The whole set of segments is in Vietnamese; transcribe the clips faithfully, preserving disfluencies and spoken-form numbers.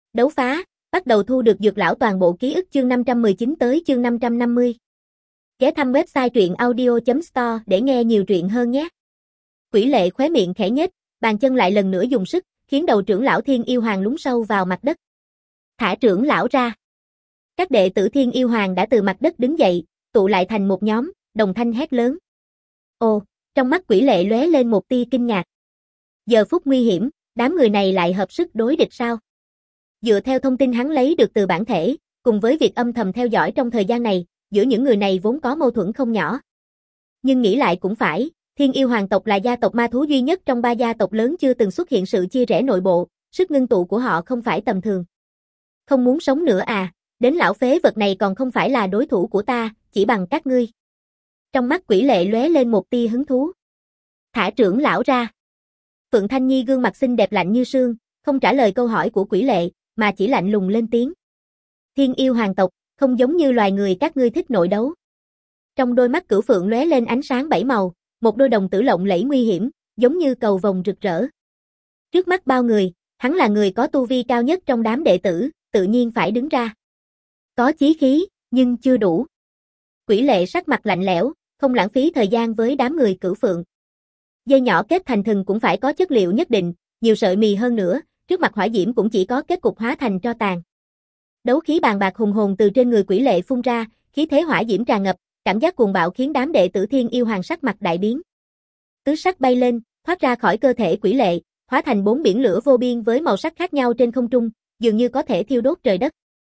Đấu phá, bắt đầu thu được dược lão toàn bộ ký ức chương năm trăm mười chín tới chương năm trăm năm mươi. Ghé thăm website truyện audio chấm store để nghe nhiều truyện hơn nhé. Quỷ Lệ khóe miệng khẽ nhếch, bàn chân lại lần nữa dùng sức, khiến đầu trưởng lão Thiên Yêu Hoàng lún sâu vào mặt đất. Thả trưởng lão ra. Các đệ tử Thiên Yêu Hoàng đã từ mặt đất đứng dậy, tụ lại thành một nhóm, đồng thanh hét lớn. Ồ, trong mắt Quỷ Lệ lóe lên một tia kinh ngạc. Giờ phút nguy hiểm, đám người này lại hợp sức đối địch sao? Dựa theo thông tin hắn lấy được từ bản thể, cùng với việc âm thầm theo dõi trong thời gian này, giữa những người này vốn có mâu thuẫn không nhỏ. Nhưng nghĩ lại cũng phải, Thiên Yêu Hoàng tộc là gia tộc ma thú duy nhất trong ba gia tộc lớn chưa từng xuất hiện sự chia rẽ nội bộ, sức ngưng tụ của họ không phải tầm thường. Không muốn sống nữa à, đến lão phế vật này còn không phải là đối thủ của ta, chỉ bằng các ngươi. Trong mắt Quỷ Lệ lóe lên một tia hứng thú. Thả trưởng lão ra. Phượng Thanh Nhi gương mặt xinh đẹp lạnh như sương, không trả lời câu hỏi của Quỷ Lệ, mà chỉ lạnh lùng lên tiếng. Thiên Yêu Hoàng tộc, không giống như loài người các ngươi thích nội đấu. Trong đôi mắt Cửu Phượng lóe lên ánh sáng bảy màu, một đôi đồng tử lộng lẫy nguy hiểm, giống như cầu vồng rực rỡ. Trước mắt bao người, hắn là người có tu vi cao nhất trong đám đệ tử, tự nhiên phải đứng ra. Có chí khí, nhưng chưa đủ. Quỷ Lệ sắc mặt lạnh lẽo, không lãng phí thời gian với đám người Cửu Phượng. Dây nhỏ kết thành thừng cũng phải có chất liệu nhất định, nhiều sợi mì hơn nữa, trước mặt hỏa diễm cũng chỉ có kết cục hóa thành tro tàn. Đấu khí bàn bạc hùng hồn từ trên người Quỷ Lệ phun ra, khí thế hỏa diễm tràn ngập, cảm giác cuồng bạo khiến đám đệ tử Thiên Yêu Hoàng sắc mặt đại biến. Tứ sắc bay lên, thoát ra khỏi cơ thể Quỷ Lệ, hóa thành bốn biển lửa vô biên với màu sắc khác nhau trên không trung, dường như có thể thiêu đốt trời đất.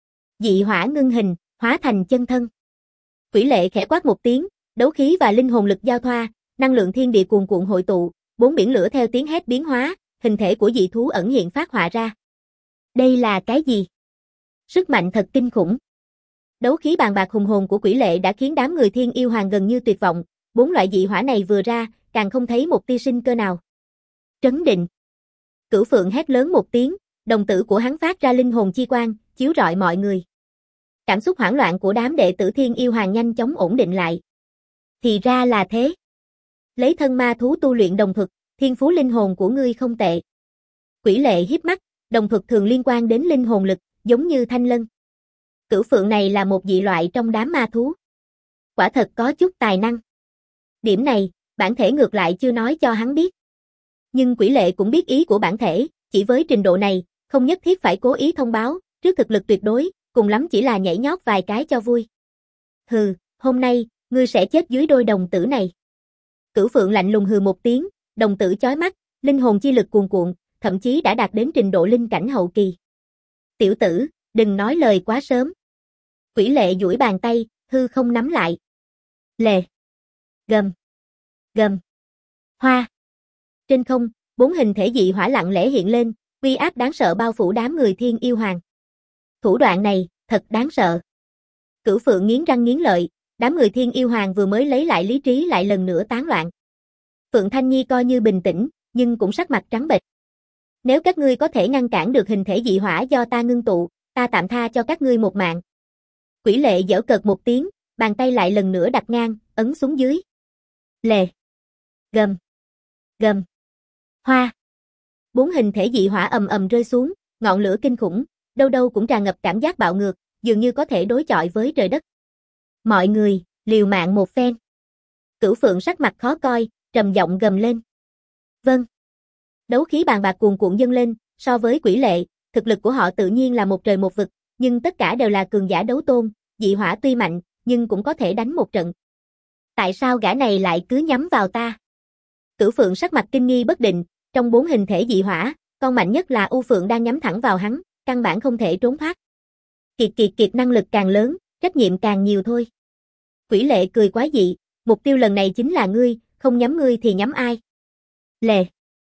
Dị hỏa ngưng hình, hóa thành chân thân. Quỷ Lệ khẽ quát một tiếng, đấu khí và linh hồn lực giao thoa, năng lượng thiên địa cuồn cuộn hội tụ, bốn biển lửa theo tiếng hét biến hóa, hình thể của dị thú ẩn hiện phát họa ra. Đây là cái gì? Sức mạnh thật kinh khủng. Đấu khí bàn bạc hùng hồn của Quỷ Lệ đã khiến đám người Thiên Yêu Hoàng gần như tuyệt vọng, bốn loại dị hỏa này vừa ra, càng không thấy một tia sinh cơ nào. Trấn định. Cửu Phượng hét lớn một tiếng, đồng tử của hắn phát ra linh hồn chi quang, chiếu rọi mọi người. Cảm xúc hoảng loạn của đám đệ tử Thiên Yêu Hoàng nhanh chóng ổn định lại. Thì ra là thế. Lấy thân ma thú tu luyện đồng thuật, thiên phú linh hồn của ngươi không tệ. Quỷ Lệ híp mắt, đồng thuật thường liên quan đến linh hồn lực, giống như thanh lân. Cửu Phượng này là một dị loại trong đám ma thú. Quả thật có chút tài năng. Điểm này, bản thể ngược lại chưa nói cho hắn biết. Nhưng Quỷ Lệ cũng biết ý của bản thể, chỉ với trình độ này, không nhất thiết phải cố ý thông báo, trước thực lực tuyệt đối, cùng lắm chỉ là nhảy nhót vài cái cho vui. Hừ, hôm nay, ngươi sẽ chết dưới đôi đồng tử này. Cửu Phượng lạnh lùng hừ một tiếng, đồng tử chói mắt, linh hồn chi lực cuồn cuộn, thậm chí đã đạt đến trình độ linh cảnh hậu kỳ. Tiểu tử, đừng nói lời quá sớm. Quỷ Lệ duỗi bàn tay, hư không nắm lại. Lề. Gầm. Gầm. Hoa. Trên không, bốn hình thể dị hỏa lặng lẽ hiện lên, uy áp đáng sợ bao phủ đám người Thiên Yêu Hoàng. Thủ đoạn này, thật đáng sợ. Cửu Phượng nghiến răng nghiến lợi, đám người Thiên Yêu Hoàng vừa mới lấy lại lý trí lại lần nữa tán loạn. Phượng Thanh Nhi coi như bình tĩnh, nhưng cũng sắc mặt trắng bệch. Nếu các ngươi có thể ngăn cản được hình thể dị hỏa do ta ngưng tụ, ta tạm tha cho các ngươi một mạng. Quỷ Lệ giễu cợt một tiếng, bàn tay lại lần nữa đặt ngang, ấn xuống dưới. Lề. Gầm. Gầm. Hoa. Bốn hình thể dị hỏa ầm ầm rơi xuống, ngọn lửa kinh khủng, đâu đâu cũng tràn ngập cảm giác bạo ngược, dường như có thể đối chọi với trời đất. Mọi người, liều mạng một phen. Cửu Phượng sắc mặt khó coi, trầm giọng gầm lên. Vâng. Đấu khí bàn bạc cuồn cuộn dâng lên, so với Quỷ Lệ, thực lực của họ tự nhiên là một trời một vực, nhưng tất cả đều là cường giả đấu tôn, dị hỏa tuy mạnh, nhưng cũng có thể đánh một trận. Tại sao gã này lại cứ nhắm vào ta? Cửu Phượng sắc mặt kinh nghi bất định, trong bốn hình thể dị hỏa, con mạnh nhất là U Phượng đang nhắm thẳng vào hắn, căn bản không thể trốn thoát. Kiệt kiệt kiệt năng lực càng lớn, trách nhiệm càng nhiều thôi. Quỷ Lệ cười quái dị, mục tiêu lần này chính là ngươi, không nhắm ngươi thì nhắm ai? Lề.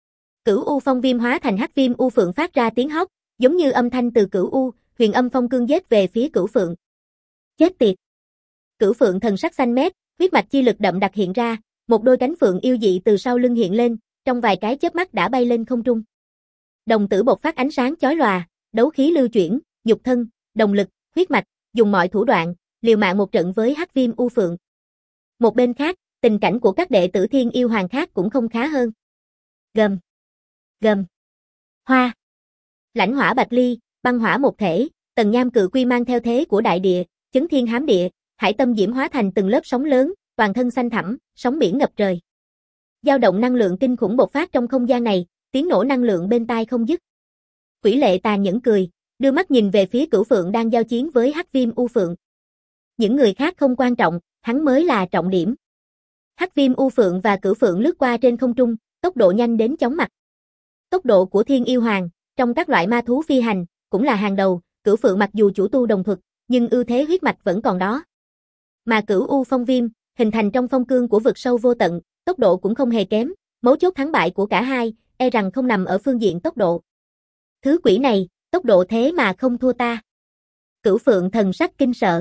Cửu U Phong Viêm hóa thành hắc viêm U Phượng phát ra tiếng hóc, giống như âm thanh từ Cửu U, Huyền Âm Phong Cương giết về phía Cửu Phượng. Chết tiệt. Cửu Phượng thần sắc xanh mét, huyết mạch chi lực đậm đặc hiện ra, một đôi cánh phượng yêu dị từ sau lưng hiện lên, trong vài cái chớp mắt đã bay lên không trung. Đồng tử bộc phát ánh sáng chói lòa, đấu khí lưu chuyển, nhục thân, đồng lực, huyết mạch, dùng mọi thủ đoạn, liều mạng một trận với hắc viêm U Phượng. Một bên khác, tình cảnh của các đệ tử Thiên Yêu Hoàng khác cũng không khá hơn. Gầm. Gầm. Hoa. Lãnh hỏa bạch ly, Băng hỏa một thể, Tần Nham cự quy mang theo thế của đại địa, chấn thiên hám địa, hải tâm diễm hóa thành từng lớp sóng lớn, toàn thân xanh thẳm, sóng biển ngập trời. Dao động năng lượng kinh khủng bộc phát trong không gian này, tiếng nổ năng lượng bên tai không dứt. Quỷ Lệ tàn nhẫn cười, đưa mắt nhìn về phía Cửu Phượng đang giao chiến với Hắc Viêm U Phượng. Những người khác không quan trọng, hắn mới là trọng điểm. Hắc Viêm U Phượng và Cửu Phượng lướt qua trên không trung, tốc độ nhanh đến chóng mặt. Tốc độ của Thiên Yêu Hoàng, trong các loại ma thú phi hành, cũng là hàng đầu, Cửu Phượng mặc dù chủ tu đồng thuật, nhưng ưu thế huyết mạch vẫn còn đó. Mà Cửu U Phong Viêm, hình thành trong phong cương của vực sâu vô tận, tốc độ cũng không hề kém, mấu chốt thắng bại của cả hai, e rằng không nằm ở phương diện tốc độ. Thứ quỷ này, tốc độ thế mà không thua ta. Cửu Phượng thần sắc kinh sợ.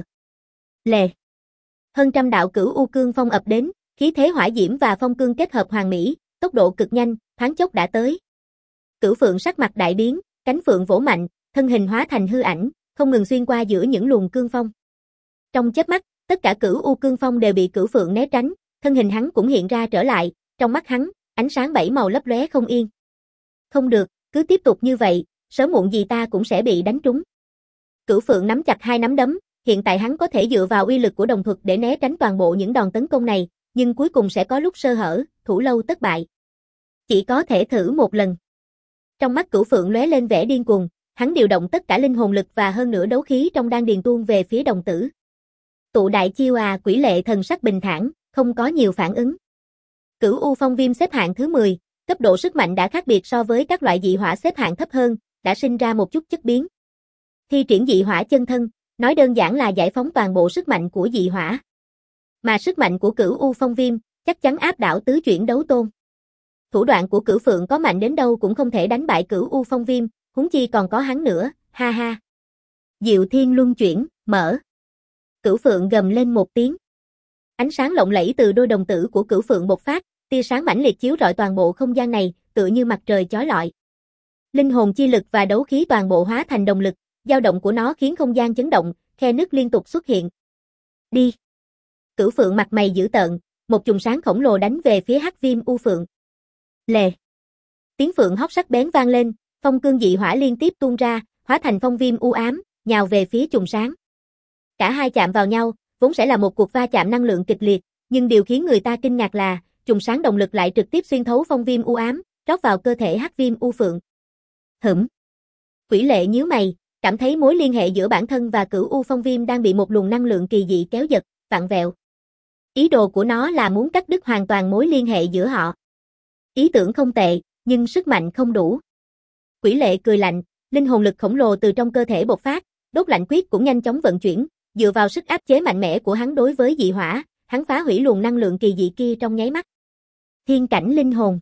Lề. Hơn trăm đạo Cửu U cương phong ập đến, khí thế hỏa diễm và phong cương kết hợp hoàn mỹ, tốc độ cực nhanh, thoáng chốc đã tới. Cửu Phượng sắc mặt đại biến, cánh phượng vỗ mạnh, thân hình hóa thành hư ảnh, không ngừng xuyên qua giữa những luồng cương phong. Trong chớp mắt, tất cả Cửu U cương phong đều bị Cửu Phượng né tránh, thân hình hắn cũng hiện ra trở lại, trong mắt hắn, ánh sáng bảy màu lấp lóe không yên. Không được, cứ tiếp tục như vậy, sớm muộn gì ta cũng sẽ bị đánh trúng. Cửu Phượng nắm chặt hai nắm đấm, hiện tại hắn có thể dựa vào uy lực của đồng thuật để né tránh toàn bộ những đòn tấn công này, nhưng cuối cùng sẽ có lúc sơ hở, thủ lâu tất bại. Chỉ có thể thử một lần. Trong mắt Cửu Phượng lóe lên vẻ điên cuồng, hắn điều động tất cả linh hồn lực và hơn nữa đấu khí trong đan điền tuôn về phía đồng tử. Tụ đại chiêu à, Quỷ Lệ thần sắc bình thản, không có nhiều phản ứng. Cửu U Phong Viêm xếp hạng thứ mười, cấp độ sức mạnh đã khác biệt so với các loại dị hỏa xếp hạng thấp hơn, đã sinh ra một chút chất biến. Thi triển dị hỏa chân thân, nói đơn giản là giải phóng toàn bộ sức mạnh của dị hỏa. Mà sức mạnh của Cửu U Phong Viêm chắc chắn áp đảo tứ chuyển đấu tôn. Thủ đoạn của Cửu Phượng có mạnh đến đâu cũng không thể đánh bại Cửu U Phong Viêm, huống chi còn có hắn nữa, ha ha. Diệu Thiên Luân chuyển, mở. Cửu Phượng gầm lên một tiếng. Ánh sáng lộng lẫy từ đôi đồng tử của Cửu Phượng bộc phát, tia sáng mãnh liệt chiếu rọi toàn bộ không gian này, tựa như mặt trời chói lọi. Linh hồn chi lực và đấu khí toàn bộ hóa thành đồng lực, dao động của nó khiến không gian chấn động, khe nứt liên tục xuất hiện. Đi. Cửu Phượng mặt mày dữ tợn, một chùm sáng khổng lồ đánh về phía Hắc Viêm U Phượng. Lề. Tiếng phượng hót sắc bén vang lên, phong cương dị hỏa liên tiếp tuôn ra, hóa thành phong viêm u ám, nhào về phía chùm sáng. Cả hai chạm vào nhau, vốn sẽ là một cuộc va chạm năng lượng kịch liệt, nhưng điều khiến người ta kinh ngạc là, chùm sáng động lực lại trực tiếp xuyên thấu phong viêm u ám, rót vào cơ thể Hắc Viêm U Phượng. Hửm. Quỷ Lệ nhíu mày, cảm thấy mối liên hệ giữa bản thân và Cửu U Phong Viêm đang bị một luồng năng lượng kỳ dị kéo giật, vặn vẹo. Ý đồ của nó là muốn cắt đứt hoàn toàn mối liên hệ giữa họ. Ý tưởng không tệ, nhưng sức mạnh không đủ. Quỷ Lệ cười lạnh, linh hồn lực khổng lồ từ trong cơ thể bộc phát, đốt lạnh quyết cũng nhanh chóng vận chuyển, dựa vào sức áp chế mạnh mẽ của hắn đối với dị hỏa, hắn phá hủy luồng năng lượng kỳ dị kia trong nháy mắt. Thiên cảnh linh hồn.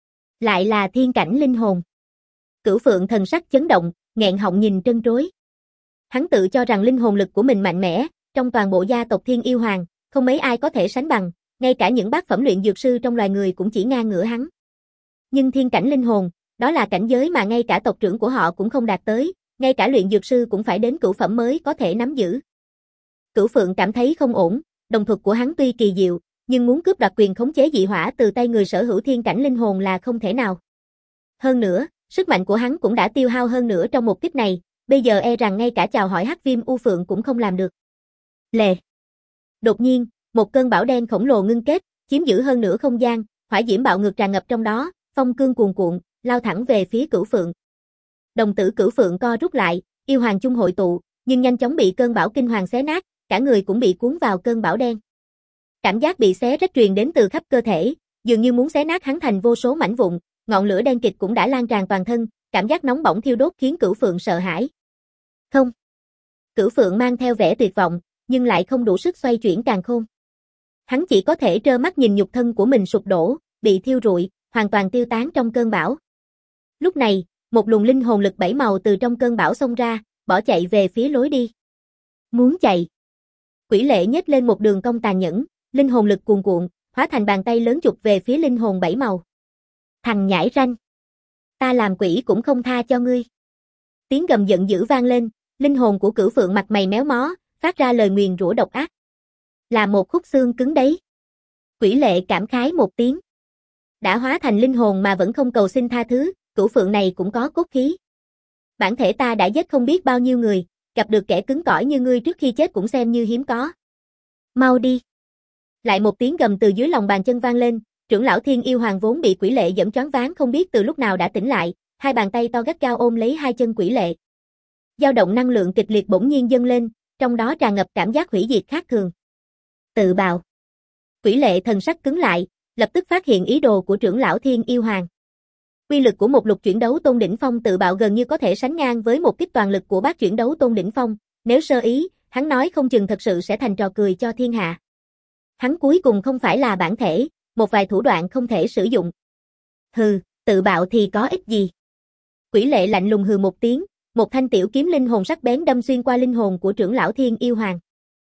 Lại là thiên cảnh linh hồn. Cửu Phượng thần sắc chấn động, nghẹn họng nhìn trân trối. Hắn tự cho rằng linh hồn lực của mình mạnh mẽ, trong toàn bộ gia tộc Thiên Yêu Hoàng, không mấy ai có thể sánh bằng, ngay cả những bát phẩm luyện dược sư trong loài người cũng chỉ ngang ngửa hắn. Nhưng thiên cảnh linh hồn, đó là cảnh giới mà ngay cả tộc trưởng của họ cũng không đạt tới, ngay cả luyện dược sư cũng phải đến cửu phẩm mới có thể nắm giữ. Cửu Phượng cảm thấy không ổn, đồng thuật của hắn tuy kỳ diệu, nhưng muốn cướp đoạt quyền khống chế dị hỏa từ tay người sở hữu thiên cảnh linh hồn là không thể nào. Hơn nữa, sức mạnh của hắn cũng đã tiêu hao hơn nữa trong một kích này, bây giờ e rằng ngay cả chào hỏi Hắc Viêm U Phượng cũng không làm được. Lề. Đột nhiên, một cơn bão đen khổng lồ ngưng kết, chiếm giữ hơn nửa không gian, hỏa diễm bạo ngược tràn ngập trong đó, phong cương cuồn cuộn, lao thẳng về phía Cửu Phượng. Đồng tử Cửu Phượng co rút lại, yêu hoàng chung hội tụ, nhưng nhanh chóng bị cơn bão kinh hoàng xé nát, cả người cũng bị cuốn vào cơn bão đen. Cảm giác bị xé rách truyền đến từ khắp cơ thể, dường như muốn xé nát hắn thành vô số mảnh vụn, ngọn lửa đen kịt cũng đã lan tràn toàn thân, cảm giác nóng bỏng thiêu đốt khiến Cửu Phượng sợ hãi. Không. Cửu Phượng mang theo vẻ tuyệt vọng, nhưng lại không đủ sức xoay chuyển càn khôn. Hắn chỉ có thể trơ mắt nhìn nhục thân của mình sụp đổ, bị thiêu rụi, hoàn toàn tiêu tán trong cơn bão. Lúc này, một luồng linh hồn lực bảy màu từ trong cơn bão xông ra, bỏ chạy về phía lối đi. Muốn chạy. Quỷ Lệ nhếch lên một đường cong tàn nhẫn, linh hồn lực cuồn cuộn, hóa thành bàn tay lớn chụp về phía linh hồn bảy màu. Thằng nhãi ranh. Ta làm quỷ cũng không tha cho ngươi. Tiếng gầm giận dữ vang lên, linh hồn của Cửu Phượng mặt mày méo mó, phát ra lời nguyền rủa độc ác. Là một khúc xương cứng đấy. Quỷ Lệ cảm khái một tiếng. Đã hóa thành linh hồn mà vẫn không cầu xin tha thứ, Cửu Phượng này cũng có cốt khí. Bản thể ta đã giết không biết bao nhiêu người, gặp được kẻ cứng cỏi như ngươi trước khi chết cũng xem như hiếm có. Mau đi. Lại một tiếng gầm từ dưới lòng bàn chân vang lên, trưởng lão Thiên Yêu Hoàng vốn bị quỷ lệ giẫm choáng váng không biết từ lúc nào đã tỉnh lại, hai bàn tay to gắt gao ôm lấy hai chân quỷ lệ. Dao động năng lượng kịch liệt bỗng nhiên dâng lên, trong đó tràn ngập cảm giác hủy diệt khác thường. Tự bào. Quỷ lệ thần sắc cứng lại, lập tức phát hiện ý đồ của trưởng lão Thiên Yêu Hoàng. Uy lực của một lục chuyển đấu tôn đỉnh phong tự bạo gần như có thể sánh ngang với một kích toàn lực của bát chuyển đấu tôn đỉnh phong, nếu sơ ý, hắn nói không chừng thật sự sẽ thành trò cười cho thiên hạ. Hắn cuối cùng không phải là bản thể, một vài thủ đoạn không thể sử dụng. Hừ, tự bạo thì có ích gì? Quỷ lệ lạnh lùng hừ một tiếng, một thanh tiểu kiếm linh hồn sắc bén đâm xuyên qua linh hồn của trưởng lão Thiên Yêu Hoàng.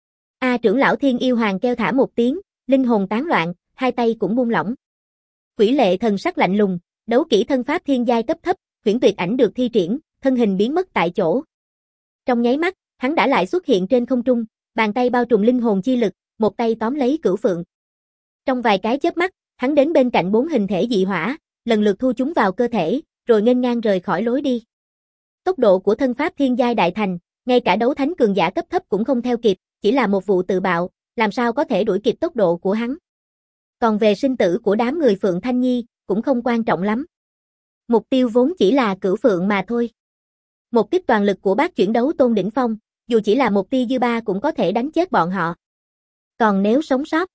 A trưởng lão Thiên Yêu Hoàng kêu thả một tiếng, linh hồn tán loạn, hai tay cũng buông lỏng. Quỷ lệ thần sắc lạnh lùng, đấu kỹ thân pháp thiên giai cấp thấp, huyễn tuyệt ảnh được thi triển, thân hình biến mất tại chỗ. Trong nháy mắt, hắn đã lại xuất hiện trên không trung, bàn tay bao trùm linh hồn chi lực, một tay tóm lấy cửu phượng. Trong vài cái chớp mắt, hắn đến bên cạnh bốn hình thể dị hỏa, lần lượt thu chúng vào cơ thể, rồi nghênh ngang rời khỏi lối đi. Tốc độ của thân pháp thiên giai đại thành, ngay cả đấu thánh cường giả cấp thấp cũng không theo kịp, chỉ là một vụ tự bạo, làm sao có thể đuổi kịp tốc độ của hắn. Còn về sinh tử của đám người Phượng Thanh Nhi, cũng không quan trọng lắm. Mục tiêu vốn chỉ là cửu phượng mà thôi. Một kích toàn lực của bát chuyển đấu tôn đỉnh phong, dù chỉ là một tia dư ba cũng có thể đánh chết bọn họ. Còn nếu sống sót,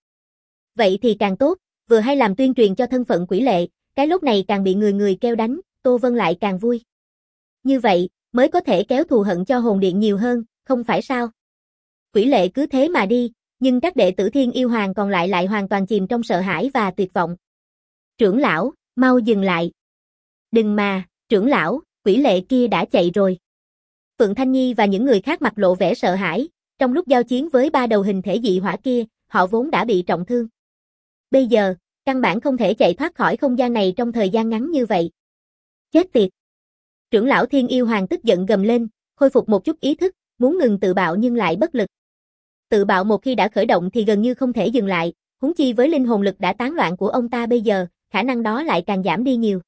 vậy thì càng tốt, vừa hay làm tuyên truyền cho thân phận quỷ lệ, cái lúc này càng bị người người kêu đánh, Tô Vân lại càng vui. Như vậy, mới có thể kéo thù hận cho hồn điện nhiều hơn, không phải sao? Quỷ lệ cứ thế mà đi, nhưng các đệ tử Thiên Yêu Hoàng còn lại lại hoàn toàn chìm trong sợ hãi và tuyệt vọng. Trưởng lão, mau dừng lại. Đừng mà, trưởng lão, quỷ lệ kia đã chạy rồi. Phượng Thanh Nhi và những người khác mặt lộ vẻ sợ hãi, trong lúc giao chiến với ba đầu hình thể dị hỏa kia, họ vốn đã bị trọng thương. Bây giờ, căn bản không thể chạy thoát khỏi không gian này trong thời gian ngắn như vậy. Chết tiệt. Trưởng lão Thiên Yêu Hoàng tức giận gầm lên, khôi phục một chút ý thức, muốn ngừng tự bạo nhưng lại bất lực. Tự bạo một khi đã khởi động thì gần như không thể dừng lại, huống chi với linh hồn lực đã tán loạn của ông ta bây giờ, khả năng đó lại càng giảm đi nhiều.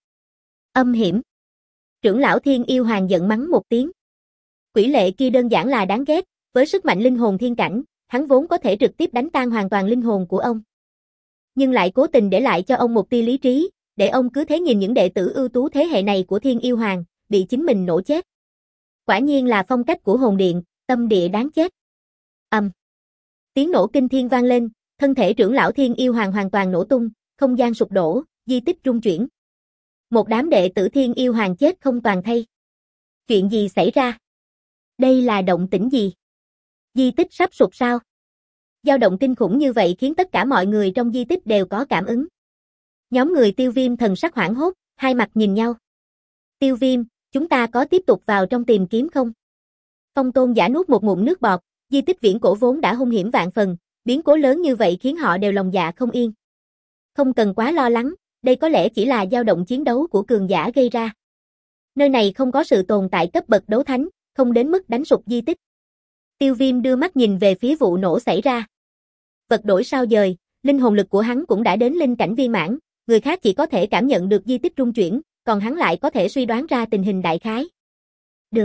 Âm hiểm. Trưởng lão Thiên Yêu Hoàng giận mắng một tiếng. Quỷ lệ kia đơn giản là đáng ghét, với sức mạnh linh hồn thiên cảnh, hắn vốn có thể trực tiếp đánh tan hoàn toàn linh hồn của ông. Nhưng lại cố tình để lại cho ông một tia lý trí, để ông cứ thế nhìn những đệ tử ưu tú thế hệ này của Thiên Yêu Hoàng, bị chính mình nổ chết. Quả nhiên là phong cách của hồn điện, tâm địa đáng chết. Âm. Um. Tiếng nổ kinh thiên vang lên, thân thể trưởng lão Thiên Yêu Hoàng hoàn toàn nổ tung, không gian sụp đổ, di tích rung chuyển. Một đám đệ tử Thiên Yêu Hoàng chết không toàn thây. Chuyện gì xảy ra? Đây là động tĩnh gì? Di tích sắp sụp sao? Dao động kinh khủng như vậy khiến tất cả mọi người trong di tích đều có cảm ứng. Nhóm người Tiêu Viêm thần sắc hoảng hốt, hai mặt nhìn nhau. Tiêu Viêm, chúng ta có tiếp tục vào trong tìm kiếm không? Phong Tôn Giả nuốt một ngụm nước bọt, di tích viễn cổ vốn đã hung hiểm vạn phần, biến cố lớn như vậy khiến họ đều lòng dạ không yên. Không cần quá lo lắng, đây có lẽ chỉ là dao động chiến đấu của cường giả gây ra. Nơi này không có sự tồn tại cấp bậc đấu thánh, không đến mức đánh sụp di tích. Tiêu Viêm đưa mắt nhìn về phía vụ nổ xảy ra. Vật đổi sao dời, linh hồn lực của hắn cũng đã đến linh cảnh viên mãn, người khác chỉ có thể cảm nhận được di tích rung chuyển, còn hắn lại có thể suy đoán ra tình hình đại khái. Được.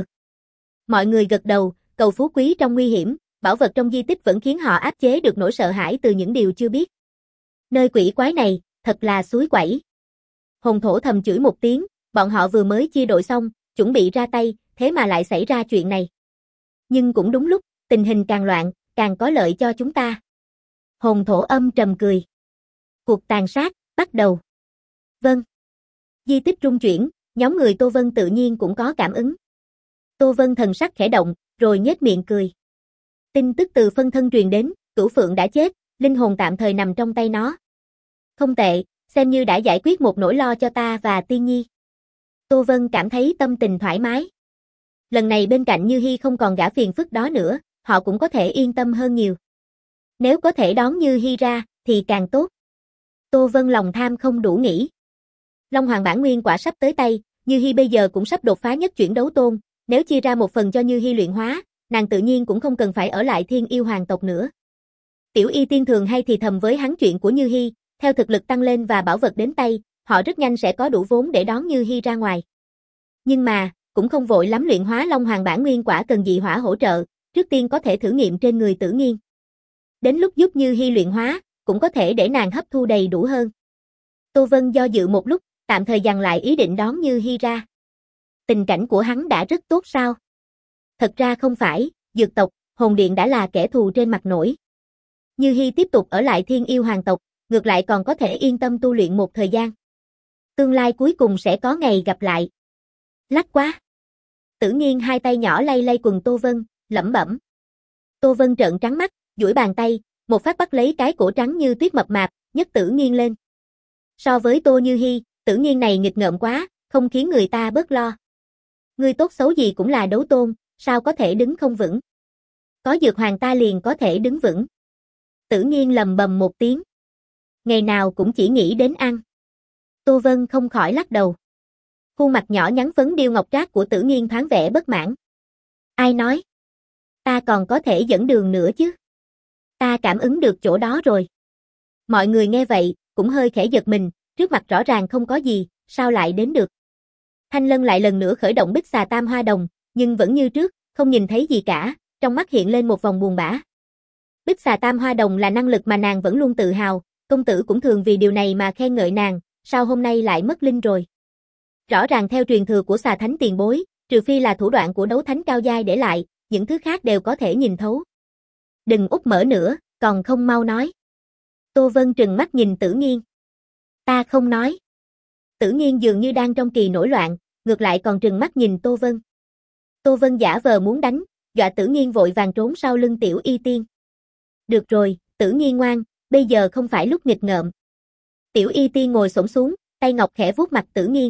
Mọi người gật đầu, cầu phú quý trong nguy hiểm, bảo vật trong di tích vẫn khiến họ áp chế được nỗi sợ hãi từ những điều chưa biết. Nơi quỷ quái này, thật là suối quẩy. Hồn thổ thầm chửi một tiếng, bọn họ vừa mới chia đội xong, chuẩn bị ra tay, thế mà lại xảy ra chuyện này. Nhưng cũng đúng lúc, tình hình càng loạn, càng có lợi cho chúng ta. Hồn thổ âm trầm cười. Cuộc tàn sát, bắt đầu. Vâng. Di tích rung chuyển, nhóm người Tô Vân tự nhiên cũng có cảm ứng. Tô Vân thần sắc khẽ động, rồi nhếch miệng cười. Tin tức từ phân thân truyền đến, Cửu Phượng đã chết, linh hồn tạm thời nằm trong tay nó. Không tệ, xem như đã giải quyết một nỗi lo cho ta và Tiên Nhi. Tô Vân cảm thấy tâm tình thoải mái. Lần này bên cạnh Như Hi không còn gã phiền phức đó nữa, họ cũng có thể yên tâm hơn nhiều. Nếu có thể đón Như Hi ra, thì càng tốt. Tô Vân lòng tham không đủ nghĩ. Long Hoàng bản nguyên quả sắp tới tay, Như Hi bây giờ cũng sắp đột phá nhất chuyển đấu tôn, nếu chia ra một phần cho Như Hi luyện hóa, nàng tự nhiên cũng không cần phải ở lại Thiên Yêu Hoàng tộc nữa. Tiểu Y Tiên thường hay thì thầm với hắn chuyện của Như Hi, theo thực lực tăng lên và bảo vật đến tay, họ rất nhanh sẽ có đủ vốn để đón Như Hi ra ngoài. Nhưng mà, cũng không vội lắm luyện hóa Long Hoàng bản nguyên quả cần dị hỏa hỗ trợ, trước tiên có thể thử nghiệm trên người Tử Nghiên. Đến lúc giúp Như Hi luyện hóa, cũng có thể để nàng hấp thu đầy đủ hơn. Tô Vân do dự một lúc, tạm thời dằn lại ý định đón Như Hi ra. Tình cảnh của hắn đã rất tốt sao? Thật ra không phải, Dược tộc, Hồn Điện đã là kẻ thù trên mặt nổi. Như Hi tiếp tục ở lại Thiên Yêu Hoàng tộc, ngược lại còn có thể yên tâm tu luyện một thời gian. Tương lai cuối cùng sẽ có ngày gặp lại. Lắc quá. Tử Nghiên hai tay nhỏ lay lay quần Tô Vân, lẩm bẩm. Tô Vân trợn trắng mắt, duỗi bàn tay, một phát bắt lấy cái cổ trắng như tuyết mập mạp, nhấc Tử Nghiên lên. So với Tô Như Hi, Tử Nghiên này nghịch ngợm quá, không khiến người ta bớt lo. Ngươi tốt xấu gì cũng là đấu tôn, sao có thể đứng không vững? Có Dược Hoàng ta liền có thể đứng vững. Tử Nghiên lầm bầm một tiếng. Ngày nào cũng chỉ nghĩ đến ăn. Tô Vân không khỏi lắc đầu. Khuôn mặt nhỏ nhắn phấn điêu ngọc trác của Tử Nghiên thoáng vẻ bất mãn. Ai nói? Ta còn có thể dẫn đường nữa chứ? Ta cảm ứng được chỗ đó rồi. Mọi người nghe vậy, cũng hơi khẽ giật mình, trước mặt rõ ràng không có gì, sao lại đến được? Thanh Lân lại lần nữa khởi động Bích Xà Tam Hoa Đồng, nhưng vẫn như trước, không nhìn thấy gì cả, trong mắt hiện lên một vòng buồn bã. Bích Xà Tam Hoa Đồng là năng lực mà nàng vẫn luôn tự hào, công tử cũng thường vì điều này mà khen ngợi nàng, sao hôm nay lại mất linh rồi? Rõ ràng theo truyền thừa của Xà Thánh tiền bối, trừ phi là thủ đoạn của đấu thánh cao giai để lại, những thứ khác đều có thể nhìn thấu. Đừng úp mở nữa, còn không mau nói. Tô Vân trừng mắt nhìn Tử Nghiên. Ta không nói. Tử Nghiên dường như đang trong kỳ nổi loạn, ngược lại còn trừng mắt nhìn Tô Vân. Tô Vân giả vờ muốn đánh, dọa Tử Nghiên vội vàng trốn sau lưng Tiểu Y Tiên. Được rồi, Tử Nghiên ngoan, bây giờ không phải lúc nghịch ngợm. Tiểu Y Tiên ngồi xổm xuống, tay ngọc khẽ vuốt mặt Tử Nghiên.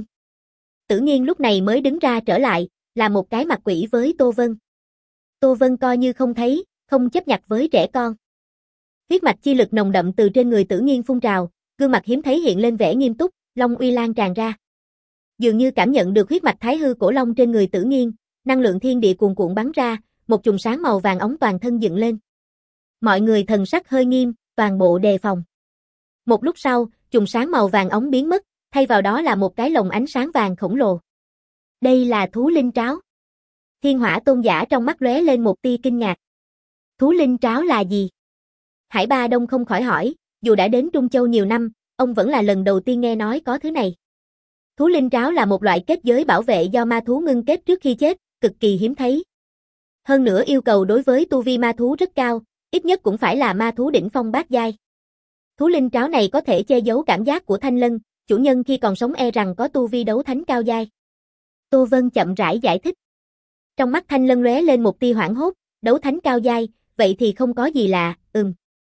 Tử Nghiên lúc này mới đứng ra trở lại, là một cái mặt quỷ với Tô Vân. Tô Vân coi như không thấy, không chấp nhặt với trẻ con. Huyết mạch chi lực nồng đậm từ trên người Tử Nghiên phun trào, gương mặt hiếm thấy hiện lên vẻ nghiêm túc, long uy lan tràn ra. Dường như cảm nhận được huyết mạch thái hư cổ long trên người Tử Nghiên, năng lượng thiên địa cuồn cuộn bắn ra, một chùm sáng màu vàng óng toàn thân dựng lên. Mọi người thần sắc hơi nghiêm, toàn bộ đề phòng. Một lúc sau, chùm sáng màu vàng óng biến mất, thay vào đó là một cái lồng ánh sáng vàng khổng lồ. Đây là thú linh tráo. Thiên Hỏa Tôn giả trong mắt lóe lên một tia kinh ngạc. Thú linh tráo là gì? Hải Ba Đông không khỏi hỏi, dù đã đến Trung Châu nhiều năm, ông vẫn là lần đầu tiên nghe nói có thứ này. Thú linh tráo là một loại kết giới bảo vệ do ma thú ngưng kết trước khi chết, cực kỳ hiếm thấy. Hơn nữa yêu cầu đối với tu vi ma thú rất cao, ít nhất cũng phải là ma thú đỉnh phong bát giai. Thú linh tráo này có thể che giấu cảm giác của Thanh Lân, chủ nhân khi còn sống e rằng có tu vi đấu thánh cao giai. Tô Vân chậm rãi giải thích. Trong mắt Thanh Lân lóe lên một tia hoảng hốt, đấu thánh cao giai, vậy thì không có gì lạ, ừm.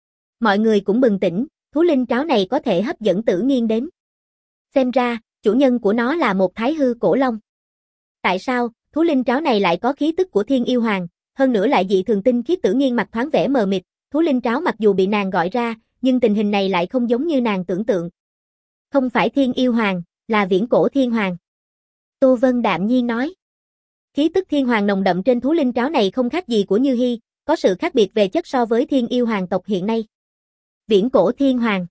Mọi người cũng bừng tỉnh, thú linh tráo này có thể hấp dẫn Tử Nghiên đến. Xem ra, chủ nhân của nó là một thái hư cổ long. Tại sao, thú linh tráo này lại có khí tức của Thiên Yêu Hoàng, hơn nữa lại dị thường tinh khiết? Tử Nghiên mặt thoáng vẻ mờ mịt, thú linh tráo mặc dù bị nàng gọi ra, nhưng tình hình này lại không giống như nàng tưởng tượng. Không phải Thiên Yêu Hoàng, là viễn cổ Thiên Hoàng. Tô Vân đạm nhiên nói. Khí tức Thiên Hoàng nồng đậm trên thú linh tráo này không khác gì của Như Hi, có sự khác biệt về chất so với Thiên Yêu Hoàng tộc hiện nay. Viễn cổ Thiên Hoàng.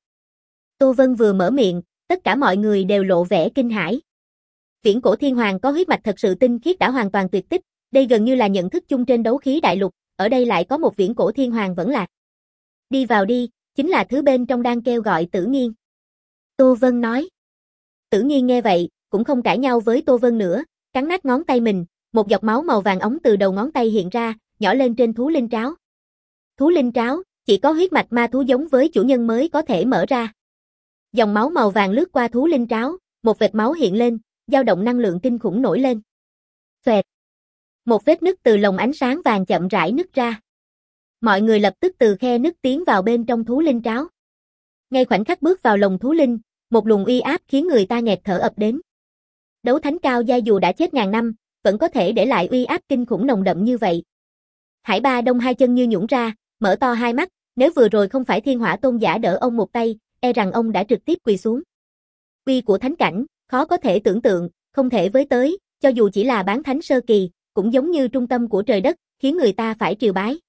Tô Vân vừa mở miệng, tất cả mọi người đều lộ vẻ kinh hãi. Viễn cổ Thiên Hoàng có huyết mạch thật sự tinh khiết đã hoàn toàn tuyệt tích, đây gần như là nhận thức chung trên đấu khí đại lục, ở đây lại có một viễn cổ Thiên Hoàng vẫn lạc. Đi vào đi, chính là thứ bên trong đang kêu gọi Tử Nghiên. Tô Vân nói. Tử Nghiên nghe vậy, cũng không cãi nhau với Tô Vân nữa, cắn nát ngón tay mình, một giọt máu màu vàng óng từ đầu ngón tay hiện ra, nhỏ lên trên thú linh tráo. Thú linh tráo, chỉ có huyết mạch ma thú giống với chủ nhân mới có thể mở ra. Dòng máu màu vàng lướt qua thú linh tráo, một vệt máu hiện lên, dao động năng lượng kinh khủng nổi lên. Xoẹt. Một vết nứt từ lồng ánh sáng vàng chậm rãi nứt ra. Mọi người lập tức từ khe nứt tiến vào bên trong thú linh tráo. Ngay khoảnh khắc bước vào lồng thú linh, một luồng uy áp khiến người ta nghẹt thở ập đến. Đấu thánh cao giai dù đã chết ngàn năm, vẫn có thể để lại uy áp kinh khủng nồng đậm như vậy. Hải Ba Đông hai chân như nhũn ra, mở to hai mắt, nếu vừa rồi không phải Thiên Hỏa Tôn giả đỡ ông một tay, e rằng ông đã trực tiếp quỳ xuống. Uy của thánh cảnh, khó có thể tưởng tượng, không thể với tới, cho dù chỉ là bán thánh sơ kỳ, cũng giống như trung tâm của trời đất, khiến người ta phải triều bái.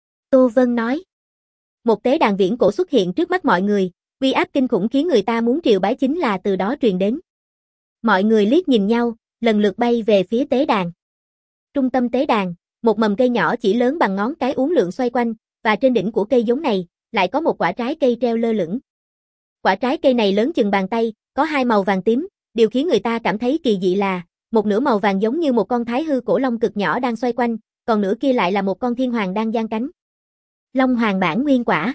Tô Vân nói. Một tế đàn viễn cổ xuất hiện trước mắt mọi người, uy áp kinh khủng khiến người ta muốn triều bái chính là từ đó truyền đến. Mọi người liếc nhìn nhau, lần lượt bay về phía tế đàn. Trung tâm tế đàn, một mầm cây nhỏ chỉ lớn bằng ngón cái uốn lượn xoay quanh, và trên đỉnh của cây giống này, lại có một quả trái cây treo lơ lửng. Quả trái cây này lớn chừng bàn tay, có hai màu vàng tím, điều khiến người ta cảm thấy kỳ dị là, một nửa màu vàng giống như một con thái hư cổ long cực nhỏ đang xoay quanh, còn nửa kia lại là một con thiên hoàng đang giang cánh. Long Hoàng bản nguyên quả.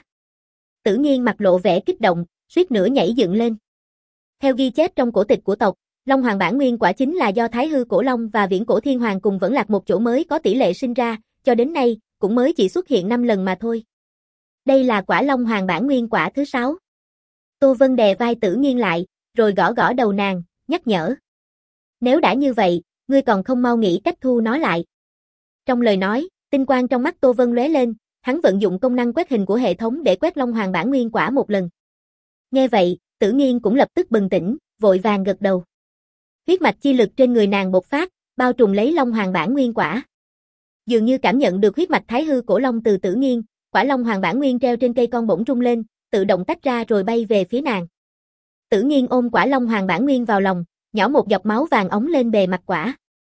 Tử Nghiên mặt lộ vẻ kích động, suýt nữa nhảy dựng lên. Theo ghi chép trong cổ tịch của tộc, Long Hoàng bản nguyên quả chính là do Thái hư cổ long và Viễn cổ thiên hoàng cùng vẫn lạc một chỗ mới có tỷ lệ sinh ra, cho đến nay cũng mới chỉ xuất hiện năm lần mà thôi. Đây là quả Long Hoàng bản nguyên quả thứ sáu. Tô Vân đè vai Tử Nghiên lại, rồi gõ gõ đầu nàng, nhắc nhở. Nếu đã như vậy, ngươi còn không mau nghĩ cách thu nó lại. Trong lời nói, tinh quang trong mắt Tô Vân lóe lên, hắn vận dụng công năng quét hình của hệ thống để quét Long Hoàng bản nguyên quả một lần. Nghe vậy, Tử Nghiên cũng lập tức bừng tỉnh, vội vàng gật đầu. Huyết mạch chi lực trên người nàng bộc phát, bao trùm lấy Long Hoàng bản nguyên quả. Dường như cảm nhận được huyết mạch Thái hư cổ long từ Tử Nghiên, quả Long Hoàng bản nguyên treo trên cây con bỗng rung lên, tự động tách ra rồi bay về phía nàng. Tử Nghiên ôm quả Long Hoàng bản nguyên vào lòng, nhỏ một giọt máu vàng óng lên bề mặt quả.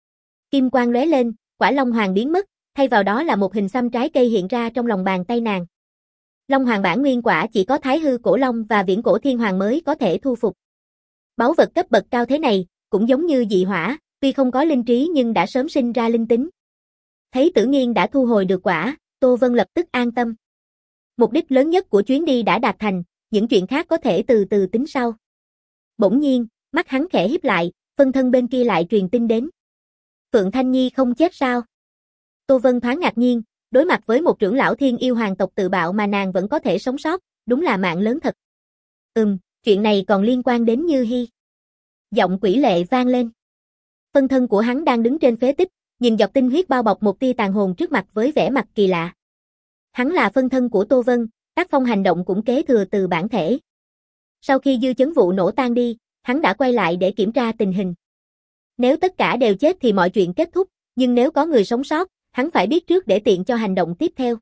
Kim quang lóe lên, quả Long Hoàng biến mất, thay vào đó là một hình xăm trái cây hiện ra trong lòng bàn tay nàng. Long Hoàng bản nguyên quả chỉ có Thái hư cổ long và Viễn cổ thiên hoàng mới có thể thu phục. Báu vật cấp bậc cao thế này, cũng giống như dị hỏa, tuy không có linh trí nhưng đã sớm sinh ra linh tính. Thấy Tử Nghiên đã thu hồi được quả, Tô Vân lập tức an tâm. Mục đích lớn nhất của chuyến đi đã đạt thành, những chuyện khác có thể từ từ tính sau. Bỗng nhiên, mắt hắn khẽ híp lại, phân thân bên kia lại truyền tin đến. Phượng Thanh Nhi không chết sao? Tô Vân thoáng ngạc nhiên, đối mặt với một trưởng lão thiên yêu hoàng tộc tự bạo mà nàng vẫn có thể sống sót, đúng là mạng lớn thật. Ừm, chuyện này còn liên quan đến Như Hi. Giọng Quỷ Lệ vang lên. Phân thân của hắn đang đứng trên phế tích, nhìn giọt tinh huyết bao bọc một tia tàn hồn trước mặt với vẻ mặt kỳ lạ. Hắn là phân thân của Tô Vân, tác phong hành động cũng kế thừa từ bản thể. Sau khi dư chấn vụ nổ tan đi, hắn đã quay lại để kiểm tra tình hình. Nếu tất cả đều chết thì mọi chuyện kết thúc, nhưng nếu có người sống sót, hắn phải biết trước để tiện cho hành động tiếp theo.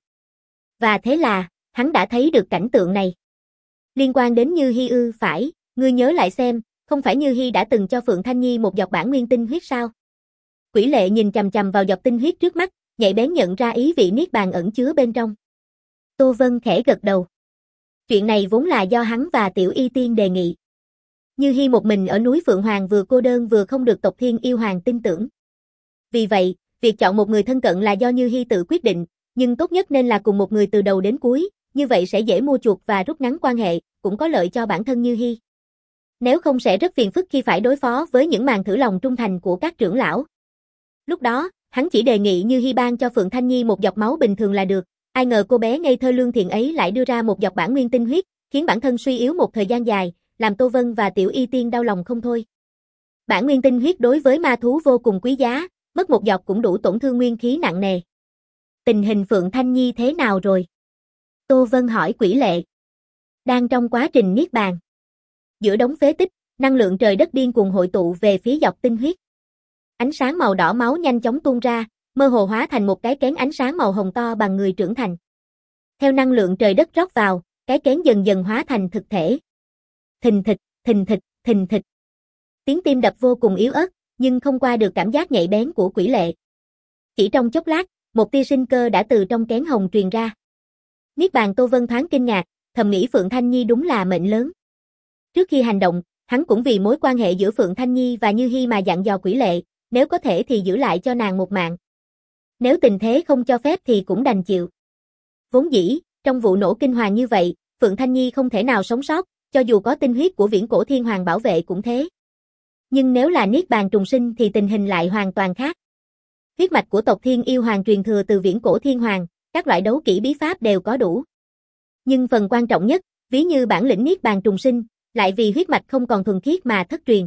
Và thế là, hắn đã thấy được cảnh tượng này. Liên quan đến Như Hi ư? Phải, ngươi nhớ lại xem, không phải Như Hi đã từng cho Phượng Thanh Nhi một giọt bản nguyên tinh huyết sao? Quỷ Lệ nhìn chằm chằm vào giọt tinh huyết trước mắt, nhạy bén nhận ra ý vị niết bàn ẩn chứa bên trong. Tô Vân khẽ gật đầu. Chuyện này vốn là do hắn và Tiểu Y Tiên đề nghị. Như Hi một mình ở núi Phượng Hoàng vừa cô đơn vừa không được tộc Thiên Yêu Hoàng tin tưởng. Vì vậy, việc chọn một người thân cận là do Như Hi tự quyết định, nhưng tốt nhất nên là cùng một người từ đầu đến cuối, như vậy sẽ dễ mua chuộc và rút ngắn quan hệ, cũng có lợi cho bản thân Như Hi. Nếu không sẽ rất phiền phức khi phải đối phó với những màn thử lòng trung thành của các trưởng lão. Lúc đó, hắn chỉ đề nghị Như Hi ban cho Phượng Thanh Nhi một giọt máu bình thường là được, ai ngờ cô bé ngây thơ lương thiện ấy lại đưa ra một giọt bản nguyên tinh huyết, khiến bản thân suy yếu một thời gian dài, làm Tô Vân và Tiểu Y Tiên đau lòng không thôi. Bản nguyên tinh huyết đối với ma thú vô cùng quý giá, mất một giọt cũng đủ tổn thương nguyên khí nặng nề. Tình hình Phượng Thanh Nhi thế nào rồi? Tô Vân hỏi Quỷ Lệ. Đang trong quá trình niết bàn. Giữa đống phế tích, năng lượng trời đất điên cuồng hội tụ về phía giọt tinh huyết. Ánh sáng màu đỏ máu nhanh chóng tuôn ra, mơ hồ hóa thành một cái kén ánh sáng màu hồng to bằng người trưởng thành. Theo năng lượng trời đất rót vào, cái kén dần dần hóa thành thực thể. Thình thịch, thình thịch, thình thịch. Tiếng tim đập vô cùng yếu ớt, nhưng không qua được cảm giác nhạy bén của Quỷ Lệ. Chỉ trong chốc lát, một tia sinh cơ đã từ trong kén hồng truyền ra. Niết bàn Tô Vân thoáng kinh ngạc, thầm nghĩ Phượng Thanh Nhi đúng là mệnh lớn. Trước khi hành động, hắn cũng vì mối quan hệ giữa Phượng Thanh Nhi và Như Hi mà dặn dò Quỷ Lệ, nếu có thể thì giữ lại cho nàng một mạng. Nếu tình thế không cho phép thì cũng đành chịu. Vốn dĩ, trong vụ nổ kinh hoàng như vậy, Phượng Thanh Nhi không thể nào sống sót, cho dù có tinh huyết của Viễn cổ thiên hoàng bảo vệ cũng thế. Nhưng nếu là niết bàn trùng sinh thì tình hình lại hoàn toàn khác. Huyết mạch của tộc Thiên Yêu Hoàng truyền thừa từ Viễn cổ thiên hoàng, các loại đấu kỹ bí pháp đều có đủ. Nhưng phần quan trọng nhất, ví như bản lĩnh niết bàn trùng sinh, lại vì huyết mạch không còn thuần khiết mà thất truyền.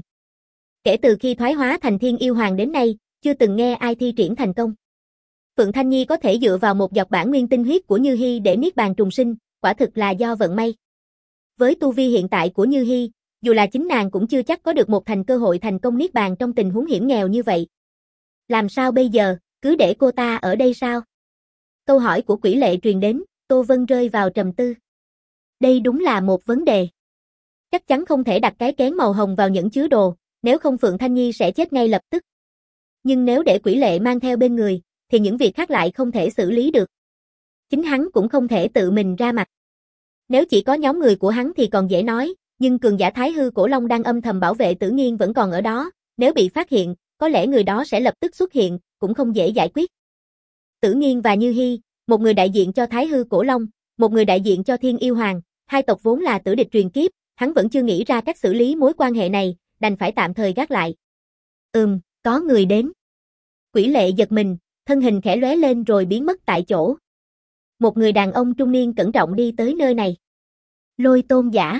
Kể từ khi thoái hóa thành Thiên Yêu Hoàng đến nay, chưa từng nghe ai thi triển thành công. Phượng Thanh Nhi có thể dựa vào một giọt bản nguyên tinh huyết của Như Hi để niết bàn trùng sinh, quả thực là do vận may. Với tu vi hiện tại của Như Hi, dù là chính nàng cũng chưa chắc có được một thành cơ hội thành công niết bàn trong tình huống hiểm nghèo như vậy. Làm sao bây giờ, cứ để cô ta ở đây sao? Câu hỏi của Quỷ Lệ truyền đến, Tô Vân rơi vào trầm tư. Đây đúng là một vấn đề. Chắc chắn không thể đặt cái kén màu hồng vào nhẫn chứa đồ, nếu không Phượng Thanh Nhi sẽ chết ngay lập tức. Nhưng nếu để Quỷ Lệ mang theo bên người, thì những việc khác lại không thể xử lý được. Chính hắn cũng không thể tự mình ra mặt. Nếu chỉ có nhóm người của hắn thì còn dễ nói, nhưng cường giả Thái Hư Cổ Long đang âm thầm bảo vệ Tử Nghiên vẫn còn ở đó, nếu bị phát hiện, có lẽ người đó sẽ lập tức xuất hiện, cũng không dễ giải quyết. Tử Nghiên và Như Hi, một người đại diện cho Thái Hư Cổ Long, một người đại diện cho Thiên Yêu Hoàng, hai tộc vốn là tử địch truyền kiếp, hắn vẫn chưa nghĩ ra cách xử lý mối quan hệ này, đành phải tạm thời gác lại. Ừm, có người đến. Quỷ Lệ giật mình, thân hình khẽ lóe lên rồi biến mất tại chỗ. Một người đàn ông trung niên cẩn trọng đi tới nơi này. Lôi Tôn giả.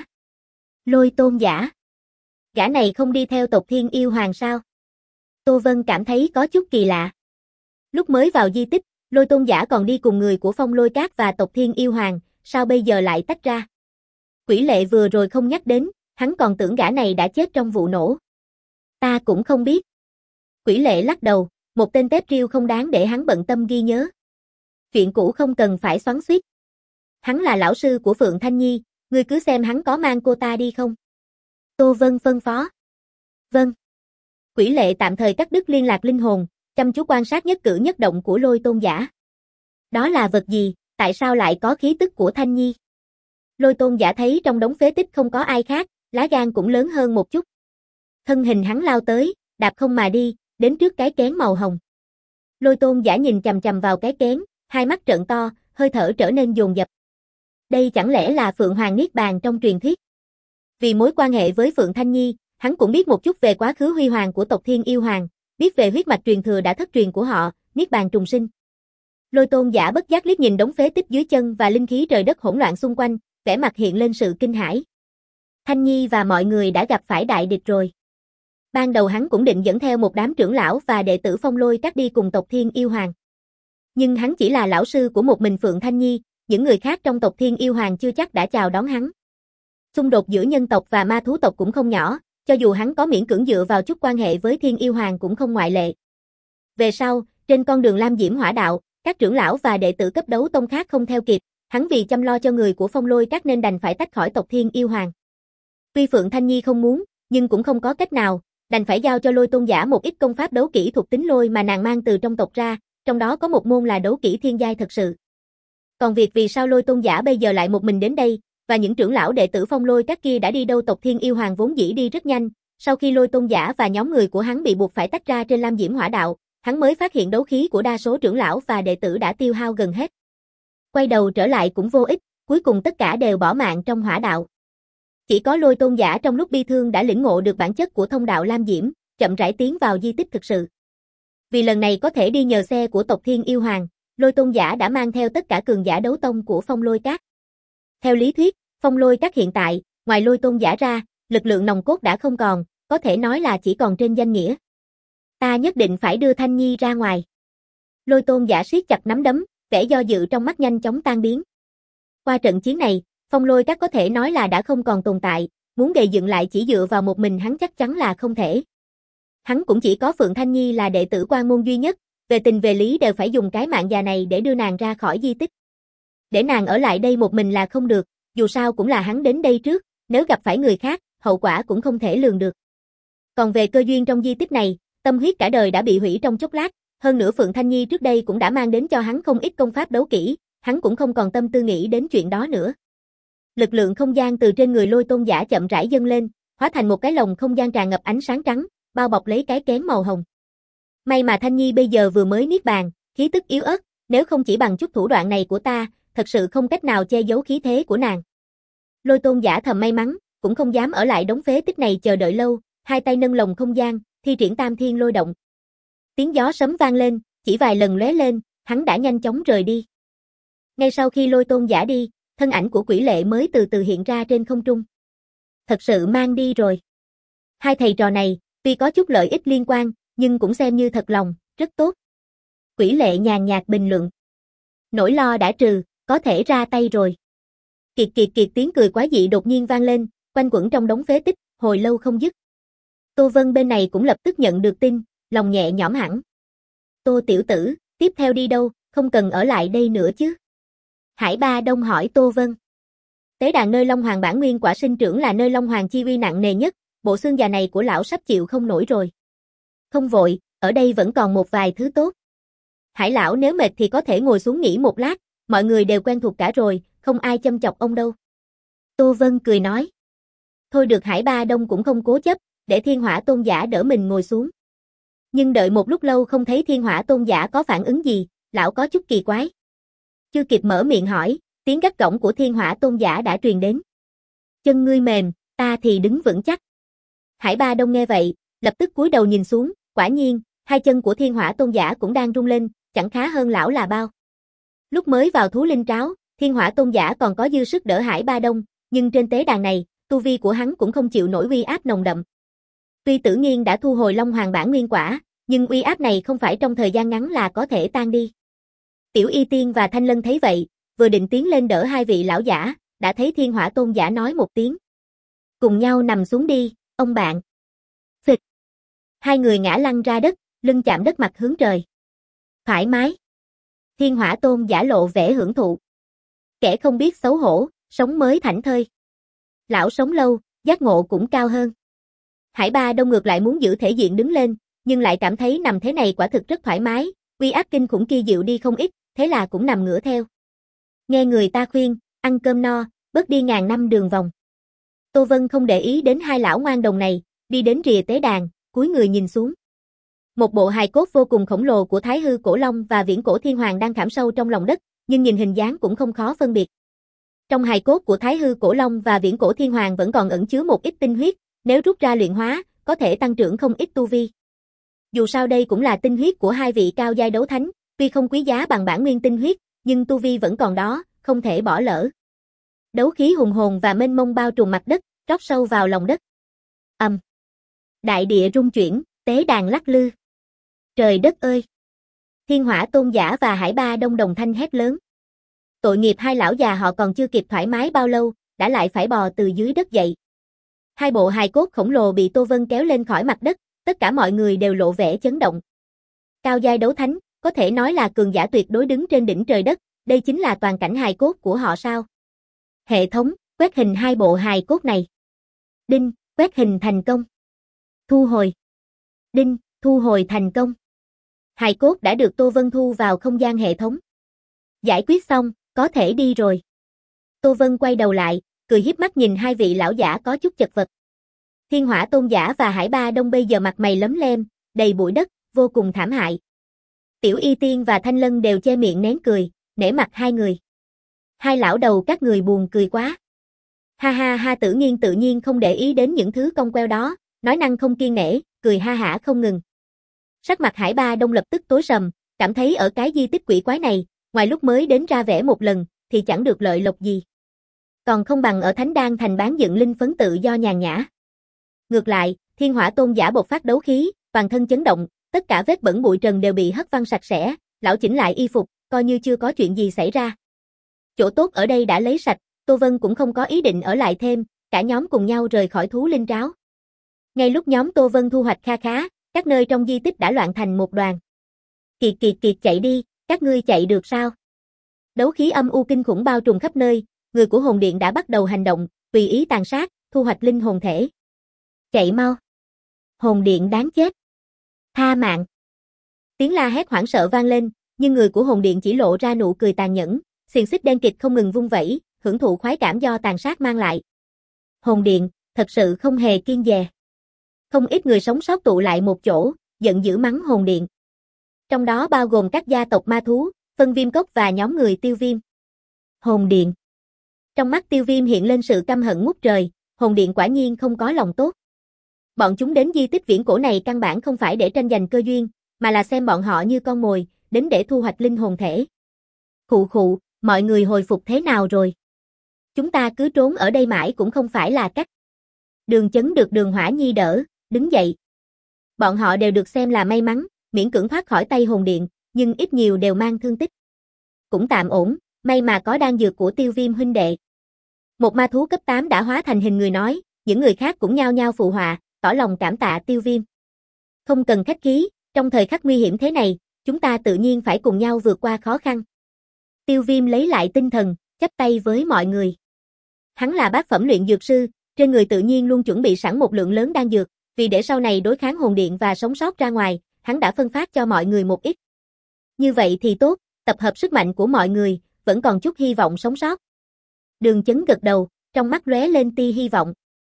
Lôi Tôn giả. Gã này không đi theo tộc Thiên Yêu Hoàng sao? Tô Vân cảm thấy có chút kỳ lạ. Lúc mới vào di tích, Lôi Tôn giả còn đi cùng người của Phong Lôi Các và tộc Thiên Yêu Hoàng, sao bây giờ lại tách ra? Quỷ Lệ vừa rồi không nhắc đến, hắn còn tưởng gã này đã chết trong vụ nổ. Ta cũng không biết. Quỷ Lệ lắc đầu, một tên tép riêu không đáng để hắn bận tâm ghi nhớ. Chuyện cũ không cần phải xoắn xuýt. Hắn là lão sư của Phượng Thanh Nhi, ngươi cứ xem hắn có mang cô ta đi không. Tô Vân phân phó. Vâng. Quỷ Lệ tạm thời cắt đứt liên lạc linh hồn, chăm chú quan sát nhất cử nhất động của Lôi Tôn giả. Đó là vật gì, tại sao lại có khí tức của Thanh Nhi? Lôi Tôn giả thấy trong đống phế tích không có ai khác, lá gan cũng lớn hơn một chút. Thân hình hắn lao tới, đạp không mà đi, đến trước cái kén màu hồng. Lôi Tôn giả nhìn chằm chằm vào cái kén, hai mắt trợn to, hơi thở trở nên dồn dập. Đây chẳng lẽ là Phượng Hoàng Niết Bàn trong truyền thuyết? Vì mối quan hệ với Phượng Thanh Nhi, hắn cũng biết một chút về quá khứ huy hoàng của tộc Thiên Yêu Hoàng, biết về huyết mạch truyền thừa đã thất truyền của họ, Niết Bàn trùng sinh. Lôi Tôn giả bất giác liếc nhìn đống phế tích dưới chân và linh khí trời đất hỗn loạn xung quanh, vẻ mặt hiện lên sự kinh hãi. Thanh Nhi và mọi người đã gặp phải đại địch rồi. Ban đầu hắn cũng định dẫn theo một đám trưởng lão và đệ tử Phong Lôi Các đi cùng tộc Thiên Yêu Hoàng. Nhưng hắn chỉ là lão sư của một mình Phượng Thanh Nhi, những người khác trong tộc Thiên Yêu Hoàng chưa chắc đã chào đón hắn. Xung đột giữa nhân tộc và ma thú tộc cũng không nhỏ, cho dù hắn có miễn cưỡng dựa vào chút quan hệ với Thiên Yêu Hoàng cũng không ngoại lệ. Về sau, trên con đường Lam Diễm Hỏa Đạo, các trưởng lão và đệ tử cấp đấu tông khác không theo kịp, hắn vì chăm lo cho người của Phong Lôi Các nên đành phải tách khỏi tộc Thiên Yêu Hoàng. Tuy Phượng Thanh Nhi không muốn, nhưng cũng không có cách nào, đành phải giao cho Lôi Tôn giả một ít công pháp đấu kỹ thuộc tính lôi mà nàng mang từ trong tộc ra, trong đó có một môn là đấu kỹ thiên giai thật sự. Còn việc vì sao Lôi Tôn giả bây giờ lại một mình đến đây, và những trưởng lão đệ tử Phong Lôi Các kia đã đi đâu, tộc Thiên Yêu Hoàng vốn dĩ đi rất nhanh, sau khi Lôi Tôn giả và nhóm người của hắn bị buộc phải tách ra trên Lam Diễm Hỏa Đạo, hắn mới phát hiện đấu khí của đa số trưởng lão và đệ tử đã tiêu hao gần hết. Quay đầu trở lại cũng vô ích, cuối cùng tất cả đều bỏ mạng trong hỏa đạo. Chỉ có Lôi Tôn giả trong lúc bi thương đã lĩnh ngộ được bản chất của thông đạo Lam Diễm, chậm rãi tiến vào di tích thực sự. Vì lần này có thể đi nhờ xe của tộc Thiên Yêu Hoàng, Lôi Tôn giả đã mang theo tất cả cường giả đấu tông của Phong Lôi Các. Theo lý thuyết, Phong Lôi Các hiện tại, ngoài Lôi Tôn giả ra, lực lượng nòng cốt đã không còn, có thể nói là chỉ còn trên danh nghĩa. Ta nhất định phải đưa Thanh Nhi ra ngoài. Lôi Tôn giả siết chặt nắm đấm, vẻ do dự trong mắt nhanh chóng tan biến. Qua trận chiến này, Phong Lôi Các có thể nói là đã không còn tồn tại, muốn gây dựng lại chỉ dựa vào một mình hắn chắc chắn là không thể. Hắn cũng chỉ có Phượng Thanh Nhi là đệ tử quan môn duy nhất, về tình về lý đều phải dùng cái mạng già này để đưa nàng ra khỏi di tích. Để nàng ở lại đây một mình là không được, dù sao cũng là hắn đến đây trước, nếu gặp phải người khác, hậu quả cũng không thể lường được. Còn về cơ duyên trong di tích này, tâm huyết cả đời đã bị hủy trong chốc lát, hơn nữa Phượng Thanh Nhi trước đây cũng đã mang đến cho hắn không ít công pháp đấu kỹ, hắn cũng không còn tâm tư nghĩ đến chuyện đó nữa. Lực lượng không gian từ trên người Lôi Tôn giả chậm rãi dâng lên, hóa thành một cái lồng không gian tràn ngập ánh sáng trắng, bao bọc lấy cái kén màu hồng. May mà Thanh Nhi bây giờ vừa mới niết bàn, khí tức yếu ớt, nếu không chỉ bằng chút thủ đoạn này của ta, thật sự không cách nào che giấu khí thế của nàng. Lôi Tôn giả thầm may mắn, cũng không dám ở lại đống phế tích này chờ đợi lâu, hai tay nâng lồng không gian, thi triển Tam Thiên Lôi Động. Tiếng gió sấm vang lên, chỉ vài lần lóe lên, hắn đã nhanh chóng rời đi. Ngay sau khi Lôi Tôn giả đi, thân ảnh của Quỷ Lệ mới từ từ hiện ra trên không trung. Thật sự mang đi rồi. Hai thầy trò này, tuy có chút lợi ích liên quan, nhưng cũng xem như thật lòng, rất tốt. Quỷ Lệ nhàn nhạt bình luận. Nỗi lo đã trừ, có thể ra tay rồi. Kiệt kiệt kiệt tiếng cười quái dị đột nhiên vang lên, quanh quẩn trong đống phế tích, hồi lâu không dứt. Tô Vân bên này cũng lập tức nhận được tin, lòng nhẹ nhõm hẳn. Tô tiểu tử, tiếp theo đi đâu, không cần ở lại đây nữa chứ? Hải Ba Đông hỏi Tô Vân. Tế đàn nơi Long Hoàng bản nguyên quả sinh trưởng là nơi Long Hoàng chi uy nặng nề nhất, bộ xương già này của lão sắp chịu không nổi rồi. Không vội, ở đây vẫn còn một vài thứ tốt. Hải lão nếu mệt thì có thể ngồi xuống nghỉ một lát, mọi người đều quen thuộc cả rồi, không ai châm chọc ông đâu. Tô Vân cười nói. Thôi được, Hải Ba Đông cũng không cố chấp, để Thiên Hỏa Tôn giả đỡ mình ngồi xuống. Nhưng đợi một lúc lâu không thấy Thiên Hỏa Tôn giả có phản ứng gì, lão có chút kỳ quái. Chưa kịp mở miệng hỏi, tiếng gắt gỏng của Thiên Hỏa Tôn giả đã truyền đến. Chân ngươi mềm, ta thì đứng vững chắc. Hải Ba Đông nghe vậy, lập tức cúi đầu nhìn xuống, quả nhiên, hai chân của Thiên Hỏa Tôn giả cũng đang rung lên, chẳng khá hơn lão là bao. Lúc mới vào thú linh tráo, Thiên Hỏa Tôn giả còn có dư sức đỡ Hải Ba Đông, nhưng trên tế đàn này, tu vi của hắn cũng không chịu nổi uy áp nồng đậm. Tuy Tử Nghiên đã thu hồi Long Hoàng bản nguyên quả, nhưng uy áp này không phải trong thời gian ngắn là có thể tan đi. Tiểu Y Tiên và Thanh Lân thấy vậy, vừa định tiến lên đỡ hai vị lão giả, đã thấy Thiên Hỏa Tôn giả nói một tiếng. Cùng nhau nằm xuống đi, ông bạn. Phịch. Hai người ngã lăn ra đất, lưng chạm đất mặt hướng trời. Thoải mái. Thiên Hỏa Tôn giả lộ vẻ hưởng thụ. Kẻ không biết xấu hổ, sống mới thảnh thơi. Lão sống lâu, giác ngộ cũng cao hơn. Hải Ba Đông ngược lại muốn giữ thể diện đứng lên, nhưng lại cảm thấy nằm thế này quả thực rất thoải mái, uy áp kinh khủng kia dịu đi không ít, thế là cũng nằm ngửa theo. Nghe người ta khuyên, ăn cơm no, bớt đi ngàn năm đường vòng. Tô Vân không để ý đến hai lão ngoan đồng này, đi đến rìa tế đàn, cúi người nhìn xuống. Một bộ hài cốt vô cùng khổng lồ của Thái Hư Cổ Long và Viễn Cổ Thiên Hoàng đang khảm sâu trong lòng đất, nhưng nhìn hình dáng cũng không khó phân biệt. Trong hài cốt của Thái Hư Cổ Long và Viễn Cổ Thiên Hoàng vẫn còn ẩn chứa một ít tinh huyết, nếu rút ra luyện hóa, có thể tăng trưởng không ít tu vi. Dù sao đây cũng là tinh huyết của hai vị cao giai đấu thánh, tuy không quý giá bằng bản nguyên tinh huyết, nhưng tu vi vẫn còn đó, không thể bỏ lỡ. Đấu khí hùng hồn và mênh mông bao trùm mặt đất, rót sâu vào lòng đất. Ầm. Um. Đại địa rung chuyển, tế đàn lắc lư. Trời đất ơi! Thiên Hỏa Tôn giả và Hải Ba Đông đồng thanh hét lớn. Tội nghiệp hai lão già họ còn chưa kịp thoải mái bao lâu, đã lại phải bò từ dưới đất dậy. Hai bộ hài cốt khổng lồ bị Tô Vân kéo lên khỏi mặt đất, tất cả mọi người đều lộ vẻ chấn động. Cao giai đấu thánh, có thể nói là cường giả tuyệt đối đứng trên đỉnh trời đất, đây chính là toàn cảnh hài cốt của họ sao? Hệ thống, quét hình hai bộ hài cốt này. Đinh, quét hình thành công. Thu hồi. Đinh, thu hồi thành công. Hài cốt đã được Tô Vân thu vào không gian hệ thống. Giải quyết xong, có thể đi rồi. Tô Vân quay đầu lại, cười hiếp mắt nhìn hai vị lão giả có chút chật vật. Thiên Hỏa Tôn giả và Hải Ba Đông bây giờ mặt mày lấm lem, đầy bụi đất, vô cùng thảm hại. Tiểu Y Tiên và Thanh Lân đều che miệng nén cười, nể mặt hai người. Hai lão đầu các người buồn cười quá. Ha ha ha, Tử Nghiên tự nhiên không để ý đến những thứ cong queo đó, nói năng không kiêng nể, cười ha hả không ngừng. Sắc mặt Hải Ba Đông lập tức tối sầm, cảm thấy ở cái di tích quỷ quái này, ngoài lúc mới đến ra vẻ một lần, thì chẳng được lợi lộc gì. Còn không bằng ở Thánh Đan thành bán dựng linh phấn tự do nhàn nhã. Ngược lại, Thiên Hỏa Tôn giả bộc phát đấu khí, toàn thân chấn động, tất cả vết bẩn bụi trần đều bị hất văng sạch sẽ, lão chỉnh lại y phục, coi như chưa có chuyện gì xảy ra. Chỗ tốt ở đây đã lấy sạch, Tô Vân cũng không có ý định ở lại thêm, cả nhóm cùng nhau rời khỏi thú linh tráo. Ngay lúc nhóm Tô Vân thu hoạch kha khá, các nơi trong di tích đã loạn thành một đoàn. Kiệt kiệt kiệt chạy đi, các ngươi chạy được sao? Đấu khí âm u kinh khủng bao trùm khắp nơi, người của hồn điện đã bắt đầu hành động, tùy ý tàn sát, thu hoạch linh hồn thể. Chạy mau! Hồn điện đáng chết! Tha mạng! Tiếng la hét hoảng sợ vang lên, nhưng người của hồn điện chỉ lộ ra nụ cười tàn nhẫn, xiềng xích đen kịt không ngừng vung vẩy, hưởng thụ khoái cảm do tàn sát mang lại. Hồn điện, thật sự không hề kiêng dè. Không ít người sống sót tụ lại một chỗ, giận dữ mắng hồn điện. Trong đó bao gồm các gia tộc ma thú, phân viêm cốc và nhóm người tiêu viêm. Hồn điện. Trong mắt tiêu viêm hiện lên sự căm hận ngút trời, hồn điện quả nhiên không có lòng tốt. Bọn chúng đến di tích viễn cổ này căn bản không phải để tranh giành cơ duyên, mà là xem bọn họ như con mồi, đến để thu hoạch linh hồn thể. Khụ khụ, mọi người hồi phục thế nào rồi? Chúng ta cứ trốn ở đây mãi cũng không phải là cách. Đường Chấn được Đường Hỏa Nhi đỡ, đứng dậy. Bọn họ đều được xem là may mắn, miễn cưỡng thoát khỏi tay hồn điện, nhưng ít nhiều đều mang thương tích. Cũng tạm ổn, may mà có đan dược của tiêu viêm huynh đệ. Một ma thú cấp tám đã hóa thành hình người nói, những người khác cũng nhao nhao phụ họa, tỏ lòng cảm tạ tiêu viêm. Không cần khách khí, trong thời khắc nguy hiểm thế này, chúng ta tự nhiên phải cùng nhau vượt qua khó khăn. Tiêu viêm lấy lại tinh thần, chắp tay với mọi người. Hắn là bát phẩm luyện dược sư, Trên người tự nhiên luôn chuẩn bị sẵn một lượng lớn đan dược, vì để sau này đối kháng hồn điện và sống sót ra ngoài, hắn đã phân phát cho mọi người một ít. Như vậy thì tốt, tập hợp sức mạnh của mọi người, vẫn còn chút hy vọng sống sót. Đường Chấn gật đầu, trong mắt lóe lên tia hy vọng.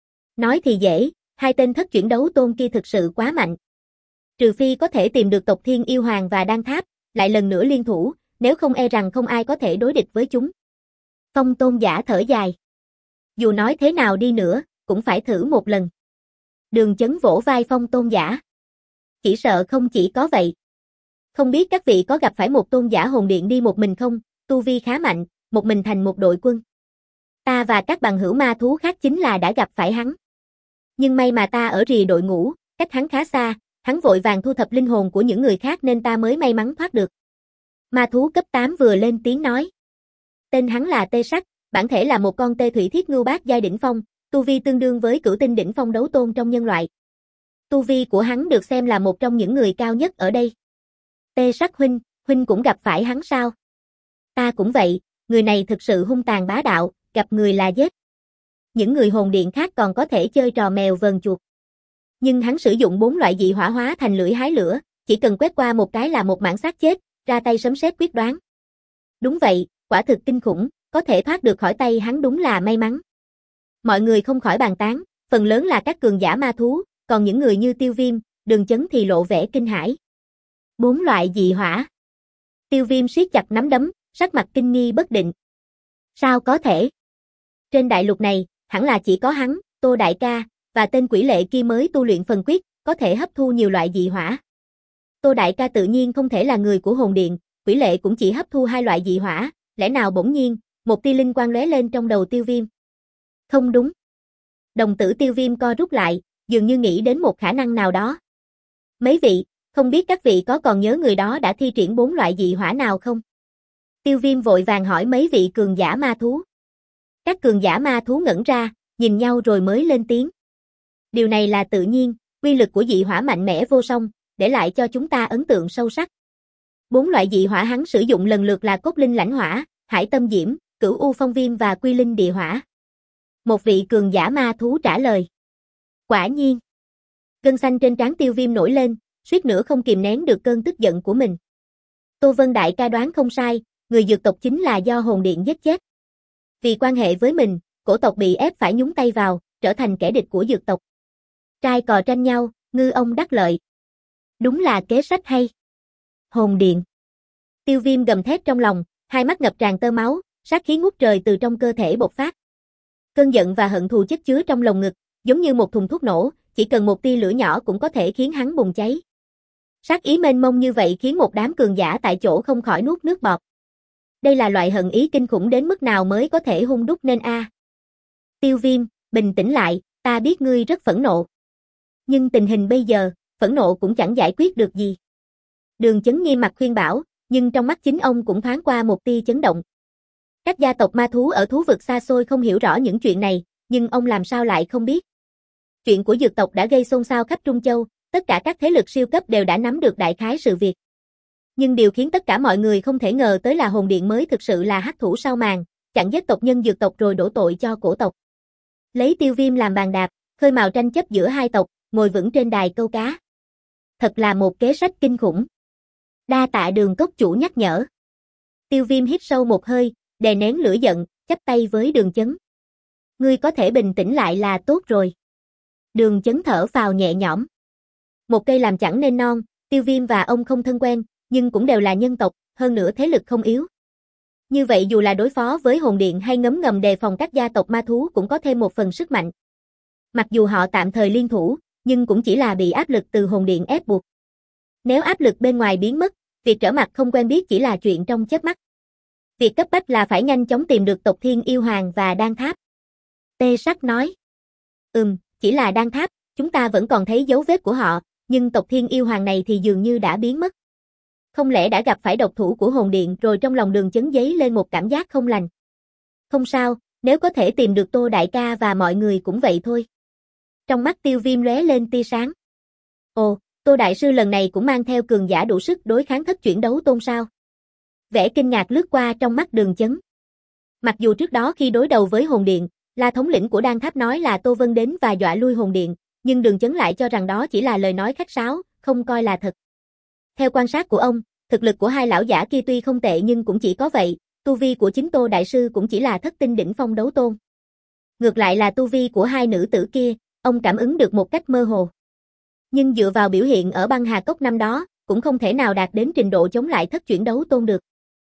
Nói thì dễ, hai tên thất chuyển đấu tôn kia thực sự quá mạnh. Trừ phi có thể tìm được tộc Thiên Yêu Hoàng và Đan Tháp, lại lần nữa liên thủ, nếu không e rằng không ai có thể đối địch với chúng. Phong Tôn giả thở dài. Dù nói thế nào đi nữa, cũng phải thử một lần. Đường Chấn vỗ vai Phong Tôn giả. Chỉ sợ không chỉ có vậy. Không biết các vị có gặp phải một tôn giả hồn điện đi một mình không, tu vi khá mạnh, một mình thành một đội quân. Ta và các bằng hữu ma thú khác chính là đã gặp phải hắn. Nhưng may mà ta ở rìa đội ngũ, cách hắn khá xa, hắn vội vàng thu thập linh hồn của những người khác nên ta mới may mắn thoát được. Ma thú cấp tám vừa lên tiếng nói. Tên hắn là Tê Sắc, bản thể là một con tê thủy thiết ngưu bát giai đỉnh phong, tu vi tương đương với cửu tinh đỉnh phong đấu tôn trong nhân loại. Tu vi của hắn được xem là một trong những người cao nhất ở đây. Tê Sắc huynh, huynh cũng gặp phải hắn sao? Ta cũng vậy, người này thực sự hung tàn bá đạo, gặp người là giết. Những người hồn điện khác còn có thể chơi trò mèo vờn chuột. Nhưng hắn sử dụng bốn loại dị hỏa hóa thành lưỡi hái lửa, chỉ cần quét qua một cái là một mảng xác chết, ra tay sấm sét quyết đoán. Đúng vậy, quả thực kinh khủng, có thể thoát được khỏi tay hắn đúng là may mắn. Mọi người không khỏi bàn tán, phần lớn là các cường giả ma thú, còn những người như Tiêu Viêm, Đường Chấn thì lộ vẻ kinh hãi. Bốn loại dị hỏa. Tiêu Viêm siết chặt nắm đấm, sắc mặt kinh nghi bất định. Sao có thể? Trên đại lục này, hẳn là chỉ có hắn, Tô Đại ca, và tên quỷ lệ kia mới tu luyện phần quyết, có thể hấp thu nhiều loại dị hỏa. Tô Đại ca tự nhiên không thể là người của hồn điện, quỷ lệ cũng chỉ hấp thu hai loại dị hỏa, lẽ nào bỗng nhiên, một tia linh quang lóe lên trong đầu Tiêu Viêm. Không đúng. Đồng tử Tiêu Viêm co rút lại, dường như nghĩ đến một khả năng nào đó. Mấy vị, không biết các vị có còn nhớ người đó đã thi triển bốn loại dị hỏa nào không? Tiêu Viêm vội vàng hỏi mấy vị cường giả ma thú. Các cường giả ma thú ngẩn ra, nhìn nhau rồi mới lên tiếng. Điều này là tự nhiên, uy lực của dị hỏa mạnh mẽ vô song, để lại cho chúng ta ấn tượng sâu sắc. Bốn loại dị hỏa hắn sử dụng lần lượt là cốt linh lãnh hỏa, hải tâm diễm, cửu u phong viêm và quy linh địa hỏa. Một vị cường giả ma thú trả lời. Quả nhiên. Gân xanh trên trán Tiêu Viêm nổi lên, suýt nữa không kìm nén được cơn tức giận của mình. Tô Vân Đại ca đoán không sai, người dược tộc chính là do hồn điện giết chết. Vì quan hệ với mình, cổ tộc bị ép phải nhúng tay vào, trở thành kẻ địch của dược tộc. Trai cò tranh nhau, ngư ông đắc lợi. Đúng là kế sách hay. Hồn điện. Tiêu Viêm gầm thét trong lòng, hai mắt ngập tràn tơ máu, sát khí ngút trời từ trong cơ thể bộc phát. Cơn giận và hận thù chất chứa trong lồng ngực, giống như một thùng thuốc nổ, chỉ cần một tia lửa nhỏ cũng có thể khiến hắn bùng cháy. Sát ý mênh mông như vậy khiến một đám cường giả tại chỗ không khỏi nuốt nước bọt. Đây là loại hận ý kinh khủng đến mức nào mới có thể hung đúc nên a. À. Tiêu Viêm, bình tĩnh lại, ta biết ngươi rất phẫn nộ. Nhưng tình hình bây giờ, phẫn nộ cũng chẳng giải quyết được gì. Đường Chấn nghiêm mặt khuyên bảo, nhưng trong mắt chính ông cũng thoáng qua một tia chấn động. Các gia tộc ma thú ở thú vực xa xôi không hiểu rõ những chuyện này, nhưng ông làm sao lại không biết. Chuyện của dược tộc đã gây xôn xao khắp Trung Châu, tất cả các thế lực siêu cấp đều đã nắm được đại khái sự việc. Nhưng điều khiến tất cả mọi người không thể ngờ tới là hồn điện mới thực sự là hắc thủ sau màn, chặn giết tộc nhân dược tộc rồi đổ tội cho cổ tộc. Lấy Tiêu Viêm làm bàn đạp, khơi mào tranh chấp giữa hai tộc, ngồi vững trên đài câu cá. Thật là một kế sách kinh khủng. Đa tạ Đường cốc chủ nhắc nhở. Tiêu Viêm hít sâu một hơi, đè nén lửa giận, chắp tay với Đường Chấn. Ngươi có thể bình tĩnh lại là tốt rồi. Đường Chấn thở phào nhẹ nhõm. Một cây làm chẳng nên non, Tiêu Viêm và ông không thân quen, nhưng cũng đều là nhân tộc, hơn nữa thế lực không yếu. Như vậy dù là đối phó với hồn điện hay ngấm ngầm đề phòng các gia tộc ma thú cũng có thêm một phần sức mạnh. Mặc dù họ tạm thời liên thủ, nhưng cũng chỉ là bị áp lực từ hồn điện ép buộc. Nếu áp lực bên ngoài biến mất, việc trở mặt không quen biết chỉ là chuyện trong chớp mắt. Việc cấp bách là phải nhanh chóng tìm được tộc Thiên Yêu Hoàng và Đan Tháp. Tê Sắc nói. Ừm, chỉ là Đan Tháp, chúng ta vẫn còn thấy dấu vết của họ, nhưng tộc Thiên Yêu Hoàng này thì dường như đã biến mất. Không lẽ đã gặp phải độc thủ của hồn điện rồi trong lòng Đường Chấn dấy lên một cảm giác không lành. Không sao, nếu có thể tìm được Tô Đại ca và mọi người cũng vậy thôi. Trong mắt Tiêu Viêm lóe lên tia sáng. Ồ, Tô Đại sư lần này cũng mang theo cường giả đủ sức đối kháng thất chuyển đấu tôn sao? Vẻ kinh ngạc lướt qua trong mắt Đường Chấn. Mặc dù trước đó khi đối đầu với hồn điện, La thống lĩnh của Đan Tháp nói là Tô Vân đến và dọa lui hồn điện, nhưng Đường Chấn lại cho rằng đó chỉ là lời nói khách sáo, không coi là thật. Theo quan sát của ông, thực lực của hai lão giả kia tuy không tệ nhưng cũng chỉ có vậy, tu vi của chính Tô Đại Sư cũng chỉ là thất tinh đỉnh phong đấu tôn. Ngược lại là tu vi của hai nữ tử kia, ông cảm ứng được một cách mơ hồ. Nhưng dựa vào biểu hiện ở băng hà cốc năm đó, cũng không thể nào đạt đến trình độ chống lại thất chuyển đấu tôn được.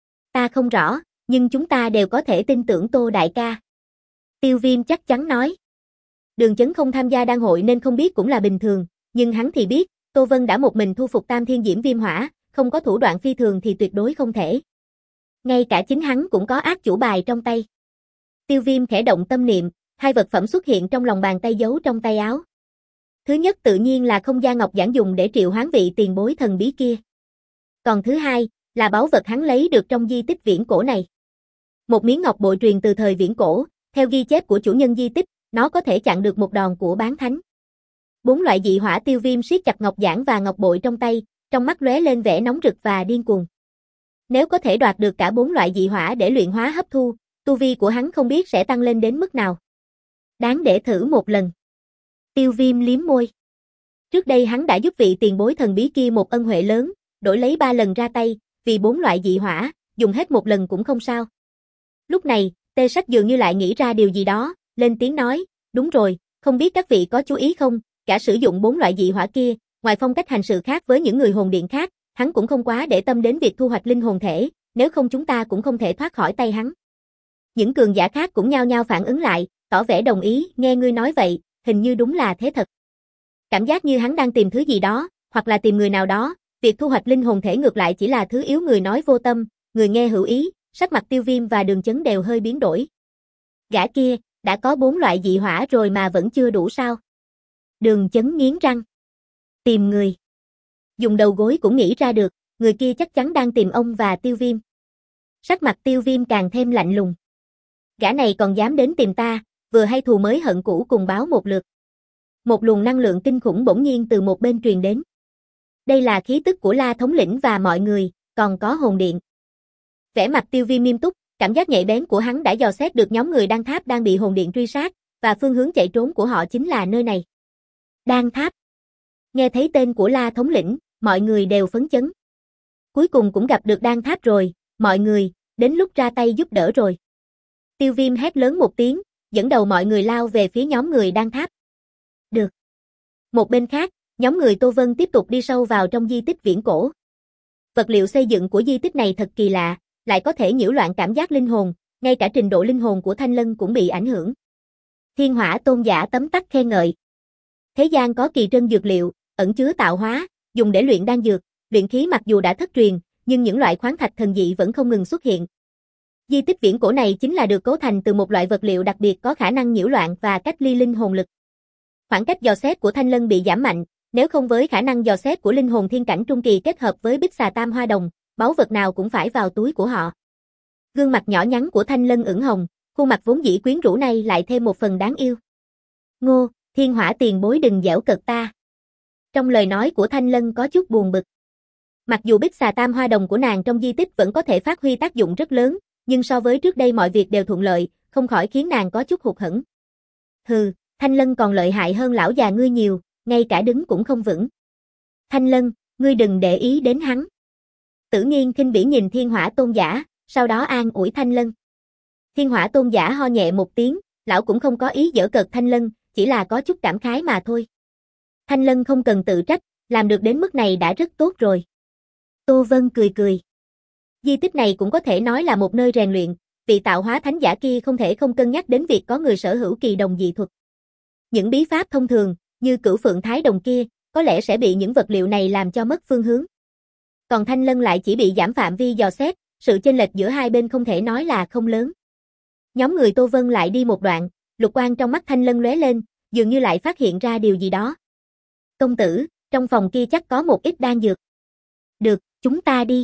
Ta không rõ, nhưng chúng ta đều có thể tin tưởng Tô đại ca. Tiêu Viêm chắc chắn nói. Đường Chấn không tham gia đan hội nên không biết cũng là bình thường, nhưng hắn thì biết, Tô Vân đã một mình thu phục Tam Thiên Diễm Viêm Hỏa, không có thủ đoạn phi thường thì tuyệt đối không thể. Ngay cả chính hắn cũng có ác chủ bài trong tay. Tiêu Viêm khẽ động tâm niệm, hai vật phẩm xuất hiện trong lòng bàn tay giấu trong tay áo. Thứ nhất tự nhiên là không gian ngọc giản dùng để triệu hoán vị tiền bối thần bí kia. Còn thứ hai, là báu vật hắn lấy được trong di tích viễn cổ này. Một miếng ngọc bội truyền từ thời viễn cổ, theo ghi chép của chủ nhân di tích, nó có thể chặn được một đòn của bán thánh. Bốn loại dị hỏa. Tiêu Viêm siết chặt ngọc giản và ngọc bội trong tay, trong mắt lóe lên vẻ nóng rực và điên cuồng. Nếu có thể đoạt được cả bốn loại dị hỏa để luyện hóa hấp thu, tu vi của hắn không biết sẽ tăng lên đến mức nào. Đáng để thử một lần. Tiêu Viêm liếm môi. Trước đây hắn đã giúp vị tiền bối thần bí kia một ân huệ lớn, đổi lấy ba lần ra tay, vì bốn loại dị hỏa, dùng hết một lần cũng không sao. Lúc này, Tê Sách dường như lại nghĩ ra điều gì đó, lên tiếng nói, đúng rồi, không biết các vị có chú ý không, cả sử dụng bốn loại dị hỏa kia, ngoài phong cách hành sự khác với những người hồn điện khác, hắn cũng không quá để tâm đến việc thu hoạch linh hồn thể, nếu không chúng ta cũng không thể thoát khỏi tay hắn. Những cường giả khác cũng nhao nhao phản ứng lại, tỏ vẻ đồng ý, nghe ngươi nói vậy, hình như đúng là thế thật. Cảm giác như hắn đang tìm thứ gì đó, hoặc là tìm người nào đó, việc thu hoạch linh hồn thể ngược lại chỉ là thứ yếu. Người nói vô tâm, người nghe hữu ý, sắc mặt Tiêu Viêm và Đường Chấn đều hơi biến đổi. Gã kia, đã có bốn loại dị hỏa rồi mà vẫn chưa đủ sao? Đường Chấn nghiến răng. Tìm người. Dùng đầu gối cũng nghĩ ra được, người kia chắc chắn đang tìm ông và Tiêu Viêm. Sắc mặt Tiêu Viêm càng thêm lạnh lùng. Gã này còn dám đến tìm ta, vừa hay thù mới hận cũ cùng báo một lượt. Một luồng năng lượng kinh khủng bỗng nhiên từ một bên truyền đến. Đây là khí tức của La thống lĩnh và mọi người, còn có hồn điện. Vẻ mặt Tiêu Viêm nghiêm túc, cảm giác nhạy bén của hắn đã dò xét được nhóm người Đan Tháp đang bị hồn điện truy sát, và phương hướng chạy trốn của họ chính là nơi này. Đan Tháp. Nghe thấy tên của La thống lĩnh, mọi người đều phấn chấn. Cuối cùng cũng gặp được Đan Tháp rồi, mọi người, đến lúc ra tay giúp đỡ rồi. Tiêu Viêm hét lớn một tiếng, dẫn đầu mọi người lao về phía nhóm người Đan Tháp. Được. Một bên khác, nhóm người Tô Vân tiếp tục đi sâu vào trong di tích viễn cổ. Vật liệu xây dựng của di tích này thật kỳ lạ, lại có thể nhiễu loạn cảm giác linh hồn, ngay cả trình độ linh hồn của Thanh Lân cũng bị ảnh hưởng. Thiên Hỏa Tôn giả tấm tắc khen ngợi. Thế gian có kỳ trân dược liệu, ẩn chứa tạo hóa, dùng để luyện đan dược, luyện khí mặc dù đã thất truyền, nhưng những loại khoáng thạch thần dị vẫn không ngừng xuất hiện. Di tích viễn cổ này chính là được cấu thành từ một loại vật liệu đặc biệt có khả năng nhiễu loạn và cách ly linh hồn lực. Khoảng cách dò xét của Thanh Lân bị giảm mạnh, nếu không với khả năng dò xét của linh hồn thiên cảnh trung kỳ kết hợp với bích xà tam hoa đồng, báu vật nào cũng phải vào túi của họ. Gương mặt nhỏ nhắn của Thanh Lân ửng hồng, khuôn mặt vốn dĩ quyến rũ này lại thêm một phần đáng yêu. Ngô, Thiên Hỏa tiền bối đừng giễu cợt ta. Trong lời nói của Thanh Lân có chút buồn bực. Mặc dù bích xà tam hoa đồng của nàng trong di tích vẫn có thể phát huy tác dụng rất lớn, nhưng so với trước đây mọi việc đều thuận lợi, không khỏi khiến nàng có chút hụt hẫng. Hừ, Thanh Lân còn lợi hại hơn lão già ngươi nhiều, ngay cả đứng cũng không vững. Thanh Lân, ngươi đừng để ý đến hắn. Tử Nghiên khinh bỉ nhìn Thiên Hỏa Tôn giả, sau đó an ủi Thanh Lân. Thiên Hỏa Tôn giả ho nhẹ một tiếng, lão cũng không có ý giở cợt Thanh Lân, chỉ là có chút cảm khái mà thôi. Thanh Lân không cần tự trách, làm được đến mức này đã rất tốt rồi. Tô Vân cười cười. Di tích này cũng có thể nói là một nơi rèn luyện, vị tạo hóa thánh giả kia không thể không cân nhắc đến việc có người sở hữu kỳ đồng dị thuật. Những bí pháp thông thường, như Cửu Phượng Thái Đồng kia, có lẽ sẽ bị những vật liệu này làm cho mất phương hướng. Còn Thanh Lân lại chỉ bị giảm phạm vi dò xét, sự chênh lệch giữa hai bên không thể nói là không lớn. Nhóm người Tô Vân lại đi một đoạn, lục quang trong mắt Thanh Lân lóe lên, dường như lại phát hiện ra điều gì đó. Công tử, trong phòng kia chắc có một ít đan dược. Được, chúng ta đi.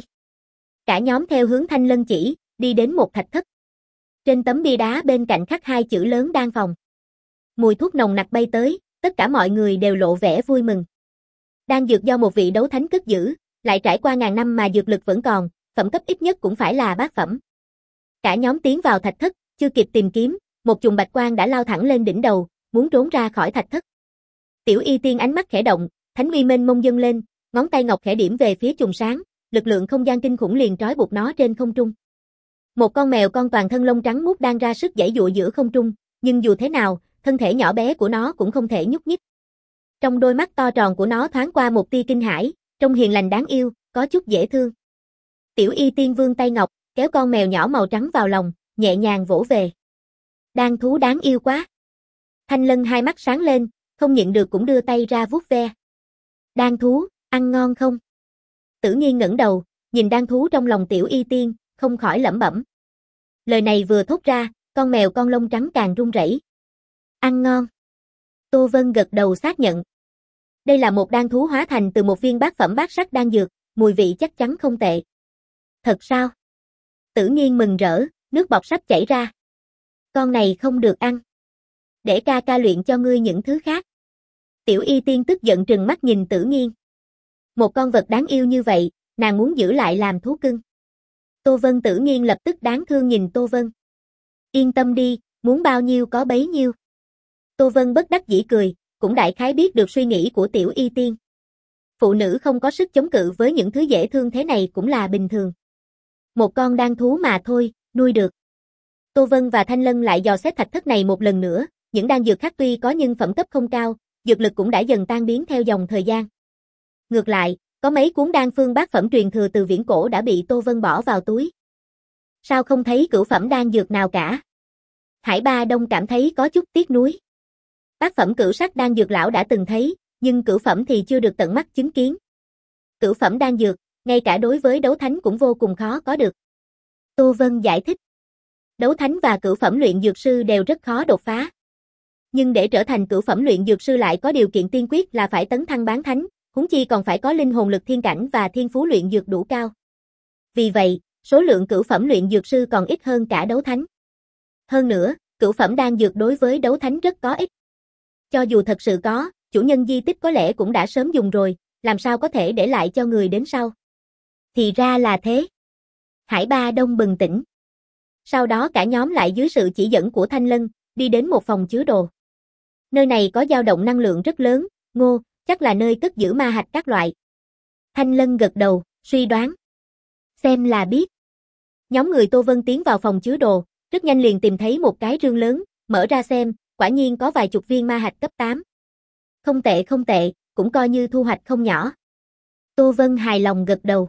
Cả nhóm theo hướng Thanh Lân chỉ, đi đến một thạch thất. Trên tấm bia đá bên cạnh khắc hai chữ lớn đan phòng. Mùi thuốc nồng nặc bay tới, tất cả mọi người đều lộ vẻ vui mừng. Đan dược do một vị đấu thánh cất giữ, lại trải qua ngàn năm mà dược lực vẫn còn, phẩm cấp ít nhất cũng phải là bát phẩm. Cả nhóm tiến vào thạch thất, chưa kịp tìm kiếm, một chùm bạch quang đã lao thẳng lên đỉnh đầu, muốn trốn ra khỏi thạch thất. Tiểu Y Tiên ánh mắt khẽ động, thánh uy mênh mông dâng lên, ngón tay ngọc khẽ điểm về phía chùm sáng, lực lượng không gian kinh khủng liền trói buộc nó trên không trung. Một con mèo con toàn thân lông trắng muốt đang ra sức giãy giụa giữa không trung, nhưng dù thế nào, thân thể nhỏ bé của nó cũng không thể nhúc nhích. Trong đôi mắt to tròn của nó thoáng qua một tia kinh hãi, trông hiền lành đáng yêu, có chút dễ thương. Tiểu Y Tiên vươn tay ngọc, kéo con mèo nhỏ màu trắng vào lòng, nhẹ nhàng vỗ về. Đan thú đáng yêu quá. Thanh Lân hai mắt sáng lên, không nhịn được cũng đưa tay ra vuốt ve. Đan thú, ăn ngon không? Tử Nghiên ngẩng đầu, nhìn đan thú trong lòng Tiểu Y Tiên, không khỏi lẩm bẩm. Lời này vừa thốt ra, con mèo con lông trắng càng run rẩy. Ăn ngon. Tô Vân gật đầu xác nhận. Đây là một đan thú hóa thành từ một viên bát phẩm bát sắc đan dược, mùi vị chắc chắn không tệ. Thật sao? Tử Nghiên mừng rỡ, nước bọt sắp chảy ra. Con này không được ăn. Để ca ca luyện cho ngươi những thứ khác. Tiểu Y Tiên tức giận trừng mắt nhìn Tử Nghiên. Một con vật đáng yêu như vậy, nàng muốn giữ lại làm thú cưng. Tô Vân Tử Nghiên lập tức đáng thương nhìn Tô Vân. Yên tâm đi, muốn bao nhiêu có bấy nhiêu. Tô Vân bất đắc dĩ cười, cũng đại khái biết được suy nghĩ của Tiểu Y Tiên. Phụ nữ không có sức chống cự với những thứ dễ thương thế này cũng là bình thường. Một con đan thú mà thôi, nuôi được. Tô Vân và Thanh Lân lại dò xét thạch thất này một lần nữa, những đan dược khác tuy có nhưng phẩm cấp không cao, dược lực cũng đã dần tan biến theo dòng thời gian. Ngược lại, có mấy cuốn đan phương bát phẩm truyền thừa từ viễn cổ đã bị Tô Vân bỏ vào túi. Sao không thấy cửu phẩm đan dược nào cả? Hải Ba Đông cảm thấy có chút tiếc nuối. Bát phẩm cửu sắc đan dược lão đã từng thấy, nhưng cửu phẩm thì chưa được tận mắt chứng kiến. Cửu phẩm đan dược, ngay cả đối với đấu thánh cũng vô cùng khó có được. Tô Vân giải thích. Đấu thánh và cửu phẩm luyện dược sư đều rất khó đột phá. Nhưng để trở thành cửu phẩm luyện dược sư lại có điều kiện tiên quyết là phải tấn thăng bán thánh, huống chi còn phải có linh hồn lực thiên cảnh và thiên phú luyện dược đủ cao. Vì vậy, số lượng cửu phẩm luyện dược sư còn ít hơn cả đấu thánh. Hơn nữa, cửu phẩm đan dược đối với đấu thánh rất có ích. Cho dù thật sự có, chủ nhân di tích có lẽ cũng đã sớm dùng rồi, làm sao có thể để lại cho người đến sau. Thì ra là thế. Hải Ba Đông bừng tỉnh. Sau đó cả nhóm lại dưới sự chỉ dẫn của Thanh Lân, đi đến một phòng chứa đồ. Nơi này có dao động năng lượng rất lớn, ngô, chắc là nơi cất giữ ma hạch các loại. Thanh Lân gật đầu, suy đoán. Xem là biết. Nhóm người Tô Vân tiến vào phòng chứa đồ, rất nhanh liền tìm thấy một cái rương lớn, mở ra xem, quả nhiên có vài chục viên ma hạch cấp tám. Không tệ không tệ, cũng coi như thu hoạch không nhỏ. Tô Vân hài lòng gật đầu.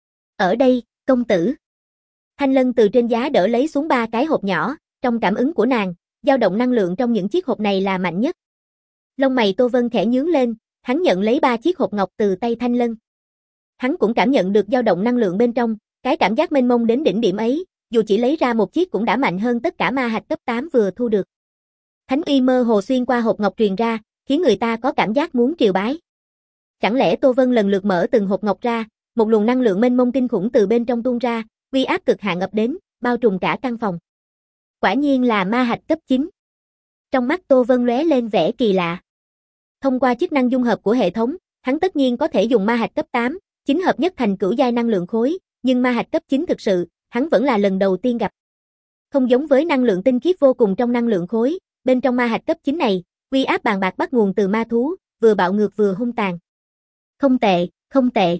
Ở đây, công tử. Thanh Lân từ trên giá đỡ lấy xuống ba cái hộp nhỏ, trong cảm ứng của nàng, dao động năng lượng trong những chiếc hộp này là mạnh nhất. Lông mày Tô Vân khẽ nhướng lên, hắn nhận lấy ba chiếc hộp ngọc từ tay Thanh Lân. Hắn cũng cảm nhận được dao động năng lượng bên trong, cái cảm giác mênh mông đến đỉnh điểm ấy, dù chỉ lấy ra một chiếc cũng đã mạnh hơn tất cả ma hạch cấp tám vừa thu được. Thánh uy mơ hồ xuyên qua hộp ngọc truyền ra, khiến người ta có cảm giác muốn triều bái. Chẳng lẽ Tô Vân lần lượt mở từng hộp ngọc ra, một luồng năng lượng mênh mông kinh khủng từ bên trong tuôn ra, uy áp cực hạn ập đến, bao trùm cả căn phòng. Quả nhiên là ma hạch cấp chín. Trong mắt Tô Vân lóe lên vẻ kỳ lạ. Thông qua chức năng dung hợp của hệ thống, hắn tất nhiên có thể dùng ma hạch cấp tám, chín hợp nhất thành cửu giai năng lượng khối, nhưng ma hạch cấp chín thực sự, hắn vẫn là lần đầu tiên gặp. Không giống với năng lượng tinh khiết vô cùng trong năng lượng khối, bên trong ma hạch cấp chín này, uy áp bàn bạc bắt nguồn từ ma thú, vừa bạo ngược vừa hung tàn. Không tệ, không tệ.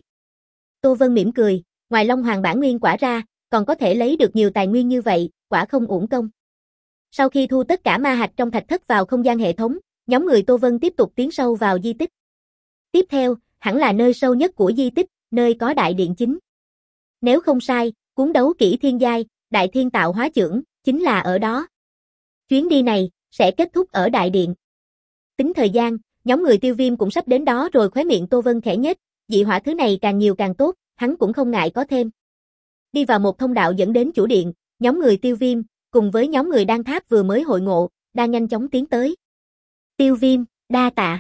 Tô Vân mỉm cười, ngoài Long Hoàng bản nguyên quả ra, còn có thể lấy được nhiều tài nguyên như vậy, quả không uổng công. Sau khi thu tất cả ma hạch trong thạch thất vào không gian hệ thống, nhóm người Tô Vân tiếp tục tiến sâu vào di tích. Tiếp theo, hẳn là nơi sâu nhất của di tích, nơi có đại điện chính. Nếu không sai, cuốn đấu kỹ thiên giai, đại thiên tạo hóa chưởng, chính là ở đó. Chuyến đi này, sẽ kết thúc ở đại điện. Tính thời gian, nhóm người Tiêu Viêm cũng sắp đến đó rồi, khóe miệng Tô Vân khẽ nhếch, dị hỏa thứ này càng nhiều càng tốt, hắn cũng không ngại có thêm. Đi vào một thông đạo dẫn đến chủ điện, nhóm người Tiêu Viêm, cùng với nhóm người Đan Tháp vừa mới hội ngộ, đang nhanh chóng tiến tới. Tiêu Viêm, đa tạ.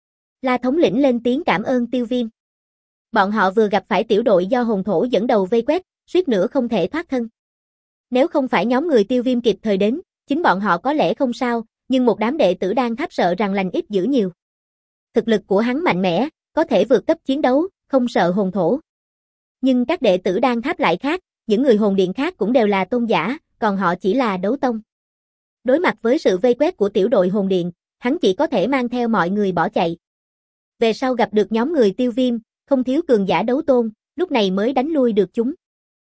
La thống lĩnh lên tiếng cảm ơn Tiêu Viêm. Bọn họ vừa gặp phải tiểu đội do hồn thổ dẫn đầu vây quét, suýt nữa không thể thoát thân. Nếu không phải nhóm người Tiêu Viêm kịp thời đến, chính bọn họ có lẽ không sao, nhưng một đám đệ tử Đan Tháp sợ rằng lành ít dữ nhiều. Thực lực của hắn mạnh mẽ, có thể vượt cấp chiến đấu, không sợ hồn thổ. Nhưng các đệ tử Đan Tháp lại khác, những người hồn điện khác cũng đều là tôn giả, còn họ chỉ là đấu tông. Đối mặt với sự vây quét của tiểu đội hồn điện, hắn chỉ có thể mang theo mọi người bỏ chạy. Về sau gặp được nhóm người Tiêu Viêm, không thiếu cường giả đấu tôn, lúc này mới đánh lui được chúng.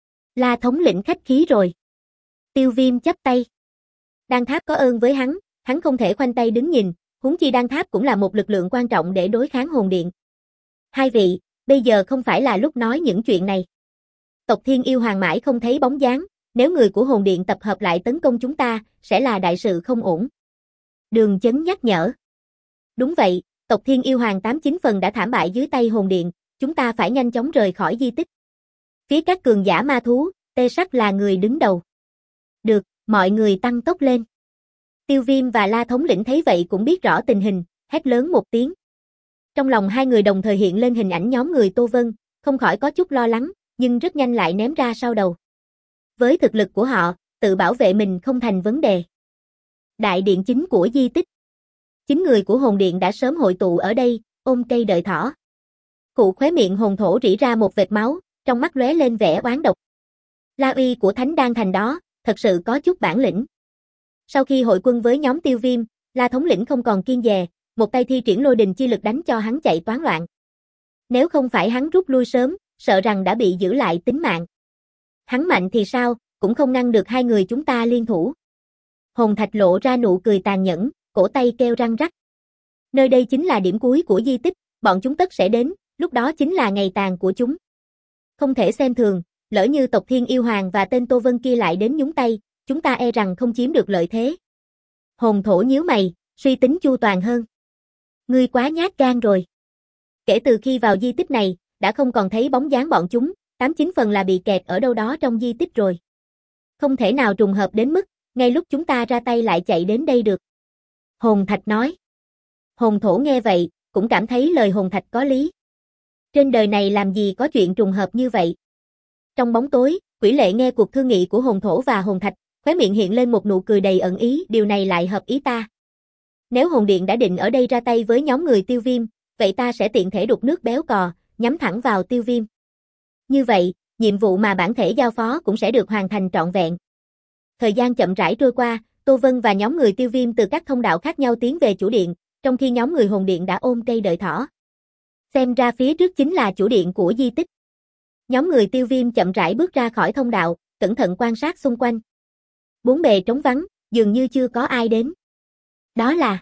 La thống lĩnh khách khí rồi. Tiêu Viêm chắp tay. Đan Tháp có ơn với hắn, hắn không thể khoanh tay đứng nhìn, huống chi Đan Tháp cũng là một lực lượng quan trọng để đối kháng hồn điện. Hai vị, bây giờ không phải là lúc nói những chuyện này. Tộc Thiên Yêu Hoàng mãi không thấy bóng dáng, nếu người của hồn điện tập hợp lại tấn công chúng ta, sẽ là đại sự không ổn. Đường Chấn nhắc nhở. Đúng vậy, tộc Thiên Yêu Hoàng tám chín phần đã thảm bại dưới tay hồn điện, chúng ta phải nhanh chóng rời khỏi di tích. Phía các cường giả ma thú, Tê Sắc là người đứng đầu. Được, mọi người tăng tốc lên. Tiêu Viêm và La thống lĩnh thấy vậy cũng biết rõ tình hình, hét lớn một tiếng. Trong lòng hai người đồng thời hiện lên hình ảnh nhóm người Tô Vân, không khỏi có chút lo lắng, nhưng rất nhanh lại ném ra sau đầu. Với thực lực của họ, tự bảo vệ mình không thành vấn đề. Đại điện chính của di tích. Chín người của hồn điện đã sớm hội tụ ở đây, ôm cây đợi thỏ. Cụ khóe miệng hồn thổ rỉ ra một vệt máu, trong mắt lóe lên vẻ oán độc. La uy của Thánh Đan Thành đó, thật sự có chút bản lĩnh. Sau khi hội quân với nhóm Tiêu Viêm, La thống lĩnh không còn kiên dè, một tay thi triển lôi đình chi lực đánh cho hắn chạy toán loạn. Nếu không phải hắn rút lui sớm, sợ rằng đã bị giữ lại tính mạng. Hắn mạnh thì sao, cũng không ngăn được hai người chúng ta liên thủ. Hồn Thạch lộ ra nụ cười tàn nhẫn, cổ tay kêu răng rắc. Nơi đây chính là điểm cuối của di tích, bọn chúng tất sẽ đến, lúc đó chính là ngày tàn của chúng. Không thể xem thường, lỡ như tộc Thiên Yêu Hoàng và tên Tô Vân kia lại đến nhúng tay, chúng ta e rằng không chiếm được lợi thế. Hồn thổ nhíu mày, suy tính chu toàn hơn. Ngươi quá nhát gan rồi. Kể từ khi vào di tích này, đã không còn thấy bóng dáng bọn chúng, tám chín phần là bị kẹt ở đâu đó trong di tích rồi. Không thể nào trùng hợp đến mức, ngay lúc chúng ta ra tay lại chạy đến đây được. Hồn Thạch nói. Hồn thổ nghe vậy, cũng cảm thấy lời Hồn Thạch có lý. Trên đời này làm gì có chuyện trùng hợp như vậy. Trong bóng tối, Quỷ Lệ nghe cuộc thương nghị của Hồn thổ và Hồn Thạch, khóe miệng hiện lên một nụ cười đầy ẩn ý, điều này lại hợp ý ta. Nếu hồn điện đã định ở đây ra tay với nhóm người Tiêu Viêm, vậy ta sẽ tiện thể đục nước béo cò, nhắm thẳng vào Tiêu Viêm. Như vậy, nhiệm vụ mà bản thể giao phó cũng sẽ được hoàn thành trọn vẹn. Thời gian chậm rãi trôi qua, Tô Vân và nhóm người Tiêu Viêm từ các thông đạo khác nhau tiến về chủ điện, trong khi nhóm người hồn điện đã ôm cây đợi thỏ. Xem ra phía trước chính là chủ điện của di tích. Nhóm người Tiêu Viêm chậm rãi bước ra khỏi thông đạo, cẩn thận quan sát xung quanh. Bốn bề trống vắng, dường như chưa có ai đến. Đó là...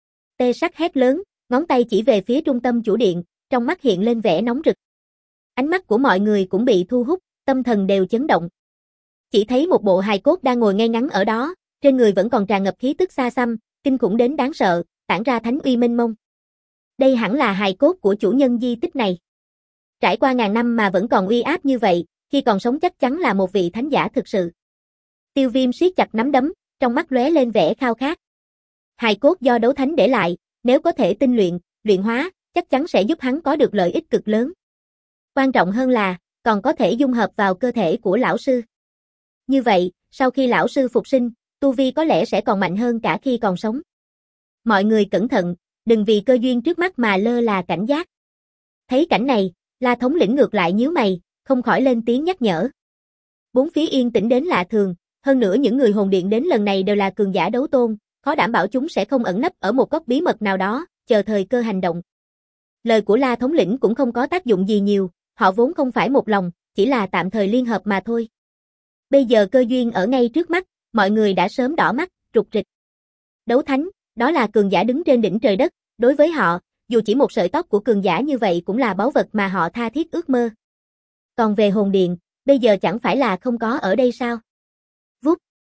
Tê Sắc hét lớn, ngón tay chỉ về phía trung tâm chủ điện, trong mắt hiện lên vẻ nóng rực. Ánh mắt của mọi người cũng bị thu hút, tâm thần đều chấn động. Chỉ thấy một bộ hài cốt đang ngồi ngay ngắn ở đó, trên người vẫn còn tràn ngập khí tức xa xăm, kinh khủng đến đáng sợ, tản ra thánh uy mênh mông. Đây hẳn là hài cốt của chủ nhân di tích này. Trải qua ngàn năm mà vẫn còn uy áp như vậy, khi còn sống chắc chắn là một vị thánh giả thực sự. Tiêu Viêm siết chặt nắm đấm, trong mắt lóe lên vẻ khao khát. Hài cốt do đấu thánh để lại, nếu có thể tinh luyện, luyện hóa, chắc chắn sẽ giúp hắn có được lợi ích cực lớn. Quan trọng hơn là, còn có thể dung hợp vào cơ thể của lão sư. Như vậy, sau khi lão sư phục sinh, tu vi có lẽ sẽ còn mạnh hơn cả khi còn sống. Mọi người cẩn thận, đừng vì cơ duyên trước mắt mà lơ là cảnh giác. Thấy cảnh này, La thống lĩnh ngược lại nhíu mày, không khỏi lên tiếng nhắc nhở. Bốn phía yên tĩnh đến lạ thường, hơn nữa những người hồn điện đến lần này đều là cường giả đấu tôn, khó đảm bảo chúng sẽ không ẩn nấp ở một góc bí mật nào đó, chờ thời cơ hành động. Lời của La thống lĩnh cũng không có tác dụng gì nhiều, họ vốn không phải một lòng, chỉ là tạm thời liên hợp mà thôi. Bây giờ cơ duyên ở ngay trước mắt, mọi người đã sớm đỏ mắt, rục rịch. Đấu thánh, đó là cường giả đứng trên đỉnh trời đất, đối với họ, dù chỉ một sợi tóc của cường giả như vậy cũng là báu vật mà họ tha thiết ước mơ. Còn về hồn điện, bây giờ chẳng phải là không có ở đây sao? Vút.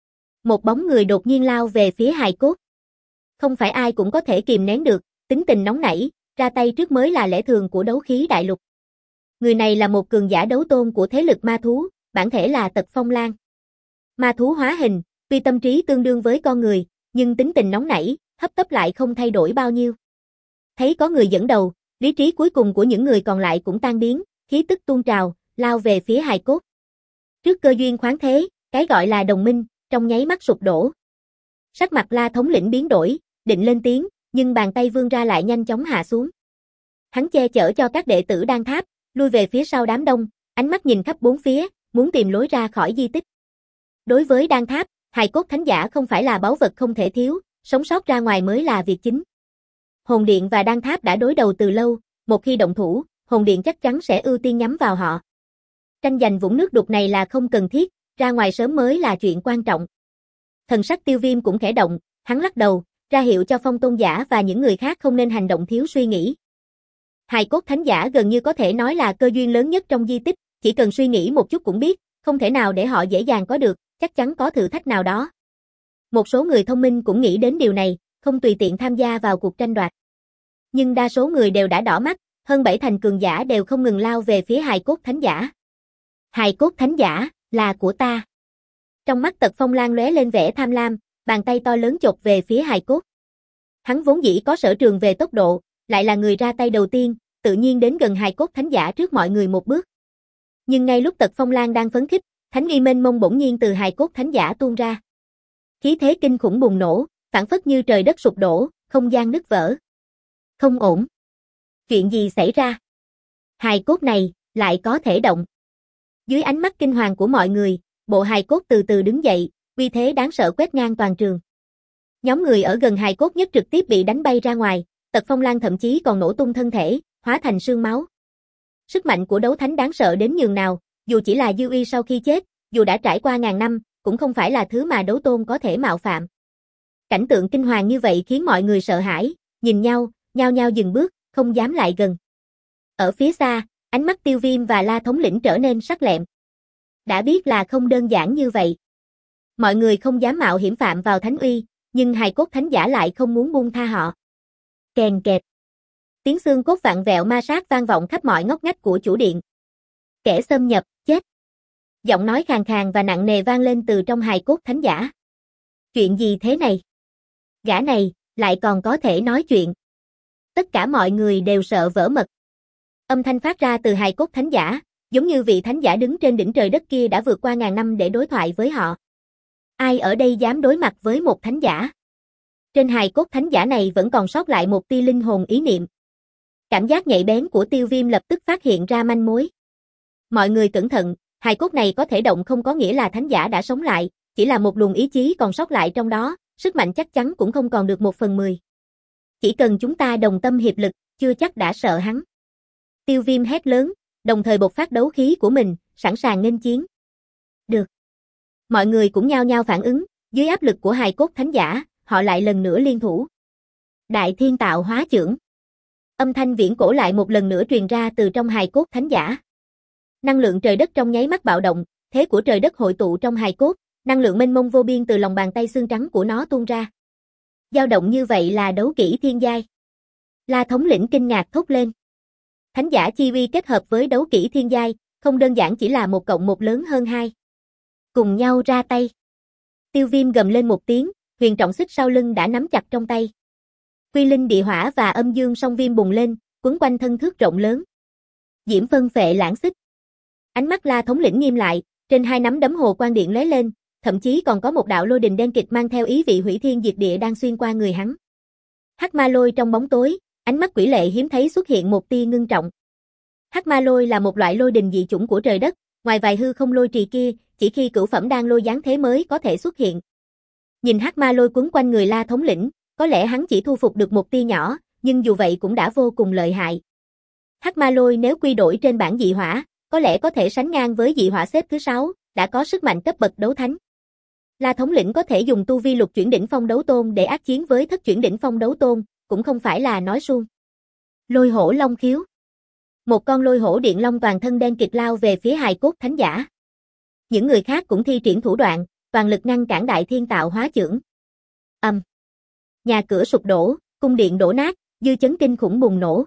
Một bóng người đột nhiên lao về phía hài cốt. Không phải ai cũng có thể kìm nén được, tính tình nóng nảy, ra tay trước mới là lẽ thường của đấu khí đại lục. Người này là một cường giả đấu tôn của thế lực ma thú, bản thể là Tật Phong Lan. Ma thú hóa hình, tuy tâm trí tương đương với con người, nhưng tính tình nóng nảy, hấp tấp lại không thay đổi bao nhiêu. Thấy có người dẫn đầu, lý trí cuối cùng của những người còn lại cũng tan biến, khí tức tuôn trào, lao về phía hài cốt. Trước cơ duyên khoáng thế, cái gọi là đồng minh, trong nháy mắt sụp đổ. Sắc mặt La thống lĩnh biến đổi, định lên tiếng, nhưng bàn tay vươn ra lại nhanh chóng hạ xuống. Hắn che chở cho các đệ tử Đan Tháp, lui về phía sau đám đông, ánh mắt nhìn khắp bốn phía, muốn tìm lối ra khỏi di tích. Đối với Đan Tháp, Hài cốt thánh giả không phải là báu vật không thể thiếu, sống sót ra ngoài mới là việc chính. Hồn điện và đan tháp đã đối đầu từ lâu, một khi động thủ, hồn điện chắc chắn sẽ ưu tiên nhắm vào họ. Tranh giành vũng nước đục này là không cần thiết, ra ngoài sớm mới là chuyện quan trọng. Thần sắc Tiêu Viêm cũng khẽ động, hắn lắc đầu, ra hiệu cho Phong Tôn giả và những người khác không nên hành động thiếu suy nghĩ. Hài cốt thánh giả gần như có thể nói là cơ duyên lớn nhất trong di tích, chỉ cần suy nghĩ một chút cũng biết, không thể nào để họ dễ dàng có được, chắc chắn có thử thách nào đó. Một số người thông minh cũng nghĩ đến điều này, không tùy tiện tham gia vào cuộc tranh đoạt. Nhưng đa số người đều đã đỏ mắt, hơn bảy thành cường giả đều không ngừng lao về phía hài cốt thánh giả. Hài cốt thánh giả, là của ta. Trong mắt Tật Phong Lan lóe lên vẻ tham lam, bàn tay to lớn chộp về phía hài cốt. Hắn vốn dĩ có sở trường về tốc độ, lại là người ra tay đầu tiên, tự nhiên đến gần hài cốt thánh giả trước mọi người một bước. Nhưng ngay lúc Tật Phong Lan đang phấn khích, thánh uy mênh mông bỗng nhiên từ hài cốt thánh giả tuôn ra. Khí thế kinh khủng bùng nổ, phảng phất như trời đất sụp đổ, không gian nứt vỡ. Không ổn. Chuyện gì xảy ra? Hài cốt này, lại có thể động. Dưới ánh mắt kinh hoàng của mọi người, bộ hài cốt từ từ đứng dậy, uy thế đáng sợ quét ngang toàn trường. Nhóm người ở gần hài cốt nhất trực tiếp bị đánh bay ra ngoài, Tật Phong Lan thậm chí còn nổ tung thân thể, hóa thành sương máu. Sức mạnh của đấu thánh đáng sợ đến nhường nào, dù chỉ là dư uy sau khi chết, dù đã trải qua ngàn năm, cũng không phải là thứ mà đấu tôn có thể mạo phạm. Cảnh tượng kinh hoàng như vậy khiến mọi người sợ hãi, nhìn nhau, nhao nhao dừng bước, không dám lại gần. Ở phía xa, ánh mắt Tiêu Viêm và La thống lĩnh trở nên sắc lẹm. Đã biết là không đơn giản như vậy. Mọi người không dám mạo hiểm phạm vào thánh uy, nhưng hài cốt thánh giả lại không muốn buông tha họ. Kèn kẹt. Tiếng xương cốt vặn vẹo ma sát vang vọng khắp mọi ngóc ngách của chủ điện. Kẻ xâm nhập, chết. Giọng nói khàn khàn và nặng nề vang lên từ trong hài cốt thánh giả. Chuyện gì thế này? Gã này, lại còn có thể nói chuyện. Tất cả mọi người đều sợ vỡ mật. Âm thanh phát ra từ hài cốt thánh giả, giống như vị thánh giả đứng trên đỉnh trời đất kia đã vượt qua ngàn năm để đối thoại với họ. Ai ở đây dám đối mặt với một thánh giả? Trên hài cốt thánh giả này vẫn còn sót lại một tia linh hồn ý niệm. Cảm giác nhạy bén của Tiêu Viêm lập tức phát hiện ra manh mối. Mọi người cẩn thận, hài cốt này có thể động không có nghĩa là thánh giả đã sống lại, chỉ là một luồng ý chí còn sót lại trong đó, sức mạnh chắc chắn cũng không còn được một phần mười. Chỉ cần chúng ta đồng tâm hiệp lực, chưa chắc đã sợ hắn. Tiêu Viêm hét lớn, đồng thời bộc phát đấu khí của mình, sẵn sàng nghênh chiến. Được. Mọi người cũng nhao nhao phản ứng, dưới áp lực của hài cốt thánh giả, họ lại lần nữa liên thủ. Đại thiên tạo hóa chưởng. Âm thanh viễn cổ lại một lần nữa truyền ra từ trong hài cốt thánh giả. Năng lượng trời đất trong nháy mắt bạo động, thế của trời đất hội tụ trong hài cốt, năng lượng mênh mông vô biên từ lòng bàn tay xương trắng của nó tuôn ra. Dao động như vậy là đấu kỹ thiên giai. La thống lĩnh kinh ngạc thốt lên. Thánh giả chi uy kết hợp với đấu kỹ thiên giai, không đơn giản chỉ là một cộng một lớn hơn hai. Cùng nhau ra tay. Tiêu Viêm gầm lên một tiếng, huyền trọng xích sau lưng đã nắm chặt trong tay. Quy linh địa hỏa và âm dương song viêm bùng lên, quấn quanh thân thước rộng lớn. Diễm phân phệ lãng xích. Ánh mắt La thống lĩnh nghiêm lại, trên hai nắm đấm hồ quang điện lóe lên, thậm chí còn có một đạo lôi đình đen kịt mang theo ý vị hủy thiên diệt địa đang xuyên qua người hắn. Hắc ma lôi trong bóng tối, ánh mắt quỷ lệ hiếm thấy xuất hiện một tia ngưng trọng. Hắc ma lôi là một loại lôi đình dị chủng của trời đất, ngoài vài hư không lôi trì kia, chỉ khi cửu phẩm đan lôi giáng thế mới có thể xuất hiện. Nhìn hắc ma lôi quấn quanh người La thống lĩnh, có lẽ hắn chỉ thu phục được một tia nhỏ, nhưng dù vậy cũng đã vô cùng lợi hại. Hắc ma lôi nếu quy đổi trên bảng dị hỏa, có lẽ có thể sánh ngang với dị hỏa xếp thứ sáu, đã có sức mạnh cấp bậc đấu thánh. La thống lĩnh có thể dùng tu vi lục chuyển đỉnh phong đấu tôn để ác chiến với thất chuyển đỉnh phong đấu tôn, cũng không phải là nói suông. Lôi hổ long khiếu. Một con lôi hổ điện long toàn thân đen kịt lao về phía hài cốt thánh giả. Những người khác cũng thi triển thủ đoạn, toàn lực ngăn cản đại thiên tạo hóa chưởng. Âm. Um. Nhà cửa sụp đổ, cung điện đổ nát, dư chấn kinh khủng bùng nổ.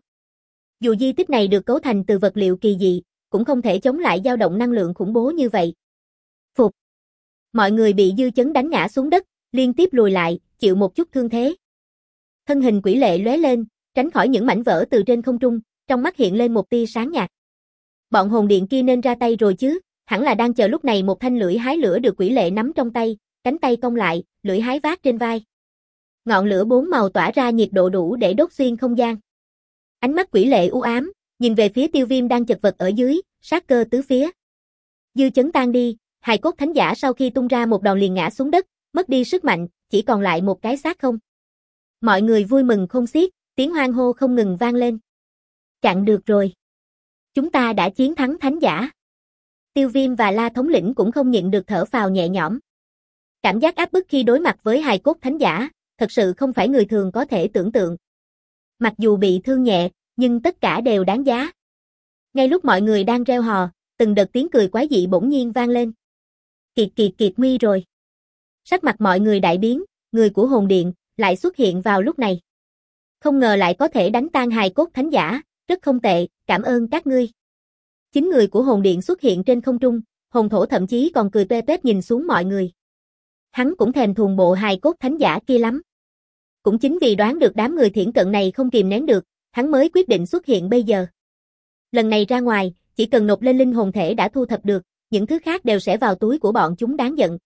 Dù di tích này được cấu thành từ vật liệu kỳ dị, cũng không thể chống lại dao động năng lượng khủng bố như vậy. Phục. Mọi người bị dư chấn đánh ngã xuống đất, liên tiếp lùi lại, chịu một chút thương thế. Thân hình quỷ lệ lóe lên, tránh khỏi những mảnh vỡ từ trên không trung, trong mắt hiện lên một tia sáng nhạt. Bọn hồn điện kia nên ra tay rồi chứ, hẳn là đang chờ lúc này một thanh lưỡi hái lửa được quỷ lệ nắm trong tay, cánh tay cong lại, lưỡi hái vác trên vai. Ngọn lửa bốn màu tỏa ra nhiệt độ đủ để đốt xuyên không gian. Ánh mắt quỷ lệ u ám, nhìn về phía Tiêu Viêm đang chật vật ở dưới, sát cơ tứ phía. Dư chấn tan đi, hài cốt thánh giả sau khi tung ra một đòn liền ngã xuống đất, mất đi sức mạnh, chỉ còn lại một cái xác không. Mọi người vui mừng khôn xiết, tiếng hoan hô không ngừng vang lên. Chặn được rồi. Chúng ta đã chiến thắng thánh giả. Tiêu Viêm và La thống lĩnh cũng không nhịn được thở phào nhẹ nhõm. Cảm giác áp bức khi đối mặt với hài cốt thánh giả, thật sự không phải người thường có thể tưởng tượng. Mặc dù bị thương nhẹ, nhưng tất cả đều đáng giá. Ngay lúc mọi người đang reo hò, từng đợt tiếng cười quái dị bỗng nhiên vang lên. Kiệt kiệt kiệt nguy rồi. Sắc mặt mọi người đại biến, người của hồn điện lại xuất hiện vào lúc này. Không ngờ lại có thể đánh tan hài cốt thánh giả, rất không tệ, cảm ơn các ngươi. Chính người của hồn điện xuất hiện trên không trung, hồn thổ thậm chí còn cười toe toét nhìn xuống mọi người. Hắn cũng thèm thuồng bộ hài cốt thánh giả kia lắm. Cũng chính vì đoán được đám người thiển cận này không kìm nén được, hắn mới quyết định xuất hiện bây giờ. Lần này ra ngoài, chỉ cần nộp lên linh hồn thể đã thu thập được, những thứ khác đều sẽ vào túi của bọn chúng đáng giận.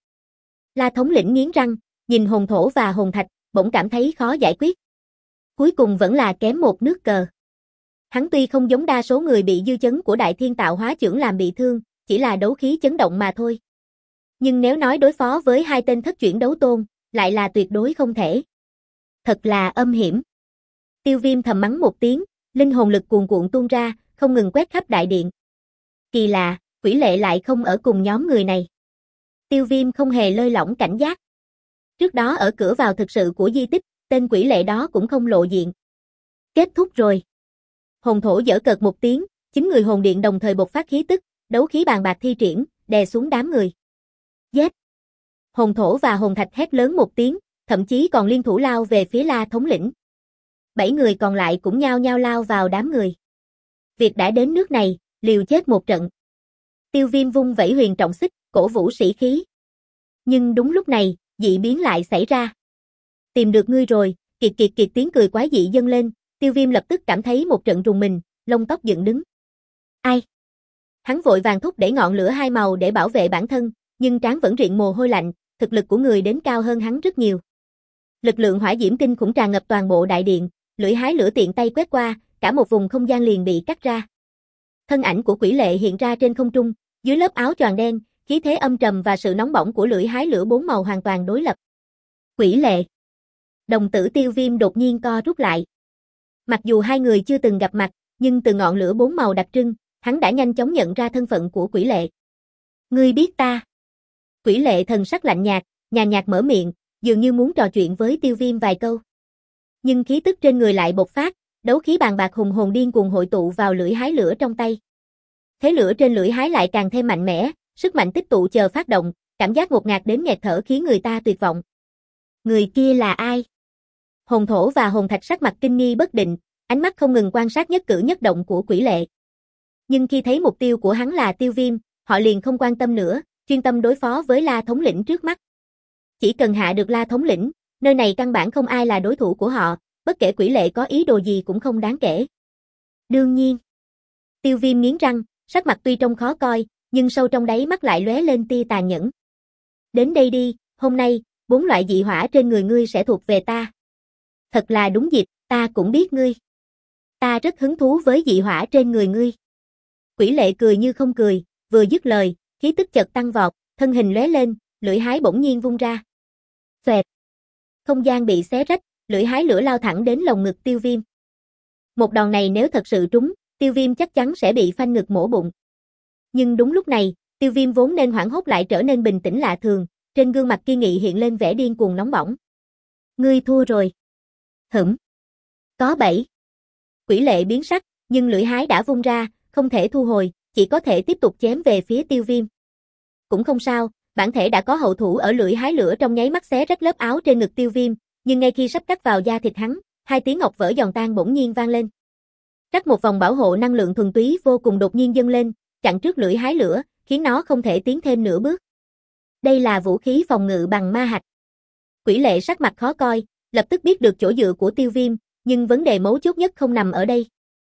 La thống lĩnh nghiến răng, nhìn hồn thổ và hồn thạch, bỗng cảm thấy khó giải quyết. Cuối cùng vẫn là kém một nước cờ. Hắn tuy không giống đa số người bị dư chấn của đại thiên tạo hóa chưởng làm bị thương, chỉ là đấu khí chấn động mà thôi. Nhưng nếu nói đối phó với hai tên thất chuyển đấu tôn, lại là tuyệt đối không thể. Thật là âm hiểm. Tiêu Viêm thầm mắng một tiếng, linh hồn lực cuồn cuộn tuôn ra, không ngừng quét khắp đại điện. Kỳ lạ, Quỷ Lệ lại không ở cùng nhóm người này. Tiêu Viêm không hề lơi lỏng cảnh giác. Trước đó ở cửa vào thực sự của di tích, tên Quỷ Lệ đó cũng không lộ diện. Kết thúc rồi. Hồn thổ giở cợt một tiếng, chính người hồn điện đồng thời bộc phát khí tức, đấu khí bàn bạc thi triển, đè xuống đám người. Giết! Hồn thổ và hồn thạch hét lớn một tiếng, thậm chí còn liên thủ lao về phía La thống lĩnh. Bảy người còn lại cũng nhao nhao lao vào đám người. Việc đã đến nước này, liều chết một trận. Tiêu Viêm vung vẩy huyền trọng xích, cổ vũ sĩ khí. Nhưng đúng lúc này, dị biến lại xảy ra. Tìm được ngươi rồi, kiệt kiệt kiệt tiếng cười quái dị dâng lên, Tiêu Viêm lập tức cảm thấy một trận rùng mình, lông tóc dựng đứng. Ai? Hắn vội vàng thúc đẩy ngọn lửa hai màu để bảo vệ bản thân, nhưng trán vẫn riện mồ hôi lạnh, thực lực của người đến cao hơn hắn rất nhiều. Lực lượng hỏa diễm kinh khủng tràn ngập toàn bộ đại điện, lưỡi hái lửa tiện tay quét qua, cả một vùng không gian liền bị cắt ra. Thân ảnh của Quỷ Lệ hiện ra trên không trung, dưới lớp áo choàng đen, khí thế âm trầm và sự nóng bỏng của lưỡi hái lửa bốn màu hoàn toàn đối lập. Quỷ Lệ. Đồng tử Tiêu Viêm đột nhiên co rút lại. Mặc dù hai người chưa từng gặp mặt, nhưng từ ngọn lửa bốn màu đặc trưng, hắn đã nhanh chóng nhận ra thân phận của Quỷ Lệ. Ngươi biết ta? Quỷ Lệ thần sắc lạnh nhạt, nhàn nhạt mở miệng, dường như muốn trò chuyện với Tiêu Viêm vài câu. Nhưng khí tức trên người lại bộc phát, đấu khí bàn bạc hùng hồn điên cuồng hội tụ vào lưỡi hái lửa trong tay. Thế lửa trên lưỡi hái lại càng thêm mạnh mẽ, sức mạnh tích tụ chờ phát động, cảm giác ngột ngạt đến nghẹt thở khiến người ta tuyệt vọng. Người kia là ai? Hồn thổ và hồn thạch sắc mặt kinh nghi bất định, ánh mắt không ngừng quan sát nhất cử nhất động của Quỷ Lệ. Nhưng khi thấy mục tiêu của hắn là Tiêu Viêm, họ liền không quan tâm nữa, chuyên tâm đối phó với La thống lĩnh trước mắt. Chỉ cần hạ được La thống lĩnh, nơi này căn bản không ai là đối thủ của họ, bất kể Quỷ Lệ có ý đồ gì cũng không đáng kể. Đương nhiên. Tiêu Viêm nghiến răng, sắc mặt tuy trông khó coi, nhưng sâu trong đáy mắt lại lóe lên tia tàn nhẫn. Đến đây đi, hôm nay, bốn loại dị hỏa trên người ngươi sẽ thuộc về ta. Thật là đúng dịp, ta cũng biết ngươi. Ta rất hứng thú với dị hỏa trên người ngươi. Quỷ Lệ cười như không cười, vừa dứt lời, khí tức chợt tăng vọt, thân hình lóe lên, lưỡi hái bỗng nhiên vung ra. Xoẹt. Không gian bị xé rách, lưỡi hái lửa lao thẳng đến lồng ngực Tiêu Viêm. Một đòn này nếu thật sự trúng, Tiêu Viêm chắc chắn sẽ bị phanh ngực mổ bụng. Nhưng đúng lúc này, Tiêu Viêm vốn nên hoảng hốt lại trở nên bình tĩnh lạ thường, trên gương mặt kiên nghị hiện lên vẻ điên cuồng nóng bỏng. Ngươi thua rồi. Hửm. Có bảy. Quỷ Lệ biến sắc, nhưng lưỡi hái đã vung ra, không thể thu hồi, chỉ có thể tiếp tục chém về phía Tiêu Viêm. Cũng không sao, bản thể đã có hậu thủ ở lưỡi hái lửa trong nháy mắt xé rách lớp áo trên ngực Tiêu Viêm, nhưng ngay khi sắp cắt vào da thịt hắn, hai tiếng ngọc vỡ giòn tan bỗng nhiên vang lên. Rắc một vòng bảo hộ năng lượng thuần túy vô cùng đột nhiên dâng lên, chặn trước lưỡi hái lửa, khiến nó không thể tiến thêm nửa bước. Đây là vũ khí phòng ngự bằng ma hạch. Quỷ Lệ sắc mặt khó coi, lập tức biết được chỗ dựa của Tiêu Viêm, nhưng vấn đề mấu chốt nhất không nằm ở đây.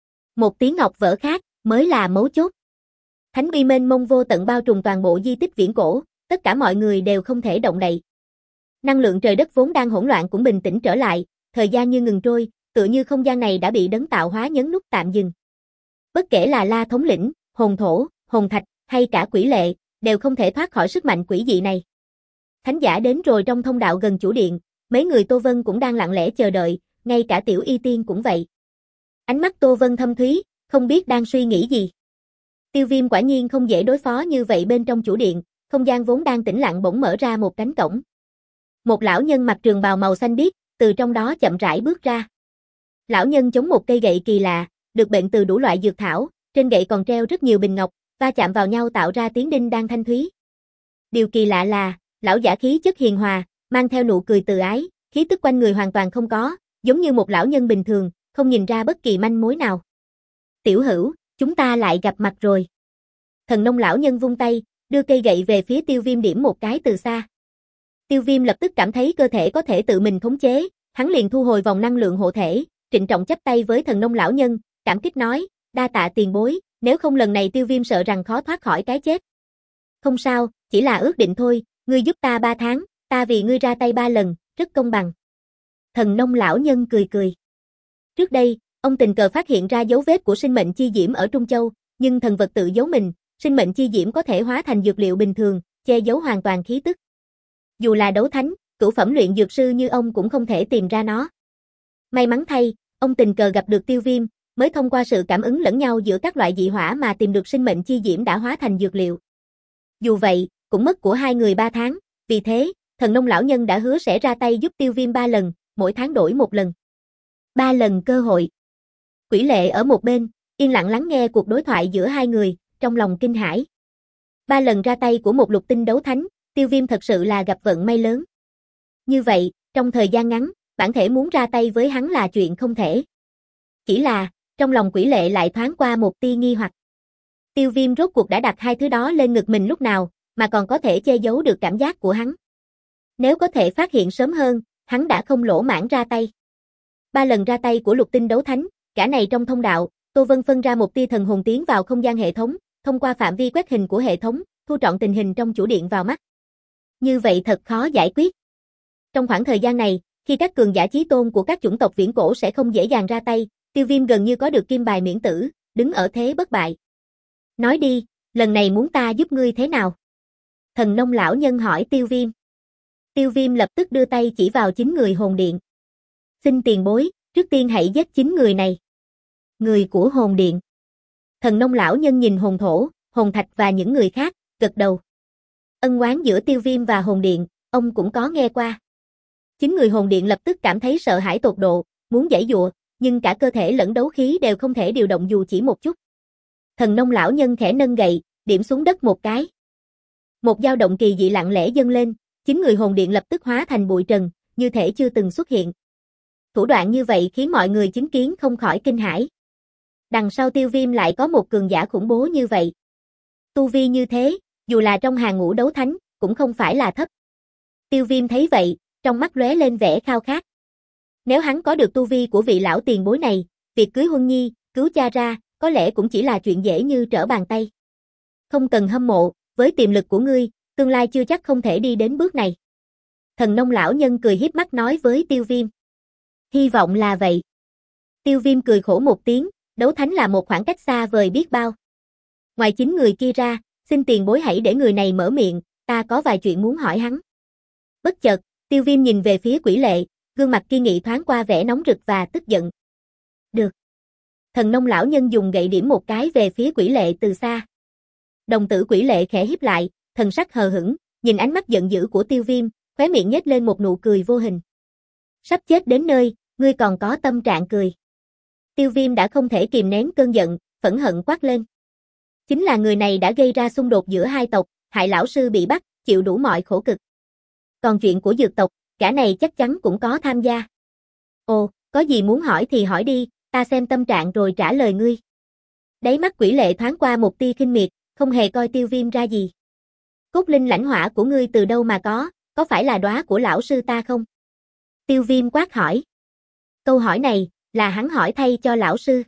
Một tiếng ngọc vỡ khác mới là mấu chốt. Thánh uy mênh mông vô tận bao trùm toàn bộ di tích viễn cổ, tất cả mọi người đều không thể động đậy. Năng lượng trời đất vốn đang hỗn loạn cũng bình tĩnh trở lại, thời gian như ngừng trôi, tựa như không gian này đã bị đấng tạo hóa nhấn nút tạm dừng. Bất kể là La thống lĩnh, hồn thổ, hồn thạch hay cả Quỷ Lệ, đều không thể thoát khỏi sức mạnh quỷ dị này. Thánh giả đến rồi trong thông đạo gần chủ điện, mấy người Tô Vân cũng đang lặng lẽ chờ đợi, ngay cả Tiểu Y Tiên cũng vậy. Ánh mắt Tô Vân thâm thúy, không biết đang suy nghĩ gì. Tiêu Viêm quả nhiên không dễ đối phó như vậy bên trong chủ điện, không gian vốn đang tĩnh lặng bỗng mở ra một cánh cổng. Một lão nhân mặc trường bào màu xanh biếc, từ trong đó chậm rãi bước ra. Lão nhân chống một cây gậy kỳ lạ, được bệnh từ đủ loại dược thảo, trên gậy còn treo rất nhiều bình ngọc, va chạm vào nhau tạo ra tiếng đinh đang thanh thúy. Điều kỳ lạ là, lão giả khí chất hiền hòa, mang theo nụ cười từ ái, khí tức quanh người hoàn toàn không có, giống như một lão nhân bình thường, không nhìn ra bất kỳ manh mối nào. Tiểu Hữu, chúng ta lại gặp mặt rồi. Thần nông lão nhân vung tay, đưa cây gậy về phía Tiêu Viêm điểm một cái từ xa. Tiêu Viêm lập tức cảm thấy cơ thể có thể tự mình khống chế, hắn liền thu hồi vòng năng lượng hộ thể, trịnh trọng chắp tay với thần nông lão nhân, cảm kích nói, đa tạ tiền bối, nếu không lần này Tiêu Viêm sợ rằng khó thoát khỏi cái chết. Không sao, chỉ là ước định thôi, ngươi giúp ta ba tháng, ta vì ngươi ra tay ba lần, rất công bằng. Thần nông lão nhân cười cười. Trước đây, ông tình cờ phát hiện ra dấu vết của sinh mệnh chi diễm ở Trung Châu, nhưng thần vật tự giấu mình, sinh mệnh chi diễm có thể hóa thành dược liệu bình thường, che giấu hoàn toàn khí tức. Dù là đấu thánh, cửu phẩm luyện dược sư như ông cũng không thể tìm ra nó. May mắn thay, ông tình cờ gặp được Tiêu Viêm, mới thông qua sự cảm ứng lẫn nhau giữa các loại dị hỏa mà tìm được sinh mệnh chi diễm đã hóa thành dược liệu. Dù vậy, cũng mất của hai người ba tháng, vì thế, thần nông lão nhân đã hứa sẽ ra tay giúp Tiêu Viêm ba lần, mỗi tháng đổi một lần. Ba lần cơ hội. Quỷ Lệ ở một bên, yên lặng lắng nghe cuộc đối thoại giữa hai người, trong lòng kinh hãi. Ba lần ra tay của một lục tinh đấu thánh, Tiêu Viêm thật sự là gặp vận may lớn. Như vậy, trong thời gian ngắn, bản thể muốn ra tay với hắn là chuyện không thể. Chỉ là, trong lòng Quỷ Lệ lại thoáng qua một tia nghi hoặc. Tiêu Viêm rốt cuộc đã đặt hai thứ đó lên ngực mình lúc nào, mà còn có thể che giấu được cảm giác của hắn. Nếu có thể phát hiện sớm hơn, hắn đã không lỗ mãng ra tay. Ba lần ra tay của lục tinh đấu thánh, cả này trong thông đạo, Tô Vân phân ra một tia thần hồn tiến vào không gian hệ thống, thông qua phạm vi quét hình của hệ thống, thu trọn tình hình trong chủ điện vào mắt. Như vậy thật khó giải quyết. Trong khoảng thời gian này, khi các cường giả chí tôn của các chủng tộc viễn cổ sẽ không dễ dàng ra tay, Tiêu Viêm gần như có được kim bài miễn tử, đứng ở thế bất bại. Nói đi, lần này muốn ta giúp ngươi thế nào? Thần nông lão nhân hỏi Tiêu Viêm. Tiêu Viêm lập tức đưa tay chỉ vào chín người hồn điện. Xin tiền bối, trước tiên hãy giết chín người này. Người của hồn điện. Thần nông lão nhân nhìn hồn thổ, hồn thạch và những người khác, gật đầu. Ân oán giữa Tiêu Viêm và hồn điện, ông cũng có nghe qua. Chín người hồn điện lập tức cảm thấy sợ hãi tột độ, muốn giãy giụa, nhưng cả cơ thể lẫn đấu khí đều không thể điều động dù chỉ một chút. Thần nông lão nhân khẽ nâng gậy, điểm xuống đất một cái. Một dao động kỳ dị lặng lẽ dâng lên, chín người hồn điện lập tức hóa thành bụi trần, như thể chưa từng xuất hiện. Thủ đoạn như vậy khiến mọi người chứng kiến không khỏi kinh hãi. Đằng sau Tiêu Viêm lại có một cường giả khủng bố như vậy. Tu vi như thế, dù là trong hàng ngũ đấu thánh, cũng không phải là thấp. Tiêu Viêm thấy vậy, trong mắt lóe lên vẻ khao khát. Nếu hắn có được tu vi của vị lão tiền bối này, việc cưới Huân Nhi, cứu cha ra, có lẽ cũng chỉ là chuyện dễ như trở bàn tay. Không cần hâm mộ, với tiềm lực của ngươi, tương lai chưa chắc không thể đi đến bước này. Thần nông lão nhân cười hiếp mắt nói với Tiêu Viêm. Hy vọng là vậy. Tiêu Viêm cười khổ một tiếng, đấu thánh là một khoảng cách xa vời biết bao. Ngoài chín người kia ra, xin tiền bối hãy để người này mở miệng, ta có vài chuyện muốn hỏi hắn. Bất chợt, Tiêu Viêm nhìn về phía Quỷ Lệ, gương mặt kiên nghị thoáng qua vẻ nóng rực và tức giận. Được. Thần nông lão nhân dùng gậy điểm một cái về phía Quỷ Lệ từ xa. Đồng tử Quỷ Lệ khẽ híp lại, thần sắc hờ hững, nhìn ánh mắt giận dữ của Tiêu Viêm, khóe miệng nhếch lên một nụ cười vô hình. Sắp chết đến nơi, ngươi còn có tâm trạng cười. Tiêu Viêm đã không thể kìm nén cơn giận, phẫn hận quát lên. Chính là người này đã gây ra xung đột giữa hai tộc, hại lão sư bị bắt, chịu đủ mọi khổ cực. Còn chuyện của dược tộc, cả này chắc chắn cũng có tham gia. Ồ, có gì muốn hỏi thì hỏi đi, ta xem tâm trạng rồi trả lời ngươi. Đáy mắt Quỷ Lệ thoáng qua một tia khinh miệt, không hề coi Tiêu Viêm ra gì. Cốt linh lãnh hỏa của ngươi từ đâu mà có, có phải là đóa của lão sư ta không? Tiêu Viêm quát hỏi. Câu hỏi này, là hắn hỏi thay cho lão sư.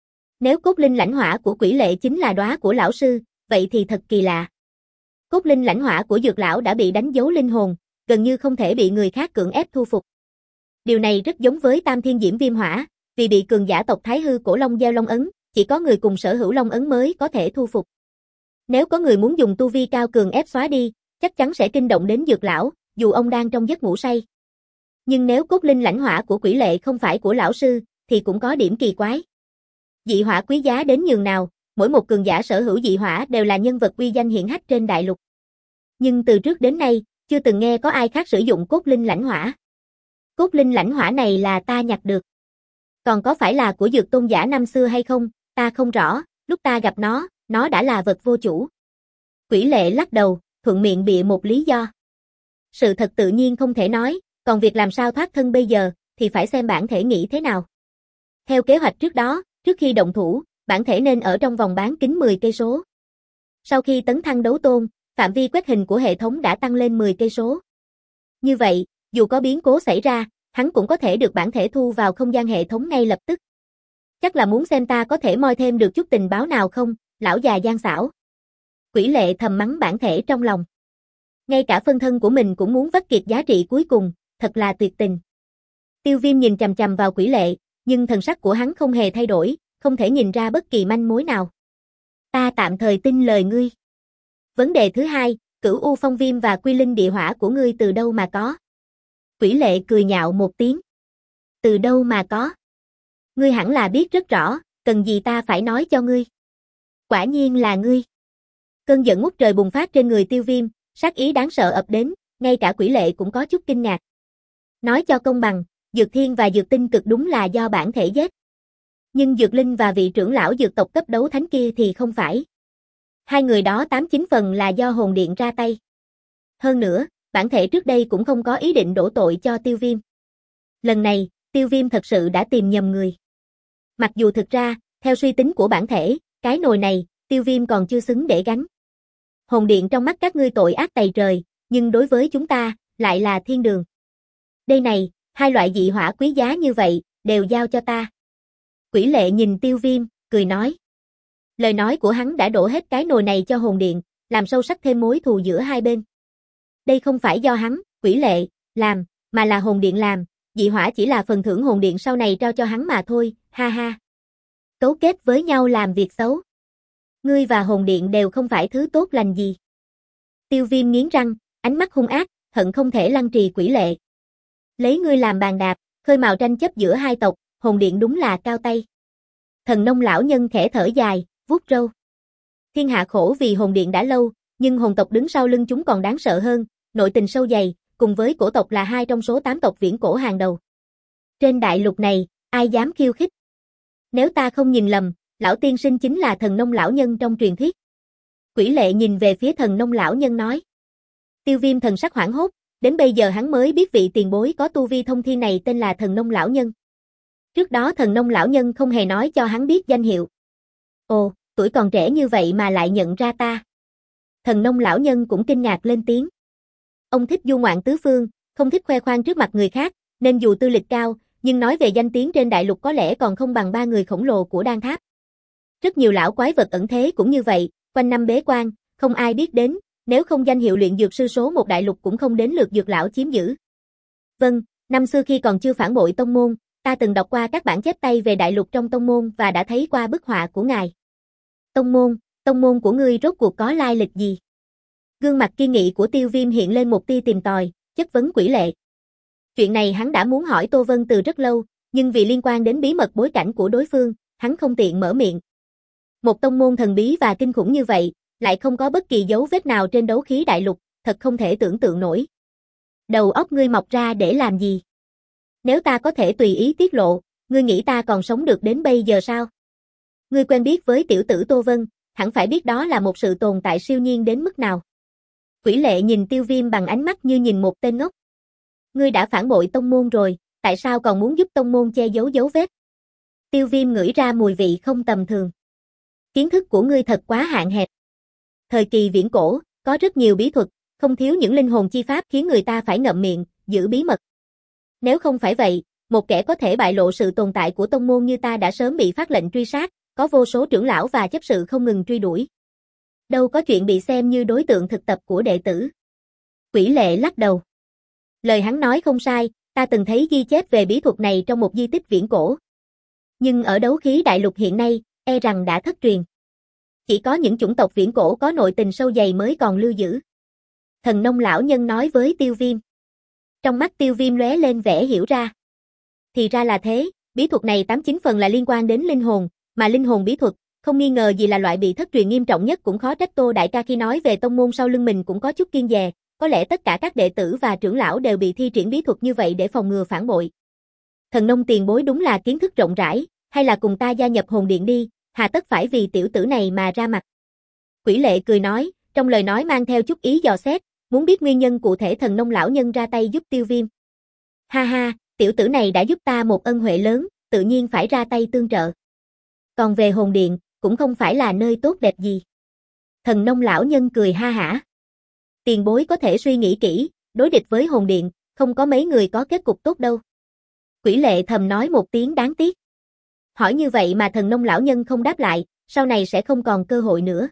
Nếu cốt linh lãnh hỏa của Quỷ Lệ chính là đóa của lão sư, vậy thì thật kỳ lạ. Cốt linh lãnh hỏa của dược lão đã bị đánh dấu linh hồn, gần như không thể bị người khác cưỡng ép thu phục. Điều này rất giống với Tam Thiên Diễm Viêm Hỏa, vì bị cường giả tộc Thái Hư Cổ Long gieo long ấn, chỉ có người cùng sở hữu long ấn mới có thể thu phục. Nếu có người muốn dùng tu vi cao cường ép xóa đi, chắc chắn sẽ kinh động đến dược lão, dù ông đang trong giấc ngủ say. Nhưng nếu cốt linh lãnh hỏa của Quỷ Lệ không phải của lão sư, thì cũng có điểm kỳ quái. Dị hỏa quý giá đến nhường nào, mỗi một cường giả sở hữu dị hỏa đều là nhân vật uy danh hiển hách trên đại lục. Nhưng từ trước đến nay, chưa từng nghe có ai khác sử dụng cốt linh lãnh hỏa. Cốt linh lãnh hỏa này là ta nhặt được. Còn có phải là của Dược tôn giả năm xưa hay không, ta không rõ, lúc ta gặp nó, nó đã là vật vô chủ. Quỷ Lệ lắc đầu, thuận miệng bịa một lý do. Sự thật tự nhiên không thể nói, còn việc làm sao thoát thân bây giờ, thì phải xem bản thể nghĩ thế nào. Theo kế hoạch trước đó, trước khi động thủ, bản thể nên ở trong vòng bán kính mười cây số. Sau khi tấn thăng đấu tôn, phạm vi quét hình của hệ thống đã tăng lên mười cây số. Như vậy, dù có biến cố xảy ra, hắn cũng có thể được bản thể thu vào không gian hệ thống ngay lập tức. Chắc là muốn xem ta có thể moi thêm được chút tình báo nào không, lão già gian xảo. Quỷ Lệ thầm mắng bản thể trong lòng. Ngay cả phân thân của mình cũng muốn vắt kiệt giá trị cuối cùng, thật là tuyệt tình. Tiêu Viêm nhìn chằm chằm vào Quỷ Lệ, nhưng thần sắc của hắn không hề thay đổi, không thể nhìn ra bất kỳ manh mối nào. Ta tạm thời tin lời ngươi. Vấn đề thứ hai, Cửu U Phong Viêm và Quy Linh Địa Hỏa của ngươi từ đâu mà có? Quỷ Lệ cười nhạo một tiếng. Từ đâu mà có? Ngươi hẳn là biết rất rõ, cần gì ta phải nói cho ngươi. Quả nhiên là ngươi. Cơn giận ngút trời bùng phát trên người Tiêu Viêm, sát ý đáng sợ ập đến, ngay cả Quỷ Lệ cũng có chút kinh ngạc. Nói cho công bằng, Dược Thiên và Dược Tinh cực đúng là do bản thể giết. Nhưng Dược Linh và vị trưởng lão dược tộc cấp đấu thánh kia thì không phải. Hai người đó tám chín phần là do hồn điện ra tay. Hơn nữa, bản thể trước đây cũng không có ý định đổ tội cho Tiêu Viêm. Lần này, Tiêu Viêm thật sự đã tìm nhầm người. Mặc dù thực ra, theo suy tính của bản thể, cái nồi này, Tiêu Viêm còn chưa xứng để gánh. Hồn điện trong mắt các ngươi tội ác tày trời, nhưng đối với chúng ta, lại là thiên đường. Đây này, hai loại dị hỏa quý giá như vậy, đều giao cho ta. Quỷ Lệ nhìn Tiêu Viêm, cười nói. Lời nói của hắn đã đổ hết cái nồi này cho hồn điện, làm sâu sắc thêm mối thù giữa hai bên. Đây không phải do hắn, Quỷ Lệ, làm, mà là hồn điện làm, dị hỏa chỉ là phần thưởng hồn điện sau này trao cho hắn mà thôi, ha ha. Cấu kết với nhau làm việc xấu. Ngươi và hồn điện đều không phải thứ tốt lành gì. Tiêu Viêm nghiến răng, ánh mắt hung ác, hận không thể lăng trì Quỷ Lệ. Lấy ngươi làm bàn đạp, khơi mào tranh chấp giữa hai tộc, hồn điện đúng là cao tay. Thần nông lão nhân khẽ thở dài, vuốt râu. Thiên hạ khổ vì hồn điện đã lâu, nhưng hồn tộc đứng sau lưng chúng còn đáng sợ hơn, nội tình sâu dày, cùng với cổ tộc là hai trong số tám tộc viễn cổ hàng đầu. Trên đại lục này, ai dám khiêu khích? Nếu ta không nhìn lầm, lão tiên sinh chính là thần nông lão nhân trong truyền thuyết. Quỷ Lệ nhìn về phía thần nông lão nhân nói. Tiêu Viêm thần sắc hoảng hốt, đến bây giờ hắn mới biết vị tiền bối có tu vi thông thiên này tên là thần nông lão nhân. Trước đó thần nông lão nhân không hề nói cho hắn biết danh hiệu. Ồ, tuổi còn trẻ như vậy mà lại nhận ra ta. Thần nông lão nhân cũng kinh ngạc lên tiếng. Ông thích du ngoạn tứ phương, không thích khoe khoang trước mặt người khác, nên dù tư lịch cao, nhưng nói về danh tiếng trên đại lục có lẽ còn không bằng ba người khổng lồ của Đan Tháp. Rất nhiều lão quái vật ẩn thế cũng như vậy, quanh năm bế quan, không ai biết đến, nếu không danh hiệu luyện dược sư số một đại lục cũng không đến lượt dược lão chiếm giữ. Vâng, năm xưa khi còn chưa phản bội tông môn, ta từng đọc qua các bản chép tay về đại lục trong tông môn và đã thấy qua bức họa của ngài. Tông môn, tông môn của ngươi rốt cuộc có lai lịch gì? Gương mặt kiên nghị của Tiêu Viêm hiện lên một tia tìm tòi, chất vấn Quỷ Lệ. Chuyện này hắn đã muốn hỏi Tô Vân từ rất lâu, nhưng vì liên quan đến bí mật bối cảnh của đối phương, hắn không tiện mở miệng. Một tông môn thần bí và kinh khủng như vậy, lại không có bất kỳ dấu vết nào trên đấu khí đại lục, thật không thể tưởng tượng nổi. Đầu óc ngươi mọc ra để làm gì? Nếu ta có thể tùy ý tiết lộ, ngươi nghĩ ta còn sống được đến bây giờ sao? Ngươi quen biết với tiểu tử Tô Vân, hẳn phải biết đó là một sự tồn tại siêu nhiên đến mức nào. Quỷ Lệ nhìn Tiêu Viêm bằng ánh mắt như nhìn một tên ngốc. Ngươi đã phản bội tông môn rồi, tại sao còn muốn giúp tông môn che giấu dấu vết? Tiêu Viêm ngửi ra mùi vị không tầm thường. Kiến thức của ngươi thật quá hạn hẹp. Thời kỳ viễn cổ, có rất nhiều bí thuật, không thiếu những linh hồn chi pháp khiến người ta phải ngậm miệng, giữ bí mật. Nếu không phải vậy, một kẻ có thể bại lộ sự tồn tại của tông môn như ta đã sớm bị phát lệnh truy sát, có vô số trưởng lão và chấp sự không ngừng truy đuổi. Đâu có chuyện bị xem như đối tượng thực tập của đệ tử. Quỷ Lệ lắc đầu. Lời hắn nói không sai, ta từng thấy ghi chép về bí thuật này trong một di tích viễn cổ. Nhưng ở đấu khí đại lục hiện nay, e rằng đã thất truyền. Chỉ có những chủng tộc viễn cổ có nội tình sâu dày mới còn lưu giữ. Thần nông lão nhân nói với Tiêu Viêm. Trong mắt Tiêu Viêm lóe lên vẻ hiểu ra. Thì ra là thế, bí thuật này tám chín phần là liên quan đến linh hồn, mà linh hồn bí thuật, không nghi ngờ gì là loại bị thất truyền nghiêm trọng nhất, cũng khó trách Tô đại ca khi nói về tông môn sau lưng mình cũng có chút kiêng dè, có lẽ tất cả các đệ tử và trưởng lão đều bị thi triển bí thuật như vậy để phòng ngừa phản bội. Thần nông tiền bối đúng là kiến thức rộng rãi, hay là cùng ta gia nhập hồn điện đi, hà tất phải vì tiểu tử này mà ra mặt. Quỷ Lệ cười nói, trong lời nói mang theo chút ý dò xét, muốn biết nguyên nhân cụ thể thần nông lão nhân ra tay giúp Tiêu Viêm. Ha ha, tiểu tử này đã giúp ta một ân huệ lớn, tự nhiên phải ra tay tương trợ. Còn về hồn điện, cũng không phải là nơi tốt đẹp gì. Thần nông lão nhân cười ha hả. Tiền bối có thể suy nghĩ kỹ, đối địch với hồn điện, không có mấy người có kết cục tốt đâu. Quỷ Lệ thầm nói một tiếng đáng tiếc. Hỏi như vậy mà thần nông lão nhân không đáp lại, sau này sẽ không còn cơ hội nữa.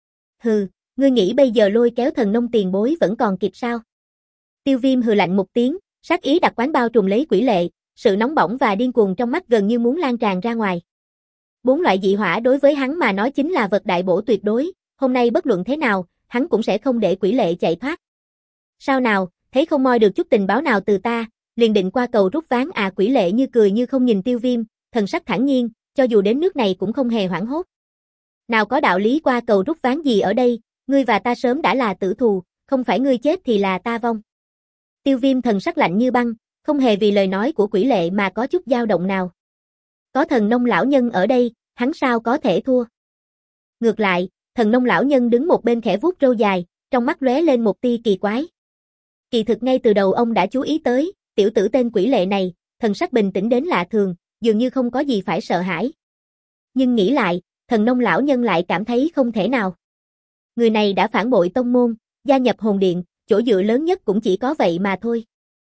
Hừ, ngươi nghĩ bây giờ lôi kéo thần nông tiền bối vẫn còn kịp sao? Tiêu Viêm hừ lạnh một tiếng, sát ý đặc quán bao trùm lấy Quỷ Lệ, sự nóng bỏng và điên cuồng trong mắt gần như muốn lan tràn ra ngoài. Bốn loại dị hỏa đối với hắn mà nói chính là vật đại bổ tuyệt đối, hôm nay bất luận thế nào, hắn cũng sẽ không để Quỷ Lệ chạy thoát. Sao nào, thấy không moi được chút tình báo nào từ ta, liền định qua cầu rút ván à? Quỷ Lệ như cười như không nhìn Tiêu Viêm, thần sắc thản nhiên, cho dù đến nước này cũng không hề hoảng hốt. Nào có đạo lý qua cầu rút ván gì ở đây, ngươi và ta sớm đã là tử thù, không phải ngươi chết thì là ta vong. Tiêu Viêm thần sắc lạnh như băng, không hề vì lời nói của Quỷ Lệ mà có chút dao động nào. Có thần nông lão nhân ở đây, hắn sao có thể thua. Ngược lại, thần nông lão nhân đứng một bên khẽ vuốt râu dài, trong mắt lóe lên một tia kỳ quái. Kỳ thực ngay từ đầu ông đã chú ý tới, tiểu tử tên Quỷ Lệ này, thần sắc bình tĩnh đến lạ thường, dường như không có gì phải sợ hãi. Nhưng nghĩ lại, thần nông lão nhân lại cảm thấy không thể nào. Người này đã phản bội tông môn, gia nhập hồn điện, chỗ dựa lớn nhất cũng chỉ có vậy mà thôi.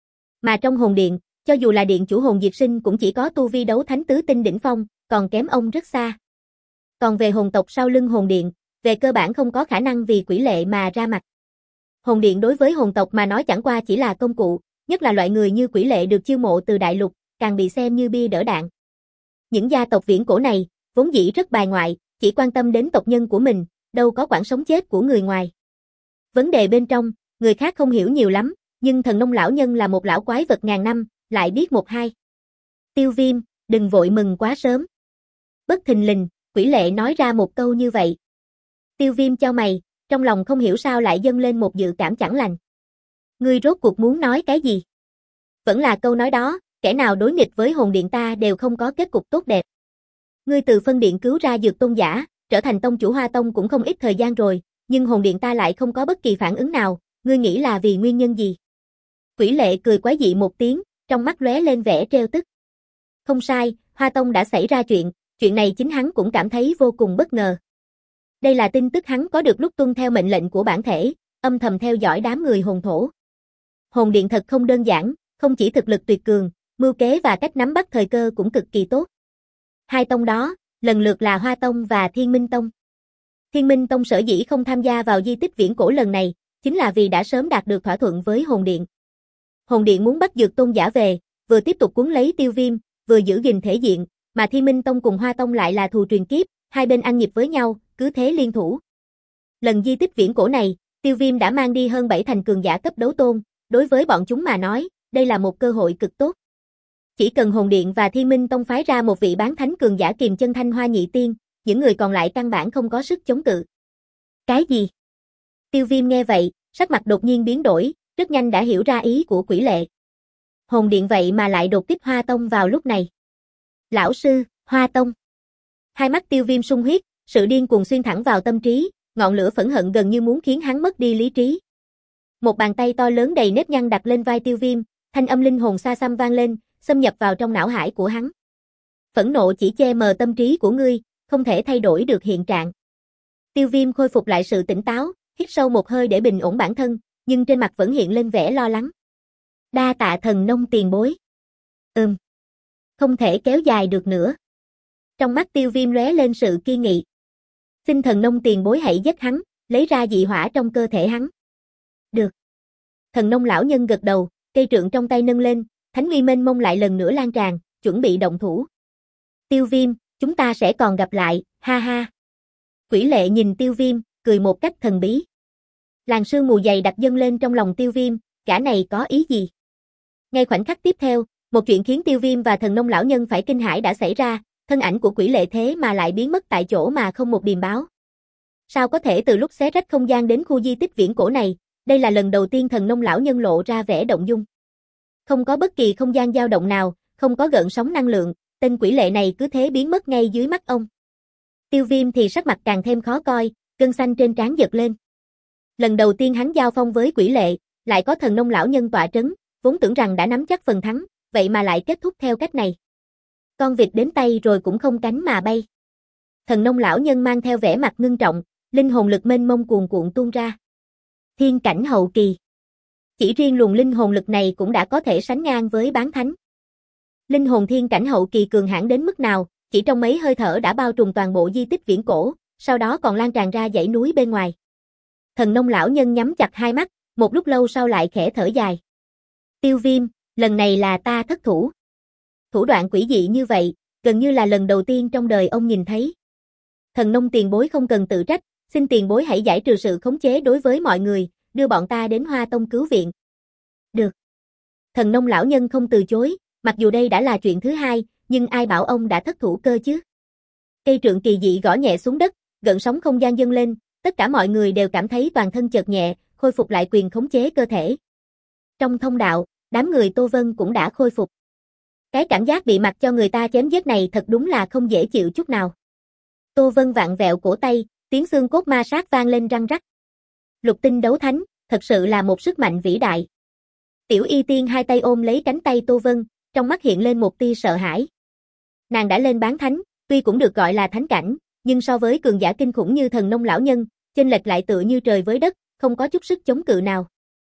Mà trong hồn điện, cho dù là điện chủ hồn diệt sinh cũng chỉ có tu vi đấu thánh tứ tinh đỉnh phong, còn kém ông rất xa. Còn về hồn tộc sau lưng hồn điện, về cơ bản không có khả năng vì Quỷ Lệ mà ra mặt. Hồn điện đối với hồn tộc mà nói chẳng qua chỉ là công cụ, nhất là loại người như Quỷ Lệ được chiêu mộ từ đại lục, càng bị xem như bia đỡ đạn. Những gia tộc viễn cổ này, vốn dĩ rất bài ngoại, chỉ quan tâm đến tộc nhân của mình, đâu có quản sống chết của người ngoài. Vấn đề bên trong, người khác không hiểu nhiều lắm, nhưng thần nông lão nhân là một lão quái vật ngàn năm, lại biết một hai. Tiêu Viêm, đừng vội mừng quá sớm. Bất thình lình, Quỷ Lệ nói ra một câu như vậy. Tiêu Viêm chau mày, trong lòng không hiểu sao lại dâng lên một dự cảm chẳng lành. Ngươi rốt cuộc muốn nói cái gì? Vẫn là câu nói đó, kẻ nào đối nghịch với hồn điện ta đều không có kết cục tốt đẹp. Ngươi từ phân điện cứu ra Dược tôn giả, trở thành tông chủ Hoa Tông cũng không ít thời gian rồi, nhưng hồn điện ta lại không có bất kỳ phản ứng nào, ngươi nghĩ là vì nguyên nhân gì? Quỷ Lệ cười quái dị một tiếng, trong mắt lóe lên vẻ trêu tức. Không sai, Hoa Tông đã xảy ra chuyện, chuyện này chính hắn cũng cảm thấy vô cùng bất ngờ. Đây là tin tức hắn có được lúc tuân theo mệnh lệnh của bản thể, âm thầm theo dõi đám người hồn thổ. Hồn điện thật không đơn giản, không chỉ thực lực tuyệt cường, mưu kế và cách nắm bắt thời cơ cũng cực kỳ tốt. Hai tông đó, lần lượt là Hoa Tông và Thiên Minh Tông. Thiên Minh Tông sở dĩ không tham gia vào di tích viễn cổ lần này, chính là vì đã sớm đạt được thỏa thuận với hồn điện. Hồn điện muốn bắt Dược tôn giả về, vừa tiếp tục cuốn lấy Tiêu Viêm, vừa giữ gìn thể diện, mà Thiên Minh Tông cùng Hoa Tông lại là thù truyền kiếp, hai bên ăn nhịp với nhau, cứ thế liên thủ. Lần di tích viễn cổ này, Tiêu Viêm đã mang đi hơn bảy thành cường giả cấp đấu tôn, đối với bọn chúng mà nói, đây là một cơ hội cực tốt. Chỉ cần hồn điện và Thiên Minh Tông phái ra một vị bán thánh cường giả kiềm chân Thanh Hoa nhị tiên, những người còn lại căn bản không có sức chống cự. Cái gì? Tiêu Viêm nghe vậy, sắc mặt đột nhiên biến đổi, rất nhanh đã hiểu ra ý của Quỷ Lệ. Hồn điện vậy mà lại đột kích Hoa Tông vào lúc này. Lão sư, Hoa Tông. Hai mắt Tiêu Viêm sung huyết, sự điên cuồng xuyên thẳng vào tâm trí, ngọn lửa phẫn hận gần như muốn khiến hắn mất đi lý trí. Một bàn tay to lớn đầy nếp nhăn đặt lên vai Tiêu Viêm, thanh âm linh hồn xa xăm vang lên, xâm nhập vào trong não hải của hắn. Phẫn nộ chỉ che mờ tâm trí của ngươi, không thể thay đổi được hiện trạng. Tiêu Viêm khôi phục lại sự tỉnh táo, hít sâu một hơi để bình ổn bản thân, nhưng trên mặt vẫn hiện lên vẻ lo lắng. Đa tạ thần nông tiền bối. Ừm. Không thể kéo dài được nữa. Trong mắt Tiêu Viêm lóe lên sự kiên nghị. Xin thần nông tiền bối hãy giết hắn, lấy ra dị hỏa trong cơ thể hắn. Được. Thần nông lão nhân gật đầu, cây trượng trong tay nâng lên, thánh uy mênh mông lại lần nữa lan tràn, chuẩn bị động thủ. Tiêu Viêm, chúng ta sẽ còn gặp lại, ha ha. Quỷ Lệ nhìn Tiêu Viêm, cười một cách thần bí. Làn sương mù dày đặc dâng lên trong lòng Tiêu Viêm, gã này có ý gì? Ngay khoảnh khắc tiếp theo, một chuyện khiến Tiêu Viêm và Thần Nông lão nhân phải kinh hãi đã xảy ra, thân ảnh của quỷ lệ thế mà lại biến mất tại chỗ mà không một điềm báo. Sao có thể từ lúc xé rách không gian đến khu di tích viễn cổ này, đây là lần đầu tiên Thần Nông lão nhân lộ ra vẻ động dung. Không có bất kỳ không gian dao động nào, không có gợn sóng năng lượng, tên quỷ lệ này cứ thế biến mất ngay dưới mắt ông. Tiêu Viêm thì sắc mặt càng thêm khó coi, gân xanh trên trán giật lên. Lần đầu tiên hắn giao phong với quỷ lệ, lại có Thần Nông lão nhân tọa trấn, vốn tưởng rằng đã nắm chắc phần thắng, vậy mà lại kết thúc theo cách này. Con vịt đến tay rồi cũng không cánh mà bay. Thần Nông lão nhân mang theo vẻ mặt ngưng trọng, linh hồn lực mênh mông cuồn cuộn tuôn ra. Thiên cảnh hậu kỳ. Chỉ riêng luồng linh hồn lực này cũng đã có thể sánh ngang với bán thánh. Linh hồn thiên cảnh hậu kỳ cường hãn đến mức nào, chỉ trong mấy hơi thở đã bao trùm toàn bộ di tích viễn cổ, sau đó còn lan tràn ra dãy núi bên ngoài. Thần Nông lão nhân nhắm chặt hai mắt, một lúc lâu sau lại khẽ thở dài. Tiêu Viêm, lần này là ta thất thủ. Thủ đoạn quỷ dị như vậy, gần như là lần đầu tiên trong đời ông nhìn thấy. Thần Nông tiền bối không cần tự trách, xin tiền bối hãy giải trừ sự khống chế đối với mọi người, đưa bọn ta đến Hoa Tông cứu viện. Được. Thần Nông lão nhân không từ chối, mặc dù đây đã là chuyện thứ hai, nhưng ai bảo ông đã thất thủ cơ chứ. Cây trượng kỳ dị gõ nhẹ xuống đất, gợn sóng không gian dâng lên, tất cả mọi người đều cảm thấy toàn thân chợt nhẹ, khôi phục lại quyền khống chế cơ thể. Trong thông đạo, đám người Tô Vân cũng đã khôi phục. Cái cảm giác bị mặc cho người ta chém giết này thật đúng là không dễ chịu chút nào. Tô Vân vặn vẹo cổ tay, tiếng xương cốt ma sát vang lên răng rắc. Lục tinh đấu thánh, thật sự là một sức mạnh vĩ đại. Tiểu Y Tiên hai tay ôm lấy cánh tay Tô Vân, trong mắt hiện lên một tia sợ hãi. Nàng đã lên bán thánh, tuy cũng được gọi là thánh cảnh, nhưng so với cường giả kinh khủng như Thần Nông lão nhân, chênh lệch lại tựa như trời với đất, không có chút sức chống cự nào.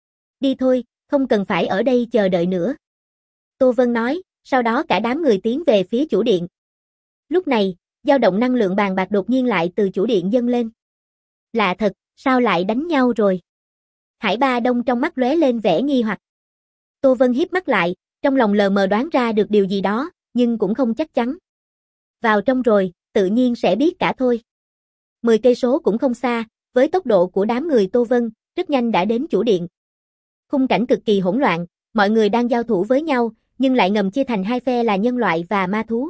Đi thôi, không cần phải ở đây chờ đợi nữa. Tô Vân nói, sau đó cả đám người tiến về phía chủ điện. Lúc này, dao động năng lượng bàn bạc đột nhiên lại từ chủ điện dâng lên. Lạ thật, sao lại đánh nhau rồi? Hải Ba Đông trong mắt lóe lên vẻ nghi hoặc. Tô Vân híp mắt lại, trong lòng lờ mờ đoán ra được điều gì đó, nhưng cũng không chắc chắn. Vào trong rồi, tự nhiên sẽ biết cả thôi. Mười cây số cũng không xa, với tốc độ của đám người Tô Vân, rất nhanh đã đến chủ điện. Khung cảnh cực kỳ hỗn loạn, mọi người đang giao thủ với nhau, nhưng lại ngầm chia thành hai phe là nhân loại và ma thú.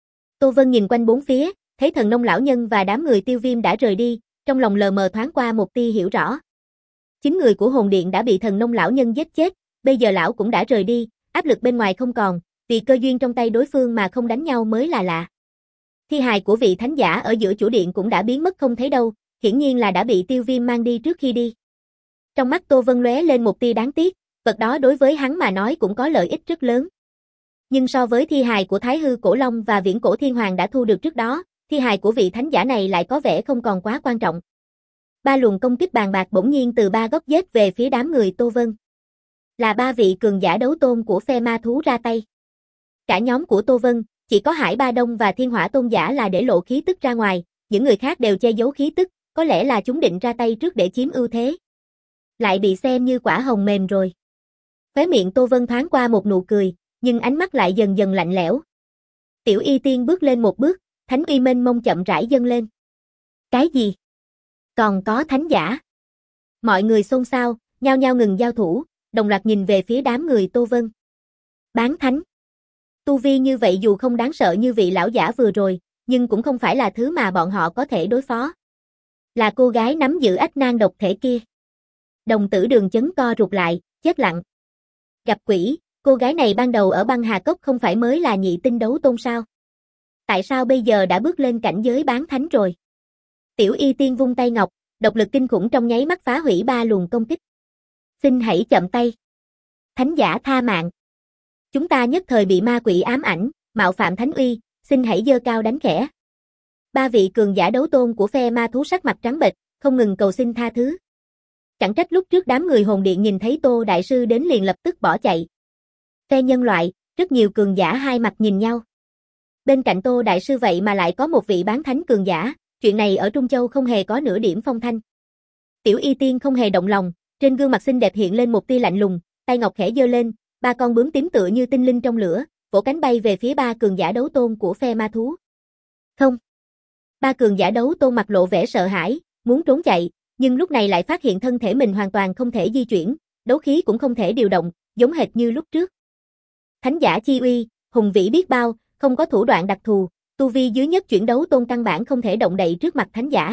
Tô Vân nhìn quanh bốn phía, thấy Thần Nông lão nhân và đám người Tiêu Viêm đã rời đi, trong lòng lờ mờ thoáng qua một tia hiểu rõ. Chín người của hồn điện đã bị Thần Nông lão nhân giết chết, bây giờ lão cũng đã rời đi, áp lực bên ngoài không còn, vì cơ duyên trong tay đối phương mà không đánh nhau mới là lạ. Thi hài của vị thánh giả ở giữa chủ điện cũng đã biến mất không thấy đâu, hiển nhiên là đã bị Tiêu Viêm mang đi trước khi đi. Trong mắt Tô Vân lóe lên một tia đáng tiếc, vật đó đối với hắn mà nói cũng có lợi ích rất lớn. Nhưng so với thi hài của Thái Hư Cổ Long và Viễn Cổ Thiên Hoàng đã thu được trước đó, thi hài của vị thánh giả này lại có vẻ không còn quá quan trọng. Ba luồng công kích bàn bạc bỗng nhiên từ ba góc giết về phía đám người Tô Vân. Là ba vị cường giả đấu tôn của phe ma thú ra tay. Cả nhóm của Tô Vân, chỉ có Hải Ba Đông và Thiên Hỏa Tôn giả là để lộ khí tức ra ngoài, những người khác đều che giấu khí tức, có lẽ là chúng định ra tay trước để chiếm ưu thế. Lại bị xem như quả hồng mềm rồi. Khóe miệng Tô Vân thoáng qua một nụ cười, nhưng ánh mắt lại dần dần lạnh lẽo. Tiểu Y Tiên bước lên một bước, thánh uy mênh mông chậm rãi dâng lên. Cái gì? Còn có thánh giả? Mọi người xôn xao, nhao nhao ngừng giao thủ, đồng loạt nhìn về phía đám người Tô Vân. Bán thánh. Tu vi như vậy dù không đáng sợ như vị lão giả vừa rồi, nhưng cũng không phải là thứ mà bọn họ có thể đối phó. Là cô gái nắm giữ ách nan độc thể kia. Đồng tử Đường Chấn co rụt lại, chết lặng. Gặp quỷ, cô gái này ban đầu ở băng hà cốc không phải mới là nhị tinh đấu tôn sao? Tại sao bây giờ đã bước lên cảnh giới bán thánh rồi? Tiểu Y Tiên vung tay ngọc, độc lực kinh khủng trong nháy mắt phá hủy ba luồng công kích. Xin hãy chậm tay. Thánh giả tha mạng. Chúng ta nhất thời bị ma quỷ ám ảnh, mạo phạm thánh uy, xin hãy giơ cao đánh khẽ. Ba vị cường giả đấu tôn của phe ma thú sắc mặt trắng bệch, không ngừng cầu xin tha thứ. Chẳng trách lúc trước đám người hồn điện nhìn thấy Tô Đại Sư đến liền lập tức bỏ chạy. Phe nhân loại, rất nhiều cường giả hai mặt nhìn nhau. Bên cạnh Tô Đại Sư vậy mà lại có một vị bán thánh cường giả, chuyện này ở Trung Châu không hề có nửa điểm phong thanh. Tiểu Y Tiên không hề động lòng, trên gương mặt xinh đẹp hiện lên một tia lạnh lùng, tay ngọc khẽ giơ lên, ba con bướm tím tựa như tinh linh trong lửa, vỗ cánh bay về phía ba cường giả đấu tôn của phe ma thú. Không. Ba cường giả đấu tôn mặt lộ vẻ sợ hãi, muốn trốn chạy, nhưng lúc này lại phát hiện thân thể mình hoàn toàn không thể di chuyển, đấu khí cũng không thể điều động, giống hệt như lúc trước. Thánh giả chi uy, hùng vĩ biết bao, không có thủ đoạn đặc thù, tu vi dưới nhất chuyển đấu tôn căn bản không thể động đậy trước mặt thánh giả.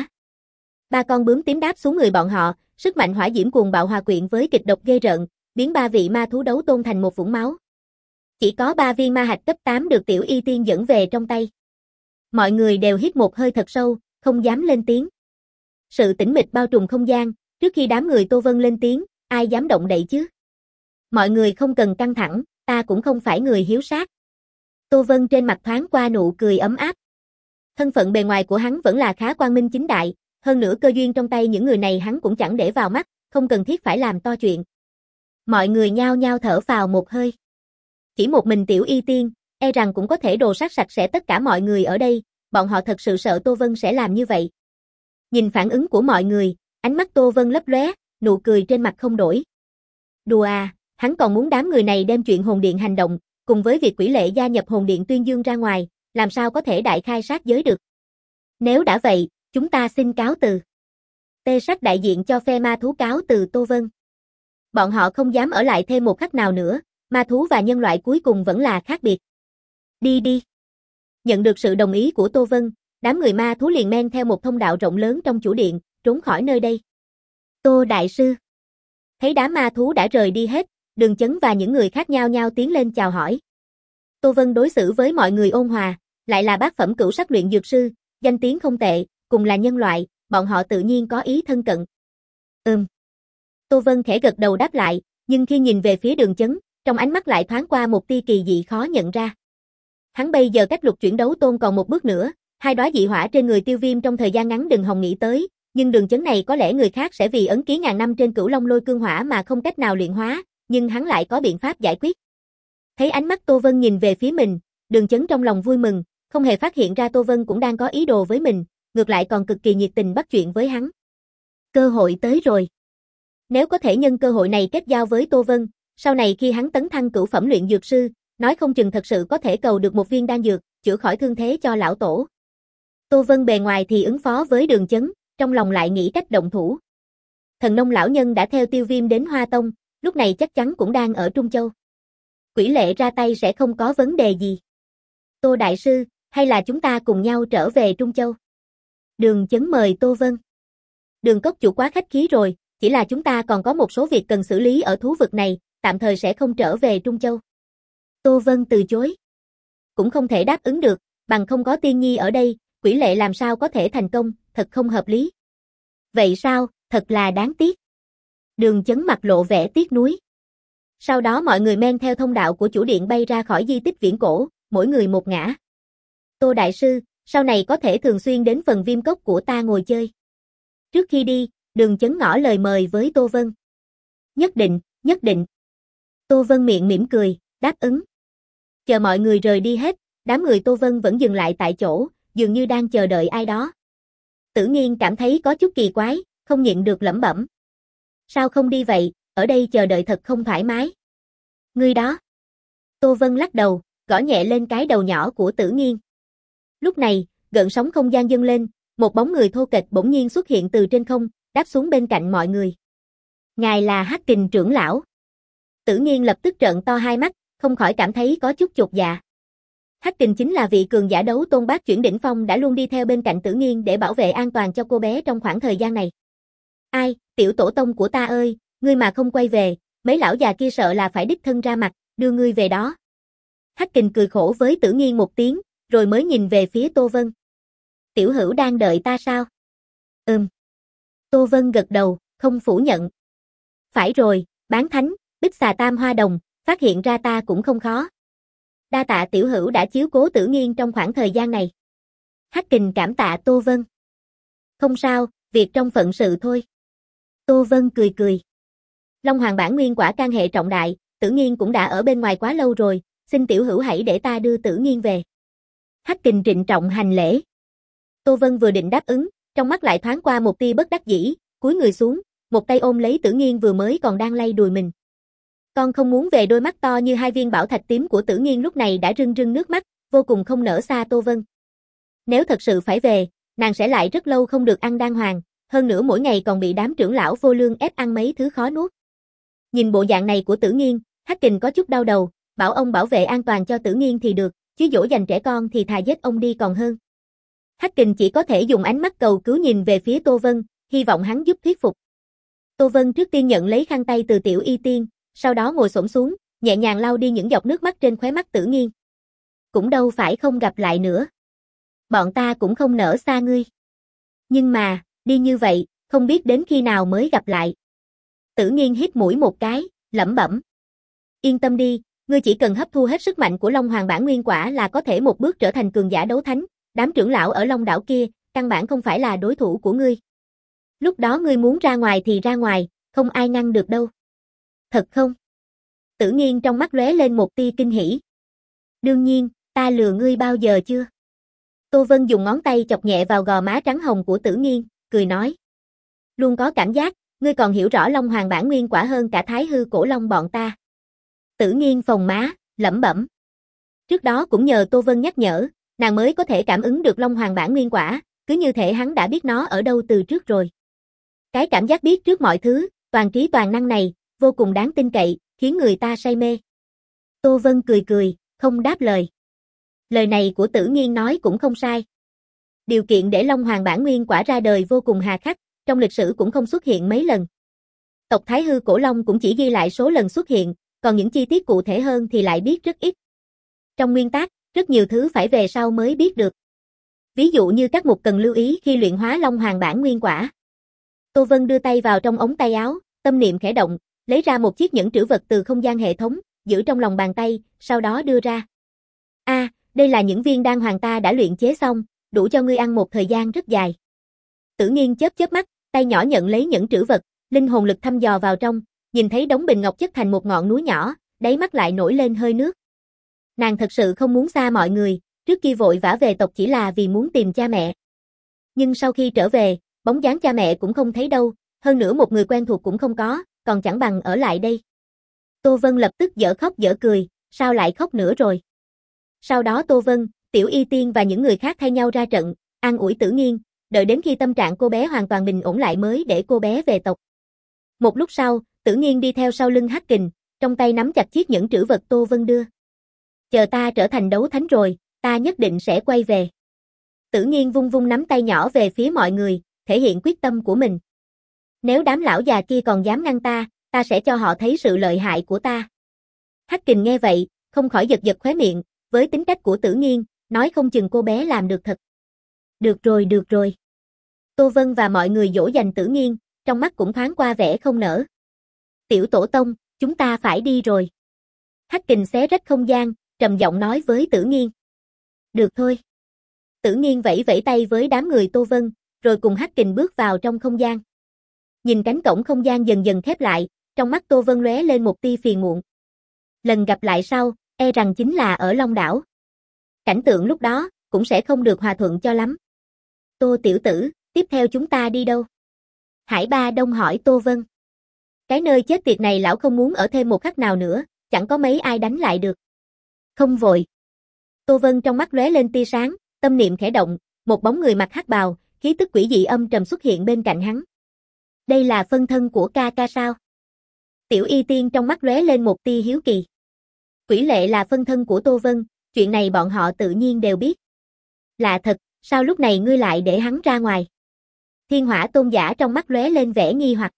Ba con bướm tím đáp xuống người bọn họ, sức mạnh hỏa diễm cuồng bạo hòa quyện với kịch độc ghê rợn, biến ba vị ma thú đấu tôn thành một vũng máu. Chỉ có ba viên ma hạch cấp tám được Tiểu Y Tiên dẫn về trong tay. Mọi người đều hít một hơi thật sâu, không dám lên tiếng. Sự tĩnh mịch bao trùm không gian, trước khi đám người Tô Vân lên tiếng, ai dám động đậy chứ? Mọi người không cần căng thẳng, ta cũng không phải người hiếu sát. Tô Vân trên mặt thoáng qua nụ cười ấm áp. Thân phận bề ngoài của hắn vẫn là khá quang minh chính đại, hơn nữa cơ duyên trong tay những người này hắn cũng chẳng để vào mắt, không cần thiết phải làm to chuyện. Mọi người nhao nhao thở phào một hơi. Chỉ một mình Tiểu Y Tiên, e rằng cũng có thể đồ sát sạch sẽ tất cả mọi người ở đây, bọn họ thật sự sợ Tô Vân sẽ làm như vậy. Nhìn phản ứng của mọi người, ánh mắt Tô Vân lấp lóe, nụ cười trên mặt không đổi. Đùa à, hắn còn muốn đám người này đem chuyện hồn điện hành động, cùng với việc Quỷ Lệ gia nhập hồn điện tuyên dương ra ngoài, làm sao có thể đại khai sát giới được. Nếu đã vậy, chúng ta xin cáo từ. Tê Sắc đại diện cho phe ma thú cáo từ Tô Vân. Bọn họ không dám ở lại thêm một khắc nào nữa, ma thú và nhân loại cuối cùng vẫn là khác biệt. Đi đi. Nhận được sự đồng ý của Tô Vân, đám người ma thú liền men theo một thông đạo rộng lớn trong chủ điện, trốn khỏi nơi đây. Tô Đại Sư. Thấy đám ma thú đã rời đi hết, Đường Chấn và những người khác nhau nhau tiến lên chào hỏi. Tô Vân đối xử với mọi người ôn hòa, lại là bát phẩm cửu sắc luyện dược sư, danh tiếng không tệ, cùng là nhân loại, bọn họ tự nhiên có ý thân cận. Ừm. Tô Vân khẽ gật đầu đáp lại, nhưng khi nhìn về phía Đường Chấn, trong ánh mắt lại thoáng qua một tia kỳ dị khó nhận ra. Hắn bây giờ cách lục chuyển đấu tôn còn một bước nữa, hai đóa dị hỏa trên người Tiêu Viêm trong thời gian ngắn đừng hòng nghĩ tới, nhưng Đường Chấn này có lẽ người khác sẽ vì ấn ký ngàn năm trên Cửu Long Lôi Cương Hỏa mà không cách nào luyện hóa, nhưng hắn lại có biện pháp giải quyết. Thấy ánh mắt Tô Vân nhìn về phía mình, Đường Chấn trong lòng vui mừng, không hề phát hiện ra Tô Vân cũng đang có ý đồ với mình, ngược lại còn cực kỳ nhiệt tình bắt chuyện với hắn. Cơ hội tới rồi. Nếu có thể nhân cơ hội này kết giao với Tô Vân, sau này khi hắn tấn thăng cửu phẩm luyện dược sư, nói không chừng thật sự có thể cầu được một viên đan dược, chữa khỏi thương thế cho lão tổ. Tô Vân bề ngoài thì ứng phó với Đường Chấn, trong lòng lại nghĩ cách động thủ. Thần nông lão nhân đã theo Tiêu Viêm đến Hoa Tông, lúc này chắc chắn cũng đang ở Trung Châu. Quỷ Lệ ra tay sẽ không có vấn đề gì. Tô Đại Sư, hay là chúng ta cùng nhau trở về Trung Châu? Đường Chấn mời Tô Vân. Đường cốc chủ quá khách khí rồi, chỉ là chúng ta còn có một số việc cần xử lý ở thú vực này, tạm thời sẽ không trở về Trung Châu. Tô Vân từ chối. Cũng không thể đáp ứng được, bằng không có Tiên Nhi ở đây, Quỷ Lệ làm sao có thể thành công, thật không hợp lý. Vậy sao, thật là đáng tiếc. Đường Chấn mặt lộ vẻ tiếc nuối. Sau đó mọi người men theo thông đạo của chủ điện bay ra khỏi di tích viễn cổ, mỗi người một ngã. Tô Đại Sư, sau này có thể thường xuyên đến phần Viêm Cốc của ta ngồi chơi. Trước khi đi, Đường Chấn ngỏ lời mời với Tô Vân. Nhất định, nhất định. Tô Vân miệng mỉm cười, đáp ứng. Chờ mọi người rời đi hết, đám người Tô Vân vẫn dừng lại tại chỗ, dường như đang chờ đợi ai đó. Tử Nghiên cảm thấy có chút kỳ quái, không nhịn được lẩm bẩm. Sao không đi vậy, ở đây chờ đợi thật không thoải mái. Ngươi đó. Tô Vân lắc đầu, gõ nhẹ lên cái đầu nhỏ của Tử Nghiên. Lúc này, gợn sóng không gian dâng lên, một bóng người thô kệch bỗng nhiên xuất hiện từ trên không, đáp xuống bên cạnh mọi người. Ngài là Hắc Kình trưởng lão. Tử Nghiên lập tức trợn to hai mắt, không khỏi cảm thấy có chút chột dạ. Hắc Kình chính là vị cường giả đấu tôn bát chuyển đỉnh phong đã luôn đi theo bên cạnh Tử Nghiên để bảo vệ an toàn cho cô bé trong khoảng thời gian này. Ai, tiểu tổ tông của ta ơi, ngươi mà không quay về, mấy lão già kia sợ là phải đích thân ra mặt, đưa ngươi về đó. Hắc Kình cười khổ với Tử Nghiên một tiếng, rồi mới nhìn về phía Tô Vân. Tiểu hữu đang đợi ta sao? Ừm. Tô Vân gật đầu, không phủ nhận. Phải rồi, bán thánh, bích xà tam hoa đồng, phát hiện ra ta cũng không khó. Đa tạ tiểu hữu đã chiếu cố Tử Nghiên trong khoảng thời gian này. Hắc Kình cảm tạ Tô Vân. Không sao, việc trong phận sự thôi. Tô Vân cười cười. Long Hoàng bản nguyên quả can hệ trọng đại, Tử Nghiên cũng đã ở bên ngoài quá lâu rồi, xin tiểu hữu hãy để ta đưa Tử Nghiên về. Hắc Kình trịnh trọng hành lễ. Tô Vân vừa định đáp ứng, trong mắt lại thoáng qua một tia bất đắc dĩ, cúi người xuống, một tay ôm lấy Tử Nghiên vừa mới còn đang lay đùi mình. Con không muốn về. Đôi mắt to như hai viên bảo thạch tím của Tử Nghiên lúc này đã rưng rưng nước mắt, vô cùng không nỡ xa Tô Vân. Nếu thật sự phải về, nàng sẽ lại rất lâu không được ăn đan hoàng, hơn nữa mỗi ngày còn bị đám trưởng lão vô lương ép ăn mấy thứ khó nuốt. Nhìn bộ dạng này của Tử Nghiên, Hắc Kình có chút đau đầu, bảo ông bảo vệ an toàn cho Tử Nghiên thì được, chứ dỗ dành trẻ con thì thà giết ông đi còn hơn. Hắc Kình chỉ có thể dùng ánh mắt cầu cứu nhìn về phía Tô Vân, hy vọng hắn giúp thuyết phục. Tô Vân trước tiên nhận lấy khăn tay từ Tiểu Y Tiên, sau đó ngồi xổm xuống, nhẹ nhàng lau đi những giọt nước mắt trên khóe mắt Tử Nghiên. Cũng đâu phải không gặp lại nữa. Bọn ta cũng không nỡ xa ngươi. Nhưng mà, đi như vậy, không biết đến khi nào mới gặp lại. Tử Nghiên hít mũi một cái, lẩm bẩm. Yên tâm đi, ngươi chỉ cần hấp thu hết sức mạnh của Long Hoàng bản nguyên quả là có thể một bước trở thành cường giả đấu thánh, đám trưởng lão ở Long đảo kia, căn bản không phải là đối thủ của ngươi. Lúc đó ngươi muốn ra ngoài thì ra ngoài, không ai ngăn được đâu. Thật không? Tử Nghiên trong mắt lóe lên một tia kinh hỉ. Đương nhiên, ta lừa ngươi bao giờ chưa? Tô Vân dùng ngón tay chọc nhẹ vào gò má trắng hồng của Tử Nghiên, cười nói. Luôn có cảm giác, ngươi còn hiểu rõ Long Hoàng bản nguyên quả hơn cả Thái Hư Cổ Long bọn ta. Tử Nghiên phồng má, lẩm bẩm. Trước đó cũng nhờ Tô Vân nhắc nhở, nàng mới có thể cảm ứng được Long Hoàng bản nguyên quả, cứ như thể hắn đã biết nó ở đâu từ trước rồi. Cái cảm giác biết trước mọi thứ, toàn trí toàn năng này, vô cùng đáng tin cậy, khiến người ta say mê. Tô Vân cười cười, không đáp lời. Lời này của Tử Nghiên nói cũng không sai. Điều kiện để Long Hoàng bản nguyên quả ra đời vô cùng hà khắc, trong lịch sử cũng không xuất hiện mấy lần. Tộc Thái Hư Cổ Long cũng chỉ ghi lại số lần xuất hiện, còn những chi tiết cụ thể hơn thì lại biết rất ít. Trong nguyên tắc, rất nhiều thứ phải về sau mới biết được. Ví dụ như các mục cần lưu ý khi luyện hóa Long Hoàng bản nguyên quả. Tô Vân đưa tay vào trong ống tay áo, tâm niệm khẽ động, lấy ra một chiếc nhẫn trữ vật từ không gian hệ thống, giữ trong lòng bàn tay, sau đó đưa ra. A, à, đây là những viên đan hoàng ta đã luyện chế xong, đủ cho ngươi ăn một thời gian rất dài. Tử Nghiên chớp chớp mắt, tay nhỏ nhận lấy nhẫn trữ vật, linh hồn lực thăm dò vào trong, nhìn thấy đống bình ngọc chất thành một ngọn núi nhỏ, đáy mắt lại nổi lên hơi nước. Nàng thật sự không muốn xa mọi người, trước khi vội vã về tộc chỉ là vì muốn tìm cha mẹ. Nhưng sau khi trở về, bóng dáng cha mẹ cũng không thấy đâu, hơn nữa một người quen thuộc cũng không có, còn chẳng bằng ở lại đây. Tô Vân lập tức dở khóc dở cười, sao lại khóc nữa rồi? Sau đó Tô Vân, Tiểu Y Tiên và những người khác thay nhau ra trận, an ủi Tử Nghiên, đợi đến khi tâm trạng cô bé hoàn toàn bình ổn lại mới để cô bé về tộc. Một lúc sau, Tử Nghiên đi theo sau lưng Hắc Kình, trong tay nắm chặt chiếc nhẫn trữ vật Tô Vân đưa. Chờ ta trở thành đấu thánh rồi, ta nhất định sẽ quay về. Tử Nghiên vung vung nắm tay nhỏ về phía mọi người, thể hiện quyết tâm của mình. Nếu đám lão già kia còn dám ngăn ta, ta sẽ cho họ thấy sự lợi hại của ta. Hắc Kình nghe vậy, không khỏi giật giật khóe miệng, với tính cách của Tử Nghiên, nói không chừng cô bé làm được thật. Được rồi, được rồi. Tô Vân và mọi người dỗ dành Tử Nghiên, trong mắt cũng thoáng qua vẻ không nỡ. Tiểu tổ tông, chúng ta phải đi rồi. Hắc Kình xé rách không gian, trầm giọng nói với Tử Nghiên. Được thôi. Tử Nghiên vẫy vẫy tay với đám người Tô Vân, rồi cùng Hắc Kình bước vào trong không gian. Nhìn cánh cổng không gian dần dần khép lại, trong mắt Tô Vân lóe lên một tia phiền muộn. Lần gặp lại sau, e rằng chính là ở Long đảo. Cảnh tượng lúc đó, cũng sẽ không được hòa thuận cho lắm. Tô tiểu tử, tiếp theo chúng ta đi đâu? Hải Ba Đông hỏi Tô Vân. Cái nơi chết tiệt này lão không muốn ở thêm một khắc nào nữa, chẳng có mấy ai đánh lại được. Không vội. Tô Vân trong mắt lóe lên tia sáng, tâm niệm khẽ động, một bóng người mặc hắc bào, khí tức quỷ dị âm trầm xuất hiện bên cạnh hắn. Đây là phân thân của ca ca sao? Tiểu Y Tiên trong mắt lóe lên một tia hiếu kỳ. Quỷ Lệ là phân thân của Tô Vân, chuyện này bọn họ tự nhiên đều biết. Lạ thật, sao lúc này ngươi lại để hắn ra ngoài? Thiên Hỏa Tôn giả trong mắt lóe lên vẻ nghi hoặc.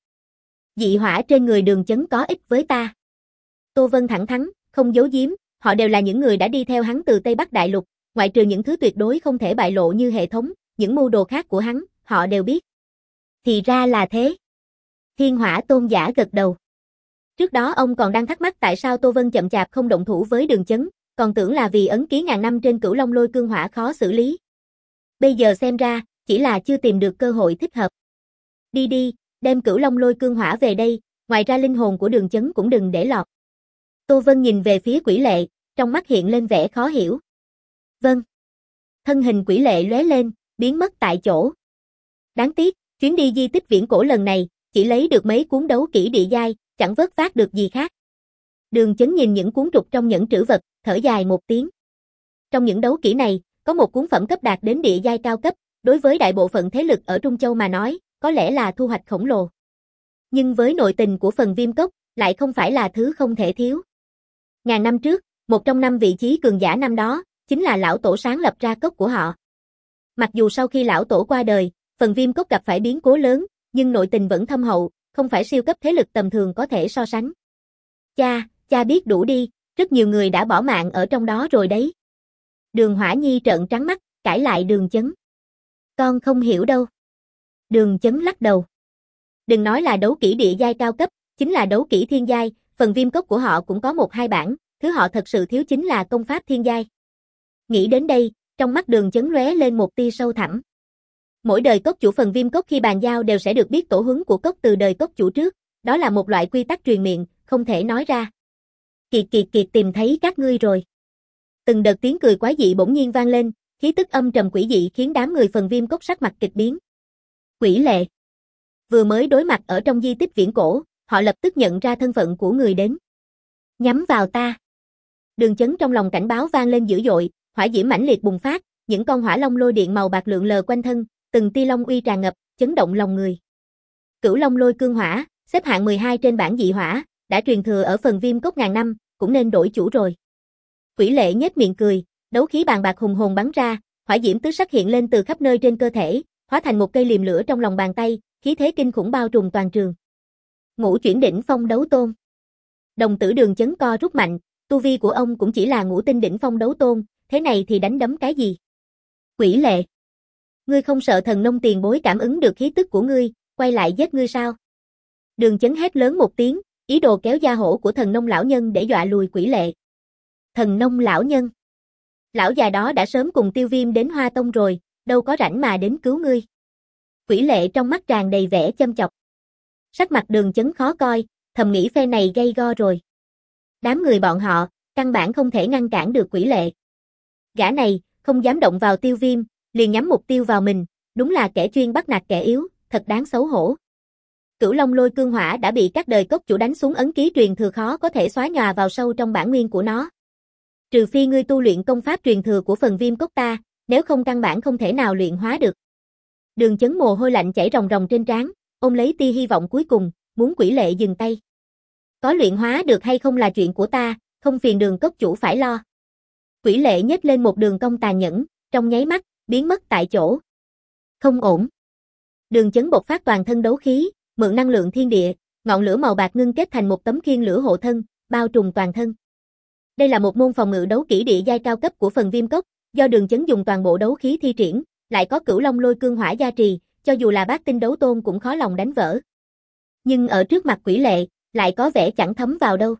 Dị hỏa trên người Đường Chấn có ích với ta. Tô Vân thẳng thắn, không giấu giếm, họ đều là những người đã đi theo hắn từ Tây Bắc Đại Lục, ngoại trừ những thứ tuyệt đối không thể bại lộ như hệ thống, những mưu đồ khác của hắn, họ đều biết. Thì ra là thế. Thiên Hỏa Tôn giả gật đầu. Trước đó ông còn đang thắc mắc tại sao Tô Vân chậm chạp không động thủ với Đường Chấn, còn tưởng là vì ấn ký ngàn năm trên Cửu Long Lôi Cương Hỏa khó xử lý. Bây giờ xem ra, chỉ là chưa tìm được cơ hội thích hợp. Đi đi, đem Cửu Long Lôi Cương Hỏa về đây, ngoài ra linh hồn của Đường Chấn cũng đừng để lọt. Tô Vân nhìn về phía Quỷ Lệ, trong mắt hiện lên vẻ khó hiểu. Vâng. Thân hình Quỷ Lệ lóe lên, biến mất tại chỗ. Đáng tiếc, chuyến đi di tích viễn cổ lần này, chỉ lấy được mấy cuốn đấu kỹ địa giai, chẳng vớt vát được gì khác. Đường Chấn nhìn những cuốn trục trong nhẫn trữ vật, thở dài một tiếng. Trong những đấu kỹ này, có một cuốn phẩm cấp đạt đến địa giai cao cấp, đối với đại bộ phận thế lực ở Trung Châu mà nói, có lẽ là thu hoạch khổng lồ. Nhưng với nội tình của phần Viêm Cốc, lại không phải là thứ không thể thiếu. Ngàn năm trước, Một trong năm vị trí cường giả năm đó, chính là lão tổ sáng lập ra cốc của họ. Mặc dù sau khi lão tổ qua đời, phần viêm cốc gặp phải biến cố lớn, nhưng nội tình vẫn thâm hậu, không phải siêu cấp thế lực tầm thường có thể so sánh. Cha, cha biết đủ đi, rất nhiều người đã bỏ mạng ở trong đó rồi đấy. Đường Hỏa Nhi trợn trắng mắt, cãi lại Đường Chấn. Con không hiểu đâu. Đường Chấn lắc đầu. Đừng nói là đấu kỹ địa giai cao cấp, chính là đấu kỹ thiên giai, phần viêm cốc của họ cũng có một hai bản, thứ họ thật sự thiếu chính là công pháp thiên giai. Nghĩ đến đây, trong mắt Đường Chấn lóe lên một tia sâu thẳm. Mỗi đời cốc chủ phần viêm cốc khi bàn giao đều sẽ được biết tổ huấn của cốc từ đời cốc chủ trước, đó là một loại quy tắc truyền miệng, không thể nói ra. Kiệt kiệt kiệt tìm thấy các ngươi rồi. Từng đợt tiếng cười quái dị bỗng nhiên vang lên, khí tức âm trầm quỷ dị khiến đám người phần viêm cốc sắc mặt kịch biến. Quỷ lệ. Vừa mới đối mặt ở trong di tích viễn cổ, họ lập tức nhận ra thân phận của người đến. Nhắm vào ta. Đường Chấn trong lòng cảnh báo vang lên dữ dội, hỏa diễm mãnh liệt bùng phát, những con hỏa long lôi điện màu bạc lượn lờ quanh thân, từng tia long uy tràn ngập, chấn động lòng người. Cửu Long Lôi Cương Hỏa, xếp hạng mười hai trên bảng dị hỏa, đã truyền thừa ở phần viêm cốc ngàn năm, cũng nên đổi chủ rồi. Quỷ lệ nhếch miệng cười, đấu khí bàn bạc hùng hồn bắn ra, hỏa diễm tứ sắc hiện lên từ khắp nơi trên cơ thể, hóa thành một cây liềm lửa trong lòng bàn tay, khí thế kinh khủng bao trùm toàn trường. Ngũ chuyển đỉnh phong đấu tôn. Đồng tử Đường Chấn co rút mạnh, tu vi của ông cũng chỉ là ngũ tinh đỉnh phong đấu tôn, thế này thì đánh đấm cái gì? Quỷ lệ. Ngươi không sợ thần nông tiền bối cảm ứng được khí tức của ngươi, quay lại giết ngươi sao? Đường Chấn hét lớn một tiếng, ý đồ kéo da hổ của thần nông lão nhân để dọa lùi quỷ lệ. Thần nông lão nhân. Lão già đó đã sớm cùng Tiêu Viêm đến Hoa Tông rồi, đâu có rảnh mà đến cứu ngươi. Quỷ lệ trong mắt tràn đầy vẻ châm chọc. Sắc mặt Đường Chấn khó coi, thầm nghĩ phe này gay go rồi. Đám người bọn họ, căn bản không thể ngăn cản được quỷ lệ. Gã này, không dám động vào Tiêu Viêm, liền nhắm mục tiêu vào mình, đúng là kẻ chuyên bắt nạt kẻ yếu, thật đáng xấu hổ. Cửu Long Lôi Cương Hỏa đã bị các đời cốc chủ đánh xuống ấn ký truyền thừa khó có thể xóa nhòa vào sâu trong bản nguyên của nó. Trừ phi ngươi tu luyện công pháp truyền thừa của phần viêm cốc ta, nếu không căn bản không thể nào luyện hóa được. Đường Chấn mồ hôi lạnh chảy ròng ròng trên trán, ôm lấy tia hy vọng cuối cùng, muốn quỷ lệ dừng tay. Có luyện hóa được hay không là chuyện của ta, không phiền Đường cốc chủ phải lo. Quỷ lệ nhếch lên một đường cong tàn nhẫn, trong nháy mắt, biến mất tại chỗ. Không ổn. Đường Chấn bộc phát toàn thân đấu khí, mượn năng lượng thiên địa, ngọn lửa màu bạc ngưng kết thành một tấm khiên lửa hộ thân, bao trùm toàn thân. Đây là một môn phòng ngự đấu kỹ địa giai cao cấp của phần viêm cốc, do Đường Chấn dùng toàn bộ đấu khí thi triển, lại có Cửu Long Lôi Cương Hỏa gia trì, cho dù là bát tinh đấu tôn cũng khó lòng đánh vỡ. Nhưng ở trước mặt quỷ lệ, lại có vẻ chẳng thấm vào đâu.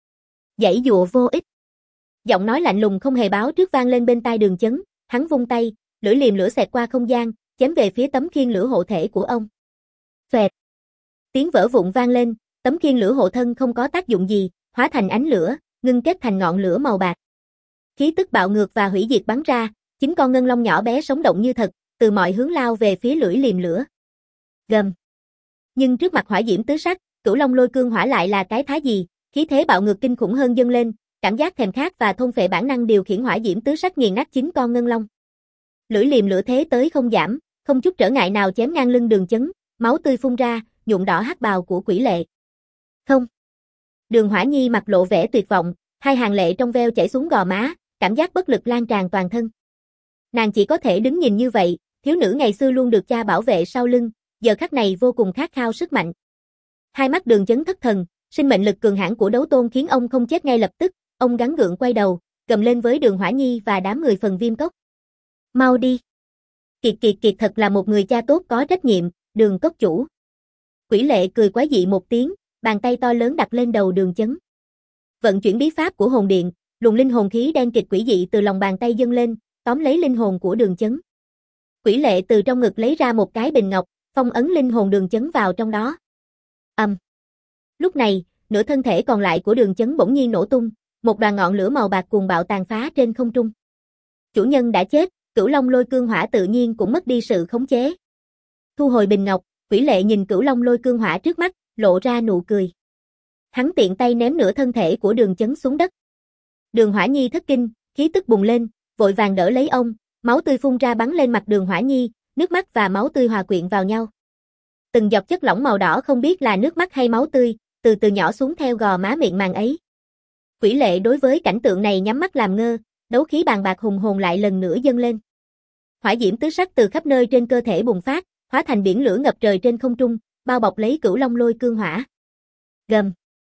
Giãy dụa vô ích. Giọng nói lạnh lùng không hề báo trước vang lên bên tai Đường Chấn, hắn vung tay, lưỡi liềm lửa xẹt qua không gian, chém về phía tấm khiên lửa hộ thể của ông. Phẹt. Tiếng vỡ vụn vang lên, tấm khiên lửa hộ thân không có tác dụng gì, hóa thành ánh lửa, ngưng kết thành ngọn lửa màu bạc. Khí tức bạo ngược và hủy diệt bắn ra, chính con ngân long nhỏ bé sống động như thật, từ mọi hướng lao về phía lưỡi liềm lửa. Gầm. Nhưng trước mặt hỏa diễm tứ sắc, Cửu Long Lôi Cương Hỏa lại là cái thá gì, khí thế bạo ngược kinh khủng hơn dâng lên, cảm giác thèm khát và thôn phệ bản năng điều khiển hỏa diễm tứ sắc nghiền nát chính con ngân long. Lưỡi liềm lửa thế tới không giảm, không chút trở ngại nào chém ngang lưng Đường Chấn, máu tươi phun ra, nhuộm đỏ hắc bào của quỷ lệ. Không. Đường Hỏa Nhi mặt lộ vẻ tuyệt vọng, hai hàng lệ trong veo chảy xuống gò má, cảm giác bất lực lan tràn toàn thân. Nàng chỉ có thể đứng nhìn như vậy, thiếu nữ ngày xưa luôn được cha bảo vệ sau lưng, giờ khắc này vô cùng khát khao sức mạnh. Hai mắt Đường Chấn thất thần, sinh mệnh lực cường hãn của đấu tôn khiến ông không chết ngay lập tức, ông gắng gượng quay đầu, gầm lên với Đường Hỏa Nhi và đám người phần viêm cốc. Mau đi. Kiệt kiệt kiệt thật là một người cha tốt có trách nhiệm, Đường cốc chủ. Quỷ lệ cười quái dị một tiếng, bàn tay to lớn đặt lên đầu Đường Chấn. Vận chuyển bí pháp của hồn điện, luồng linh hồn khí đen kịt quỷ dị từ lòng bàn tay dâng lên, tóm lấy linh hồn của Đường Chấn. Quỷ lệ từ trong ngực lấy ra một cái bình ngọc, phong ấn linh hồn Đường Chấn vào trong đó. Ầm. Um. Lúc này, nửa thân thể còn lại của Đường Chấn bỗng nhiên nổ tung, một đoàn ngọn lửa màu bạc cuồng bạo tàn phá trên không trung. Chủ nhân đã chết, Cửu Long Lôi Cương Hỏa tự nhiên cũng mất đi sự khống chế. Thu hồi bình ngọc, quỷ lệ nhìn Cửu Long Lôi Cương Hỏa trước mắt, lộ ra nụ cười. Hắn tiện tay ném nửa thân thể của Đường Chấn xuống đất. Đường Hỏa Nhi thất kinh, khí tức bùng lên, vội vàng đỡ lấy ông, máu tươi phun ra bắn lên mặt Đường Hỏa Nhi, nước mắt và máu tươi hòa quyện vào nhau. Từng giọt chất lỏng màu đỏ không biết là nước mắt hay máu tươi, từ từ nhỏ xuống theo gò má miệng màng ấy. Quỷ lệ đối với cảnh tượng này nhắm mắt làm ngơ, đấu khí bàn bạc hùng hồn lại lần nữa dâng lên. Hỏa diễm tứ sắc từ khắp nơi trên cơ thể bùng phát, hóa thành biển lửa ngập trời trên không trung, bao bọc lấy Cửu Long Lôi Cương Hỏa. Gầm.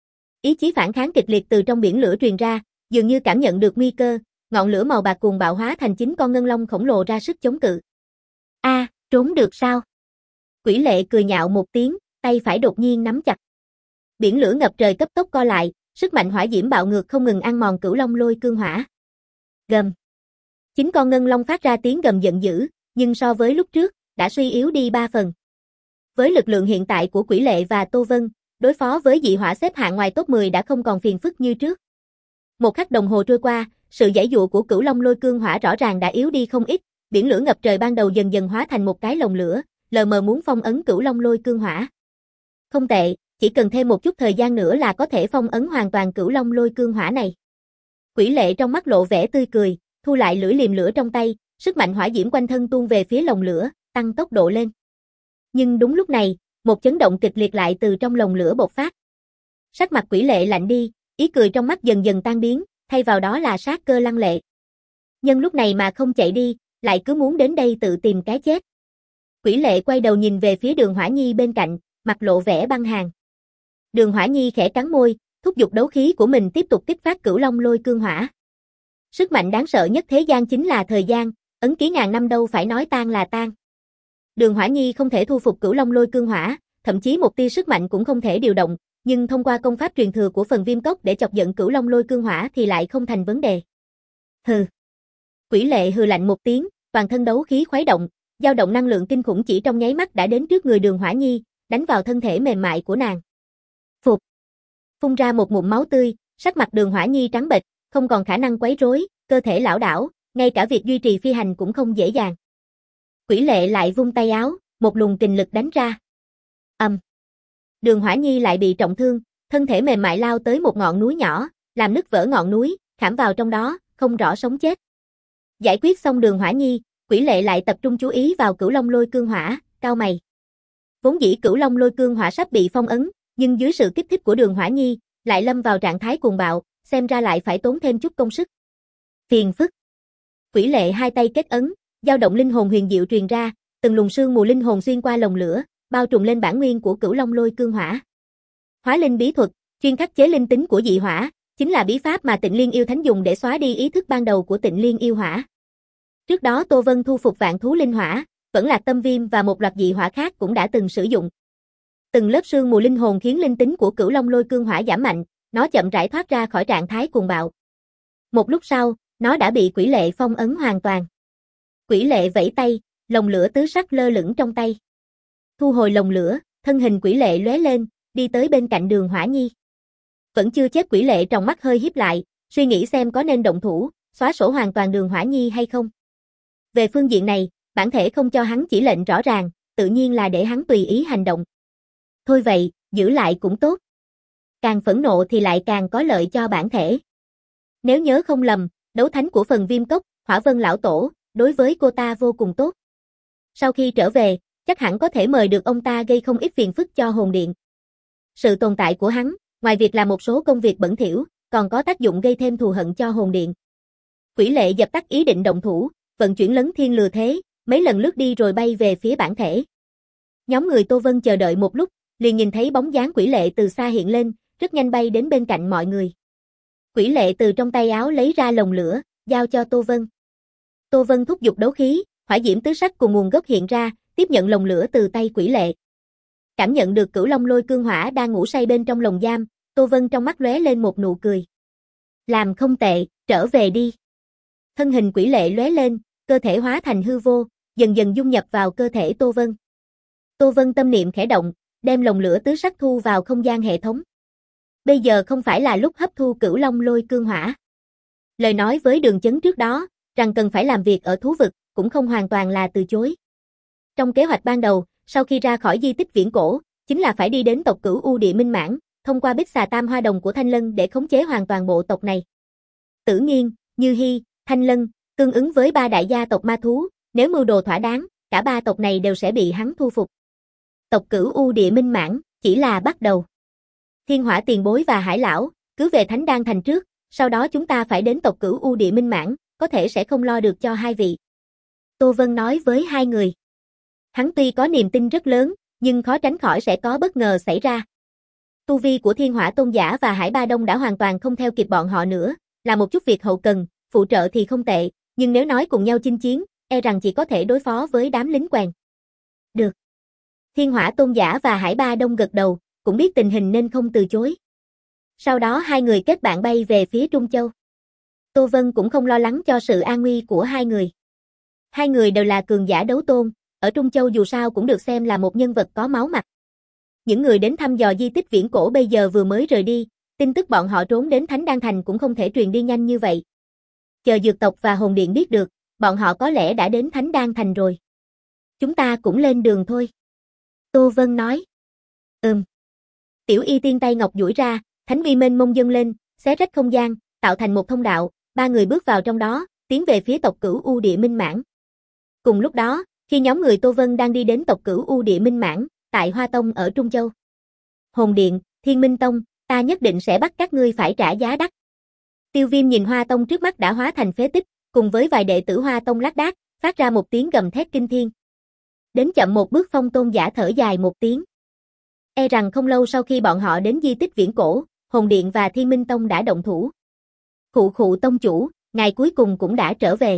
Ý chí phản kháng kịch liệt từ trong biển lửa truyền ra, dường như cảm nhận được nguy cơ, ngọn lửa màu bạc cuồng bạo hóa thành chín con ngân long khổng lồ ra sức chống cự. A, à, trốn được sao? Quỷ lệ cười nhạo một tiếng, tay phải đột nhiên nắm chặt. Biển lửa ngập trời cấp tốc co lại, sức mạnh hỏa diễm bạo ngược không ngừng ăn mòn Cửu Long Lôi Cương Hỏa. Gầm. Chín con ngân long phát ra tiếng gầm giận dữ, nhưng so với lúc trước, đã suy yếu đi ba phần. Với lực lượng hiện tại của Quỷ Lệ và Tô Vân, đối phó với dị hỏa xếp hạng ngoài top mười đã không còn phiền phức như trước. Một khắc đồng hồ trôi qua, sự giãy dụa của Cửu Long Lôi Cương Hỏa rõ ràng đã yếu đi không ít, biển lửa ngập trời ban đầu dần dần hóa thành một cái lồng lửa, lờ mờ muốn phong ấn Cửu Long Lôi Cương Hỏa. Không tệ, chỉ cần thêm một chút thời gian nữa là có thể phong ấn hoàn toàn Cửu Long Lôi Cương Hỏa này. Quỷ Lệ trong mắt lộ vẻ tươi cười, thu lại lưỡi liềm lửa trong tay, sức mạnh hỏa diễm quanh thân tuôn về phía lồng lửa, tăng tốc độ lên. Nhưng đúng lúc này, một chấn động kịch liệt lại từ trong lồng lửa bộc phát. Sắc mặt Quỷ Lệ lạnh đi, ý cười trong mắt dần dần tan biến, thay vào đó là sát cơ lăng lệ. Nhưng lúc này mà không chạy đi, lại cứ muốn đến đây tự tìm cái chết. Quỷ Lệ quay đầu nhìn về phía Đường Hỏa Nhi bên cạnh, mặt lộ vẻ băng hàn. Đường Hỏa Nhi khẽ cắn môi, thúc giục đấu khí của mình tiếp tục kích phát Cửu Long Lôi Cương Hỏa. Sức mạnh đáng sợ nhất thế gian chính là thời gian, ấn ký ngàn năm đâu phải nói tan là tan. Đường Hỏa Nhi không thể thu phục Cửu Long Lôi Cương Hỏa, thậm chí một tia sức mạnh cũng không thể điều động, nhưng thông qua công pháp truyền thừa của phần Viêm Cốc để chọc giận Cửu Long Lôi Cương Hỏa thì lại không thành vấn đề. Hừ. Quỷ Lệ hừ lạnh một tiếng, toàn thân đấu khí khuấy động, dao động năng lượng kinh khủng chỉ trong nháy mắt đã đến trước người Đường Hỏa Nhi, đánh vào thân thể mềm mại của nàng. Phục. Phun ra một ngụm máu tươi, sắc mặt Đường Hỏa Nhi trắng bệch, không còn khả năng quấy rối, cơ thể lảo đảo, ngay cả việc duy trì phi hành cũng không dễ dàng. Quỷ Lệ lại vung tay áo, một luồng kình lực đánh ra. Ầm. Um. Đường Hỏa Nhi lại bị trọng thương, thân thể mềm mại lao tới một ngọn núi nhỏ, làm nứt vỡ ngọn núi, khảm vào trong đó, không rõ sống chết. Giải quyết xong Đường Hỏa Nhi, Quỷ Lệ lại tập trung chú ý vào Cửu Long Lôi Cương Hỏa, cau mày. Vốn dĩ Cửu Long Lôi Cương Hỏa sắp bị phong ấn, nhưng dưới sự kích thích của Đường Hỏa Nhi, lại lâm vào trạng thái cuồng bạo, xem ra lại phải tốn thêm chút công sức. Phiền phức. Quỷ Lệ hai tay kết ấn, dao động linh hồn huyền diệu truyền ra, từng luồng sương mù linh hồn xuyên qua lồng lửa, bao trùm lên bản nguyên của Cửu Long Lôi Cương Hỏa. Hóa linh bí thuật, chuyên khắc chế linh tính của dị hỏa, chính là bí pháp mà Tịnh Liên Yêu Thánh dùng để xóa đi ý thức ban đầu của Tịnh Liên Yêu Hỏa. Trước đó Tô Vân thu phục Vạn Thú Linh Hỏa, Vẫn Lạc Tâm Viêm và một loạt dị hỏa khác cũng đã từng sử dụng. Từng lớp sương mù linh hồn khiến linh tính của Cửu Long Lôi Cương Hỏa giảm mạnh, nó chậm rãi thoát ra khỏi trạng thái cuồng bạo. Một lúc sau, nó đã bị Quỷ Lệ phong ấn hoàn toàn. Quỷ Lệ vẫy tay, lồng lửa tứ sắc lơ lửng trong tay. Thu hồi lồng lửa, thân hình Quỷ Lệ lóe lên, đi tới bên cạnh Đường Hỏa Nhi. Vẫn chưa chết, Quỷ Lệ trong mắt hơi híp lại, suy nghĩ xem có nên động thủ, xóa sổ hoàn toàn Đường Hỏa Nhi hay không. Về phương diện này, bản thể không cho hắn chỉ lệnh rõ ràng, tự nhiên là để hắn tùy ý hành động. Thôi vậy, giữ lại cũng tốt. Càng phẫn nộ thì lại càng có lợi cho bản thể. Nếu nhớ không lầm, đấu thánh của phần Viêm Cốc, Hỏa Vân Lão Tổ, đối với cô ta vô cùng tốt. Sau khi trở về, chắc hẳn có thể mời được ông ta gây không ít phiền phức cho hồn điện. Sự tồn tại của hắn, ngoài việc làm một số công việc bẩn thỉu, còn có tác dụng gây thêm thù hận cho hồn điện. Quỷ Lệ dập tắt ý định động thủ, vận chuyển Lấn Thiên Lừa Thế, mấy lần lướt đi rồi bay về phía bản thể. Nhóm người Tô Vân chờ đợi một lúc, liền nhìn thấy bóng dáng Quỷ Lệ từ xa hiện lên, rất nhanh bay đến bên cạnh mọi người. Quỷ Lệ từ trong tay áo lấy ra lồng lửa, giao cho Tô Vân. Tô Vân thúc giục đấu khí, hỏa diễm tứ sắc cùng nguồn gốc hiện ra, tiếp nhận lồng lửa từ tay Quỷ Lệ. Cảm nhận được Cửu Long Lôi Cương Hỏa đang ngủ say bên trong lồng giam, Tô Vân trong mắt lóe lên một nụ cười. Làm không tệ, trở về đi. Thân hình Quỷ Lệ lóe lên, cơ thể hóa thành hư vô, dần dần dung nhập vào cơ thể Tô Vân. Tô Vân tâm niệm khẽ động, đem lồng lửa tứ sắc thu vào không gian hệ thống. Bây giờ không phải là lúc hấp thu Cửu Long Lôi Cương Hỏa. Lời nói với Đường Chấn trước đó, rằng cần phải làm việc ở thú vực, cũng không hoàn toàn là từ chối. Trong kế hoạch ban đầu, sau khi ra khỏi di tích viễn cổ, chính là phải đi đến tộc Cửu U Địa Minh Mãn, thông qua bích xà tam hoa đồng của Thanh Lân để khống chế hoàn toàn bộ tộc này. Tử Nghiên, Như Hy, Thanh Lân, tương ứng với ba đại gia tộc ma thú, nếu mưu đồ thỏa đáng, cả ba tộc này đều sẽ bị hắn thu phục. Tộc Cửu U Địa Minh Mãn chỉ là bắt đầu. Thiên Hỏa Tiền Bối và Hải Lão, cứ về Thánh Đan Thành trước, sau đó chúng ta phải đến tộc Cửu U Địa Minh Mãn, có thể sẽ không lo được cho hai vị. Tô Vân nói với hai người. Hắn tuy có niềm tin rất lớn, nhưng khó tránh khỏi sẽ có bất ngờ xảy ra. Tu vi của Thiên Hỏa Tôn Giả và Hải Ba Đông đã hoàn toàn không theo kịp bọn họ nữa, là một chút việc hậu cần, phụ trợ thì không tệ, nhưng nếu nói cùng nhau chinh chiến, e rằng chỉ có thể đối phó với đám lính quèn. Được. Thiên Hỏa Tôn Giả và Hải Ba Đông gật đầu, cũng biết tình hình nên không từ chối. Sau đó hai người kết bạn bay về phía Trung Châu. Tô Vân cũng không lo lắng cho sự an nguy của hai người. Hai người đều là cường giả đấu tôn, ở Trung Châu dù sao cũng được xem là một nhân vật có máu mặt. Những người đến thăm dò di tích viễn cổ bây giờ vừa mới rời đi, tin tức bọn họ trốn đến Thánh Đan Thành cũng không thể truyền đi nhanh như vậy. Chờ Dược tộc và Hồn Điện biết được, bọn họ có lẽ đã đến Thánh Đan Thành rồi. Chúng ta cũng lên đường thôi. Tô Vân nói. Ừm. Tiểu Y Tiên tay ngọc duỗi ra, thánh vi mênh mông dâng lên, xé rách không gian, tạo thành một thông đạo, ba người bước vào trong đó, tiến về phía tộc Cửu U Địa Minh Mãn. Cùng lúc đó, khi nhóm người Tô Vân đang đi đến tộc Cửu U Địa Minh Mãn, tại Hoa Tông ở Trung Châu. Hồn Điện, Thiên Minh Tông, ta nhất định sẽ bắt các ngươi phải trả giá đắt. Tiêu Viêm nhìn Hoa Tông trước mắt đã hóa thành phế tích, cùng với vài đệ tử Hoa Tông lác đác, phát ra một tiếng gầm thét kinh thiên. Đến chậm một bước Phong Tôn Giả thở dài một tiếng. E rằng không lâu sau khi bọn họ đến di tích viễn cổ, Hồn Điện và Thiên Minh Tông đã động thủ. Khụ khụ tông chủ, ngài cuối cùng cũng đã trở về.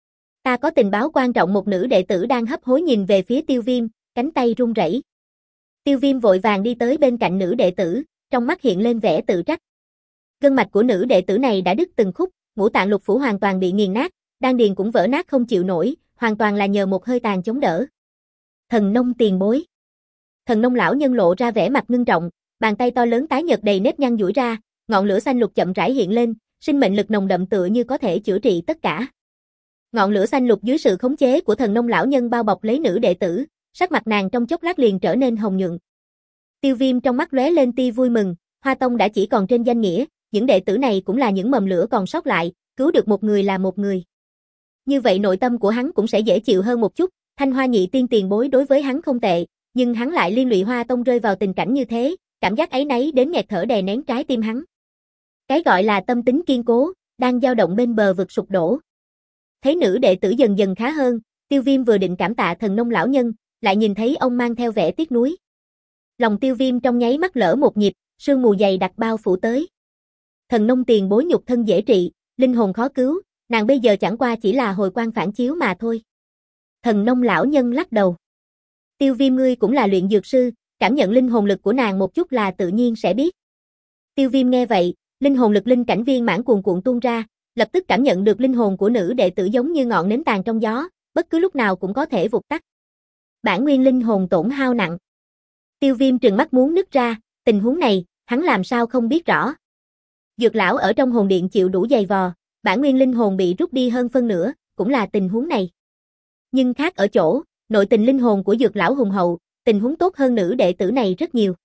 Ta có tình báo quan trọng, một nữ đệ tử đang hấp hối nhìn về phía Tiêu Viêm, cánh tay run rẩy. Tiêu Viêm vội vàng đi tới bên cạnh nữ đệ tử, trong mắt hiện lên vẻ tự trách. Gân mạch của nữ đệ tử này đã đứt từng khúc, ngũ tạng lục phủ hoàn toàn bị nghiền nát, đan điền cũng vỡ nát không chịu nổi, hoàn toàn là nhờ một hơi tàn chống đỡ. Thần nông tiền bối. Thần nông lão nhân lộ ra vẻ mặt ngưng trọng, bàn tay to lớn tái nhợt đầy nếp nhăn duỗi ra, ngọn lửa xanh lục chậm rãi hiện lên, sinh mệnh lực nồng đậm tựa như có thể chữa trị tất cả. Ngọn lửa xanh lục dưới sự khống chế của thần nông lão nhân bao bọc lấy nữ đệ tử, sắc mặt nàng trong chốc lát liền trở nên hồng nhuận. Tiêu Viêm trong mắt lóe lên tia vui mừng, Hoa Tông đã chỉ còn trên danh nghĩa, những đệ tử này cũng là những mầm lửa còn sót lại, cứu được một người là một người. Như vậy nội tâm của hắn cũng sẽ dễ chịu hơn một chút, Thanh Hoa nhị tiên tiền bối đối với hắn không tệ, nhưng hắn lại liên lụy Hoa Tông rơi vào tình cảnh như thế, cảm giác áy náy đến nghẹt thở đè nén trái tim hắn. Cái gọi là tâm tính kiên cố, đang dao động bên bờ vực sụp đổ. Thấy nữ đệ tử dần dần khá hơn, Tiêu Viêm vừa định cảm tạ thần nông lão nhân, lại nhìn thấy ông mang theo vẻ tiếc nuối. Lòng Tiêu Viêm trong nháy mắt lỡ một nhịp, sương mù dày đặc bao phủ tới. Thần nông tiền bối nhục thân dễ trị, linh hồn khó cứu, nàng bây giờ chẳng qua chỉ là hồi quang phản chiếu mà thôi. Thần nông lão nhân lắc đầu. Tiêu Viêm ngươi cũng là luyện dược sư, cảm nhận linh hồn lực của nàng một chút là tự nhiên sẽ biết. Tiêu Viêm nghe vậy, linh hồn lực linh cảnh viên mãn cuồn cuộn tuôn ra, lập tức cảm nhận được linh hồn của nữ đệ tử giống như ngọn nến tàn trong gió, bất cứ lúc nào cũng có thể vụt tắt. Bản nguyên linh hồn tổn hao nặng. Tiêu Viêm trừng mắt muốn nứt ra, tình huống này, hắn làm sao không biết rõ. Dược lão ở trong hồn điện chịu đủ dày vò, bản nguyên linh hồn bị rút đi hơn phân nửa, cũng là tình huống này. Nhưng khác ở chỗ, nội tình linh hồn của dược lão hùng hậu, tình huống tốt hơn nữ đệ tử này rất nhiều.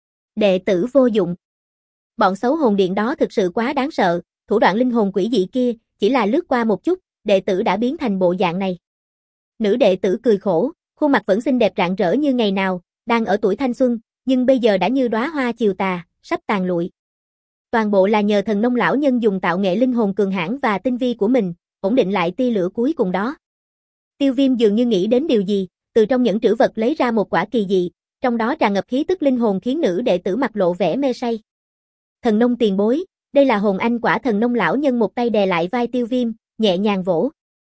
Đệ tử vô dụng. Bọn xấu hồn điện đó thực sự quá đáng sợ, thủ đoạn linh hồn quỷ dị kia, chỉ là lướt qua một chút, đệ tử đã biến thành bộ dạng này. Nữ đệ tử cười khổ, khuôn mặt vẫn xinh đẹp rạng rỡ như ngày nào, đang ở tuổi thanh xuân, nhưng bây giờ đã như đóa hoa chiều tà, sắp tàn lụi. Toàn bộ là nhờ thần nông lão nhân dùng tạo nghệ linh hồn cường hãn và tinh vi của mình, ổn định lại tia lửa cuối cùng đó. Tiêu Viêm dường như nghĩ đến điều gì, từ trong những trữ vật lấy ra một quả kỳ dị, trong đó tràn ngập khí tức linh hồn khiến nữ đệ tử mặt lộ vẻ mê say. Thần nông tiền bối, đây là hồn anh quả. Thần nông lão nhân một tay đè lại vai Tiêu Viêm, nhẹ nhàng vỗ.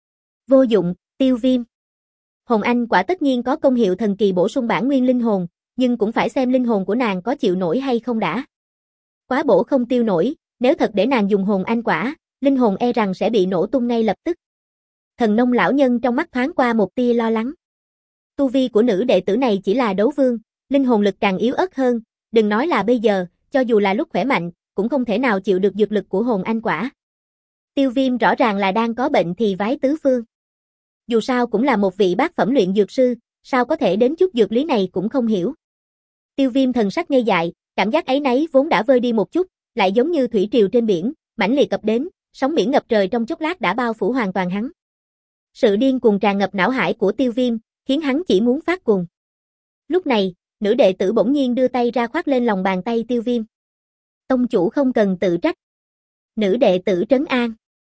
Vô dụng, Tiêu Viêm. Hồn anh quả tất nhiên có công hiệu thần kỳ bổ sung bản nguyên linh hồn, nhưng cũng phải xem linh hồn của nàng có chịu nổi hay không đã. Quá bổ không tiêu nổi, nếu thật để nàng dùng hồn anh quả, linh hồn e rằng sẽ bị nổ tung ngay lập tức. Thần nông lão nhân trong mắt thoáng qua một tia lo lắng. Tu vi của nữ đệ tử này chỉ là đấu vương, linh hồn lực càng yếu ớt hơn, đừng nói là bây giờ, cho dù là lúc khỏe mạnh, cũng không thể nào chịu được dược lực của hồn anh quả. Tiêu Viêm rõ ràng là đang có bệnh thì vái tứ phương. Dù sao cũng là một vị bát phẩm luyện dược sư, sao có thể đến chút dược lý này cũng không hiểu. Tiêu Viêm thần sắc ngây dại, cảm giác áy náy vốn đã vơi đi một chút, lại giống như thủy triều trên biển, mãnh liệt ập đến, sóng biển ngập trời trong chốc lát đã bao phủ hoàn toàn hắn. Sự điên cuồng tràn ngập não hải của Tiêu Viêm, khiến hắn chỉ muốn phát cuồng. Lúc này, nữ đệ tử bỗng nhiên đưa tay ra khoác lên lòng bàn tay Tiêu Viêm. Tông chủ không cần tự trách. Nữ đệ tử trấn an.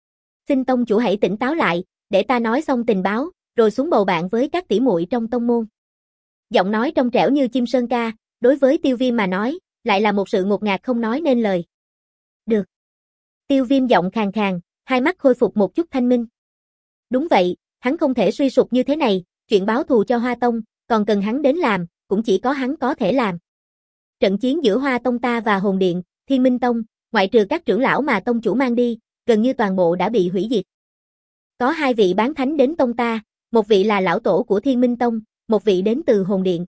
Xin tông chủ hãy tỉnh táo lại, để ta nói xong tình báo, rồi xuống bầu bạn với các tỷ muội trong tông môn. Giọng nói trong trẻo như chim sơn ca, đối với Tiêu Viêm mà nói, lại là một sự ngột ngạt không nói nên lời. Được. Tiêu Viêm giọng khàn khàn, hai mắt khôi phục một chút thanh minh. Đúng vậy, hắn không thể suy sụp như thế này, chuyện báo thù cho Hoa Tông, còn cần hắn đến làm, cũng chỉ có hắn có thể làm. Trận chiến giữa Hoa Tông ta và Hồn Điện, Thiên Minh Tông, ngoại trừ các trưởng lão mà tông chủ mang đi, gần như toàn bộ đã bị hủy diệt. Có hai vị bán thánh đến tông ta, một vị là lão tổ của Thiên Minh Tông, một vị đến từ Hồn Điện.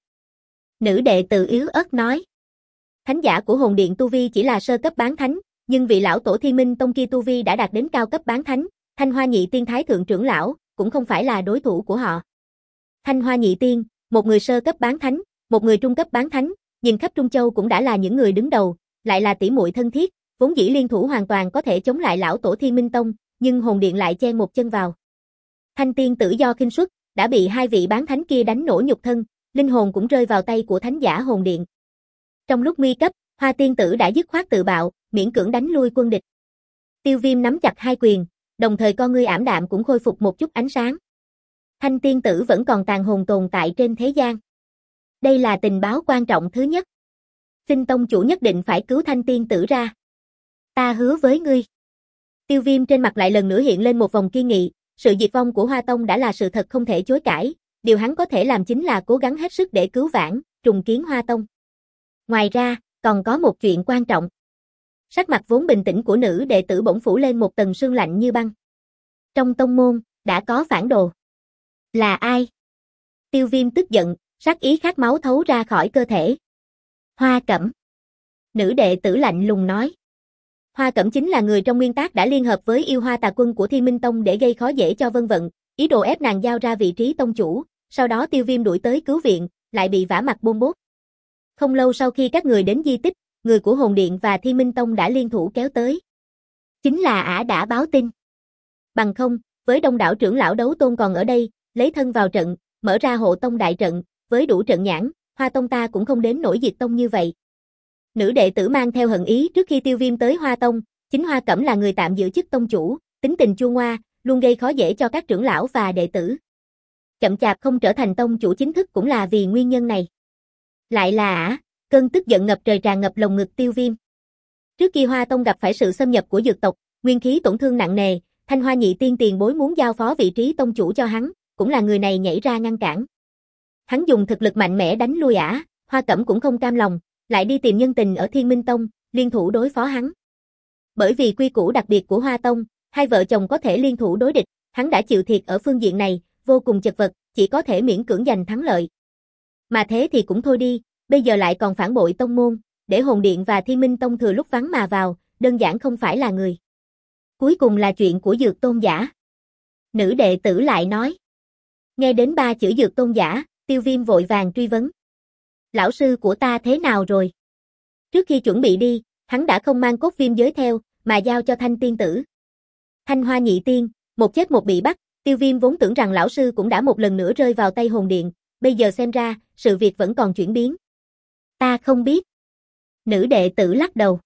Nữ đệ tử yếu ớt nói. Thánh giả của Hồn Điện tu vi chỉ là sơ cấp bán thánh, nhưng vị lão tổ Thiên Minh Tông kia tu vi đã đạt đến cao cấp bán thánh, Thanh Hoa Nhị Tiên Thái thượng trưởng lão, cũng không phải là đối thủ của họ. Thanh Hoa Nhị Tiên, một người sơ cấp bán thánh, một người trung cấp bán thánh, nhìn khắp Trung Châu cũng đã là những người đứng đầu, lại là tỷ muội thân thiết, vốn dĩ liên thủ hoàn toàn có thể chống lại lão tổ Thiên Minh Tông, nhưng Hồn Điện lại chen một chân vào. Thanh tiên tử do khinh suất, đã bị hai vị bán thánh kia đánh nổ nhục thân, linh hồn cũng rơi vào tay của thánh giả Hồn Điện. Trong lúc nguy cấp, Hoa tiên tử đã dứt khoát tự bạo, miễn cưỡng đánh lui quân địch. Tiêu Viêm nắm chặt hai quyền, đồng thời con ngươi ảm đạm cũng khôi phục một chút ánh sáng. Thanh tiên tử vẫn còn tàn hồn tồn tại trên thế gian. Đây là tình báo quan trọng thứ nhất. Xin tông chủ nhất định phải cứu thanh tiên tử ra. Ta hứa với ngươi. Tiêu Viêm trên mặt lại lần nữa hiện lên một vòng kiên nghị, sự diệt vong của Hoa Tông đã là sự thật không thể chối cãi, điều hắn có thể làm chính là cố gắng hết sức để cứu vãn, trùng kiến Hoa Tông. Ngoài ra, còn có một chuyện quan trọng. Sắc mặt vốn bình tĩnh của nữ đệ tử bỗng phủ lên một tầng sương lạnh như băng. Trong tông môn, đã có phản đồ. Là ai? Tiêu Viêm tức giận, sát ý khát máu thấu ra khỏi cơ thể. Hoa Cẩm. Nữ đệ tử lạnh lùng nói. Hoa Cẩm chính là người trong nguyên tác đã liên hợp với yêu hoa tà quân của Thiên Minh Tông để gây khó dễ cho Vân Vận, ý đồ ép nàng giao ra vị trí tông chủ, sau đó Tiêu Viêm đuổi tới cứu viện, lại bị vả mặt bôn bốt. Không lâu sau khi các người đến di tích, người của Hồn Điện và Thiên Minh Tông đã liên thủ kéo tới. Chính là ả đã báo tin. Bằng không, với đông đảo trưởng lão đấu tôn còn ở đây, lấy thân vào trận, mở ra hộ tông đại trận, với đủ trận nhãn, Hoa Tông ta cũng không đến nổi diệt tông như vậy. Nữ đệ tử mang theo hận ý trước khi Tiêu Viêm tới Hoa Tông, chính Hoa Cẩm là người tạm giữ chức tông chủ, tính tình chua ngoa, luôn gây khó dễ cho các trưởng lão và đệ tử. Chậm chạp không trở thành tông chủ chính thức cũng là vì nguyên nhân này. Lại là ả, cơn tức giận ngập trời tràn ngập lồng ngực Tiêu Viêm. Trước khi Hoa Tông gặp phải sự xâm nhập của dược tộc, nguyên khí tổn thương nặng nề, Thanh Hoa Nhị Tiên tiền bối muốn giao phó vị trí tông chủ cho hắn, cũng là người này nhảy ra ngăn cản. Hắn dùng thực lực mạnh mẽ đánh lui ả, Hoa Cẩm cũng không cam lòng, lại đi tìm nhân tình ở Thiên Minh Tông, liên thủ đối phó hắn. Bởi vì quy củ đặc biệt của Hoa Tông, hai vợ chồng có thể liên thủ đối địch, hắn đã chịu thiệt ở phương diện này, vô cùng chật vật, chỉ có thể miễn cưỡng giành thắng lợi. Mà thế thì cũng thôi đi, bây giờ lại còn phản bội tông môn, để Hồn Điện và Thiên Minh Tông thừa lúc vắng mà vào, đơn giản không phải là người. Cuối cùng là chuyện của Dược Tôn giả. Nữ đệ tử lại nói. Nghe đến ba chữ Dược Tôn giả, Tiêu Viêm vội vàng truy vấn. Lão sư của ta thế nào rồi? Trước khi chuẩn bị đi, hắn đã không mang cốt viêm giới theo, mà giao cho Thanh tiên tử. Thanh Hoa Nhị Tiên, một chết một bị bắt, Tiêu Viêm vốn tưởng rằng lão sư cũng đã một lần nữa rơi vào tay Hồn Điện, bây giờ xem ra, sự việc vẫn còn chuyển biến. Ta không biết. Nữ đệ tử lắc đầu.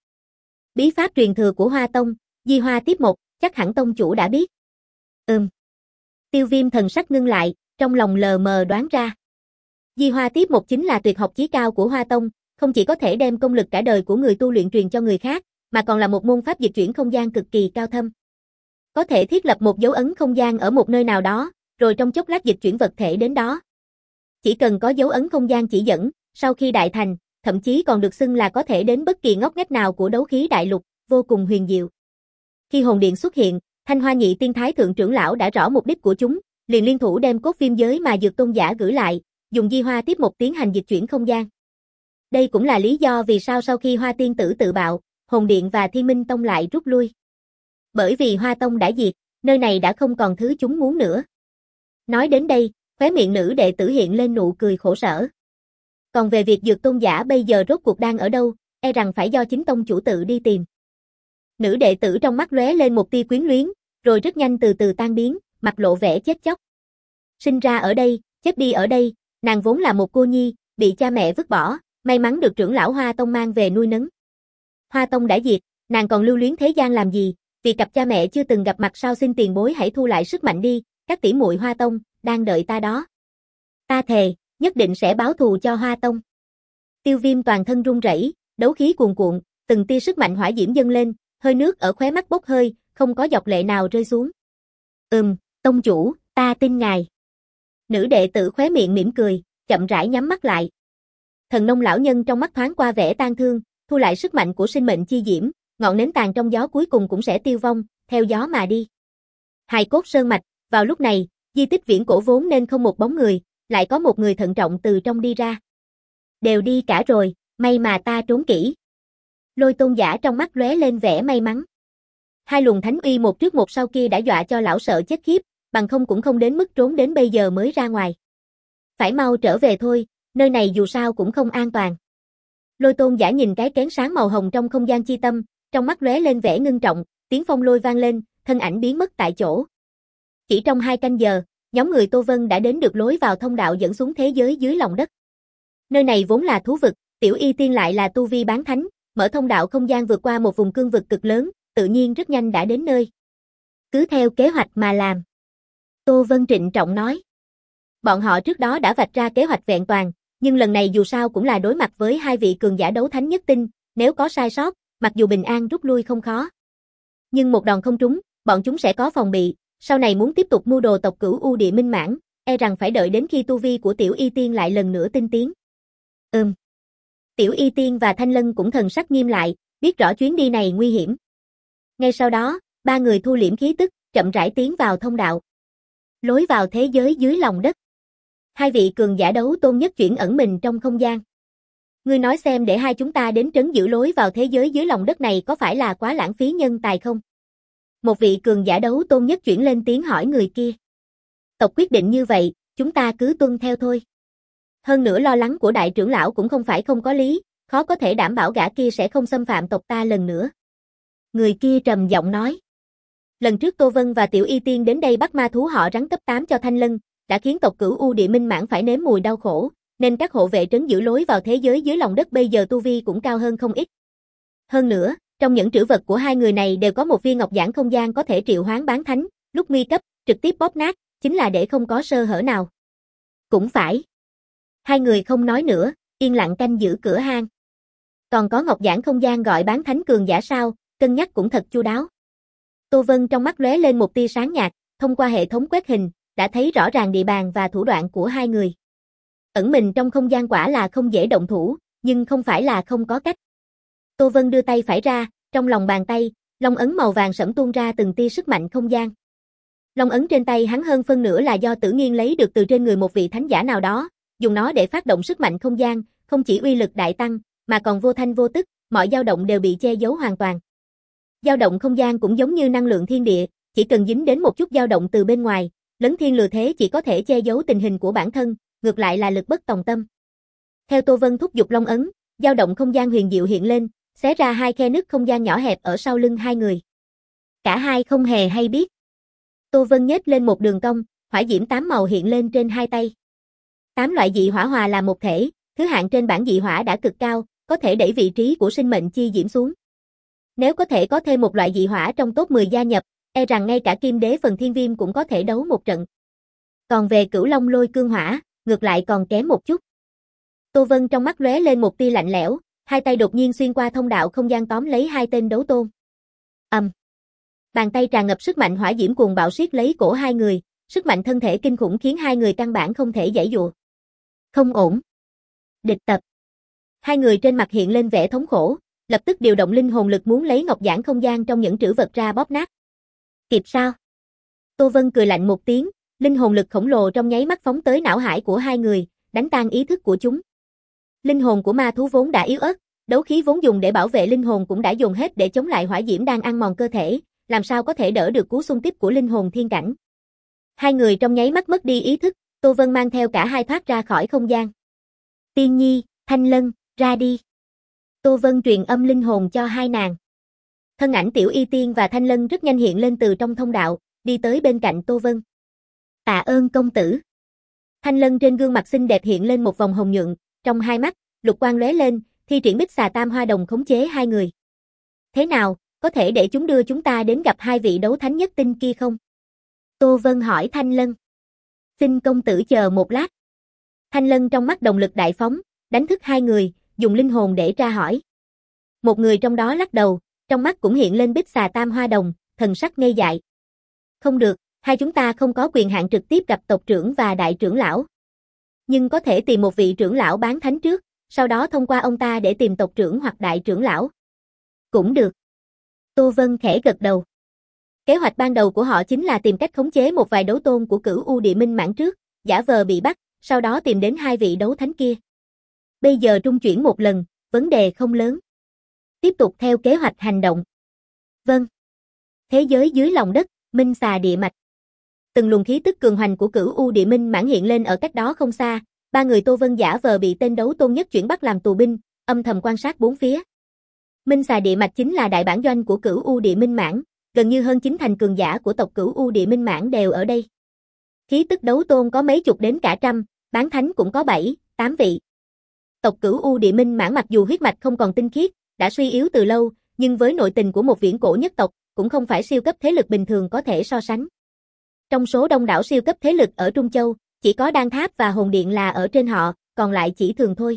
Bí pháp truyền thừa của Hoa Tông, Di Hoa tiếp một, chắc hẳn tông chủ đã biết. Ừm. Tiêu Viêm thần sắc ngưng lại, trong lòng lờ mờ đoán ra. Di Hoa tiếp một chính là tuyệt học chí cao của Hoa Tông, không chỉ có thể đem công lực cả đời của người tu luyện truyền cho người khác, mà còn là một môn pháp dịch chuyển không gian cực kỳ cao thâm. Có thể thiết lập một dấu ấn không gian ở một nơi nào đó, rồi trong chốc lát dịch chuyển vật thể đến đó. Chỉ cần có dấu ấn không gian chỉ dẫn, sau khi đại thành, thậm chí còn được xưng là có thể đến bất kỳ ngóc ngách nào của đấu khí đại lục, vô cùng huyền diệu. Khi Hồn Điện xuất hiện, Thanh Hoa Nhị Tiên Thái thượng trưởng lão đã rõ mục đích của chúng, liền liên thủ đem cốt viêm giới mà Dược Tôn giả gửi lại, dùng Di Hoa tiếp một tiến hành dịch chuyển không gian. Đây cũng là lý do vì sao sau khi Hoa tiên tử tự bạo, Hồn Điện và Thiên Minh Tông lại rút lui. Bởi vì Hoa Tông đã diệt, nơi này đã không còn thứ chúng muốn nữa. Nói đến đây, khóe miệng nữ đệ tử hiện lên nụ cười khổ sở. Còn về việc Dược Tôn giả bây giờ rốt cuộc đang ở đâu, e rằng phải do chính tông chủ tự đi tìm. Nữ đệ tử trong mắt lóe lên một tia quyến luyến, rồi rất nhanh từ từ tan biến, mặt lộ vẻ chết chóc. Sinh ra ở đây, chết đi ở đây, nàng vốn là một cô nhi, bị cha mẹ vứt bỏ, may mắn được trưởng lão Hoa Tông mang về nuôi nấng. Hoa Tông đã diệt, nàng còn lưu luyến thế gian làm gì, Vì cặp cha mẹ chưa từng gặp mặt sao xin tiền bối hãy thu lại sức mạnh đi, các tỷ muội Hoa Tông, đang đợi ta đó. Ta thề, nhất định sẽ báo thù cho Hoa Tông. Tiêu Viêm toàn thân run rẩy, đấu khí cuồn cuộn, từng tia sức mạnh hỏa diễm dâng lên, hơi nước ở khóe mắt bốc hơi, không có giọt lệ nào rơi xuống. Ừm, tông chủ, ta tin ngài. Nữ đệ tử khóe miệng mỉm cười, chậm rãi nhắm mắt lại. Thần nông lão nhân trong mắt thoáng qua vẻ tang thương, thu lại sức mạnh của sinh mệnh chi diễm, ngọn nến tàn trong gió cuối cùng cũng sẽ tiêu vong, theo gió mà đi. Hài cốt sơn mạch, vào lúc này, di tích viễn cổ vốn nên không một bóng người, lại có một người thận trọng từ trong đi ra. Đều đi cả rồi, may mà ta trốn kỹ. Lôi Tôn giả trong mắt lóe lên vẻ may mắn. Hai luồng thánh uy một trước một sau kia đã dọa cho lão sợ chết khiếp, bằng không cũng không đến mức trốn đến bây giờ mới ra ngoài. Phải mau trở về thôi, nơi này dù sao cũng không an toàn. Lôi Tôn giả nhìn cái kén sáng màu hồng trong không gian chi tâm, trong mắt lóe lên vẻ ngưng trọng, tiếng phong lôi vang lên, thân ảnh biến mất tại chỗ. Chỉ trong hai canh giờ, nhóm người Tô Vân đã đến được lối vào thông đạo dẫn xuống thế giới dưới lòng đất. Nơi này vốn là thú vực, Tiểu Y Tiên lại là tu vi bán thánh, mở thông đạo không gian vượt qua một vùng cương vực cực lớn, tự nhiên rất nhanh đã đến nơi. Cứ theo kế hoạch mà làm. Tô Vân trịnh trọng nói. Bọn họ trước đó đã vạch ra kế hoạch vẹn toàn, nhưng lần này dù sao cũng là đối mặt với hai vị cường giả đấu thánh nhất tinh, nếu có sai sót, mặc dù bình an rút lui không khó. Nhưng một đòn không trúng, bọn chúng sẽ có phòng bị, sau này muốn tiếp tục mưu đồ tộc Cửu U Địa Minh Mãn, e rằng phải đợi đến khi tu vi của Tiểu Y Tiên lại lần nữa tinh tiến. Ừm. Tiểu Y Tiên và Thanh Lân cũng thần sắc nghiêm lại, biết rõ chuyến đi này nguy hiểm. Ngay sau đó, ba người thu liễm khí tức, chậm rãi tiến vào thông đạo. Lối vào thế giới dưới lòng đất. Hai vị cường giả đấu tôn nhất chuyển ẩn mình trong không gian. Ngươi nói xem để hai chúng ta đến trấn giữ lối vào thế giới dưới lòng đất này có phải là quá lãng phí nhân tài không? Một vị cường giả đấu tôn nhất chuyển lên tiếng hỏi người kia. Tộc quyết định như vậy, chúng ta cứ tuân theo thôi. Hơn nữa lo lắng của đại trưởng lão cũng không phải không có lý, khó có thể đảm bảo gã kia sẽ không xâm phạm tộc ta lần nữa. Người kia trầm giọng nói. Lần trước Tô Vân và Tiểu Y Tiên đến đây bắt ma thú họ rắn cấp tám cho Thanh Lân, đã khiến tộc Cửu U Địa Minh Mãn phải nếm mùi đau khổ, nên các hộ vệ trấn giữ lối vào thế giới dưới lòng đất bây giờ tu vi cũng cao hơn không ít. Hơn nữa, trong những trữ vật của hai người này đều có một viên ngọc giản không gian có thể triệu hoán bán thánh, lúc nguy cấp, trực tiếp bóp nát, chính là để không có sơ hở nào. Cũng phải. Hai người không nói nữa, yên lặng canh giữ cửa hang. Còn có ngọc giản không gian gọi bán thánh cường giả sao, cân nhắc cũng thật chu đáo. Tô Vân trong mắt lóe lên một tia sáng nhạt, thông qua hệ thống quét hình, đã thấy rõ ràng địa bàn và thủ đoạn của hai người. Ẩn mình trong không gian quả là không dễ động thủ, nhưng không phải là không có cách. Tô Vân đưa tay phải ra, trong lòng bàn tay, long ấn màu vàng sẫm tuôn ra từng tia sức mạnh không gian. Long ấn trên tay hắn hơn phân nửa là do Tử Nghiên lấy được từ trên người một vị thánh giả nào đó, dùng nó để phát động sức mạnh không gian, không chỉ uy lực đại tăng, mà còn vô thanh vô tức, mọi dao động đều bị che giấu hoàn toàn. Dao động không gian cũng giống như năng lượng thiên địa, chỉ cần dính đến một chút dao động từ bên ngoài, lấn thiên lừa thế chỉ có thể che giấu tình hình của bản thân, ngược lại là lực bất tòng tâm. Theo Tô Vân thúc giục long ấn, dao động không gian huyền diệu hiện lên, xé ra hai khe nứt không gian nhỏ hẹp ở sau lưng hai người. Cả hai không hề hay biết. Tô Vân nhếch lên một đường cong, hỏa diễm tám màu hiện lên trên hai tay. Tám loại dị hỏa hòa là một thể, thứ hạng trên bảng dị hỏa đã cực cao, có thể đẩy vị trí của sinh mệnh chi diễm xuống. Nếu có thể có thêm một loại dị hỏa trong top mười gia nhập, e rằng ngay cả Kim Đế Phần Thiên Viêm cũng có thể đấu một trận. Còn về Cửu Long Lôi Cương Hỏa, ngược lại còn kém một chút. Tô Vân trong mắt lóe lên một tia lạnh lẽo, hai tay đột nhiên xuyên qua thông đạo không gian tóm lấy hai tên đấu tôn. Ầm. Um. Bàn tay tràn ngập sức mạnh hỏa diễm cuồng bạo siết lấy cổ hai người, sức mạnh thân thể kinh khủng khiến hai người căn bản không thể giãy giụa. Không ổn. Địch tập. Hai người trên mặt hiện lên vẻ thống khổ, lập tức điều động linh hồn lực muốn lấy ngọc giản không gian trong những trữ vật ra bóp nát. Kịp sao? Tô Vân cười lạnh một tiếng, linh hồn lực khổng lồ trong nháy mắt phóng tới não hải của hai người, đánh tan ý thức của chúng. Linh hồn của ma thú vốn đã yếu ớt, đấu khí vốn dùng để bảo vệ linh hồn cũng đã dùng hết để chống lại hỏa diễm đang ăn mòn cơ thể, làm sao có thể đỡ được cú xung kích của linh hồn thiên cảnh. Hai người trong nháy mắt mất đi ý thức, Tô Vân mang theo cả hai thoát ra khỏi không gian. Tiên Nhi, Thanh Lân, ra đi. Tô Vân truyền âm linh hồn cho hai nàng. Thân ảnh Tiểu Y Tiên và Thanh Lân rất nhanh hiện lên từ trong thông đạo, đi tới bên cạnh Tô Vân. Tạ ơn công tử. Thanh Lân trên gương mặt xinh đẹp hiện lên một vòng hồng nhuận, trong hai mắt, lục quang lóe lên, thi triển Bích Xà Tam Hoa Đồng khống chế hai người. Thế nào, có thể để chúng đưa chúng ta đến gặp hai vị đấu thánh nhất tinh kia không? Tô Vân hỏi Thanh Lân. Xin công tử chờ một lát. Thanh Lân trong mắt đồng lực đại phóng, đánh thức hai người, dùng linh hồn để tra hỏi. Một người trong đó lắc đầu, trong mắt cũng hiện lên bích xà tam hoa đồng, thần sắc ngây dại. Không được, hai chúng ta không có quyền hạn trực tiếp gặp tộc trưởng và đại trưởng lão. Nhưng có thể tìm một vị trưởng lão bán thánh trước, sau đó thông qua ông ta để tìm tộc trưởng hoặc đại trưởng lão. Cũng được. Tô Vân khẽ gật đầu. Kế hoạch ban đầu của họ chính là tìm cách khống chế một vài đấu tôn của Cửu U Địa Minh Mãn trước, giả vờ bị bắt, sau đó tìm đến hai vị đấu thánh kia. Bây giờ trung chuyển một lần, vấn đề không lớn. Tiếp tục theo kế hoạch hành động. Vâng. Thế giới dưới lòng đất, Minh Xà địa mạch. Từng luồng khí tức cường hoành của Cửu U Địa Minh Mãn hiện lên ở cách đó không xa, ba người Tô Vân giả vờ bị tên đấu tôn nhất chuyển bắt làm tù binh, âm thầm quan sát bốn phía. Minh Xà địa mạch chính là đại bản doanh của Cửu U Địa Minh Mãn, gần như hơn chín thành cường giả của tộc Cửu U Địa Minh Mãn đều ở đây. Khí tức đấu tôn có mấy chục đến cả trăm, bán thánh cũng có bảy, tám vị. Tộc Cửu U Địa Minh Mãn mặc dù huyết mạch không còn tinh khiết, đã suy yếu từ lâu, nhưng với nội tình của một viễn cổ nhất tộc, cũng không phải siêu cấp thế lực bình thường có thể so sánh. Trong số đông đảo siêu cấp thế lực ở Trung Châu, chỉ có Đan Tháp và Hồn Điện là ở trên họ, còn lại chỉ thường thôi.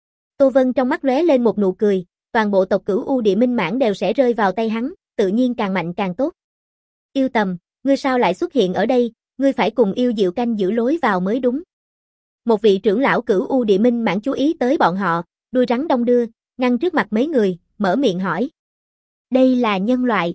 Tô Vân trong mắt lóe lên một nụ cười, toàn bộ tộc Cửu U Địa Minh Mãn đều sẽ rơi vào tay hắn, tự nhiên càng mạnh càng tốt. Yêu Tầm, ngươi sao lại xuất hiện ở đây, ngươi phải cùng Yêu Diệu canh giữ lối vào mới đúng. Một vị trưởng lão Cửu U Địa Minh Mãn chú ý tới bọn họ, đuôi rắn đông đưa, ngăn trước mặt mấy người, mở miệng hỏi. Đây là nhân loại.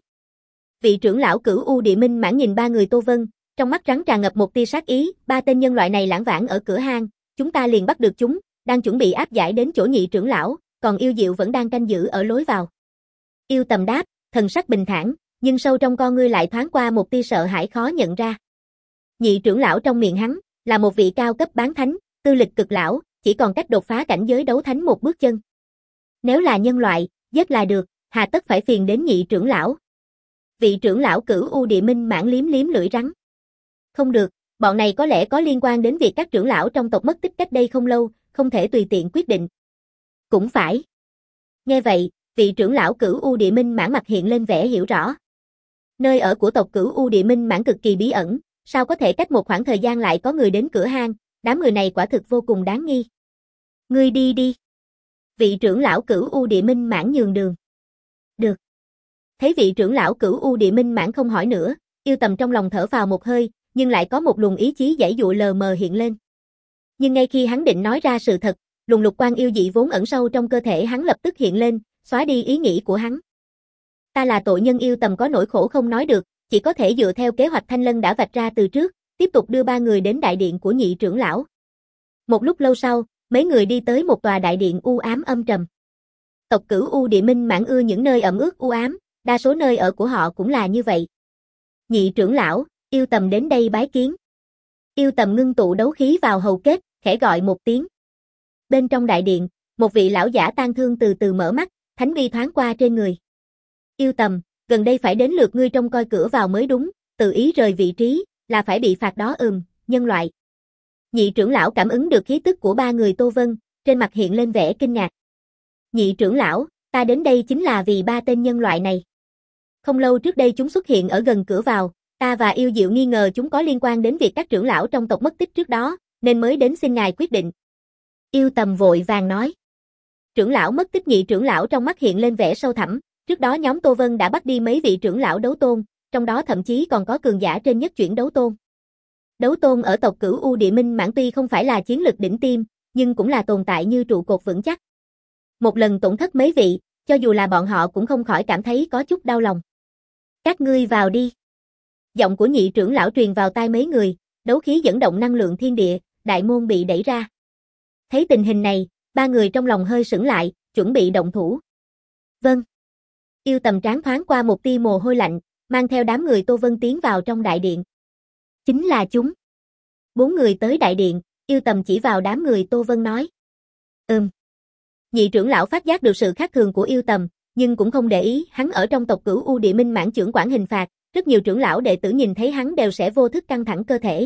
Vị trưởng lão Cửu U Địa Minh Mãn nhìn ba người Tô Vân, trong mắt rắn tràn ngập một tia sát ý, ba tên nhân loại này lãng vãng ở cửa hang, chúng ta liền bắt được chúng, đang chuẩn bị áp giải đến chỗ nhị trưởng lão, còn Yêu Diệu vẫn đang canh giữ ở lối vào. Yêu Tầm đáp, thần sắc bình thản, nhưng sâu trong con ngươi lại thoáng qua một tia sợ hãi khó nhận ra. Nhị trưởng lão trong miệng hắn, là một vị cao cấp bán thánh, tư lịch cực lão, chỉ còn cách đột phá cảnh giới đấu thánh một bước chân. Nếu là nhân loại, giết là được, hà tất phải phiền đến nhị trưởng lão. Vị trưởng lão Cửu U Địa Minh Mãn liếm liếm lưỡi rắn. Không được, bọn này có lẽ có liên quan đến việc các trưởng lão trong tộc mất tích cách đây không lâu, không thể tùy tiện quyết định. Cũng phải. Nghe vậy, vị trưởng lão Cửu U Địa Minh Mãn mặt hiện lên vẻ hiểu rõ. Nơi ở của tộc Cửu U Địa Minh Mãn cực kỳ bí ẩn, sao có thể cách một khoảng thời gian lại có người đến cửa hang, đám người này quả thực vô cùng đáng nghi. Ngươi đi đi. Vị trưởng lão Cửu U Địa Minh Mãn nhường đường. Được. Thấy vị trưởng lão Cửu U Địa Minh Mãn không hỏi nữa, Yêu Tầm trong lòng thở vào một hơi, nhưng lại có một luồng ý chí giãy dụa lờ mờ hiện lên. Nhưng ngay khi hắn định nói ra sự thật, luồng lục quang yêu dị vốn ẩn sâu trong cơ thể hắn lập tức hiện lên, xóa đi ý nghĩ của hắn. Ta là tội nhân. Yêu Tầm có nỗi khổ không nói được, chỉ có thể dựa theo kế hoạch Thanh Lân đã vạch ra từ trước, tiếp tục đưa ba người đến đại điện của nhị trưởng lão. Một lúc lâu sau, mấy người đi tới một tòa đại điện u ám âm trầm. Tộc Cửu U Địa Minh Mãn ưa những nơi ẩm ướt u ám, đa số nơi ở của họ cũng là như vậy. Nhị trưởng lão, Yêu Tầm đến đây bái kiến. Yêu Tầm ngưng tụ đấu khí vào hầu kết, khẽ gọi một tiếng. Bên trong đại điện, một vị lão giả tang thương từ từ mở mắt, thánh uy thoáng qua trên người. Yêu Tầm, gần đây phải đến lượt ngươi trông coi cửa vào mới đúng, tự ý rời vị trí, là phải bị phạt đó. Ừm, nhân loại. Nhị trưởng lão cảm ứng được khí tức của ba người Tô Vân, trên mặt hiện lên vẻ kinh ngạc. Nhị trưởng lão, ta đến đây chính là vì ba tên nhân loại này. Không lâu trước đây chúng xuất hiện ở gần cửa vào, ta và Yêu Diệu nghi ngờ chúng có liên quan đến việc các trưởng lão trong tộc mất tích trước đó, nên mới đến xin ngài quyết định. Yêu Tầm vội vàng nói. Trưởng lão mất tích. Nhị trưởng lão trong mắt hiện lên vẻ sâu thẳm, trước đó nhóm Tô Vân đã bắt đi mấy vị trưởng lão đấu tôn, trong đó thậm chí còn có cường giả trên nhất chuyển đấu tôn. Đấu tôn ở tộc Cửu U Địa Minh Mãn tuy không phải là chiến lực đỉnh tiêm, nhưng cũng là tồn tại như trụ cột vững chắc. Một lần tổn thất mấy vị, cho dù là bọn họ cũng không khỏi cảm thấy có chút đau lòng. Các ngươi vào đi. Giọng của nhị trưởng lão truyền vào tai mấy người, đấu khí dẫn động năng lượng thiên địa, đại môn bị đẩy ra. Thấy tình hình này, ba người trong lòng hơi sững lại, chuẩn bị động thủ. Vâng. Yêu Tầm trán thoáng qua một tia mồ hôi lạnh, mang theo đám người Tô Vân tiến vào trong đại điện. Chính là chúng. Bốn người tới đại điện, Yêu Tầm chỉ vào đám người Tô Vân nói. Ừm. Nhị trưởng lão phát giác được sự khác thường của Yêu Tầm, nhưng cũng không để ý, hắn ở trong tộc Cửu U Địa Minh Mãn trưởng quản hình phạt, rất nhiều trưởng lão đệ tử nhìn thấy hắn đều sẽ vô thức căng thẳng cơ thể.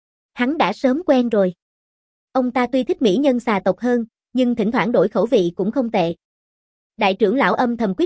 Hắn đã sớm quen rồi. Ông ta tuy thích mỹ nhân xà tộc hơn, nhưng thỉnh thoảng đổi khẩu vị cũng không tệ. Đại trưởng lão âm thầm quyết định,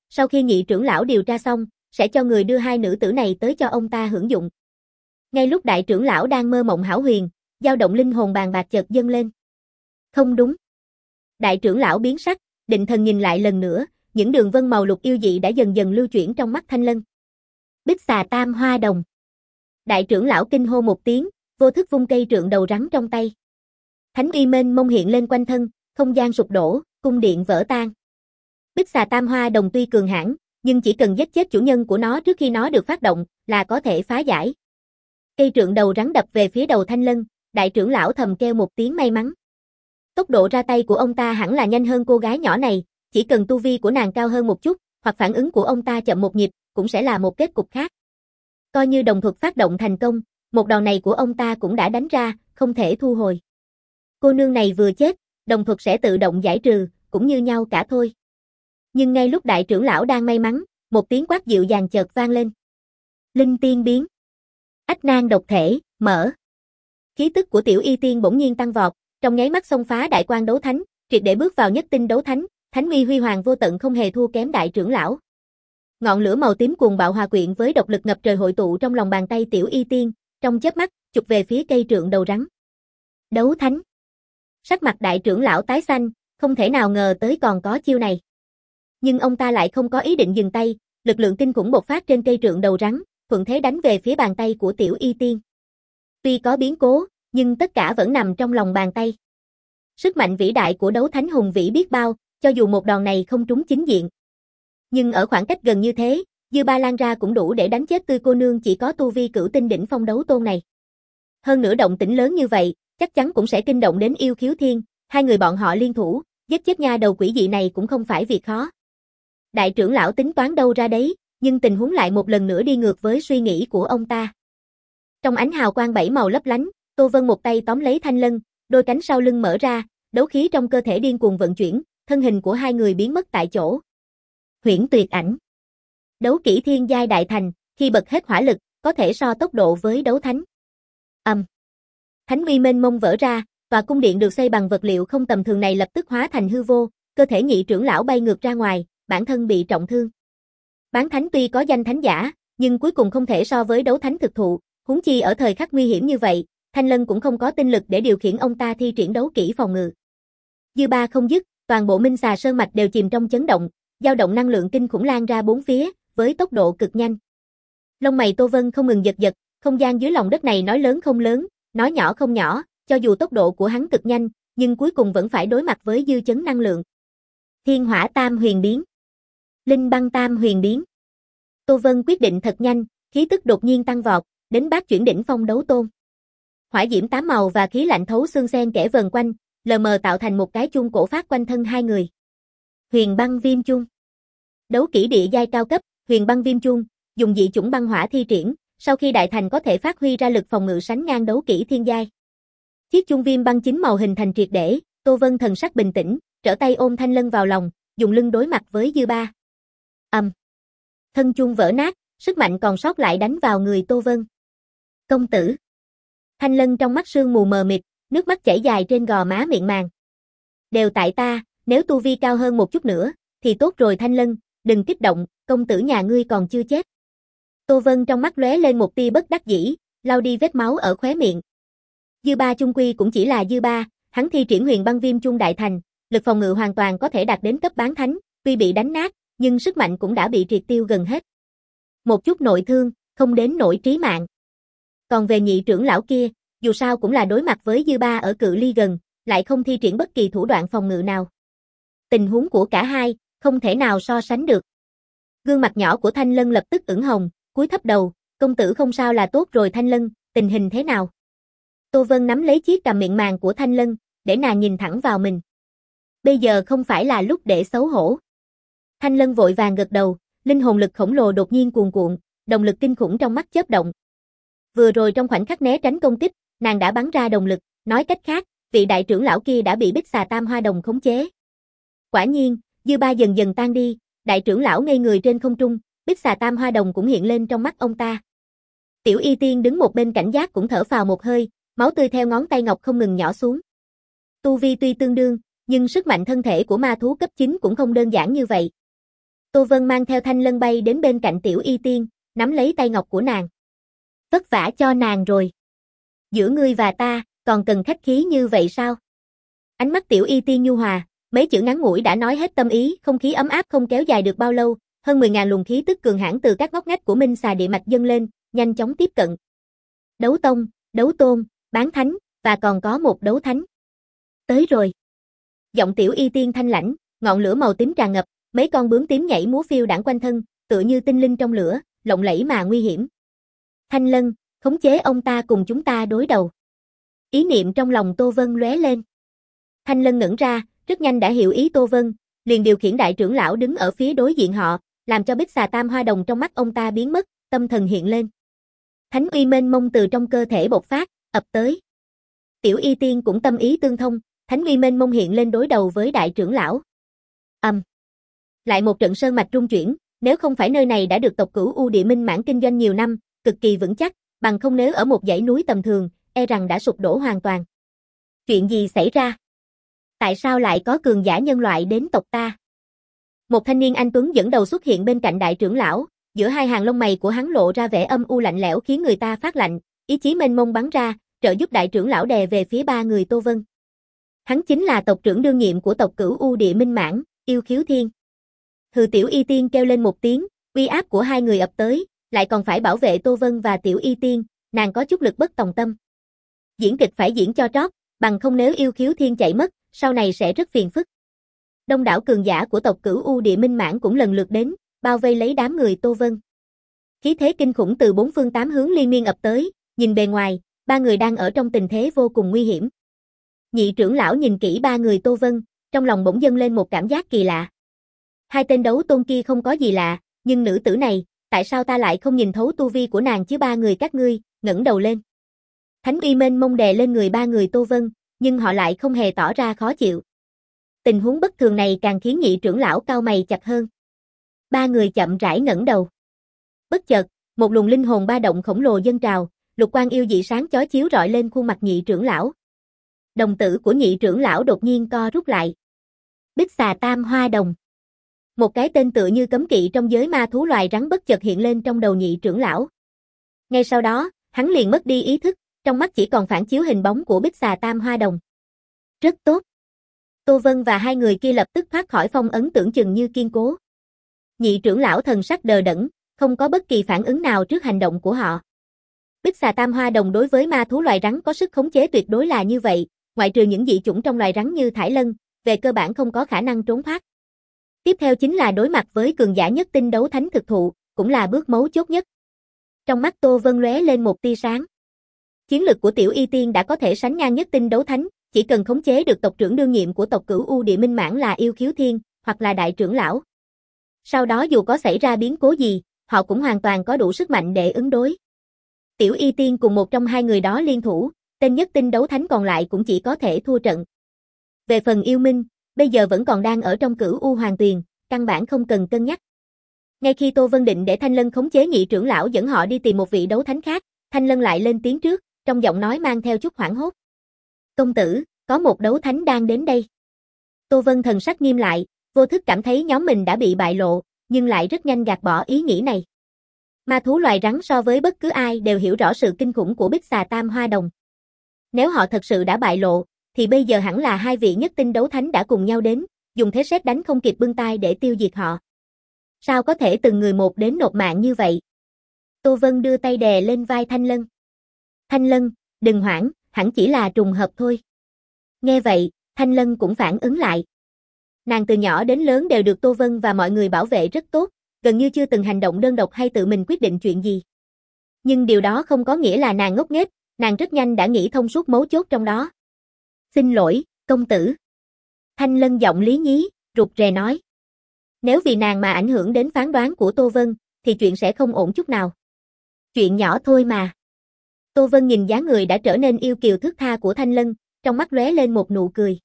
Sau khi nhị trưởng lão điều tra xong, sẽ cho người đưa hai nữ tử này tới cho ông ta hưởng dụng. Ngay lúc đại trưởng lão đang mơ mộng hão huyền, dao động linh hồn bàn bạc chợt dâng lên. Không đúng. Đại trưởng lão biến sắc, định thần nhìn lại lần nữa, những đường vân màu lục yêu dị đã dần dần lưu chuyển trong mắt Thanh Lân. Bích xà tam hoa đồng. Đại trưởng lão kinh hô một tiếng, vô thức vung cây trượng đầu rắn trong tay. Thánh uy mênh mông hiện lên quanh thân, không gian sụp đổ, cung điện vỡ tan. Bích xà tam hoa đồng tuy cường hãn, nhưng chỉ cần giết chết chủ nhân của nó trước khi nó được phát động, là có thể phá giải. Cây trượng đầu rắn đập về phía đầu Thanh Lân, đại trưởng lão thầm kêu một tiếng may mắn. Tốc độ ra tay của ông ta hẳn là nhanh hơn cô gái nhỏ này, chỉ cần tu vi của nàng cao hơn một chút, hoặc phản ứng của ông ta chậm một nhịp, cũng sẽ là một kết cục khác. Coi như đồng thuật phát động thành công, một đòn này của ông ta cũng đã đánh ra, không thể thu hồi. Cô nương này vừa chết, đồng thuật sẽ tự động giải trừ, cũng như nhau cả thôi. Nhưng ngay lúc đại trưởng lão đang may mắn, một tiếng quát dịu dàng chợt vang lên. Linh tiên biến. Ách nan độc thể, mở. Khí tức của tiểu y tiên bỗng nhiên tăng vọt, trong nháy mắt xông phá đại quan đấu thánh, triệt để bước vào nhất tinh đấu thánh, thánh uy huy hoàng vô tận không hề thua kém đại trưởng lão. Ngọn lửa màu tím cuồng bạo hòa quyện với độc lực ngập trời hội tụ trong lòng bàn tay tiểu y tiên, trong chớp mắt, chụp về phía cây trượng đầu rắn. Đấu thánh. Sắc mặt đại trưởng lão tái xanh, không thể nào ngờ tới còn có chiêu này. Nhưng ông ta lại không có ý định dừng tay, lực lượng kinh khủng bộc phát trên cây trượng đầu rắn, thuận thế đánh về phía bàn tay của tiểu y tiên. Tuy có biến cố, nhưng tất cả vẫn nằm trong lòng bàn tay. Sức mạnh vĩ đại của đấu thánh hùng vĩ biết bao, cho dù một đòn này không trúng chính diện. Nhưng ở khoảng cách gần như thế, dư ba lan ra cũng đủ để đánh chết tươi cô nương chỉ có tu vi cửu tinh đỉnh phong đấu tôn này. Hơn nữa động tĩnh lớn như vậy, chắc chắn cũng sẽ kinh động đến yêu khiếu thiên, hai người bọn họ liên thủ, giết chết nha đầu quỷ dị này cũng không phải việc khó. Đại trưởng lão tính toán đâu ra đấy, nhưng tình huống lại một lần nữa đi ngược với suy nghĩ của ông ta. Trong ánh hào quang bảy màu lấp lánh, Tô Vân một tay tóm lấy Thanh Lân, đôi cánh sau lưng mở ra, đấu khí trong cơ thể điên cuồng vận chuyển, thân hình của hai người biến mất tại chỗ. Huyễn tuyệt ảnh. Đấu kỹ thiên giai đại thành, khi bật hết hỏa lực, có thể so tốc độ với đấu thánh. Âm. Um. Thánh uy mênh mông vỡ ra, tòa cung điện được xây bằng vật liệu không tầm thường này lập tức hóa thành hư vô, cơ thể nhị trưởng lão bay ngược ra ngoài, bản thân bị trọng thương. Bán thánh tuy có danh thánh giả, nhưng cuối cùng không thể so với đấu thánh thực thụ, huống chi ở thời khắc nguy hiểm như vậy, Thanh Lân cũng không có tinh lực để điều khiển ông ta thi triển đấu kỹ phòng ngự. Dư ba không dứt, toàn bộ Minh Xà Sơn mạch đều chìm trong chấn động, dao động năng lượng kinh khủng lan ra bốn phía, với tốc độ cực nhanh. Lông mày Tô Vân không ngừng giật giật, không gian dưới lòng đất này nói lớn không lớn, nói nhỏ không nhỏ, cho dù tốc độ của hắn cực nhanh, nhưng cuối cùng vẫn phải đối mặt với dư chấn năng lượng. Thiên hỏa tam huyền biến. Linh băng tam huyền biến. Tô Vân quyết định thật nhanh, khí tức đột nhiên tăng vọt, đến bát chuyển đỉnh phong đấu tôn. Hỏa diễm tám màu và khí lạnh thấu xương xen kẽ vần quanh, lờ mờ tạo thành một cái chuông cổ phát quanh thân hai người. Huyền băng viêm chuông. Đấu kỹ địa giai cao cấp, huyền băng viêm chuông, dùng dị chủng băng hỏa thi triển, sau khi đại thành có thể phát huy ra lực phòng ngự sánh ngang đấu kỹ thiên giai. Chiếc chuông viêm băng chín màu hình thành triệt để, Tô Vân thần sắc bình tĩnh, trở tay ôm Thanh Lân vào lòng, dùng lưng đối mặt với dư ba. Ầm. Um. Thân chuông vỡ nát, sức mạnh còn sót lại đánh vào người Tô Vân. Công tử. Thanh Lân trong mắt sương mù mờ mịt, nước mắt chảy dài trên gò má miệng màng. Đều tại ta, nếu tu vi cao hơn một chút nữa, thì tốt rồi Thanh Lân, đừng kích động, công tử nhà ngươi còn chưa chết. Tô Vân trong mắt lóe lên một tia bất đắc dĩ, lau đi vết máu ở khóe miệng. Dư ba chung quy cũng chỉ là dư ba, hắn thi triển huyền băng viêm chuông đại thành, lực phòng ngự hoàn toàn có thể đạt đến cấp bán thánh, tuy bị đánh nát, nhưng sức mạnh cũng đã bị triệt tiêu gần hết. Một chút nội thương, không đến nỗi trí mạng. Còn về nhị trưởng lão kia, dù sao cũng là đối mặt với dư ba ở cự ly gần, lại không thi triển bất kỳ thủ đoạn phòng ngự nào. Tình huống của cả hai, không thể nào so sánh được. Gương mặt nhỏ của Thanh Lân lập tức ửng hồng, cúi thấp đầu, công tử không sao là tốt rồi Thanh Lân, tình hình thế nào? Tô Vân nắm lấy chiếc cằm miệng màng của Thanh Lân, để nàng nhìn thẳng vào mình. Bây giờ không phải là lúc để xấu hổ. Thanh Lân vội vàng gật đầu, linh hồn lực khổng lồ đột nhiên cuồn cuộn, động lực kinh khủng trong mắt chớp động. Vừa rồi trong khoảnh khắc né tránh công kích, nàng đã bắn ra động lực, nói cách khác, vị đại trưởng lão kia đã bị Bích Xà Tam Hoa Đồng khống chế. Quả nhiên, dư ba dần dần tan đi, đại trưởng lão ngây người trên không trung, Bích Xà Tam Hoa Đồng cũng hiện lên trong mắt ông ta. Tiểu Y Tiên đứng một bên cảnh giác cũng thở phào một hơi, máu tươi theo ngón tay ngọc không ngừng nhỏ xuống. Tu vi tuy tương đương, nhưng sức mạnh thân thể của ma thú cấp chín cũng không đơn giản như vậy. Tô Vân mang theo Thanh Lân bay đến bên cạnh Tiểu Y Tiên, nắm lấy tay ngọc của nàng. Vất vả cho nàng rồi. Giữa ngươi và ta, còn cần khách khí như vậy sao? Ánh mắt Tiểu Y Tiên nhu hòa, mấy chữ ngắn ngủi đã nói hết tâm ý, không khí ấm áp không kéo dài được bao lâu, hơn mười ngàn luồng khí tức cường hãn từ các ngóc ngách của Minh Xà địa mạch dâng lên, nhanh chóng tiếp cận. Đấu tông, đấu tôn, bán thánh, và còn có một đấu thánh. Tới rồi. Giọng Tiểu Y Tiên thanh lãnh, ngọn lửa màu tím tràn ngập, mấy con bướm tím nhảy múa phiêu đãng quanh thân, tựa như tinh linh trong lửa, lộng lẫy mà nguy hiểm. Thanh Lân, khống chế ông ta cùng chúng ta đối đầu. Ý niệm trong lòng Tô Vân lóe lên. Thanh Lân ngẩn ra, rất nhanh đã hiểu ý Tô Vân, liền điều khiển đại trưởng lão đứng ở phía đối diện họ, làm cho bích xà tam hoa đồng trong mắt ông ta biến mất, tâm thần hiện lên. Thánh uy mênh mông từ trong cơ thể bộc phát, ập tới. Tiểu Y Tiên cũng tâm ý tương thông, thánh uy mênh mông hiện lên đối đầu với đại trưởng lão. Ầm. Um. Lại một trận sơn mạch rung chuyển, nếu không phải nơi này đã được tộc Cửu U Địa Minh Mãn kinh doanh nhiều năm, cực kỳ vững chắc, bằng không nếu ở một dãy núi tầm thường, e rằng đã sụp đổ hoàn toàn. Chuyện gì xảy ra? Tại sao lại có cường giả nhân loại đến tộc ta? Một thanh niên anh tuấn dẫn đầu xuất hiện bên cạnh đại trưởng lão, giữa hai hàng lông mày của hắn lộ ra vẻ âm u lạnh lẽo khiến người ta phát lạnh, ý chí mênh mông bắn ra, trợ giúp đại trưởng lão đè về phía ba người Tô Vân. Hắn chính là tộc trưởng đương nhiệm của tộc Cửu U Địa Minh Mãn, Yêu Khiếu Thiên. Hừ, Tiểu Y Tiên kêu lên một tiếng, uy áp của hai người ập tới, lại còn phải bảo vệ Tô Vân và Tiểu Y Tiên, nàng có chút lực bất tòng tâm. Diễn kịch phải diễn cho trót, bằng không nếu Yêu Khiếu Thiên chạy mất, sau này sẽ rất phiền phức. Đông đảo cường giả của tộc Cửu U Địa Minh Mãn cũng lần lượt đến, bao vây lấy đám người Tô Vân. Khí thế kinh khủng từ bốn phương tám hướng liên miên ập tới, nhìn bề ngoài, ba người đang ở trong tình thế vô cùng nguy hiểm. Nhị trưởng lão nhìn kỹ ba người Tô Vân, trong lòng bỗng dâng lên một cảm giác kỳ lạ. Hai tên đấu tôn kia không có gì lạ, nhưng nữ tử này, tại sao ta lại không nhìn thấu tu vi của nàng chứ? Ba người các ngươi, ngẩng đầu lên. Thánh uy mênh mông đè lên người ba người Tô Vân, nhưng họ lại không hề tỏ ra khó chịu. Tình huống bất thường này càng khiến nhị trưởng lão cau mày chặt hơn. Ba người chậm rãi ngẩng đầu. Bất chợt, một luồng linh hồn ba động khổng lồ dâng trào, lục quang yêu dị sáng chói chiếu rọi lên khuôn mặt nhị trưởng lão. Đồng tử của nhị trưởng lão đột nhiên co rút lại. Bích xà tam hoa đồng. Một cái tên tựa như cấm kỵ trong giới ma thú loài rắn bất chợt hiện lên trong đầu nhị trưởng lão. Ngay sau đó, hắn liền mất đi ý thức, trong mắt chỉ còn phản chiếu hình bóng của bích xà tam hoa đồng. Rất tốt. Tô Vân và hai người kia lập tức thoát khỏi phong ấn tưởng chừng như kiên cố. Nhị trưởng lão thần sắc đờ đẫn, không có bất kỳ phản ứng nào trước hành động của họ. Bích xà tam hoa đồng đối với ma thú loài rắn có sức khống chế tuyệt đối là như vậy, ngoại trừ những dị chủng trong loài rắn như thải lân, về cơ bản không có khả năng trốn thoát. Tiếp theo chính là đối mặt với cường giả nhất tinh đấu thánh thực thụ, cũng là bước mấu chốt nhất. Trong mắt Tô Vân lóe lên một tia sáng. Chiến lực của Tiểu Y Tiên đã có thể sánh ngang nhất tinh đấu thánh, chỉ cần khống chế được tộc trưởng đương nhiệm của tộc Cửu U Địa Minh Mãn là Yêu Khiếu Thiên, hoặc là đại trưởng lão. Sau đó dù có xảy ra biến cố gì, họ cũng hoàn toàn có đủ sức mạnh để ứng đối. Tiểu Y Tiên cùng một trong hai người đó liên thủ, tên nhất tinh đấu thánh còn lại cũng chỉ có thể thua trận. Về phần Yêu Minh, bây giờ vẫn còn đang ở trong Cửu U Hoàng Tuyền, căn bản không cần cân nhắc. Ngay khi Tô Vân định để Thanh Lân khống chế nhị trưởng lão dẫn họ đi tìm một vị đấu thánh khác, Thanh Lân lại lên tiếng trước, trong giọng nói mang theo chút hoảng hốt. Công tử, có một đấu thánh đang đến đây. Tô Vân thần sắc nghiêm lại, vô thức cảm thấy nhóm mình đã bị bại lộ, nhưng lại rất nhanh gạt bỏ ý nghĩ này. Ma thú loài rắn so với bất cứ ai đều hiểu rõ sự kinh khủng của bích xà tam hoa đồng. Nếu họ thật sự đã bại lộ, thì bây giờ hẳn là hai vị nhất tinh đấu thánh đã cùng nhau đến, dùng thế sét đánh không kịp bưng tay để tiêu diệt họ. Sao có thể từng người một đến nộp mạng như vậy? Tô Vân đưa tay đè lên vai Thanh Lân. Thanh Lân, đừng hoảng, hẳn chỉ là trùng hợp thôi. Nghe vậy, Thanh Lân cũng phản ứng lại. Nàng từ nhỏ đến lớn đều được Tô Vân và mọi người bảo vệ rất tốt, gần như chưa từng hành động đơn độc hay tự mình quyết định chuyện gì. Nhưng điều đó không có nghĩa là nàng ngốc nghếch, nàng rất nhanh đã nghĩ thông suốt mấu chốt trong đó. Xin lỗi, công tử. Thanh Lân giọng lý nhí, rụt rè nói. Nếu vì nàng mà ảnh hưởng đến phán đoán của Tô Vân, thì chuyện sẽ không ổn chút nào. Chuyện nhỏ thôi mà. Tô Vân nhìn dáng người đã trở nên yêu kiều thướt tha của Thanh Lân, trong mắt lóe lên một nụ cười.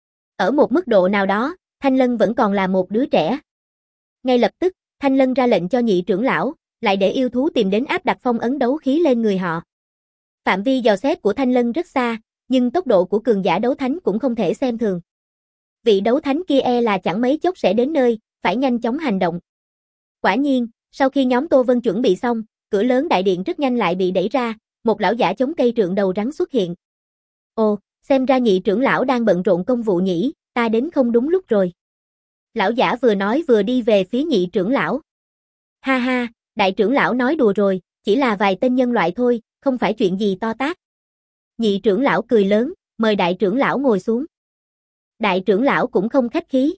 Ở một mức độ nào đó, Thanh Lân vẫn còn là một đứa trẻ. Ngay lập tức, Thanh Lân ra lệnh cho nhị trưởng lão, lại để yêu thú tìm đến áp đặt phong ấn đấu khí lên người họ. Phạm vi dò xét của Thanh Lân rất xa, nhưng tốc độ của cường giả đấu thánh cũng không thể xem thường. Vị đấu thánh kia e là chẳng mấy chốc sẽ đến nơi, phải nhanh chóng hành động. Quả nhiên, sau khi nhóm Tô Vân chuẩn bị xong, cửa lớn đại điện rất nhanh lại bị đẩy ra, một lão giả chống cây trượng đầu rắn xuất hiện. Ồ, xem ra nhị trưởng lão đang bận rộn công vụ nhỉ, ta đến không đúng lúc rồi. Lão giả vừa nói vừa đi về phía nhị trưởng lão. Ha ha, đại trưởng lão nói đùa rồi, chỉ là vài tên nhân loại thôi, không phải chuyện gì to tát. Nhị trưởng lão cười lớn, mời đại trưởng lão ngồi xuống. Đại trưởng lão cũng không khách khí.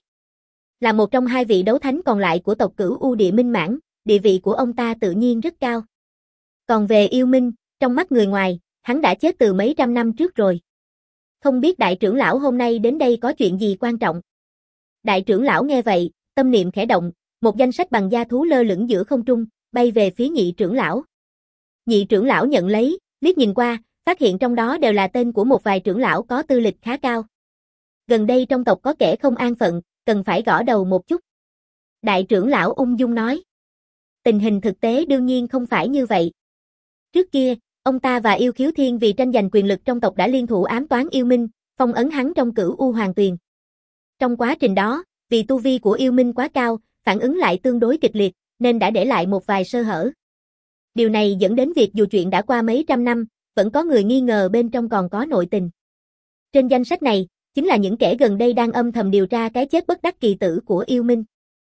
Là một trong hai vị đấu thánh còn lại của tộc Cửu U Địa Minh Mãn, địa vị của ông ta tự nhiên rất cao. Còn về yêu minh, trong mắt người ngoài, hắn đã chết từ mấy trăm năm trước rồi. Không biết đại trưởng lão hôm nay đến đây có chuyện gì quan trọng. Đại trưởng lão nghe vậy, tâm niệm khẽ động, một danh sách bằng da thú lơ lửng giữa không trung, bay về phía nhị trưởng lão. Nhị trưởng lão nhận lấy, liếc nhìn qua, phát hiện trong đó đều là tên của một vài trưởng lão có tư lịch khá cao. Gần đây trong tộc có kẻ không an phận, cần phải gõ đầu một chút. Đại trưởng lão ung dung nói. Tình hình thực tế đương nhiên không phải như vậy. Trước kia, ông ta và Yêu Khiếu Thiên vì tranh giành quyền lực trong tộc đã liên thủ ám toán yêu minh, phong ấn hắn trong Cửu U Hoàng Tuyền. Trong quá trình đó, vì tu vi của yêu minh quá cao, phản ứng lại tương đối kịch liệt, nên đã để lại một vài sơ hở. Điều này dẫn đến việc dù chuyện đã qua mấy trăm năm, vẫn có người nghi ngờ bên trong còn có nội tình. Trên danh sách này, chính là những kẻ gần đây đang âm thầm điều tra cái chết bất đắc kỳ tử của yêu minh.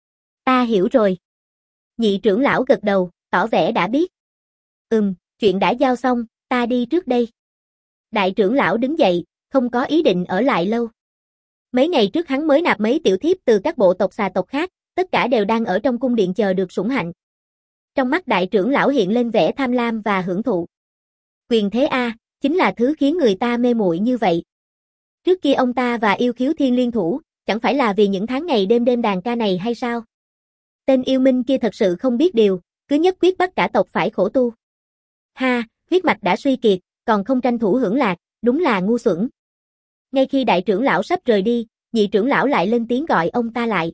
Ta hiểu rồi. Nhị trưởng lão gật đầu, tỏ vẻ đã biết. Ừm, chuyện đã giao xong, ta đi trước đây. Đại trưởng lão đứng dậy, không có ý định ở lại lâu. Mấy ngày trước hắn mới nạp mấy tiểu thiếp từ các bộ tộc xà tộc khác, tất cả đều đang ở trong cung điện chờ được sủng hạnh. Trong mắt đại trưởng lão hiện lên vẻ tham lam và hưởng thụ. Quyền thế A, chính là thứ khiến người ta mê muội như vậy. Trước kia ông ta và Yêu Khiếu Thiên liên thủ, chẳng phải là vì những tháng ngày đêm đêm đàn ca này hay sao? Tên yêu minh kia thật sự không biết điều, cứ nhất quyết bắt cả tộc phải khổ tu. Ha, huyết mạch đã suy kiệt, còn không tranh thủ hưởng lạc, đúng là ngu xuẩn. Ngay khi đại trưởng lão sắp rời đi, nhị trưởng lão lại lên tiếng gọi ông ta lại.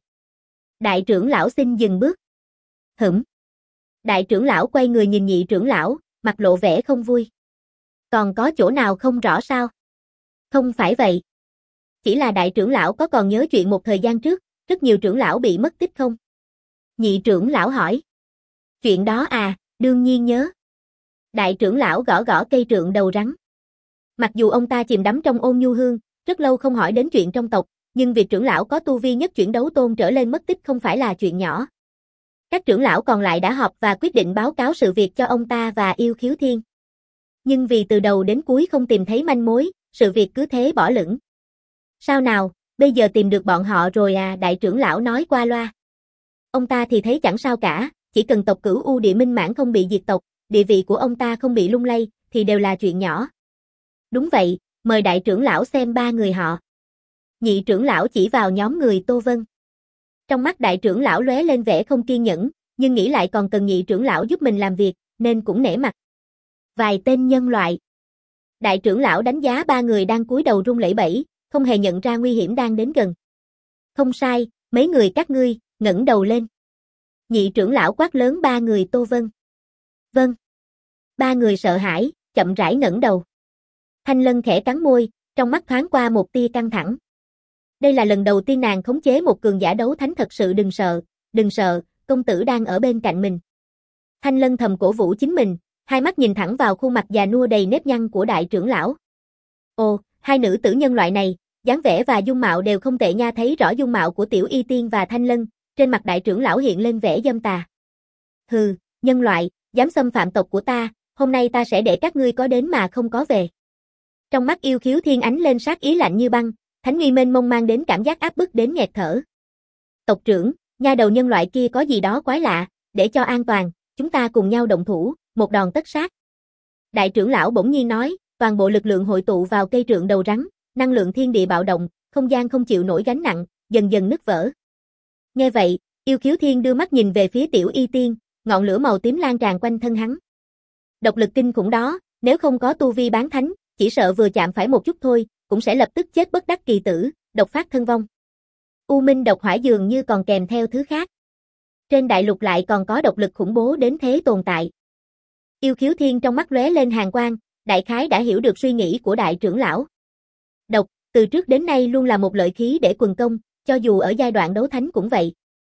Đại trưởng lão xin dừng bước. Hửm. Đại trưởng lão quay người nhìn nhị trưởng lão, mặt lộ vẻ không vui. Còn có chỗ nào không rõ sao? Không phải vậy. Chỉ là đại trưởng lão có còn nhớ chuyện một thời gian trước, rất nhiều trưởng lão bị mất tích không? Nhị trưởng lão hỏi. Chuyện đó à, đương nhiên nhớ. Đại trưởng lão gõ gõ cây trượng đầu rắn. Mặc dù ông ta chìm đắm trong ôn nhu hương, rất lâu không hỏi đến chuyện trong tộc, nhưng việc trưởng lão có tu vi nhất chuyển đấu tôn trở lên mất tích không phải là chuyện nhỏ. Các trưởng lão còn lại đã họp và quyết định báo cáo sự việc cho ông ta và Yêu Khiếu Thiên. Nhưng vì từ đầu đến cuối không tìm thấy manh mối, sự việc cứ thế bỏ lửng. Sao nào, bây giờ tìm được bọn họ rồi à, đại trưởng lão nói qua loa. Ông ta thì thấy chẳng sao cả, chỉ cần tộc Cửu U Địa Minh Mãn không bị diệt tộc, địa vị của ông ta không bị lung lay, thì đều là chuyện nhỏ. Đúng vậy, mời đại trưởng lão xem ba người họ. Nhị trưởng lão chỉ vào nhóm người Tô Vân. Trong mắt đại trưởng lão lóe lên vẻ không kiên nhẫn, nhưng nghĩ lại còn cần nhị trưởng lão giúp mình làm việc, nên cũng nể mặt. Vài tên nhân loại. Đại trưởng lão đánh giá ba người đang cúi đầu run lẩy bẩy, không hề nhận ra nguy hiểm đang đến gần. Không sai, mấy người các ngươi, ngẩng đầu lên. Nhị trưởng lão quát lớn ba người Tô Vân. Vâng. Ba người sợ hãi, chậm rãi ngẩng đầu. Thanh Lân khẽ cắn môi, trong mắt thoáng qua một tia căng thẳng. Đây là lần đầu tiên nàng khống chế một cường giả đấu thánh, thật sự đừng sợ, đừng sợ, công tử đang ở bên cạnh mình. Thanh Lân thầm cổ vũ chính mình, hai mắt nhìn thẳng vào khuôn mặt già nua đầy nếp nhăn của đại trưởng lão. Ồ, hai nữ tử nhân loại này, dáng vẻ và dung mạo đều không tệ nha, thấy rõ dung mạo của Tiểu Y Tiên và Thanh Lân, trên mặt đại trưởng lão hiện lên vẻ dâm tà. Hừ, nhân loại, dám xâm phạm tộc của ta, hôm nay ta sẽ để các ngươi có đến mà không có về. Trong mắt Yêu Khiếu Thiên ánh lên sát ý lạnh như băng, thánh uy mênh mông mang đến cảm giác áp bức đến nghẹt thở. Tộc trưởng, nha đầu nhân loại kia có gì đó quái lạ, để cho an toàn, chúng ta cùng nhau động thủ, một đòn tất sát. Đại trưởng lão bỗng nhiên nói, toàn bộ lực lượng hội tụ vào cây trượng đầu rắn, năng lượng thiên địa bạo động, không gian không chịu nổi gánh nặng, dần dần nứt vỡ. Nghe vậy, Yêu Khiếu Thiên đưa mắt nhìn về phía Tiểu Y Tiên, ngọn lửa màu tím lan tràn quanh thân hắn. Độc lực kinh khủng đó, nếu không có tu vi bán thánh, chỉ sợ vừa chạm phải một chút thôi, cũng sẽ lập tức chết bất đắc kỳ tử, độc phát thân vong. U Minh độc hỏa dường như còn kèm theo thứ khác. Trên đại lục lại còn có độc lực khủng bố đến thế tồn tại. Yêu Khiếu Thiên trong mắt lóe lên hàn quang, đại khái đã hiểu được suy nghĩ của đại trưởng lão. Độc, từ trước đến nay luôn là một lợi khí để quần công, cho dù ở giai đoạn đấu thánh cũng vậy.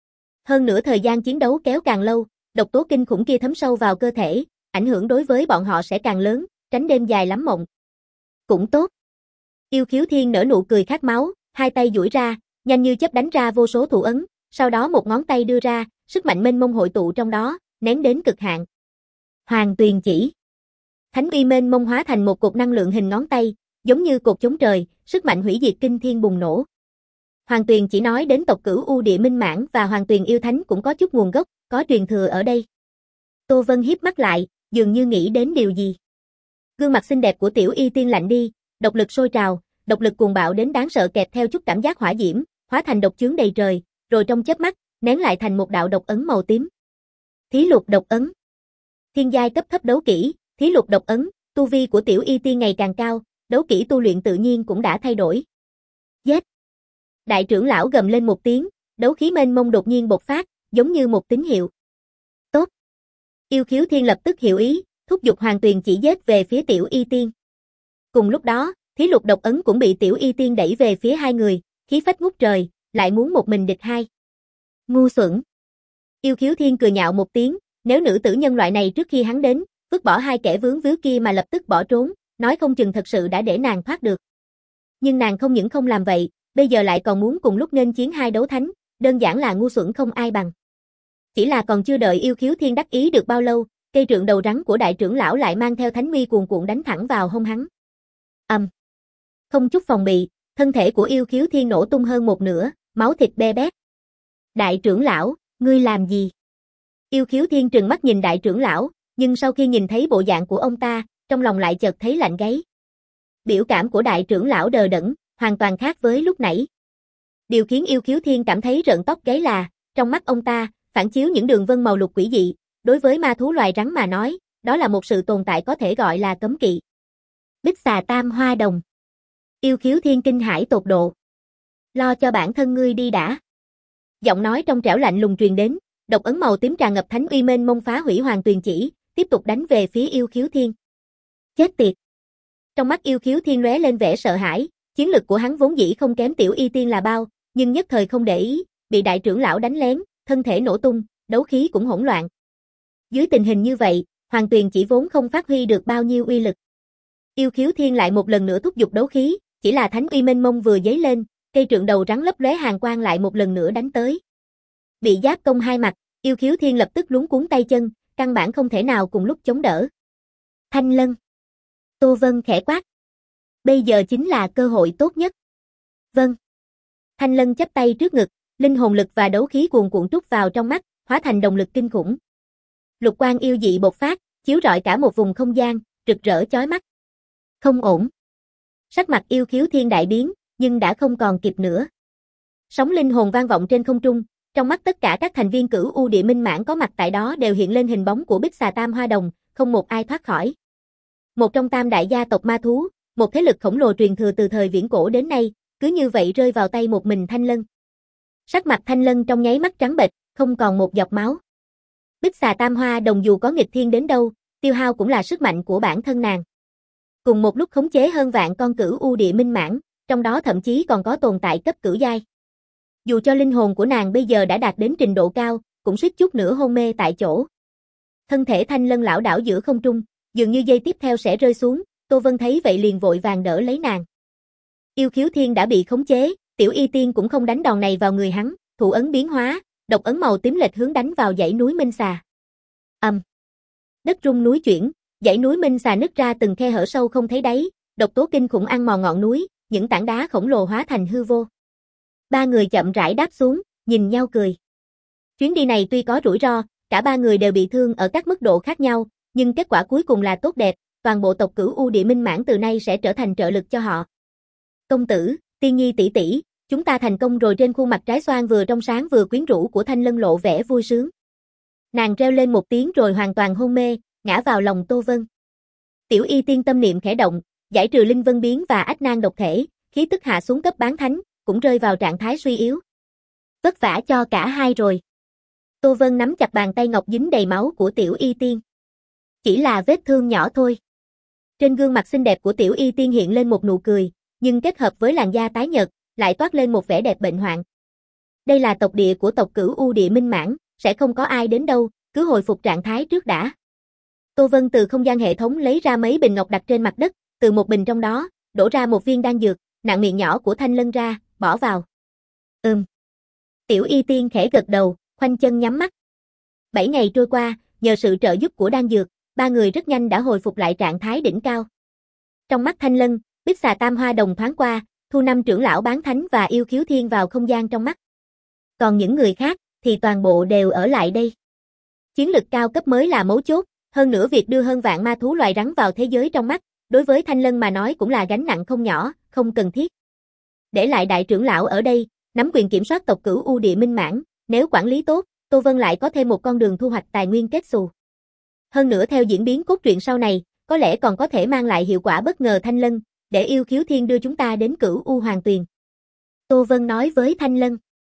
Hơn nữa thời gian chiến đấu kéo càng lâu, độc tố kinh khủng kia thấm sâu vào cơ thể, ảnh hưởng đối với bọn họ sẽ càng lớn, tránh đêm dài lắm mộng. Cũng tốt. Yêu Khiếu Thiên nở nụ cười khát máu, hai tay duỗi ra, nhanh như chớp đánh ra vô số thủ ấn, sau đó một ngón tay đưa ra, sức mạnh mênh mông hội tụ trong đó, nén đến cực hạn. Hoàng Tuyền Chỉ. Thánh uy mênh mông hóa thành một cột năng lượng hình ngón tay, giống như cột chống trời, sức mạnh hủy diệt kinh thiên bùng nổ. Hoàng Tuyền Chỉ nói đến tộc Cửu U Địa Minh Mãn và Hoàng Tuyền Yêu Thánh cũng có chút nguồn gốc, có truyền thừa ở đây. Tô Vân híp mắt lại, dường như nghĩ đến điều gì. Gương mặt xinh đẹp của Tiểu Y Tiên lạnh đi, độc lực sôi trào, độc lực cuồng bạo đến đáng sợ kèm theo chút cảm giác hỏa diễm, hóa thành độc chướng đầy trời, rồi trong chớp mắt, nén lại thành một đạo độc ấn màu tím. Thí Lục độc ấn. Thiên giai cấp thấp đấu kỹ, Thí Lục độc ấn, tu vi của Tiểu Y Tiên ngày càng cao, đấu kỹ tu luyện tự nhiên cũng đã thay đổi. Giết. Đại trưởng lão gầm lên một tiếng, đấu khí mênh mông đột nhiên bộc phát, giống như một tín hiệu. Tốt. Yêu Khiếu Thiên lập tức hiểu ý, thúc giục Hoàng Tuyền Chỉ giết về phía Tiểu Y Tiên. Cùng lúc đó, Thí Lục độc ấn cũng bị Tiểu Y Tiên đẩy về phía hai người, khí phách ngút trời, lại muốn một mình địch hai. Ngu xuẩn. Yêu Khiếu Thiên cười nhạo một tiếng, nếu nữ tử nhân loại này trước khi hắn đến, vứt bỏ hai kẻ vướng víu kia mà lập tức bỏ trốn, nói không chừng thật sự đã để nàng thoát được. Nhưng nàng không những không làm vậy, bây giờ lại còn muốn cùng lúc nghênh chiến hai đấu thánh, đơn giản là ngu xuẩn không ai bằng. Chỉ là còn chưa đợi Yêu Khiếu Thiên đắc ý được bao lâu, cây trượng đầu rắn của đại trưởng lão lại mang theo thánh uy cuồn cuộn đánh thẳng vào hông hắn. Ầm. Um. Không chút phòng bị, thân thể của Yêu Khiếu Thiên nổ tung hơn một nửa, máu thịt be bét. Đại trưởng lão, ngươi làm gì? Yêu Khiếu Thiên trừng mắt nhìn đại trưởng lão, nhưng sau khi nhìn thấy bộ dạng của ông ta, trong lòng lại chợt thấy lạnh gáy. Biểu cảm của đại trưởng lão đờ đẫn, hoàn toàn khác với lúc nãy. Điều khiến Yêu Khiếu Thiên cảm thấy rợn tóc gáy là, trong mắt ông ta, phản chiếu những đường vân màu lục quỷ dị, đối với ma thú loài rắn mà nói, đó là một sự tồn tại có thể gọi là cấm kỵ. Bích xà tam hoa đồng. Yêu Khiếu Thiên kinh hãi tột độ. Lo cho bản thân ngươi đi đã. Giọng nói trong trẻo lạnh lùng truyền đến, độc ấn màu tím tràn ngập thánh uy mênh mông phá hủy Hoàng Tuyền Chỉ, tiếp tục đánh về phía Yêu Khiếu Thiên. Chết tiệt. Trong mắt Yêu Khiếu Thiên lóe lên vẻ sợ hãi, chiến lực của hắn vốn dĩ không kém Tiểu Y Tiên là bao, nhưng nhất thời không để ý, bị đại trưởng lão đánh lén, thân thể nổ tung, đấu khí cũng hỗn loạn. Dưới tình hình như vậy, Hoàng Tuyền Chỉ vốn không phát huy được bao nhiêu uy lực. Yêu Khiếu Thiên lại một lần nữa thúc giục đấu khí, chỉ là thánh uy mênh mông vừa giấy lên, cây trượng đầu rắn lấp lóe hàn quang lại một lần nữa đánh tới. Bị giáp công hai mặt, Yêu Khiếu Thiên lập tức luống cuống tay chân, căn bản không thể nào cùng lúc chống đỡ. Thanh Lân. Tô Vân khẽ quát. Bây giờ chính là cơ hội tốt nhất. Vâng. Thanh Lân chắp tay trước ngực, linh hồn lực và đấu khí cuồn cuộn trút vào trong mắt, hóa thành động lực kinh khủng. Lục quang yêu dị bộc phát, chiếu rọi cả một vùng không gian, rực rỡ chói mắt. Không ổn. Sắc mặt Yêu Khiếu Thiên đại biến, nhưng đã không còn kịp nữa. Sóng linh hồn vang vọng trên không trung, trong mắt tất cả các thành viên Cửu U Địa Minh Mãn có mặt tại đó đều hiện lên hình bóng của Bích xà tam hoa đồng, không một ai thoát khỏi. Một trong tam đại gia tộc ma thú, một thế lực khổng lồ truyền thừa từ thời viễn cổ đến nay, cứ như vậy rơi vào tay một mình Thanh Lân. Sắc mặt Thanh Lân trong nháy mắt trắng bệch, không còn một giọt máu. Bích xà tam hoa đồng dù có nghịch thiên đến đâu, tiêu hao cũng là sức mạnh của bản thân nàng. Cùng một lúc khống chế hơn vạn con Cửu U Địa Minh Mãn, trong đó thậm chí còn có tồn tại cấp cửu giai. Dù cho linh hồn của nàng bây giờ đã đạt đến trình độ cao, cũng suýt chút nữa hôn mê tại chỗ. Thân thể Thanh Lân lảo đảo giữa không trung, dường như giây tiếp theo sẽ rơi xuống, Tô Vân thấy vậy liền vội vàng đỡ lấy nàng. Yêu Khiếu Thiên đã bị khống chế, Tiểu Y Tiên cũng không đánh đòn này vào người hắn, thủ ấn biến hóa, độc ấn màu tím lệch hướng đánh vào dãy núi Minh Xà. Ầm. Um. Đất rung núi chuyển, dãy núi Minh Xà nứt ra từng khe hở sâu không thấy đáy, độc tố kinh khủng ăn mòn ngọn núi, những tảng đá khổng lồ hóa thành hư vô. Ba người chậm rãi đáp xuống, nhìn nhau cười. Chuyến đi này tuy có rủi ro, cả ba người đều bị thương ở các mức độ khác nhau, nhưng kết quả cuối cùng là tốt đẹp, toàn bộ tộc Cửu U Địa Minh Mãn từ nay sẽ trở thành trợ lực cho họ. Công tử, Tiên Nhi tỷ tỷ, chúng ta thành công rồi. Trên khuôn mặt trái xoan vừa trong sáng vừa quyến rũ của Thanh Lân lộ vẻ vui sướng. Nàng reo lên một tiếng rồi hoàn toàn hôn mê, ngã vào lòng Tô Vân. Tiểu Y Tiên tâm niệm khẽ động, giải trừ linh vân biến và ách nan độc thể, khí tức hạ xuống cấp bán thánh, cũng rơi vào trạng thái suy yếu. Vất vả cho cả hai rồi. Tô Vân nắm chặt bàn tay ngọc dính đầy máu của Tiểu Y Tiên. Chỉ là vết thương nhỏ thôi. Trên gương mặt xinh đẹp của Tiểu Y Tiên hiện lên một nụ cười, nhưng kết hợp với làn da tái nhợt, lại toát lên một vẻ đẹp bệnh hoạn. Đây là tộc địa của tộc Cửu U Địa Minh Mãn, sẽ không có ai đến đâu, cứ hồi phục trạng thái trước đã. Tô Vân từ không gian hệ thống lấy ra mấy bình ngọc đặt trên mặt đất, từ một bình trong đó, đổ ra một viên đan dược, nặn miệng nhỏ của Thanh Lân ra, bỏ vào. Ừm. Tiểu Y Tiên khẽ gật đầu, khoanh chân nhắm mắt. Bảy ngày trôi qua, nhờ sự trợ giúp của đan dược, ba người rất nhanh đã hồi phục lại trạng thái đỉnh cao. Trong mắt Thanh Lân, Bích Xà Tam Hoa Đồng thoáng qua, thu năm trưởng lão bán thánh và Yêu Khiếu Thiên vào không gian trong mắt. Còn những người khác, thì toàn bộ đều ở lại đây. Chiến lực cao cấp mới là mấu chốt, hơn nữa việc đưa hơn vạn ma thú loài rắn vào thế giới trong mắt, đối với Thanh Lân mà nói cũng là gánh nặng không nhỏ, không cần thiết. Để lại đại trưởng lão ở đây, nắm quyền kiểm soát tộc Cửu U Địa Minh Mãn, nếu quản lý tốt, Tô Vân lại có thêm một con đường thu hoạch tài nguyên kết xù. Hơn nữa theo diễn biến cốt truyện sau này, có lẽ còn có thể mang lại hiệu quả bất ngờ. Thanh Lân, để Yêu Khiếu Thiên đưa chúng ta đến Cửu U Hoàng Tuyền. Tô Vân nói với Thanh Lân.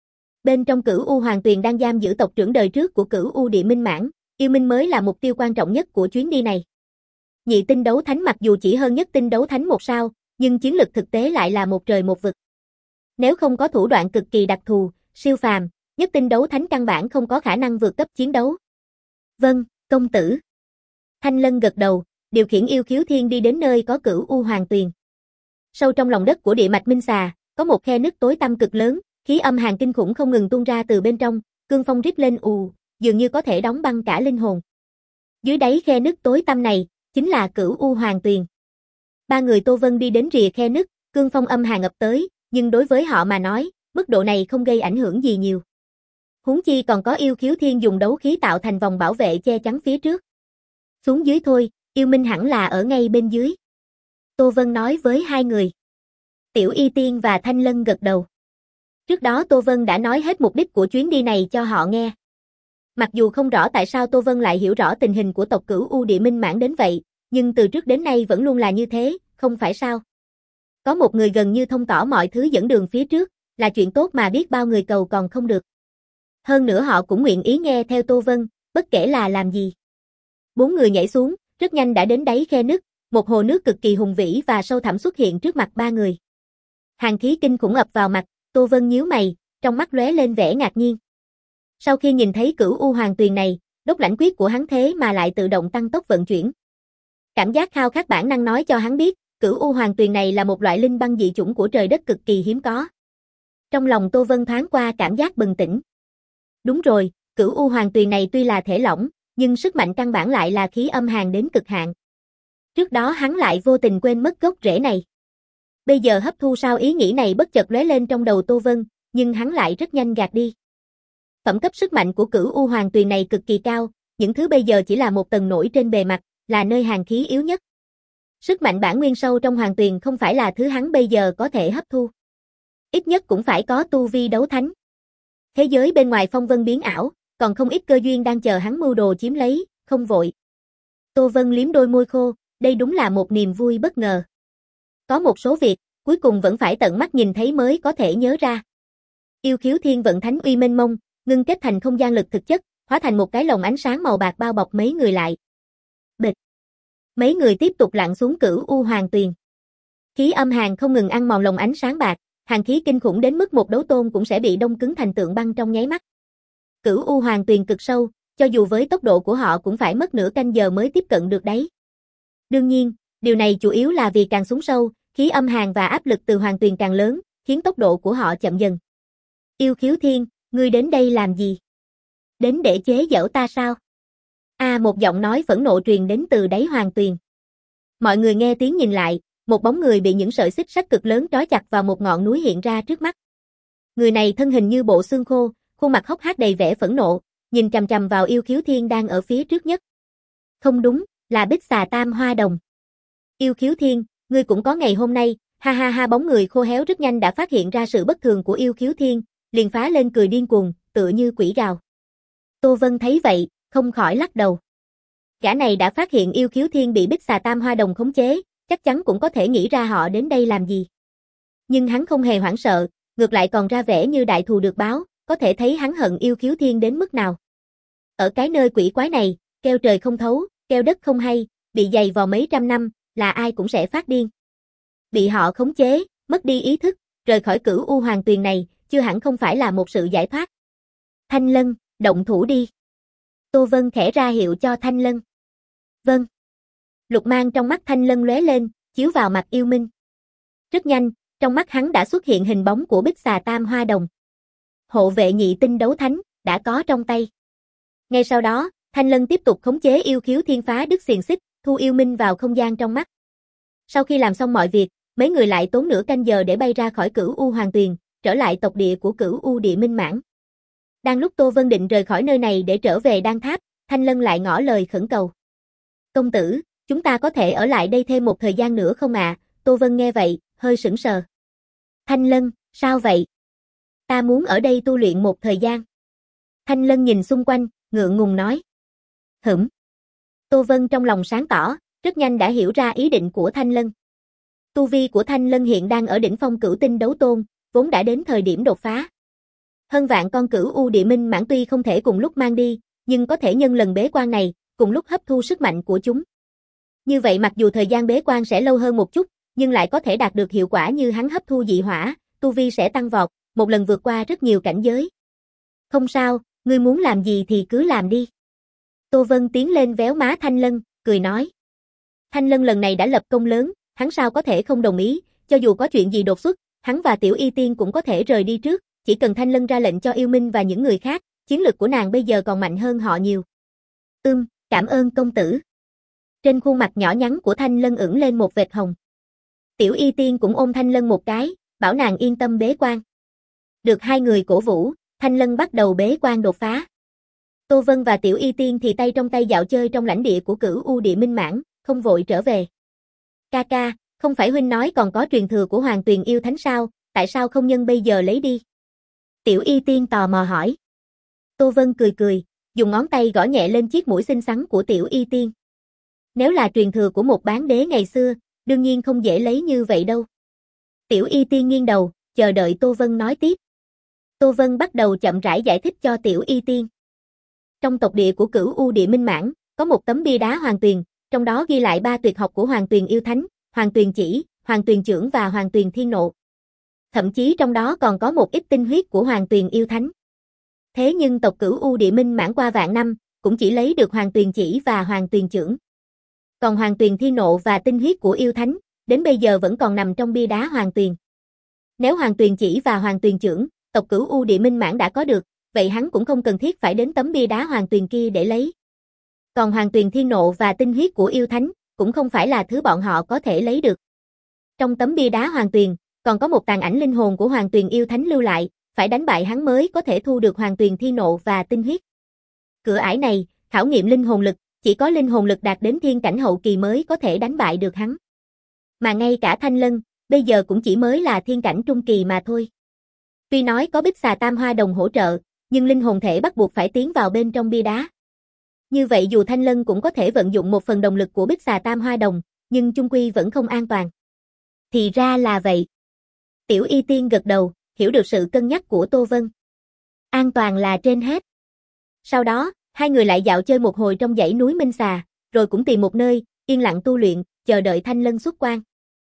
Bên trong Cửu U Hoàng Tuyền đang giam giữ tộc trưởng đời trước của Cửu U Địa Minh Mãn, yêu minh mới là mục tiêu quan trọng nhất của chuyến đi này. Nhị tinh đấu thánh mặc dù chỉ hơn nhất tinh đấu thánh một sao, nhưng chiến lực thực tế lại là một trời một vực. Nếu không có thủ đoạn cực kỳ đặc thù, siêu phàm, nhất tinh đấu thánh căn bản không có khả năng vượt cấp chiến đấu. Vâng, công tử. Thanh Lân gật đầu, điều khiển Yêu Khiếu Thiên đi đến nơi có Cửu U Hoàng Tuyền. Sâu trong lòng đất của địa mạch Minh Xà, có một khe nứt tối tăm cực lớn, khí âm hàn kinh khủng không ngừng tuôn ra từ bên trong, cương phong rít lên ù, dường như có thể đóng băng cả linh hồn. Dưới đáy khe nứt tối tăm này, chính là Cửu U Hoàng Tuyền. Ba người Tô Vân đi đến rìa khe nứt, cương phong âm hàn ập tới, nhưng đối với họ mà nói, mức độ này không gây ảnh hưởng gì nhiều. Huống chi còn có Yêu Khiếu Thiên dùng đấu khí tạo thành vòng bảo vệ che chắn phía trước. Xuống dưới thôi, yêu minh hẳn là ở ngay bên dưới. Tô Vân nói với hai người. Tiểu Y Tiên và Thanh Lân gật đầu. Trước đó Tô Vân đã nói hết mục đích của chuyến đi này cho họ nghe. Mặc dù không rõ tại sao Tô Vân lại hiểu rõ tình hình của tộc Cửu U Địa Minh Mãn đến vậy, nhưng từ trước đến nay vẫn luôn là như thế, không phải sao? Có một người gần như thông tỏ mọi thứ dẫn đường phía trước, là chuyện tốt mà biết bao người cầu còn không được. Hơn nữa họ cũng nguyện ý nghe theo Tô Vân, bất kể là làm gì. Bốn người nhảy xuống, rất nhanh đã đến đáy khe nứt, một hồ nước cực kỳ hùng vĩ và sâu thẳm xuất hiện trước mặt ba người. Hàn khí kinh khủng ập vào mặt, Tô Vân nhíu mày, trong mắt lóe lên vẻ ngạc nhiên. Sau khi nhìn thấy Cửu U Hoàng Tuyền này, đốt lãnh quyết của hắn thế mà lại tự động tăng tốc vận chuyển. Cảm giác khao khát bản năng nói cho hắn biết, Cửu U Hoàng Tuyền này là một loại linh băng dị chủng của trời đất cực kỳ hiếm có. Trong lòng Tô Vân thoáng qua cảm giác bừng tỉnh. Đúng rồi, Cửu U Hoàng Tuyền này tuy là thể lỏng, nhưng sức mạnh căn bản lại là khí âm hàn đến cực hạn. Trước đó hắn lại vô tình quên mất gốc rễ này. Bây giờ hấp thu sao ý nghĩ này bất chợt lóe lên trong đầu Tô Vân, nhưng hắn lại rất nhanh gạt đi. Phẩm cấp sức mạnh của Cửu U Hoàng Tuyền này cực kỳ cao, những thứ bây giờ chỉ là một tầng nổi trên bề mặt, là nơi hàn khí yếu nhất. Sức mạnh bản nguyên sâu trong Hoàng Tuyền không phải là thứ hắn bây giờ có thể hấp thu. Ít nhất cũng phải có tu vi đấu thánh. Thế giới bên ngoài phong vân biến ảo, còn không ít cơ duyên đang chờ hắn mưu đồ chiếm lấy, không vội. Tô Vân liếm đôi môi khô, đây đúng là một niềm vui bất ngờ. Có một số việc, cuối cùng vẫn phải tận mắt nhìn thấy mới có thể nhớ ra. Yêu Khiếu Thiên vận thánh uy mênh mông, ngưng kết thành không gian lực thực chất, hóa thành một cái lồng ánh sáng màu bạc bao bọc mấy người lại. Bịch. Mấy người tiếp tục lặn xuống Cửu U Hoàng Tuyền. Khí âm hàn không ngừng ăn mòn lồng ánh sáng bạc, hàn khí kinh khủng đến mức một đấu tôn cũng sẽ bị đông cứng thành tượng băng trong nháy mắt. Cửu U Hoàng Tuyền cực sâu, cho dù với tốc độ của họ cũng phải mất nửa canh giờ mới tiếp cận được đấy. Đương nhiên, điều này chủ yếu là vì càng xuống sâu, khí âm hàn và áp lực từ Hoàng Tuyền càng lớn, khiến tốc độ của họ chậm dần. Yêu Khiếu Thiên, ngươi đến đây làm gì? Đến để chế giễu ta sao? À, một giọng nói phẫn nộ truyền đến từ đáy Hoàng Tuyền. Mọi người nghe tiếng nhìn lại, một bóng người bị những sợi xích sắt cực lớn trói chặt vào một ngọn núi hiện ra trước mắt. Người này thân hình như bộ xương khô, khuôn mặt hốc hác đầy vẻ phẫn nộ, nhìn chằm chằm vào Yêu Khiếu Thiên đang ở phía trước nhất. Không đúng, là Bích Xà Tam Hoa Đồng. Yêu Khiếu Thiên, ngươi cũng có ngày hôm nay, ha ha ha. Bóng người khô héo rất nhanh đã phát hiện ra sự bất thường của Yêu Khiếu Thiên, liền phá lên cười điên cuồng, tựa như quỷ gào. Tô Vân thấy vậy, không khỏi lắc đầu. Gã này đã phát hiện Yêu Khiếu Thiên bị Bích Xà Tam Hoa Đồng khống chế, chắc chắn cũng có thể nghĩ ra họ đến đây làm gì. Nhưng hắn không hề hoảng sợ, ngược lại còn ra vẻ như đại thù được báo, có thể thấy hắn hận Yêu Khiếu Thiên đến mức nào. Ở cái nơi quỷ quái này, kêu trời không thấu, kêu đất không hay, bị dày vò mấy trăm năm, là ai cũng sẽ phát điên. Bị họ khống chế, mất đi ý thức, rời khỏi Cửu U Hoàng Tuyền này, chưa hẳn không phải là một sự giải thoát. Thanh Lân, động thủ đi. Tô Vân khẽ ra hiệu cho Thanh Lân. Vâng. Lục mang trong mắt Thanh Lân lóe lên, chiếu vào mặt Yêu Minh. Rất nhanh, trong mắt hắn đã xuất hiện hình bóng của Bích Xà Tam Hoa Đồng. Hộ vệ nhị tinh đấu thánh, đã có trong tay. Ngay sau đó, Thanh Lân tiếp tục khống chế yêu khiếu thiên phá đứt xiềng xích, thu Yêu Minh vào không gian trong mắt. Sau khi làm xong mọi việc, mấy người lại tốn nửa canh giờ để bay ra khỏi Cửu U Hoàng Tuyền, trở lại tộc địa của Cửu U Địa Minh Mãn. Đang lúc Tô Vân định rời khỏi nơi này để trở về Đan Tháp, Thanh Lân lại ngỏ lời khẩn cầu. Công tử, chúng ta có thể ở lại đây thêm một thời gian nữa không ạ? À? Tô Vân nghe vậy, hơi sững sờ. Thanh Lân, sao vậy? Ta muốn ở đây tu luyện một thời gian. Thanh Lân nhìn xung quanh, ngượng ngùng nói. Hửm. Tô Vân trong lòng sáng tỏ, rất nhanh đã hiểu ra ý định của Thanh Lân. Tu vi của Thanh Lân hiện đang ở đỉnh phong cửu tinh đấu tôn, vốn đã đến thời điểm đột phá. Hơn vạn con Cửu U Địa Minh Mãn tuy không thể cùng lúc mang đi, nhưng có thể nhân lần bế quan này, cùng lúc hấp thu sức mạnh của chúng. Như vậy mặc dù thời gian bế quan sẽ lâu hơn một chút, nhưng lại có thể đạt được hiệu quả như hắn hấp thu dị hỏa, tu vi sẽ tăng vọt, một lần vượt qua rất nhiều cảnh giới. Không sao, ngươi muốn làm gì thì cứ làm đi. Tô Vân tiến lên véo má Thanh Lân, cười nói. Thanh Lân lần này đã lập công lớn, hắn sao có thể không đồng ý, cho dù có chuyện gì đột xuất, hắn và Tiểu Y Tiên cũng có thể rời đi trước, chỉ cần Thanh Lân ra lệnh cho Yêu Minh và những người khác, chiến lực của nàng bây giờ còn mạnh hơn họ nhiều. Ưm, cảm ơn công tử. Trên khuôn mặt nhỏ nhắn của Thanh Lân ửng lên một vệt hồng. Tiểu Y Tiên cũng ôm Thanh Lân một cái, bảo nàng yên tâm bế quan. Được hai người cổ vũ, Thanh Lân bắt đầu bế quan đột phá. Tô Vân và Tiểu Y Tiên thì tay trong tay dạo chơi trong lãnh địa của Cửu U Địa Minh Mãn, không vội trở về. Ca ca, không phải huynh nói còn có truyền thừa của Hoàng Tuyền Yêu Thánh sao, tại sao không nhân bây giờ lấy đi? Tiểu Y Tiên tò mò hỏi. Tô Vân cười cười, dùng ngón tay gõ nhẹ lên chiếc mũi xinh xắn của Tiểu Y Tiên. Nếu là truyền thừa của một bán đế ngày xưa, đương nhiên không dễ lấy như vậy đâu. Tiểu Y Tiên nghiêng đầu, chờ đợi Tô Vân nói tiếp. Tô Vân bắt đầu chậm rãi giải thích cho Tiểu Y Tiên. Trong tộc địa của Cửu U Địa Minh Mãn, có một tấm bia đá Hoàng Tuyền, trong đó ghi lại ba tuyệt học của Hoàng Tuyền Yêu Thánh, Hoàng Tuyền Chỉ, Hoàng Tuyền Chưởng và Hoàng Tuyền Thiên Nộ. Thậm chí trong đó còn có một ít tinh huyết của Hoàng Tuyền Yêu Thánh. Thế nhưng tộc Cửu U Địa Minh Mãn qua vạn năm, cũng chỉ lấy được Hoàng Tuyền Chỉ và Hoàng Tuyền Chưởng. Còn Hoàng Tuyền Thiên Nộ và tinh huyết của Yêu Thánh, đến bây giờ vẫn còn nằm trong bia đá Hoàng Tuyền. Nếu Hoàng Tuyền Chỉ và Hoàng Tuyền Chưởng, tộc Cửu U Địa Minh Mãn đã có được, vậy hắn cũng không cần thiết phải đến tấm bia đá Hoàng Tuyền kia để lấy. Còn Hoàng Tuyền Thiên Nộ và tinh huyết của Yêu Thánh, cũng không phải là thứ bọn họ có thể lấy được. Trong tấm bia đá Hoàng Tuyền, còn có một tàn ảnh linh hồn của Hoàng Tuyền Yêu Thánh lưu lại, phải đánh bại hắn mới có thể thu được Hoàng Tuyền Thiên Nộ và tinh huyết. Cửa ải này, khảo nghiệm linh hồn lực, chỉ có linh hồn lực đạt đến thiên cảnh hậu kỳ mới có thể đánh bại được hắn. Mà ngay cả Thanh Lân, bây giờ cũng chỉ mới là thiên cảnh trung kỳ mà thôi. Tuy nói có Bích Xà Tam Hoa Đồng hỗ trợ, nhưng linh hồn thể bắt buộc phải tiến vào bên trong bia đá. Như vậy dù Thanh Lân cũng có thể vận dụng một phần động lực của Bích Xà Tam Hoa Đồng, nhưng chung quy vẫn không an toàn. Thì ra là vậy. Tiểu Y Tiên gật đầu, hiểu được sự cân nhắc của Tô Vân. An toàn là trên hết. Sau đó, hai người lại dạo chơi một hồi trong dãy núi Minh Xà, rồi cũng tìm một nơi, yên lặng tu luyện, chờ đợi Thanh Lân xuất quan.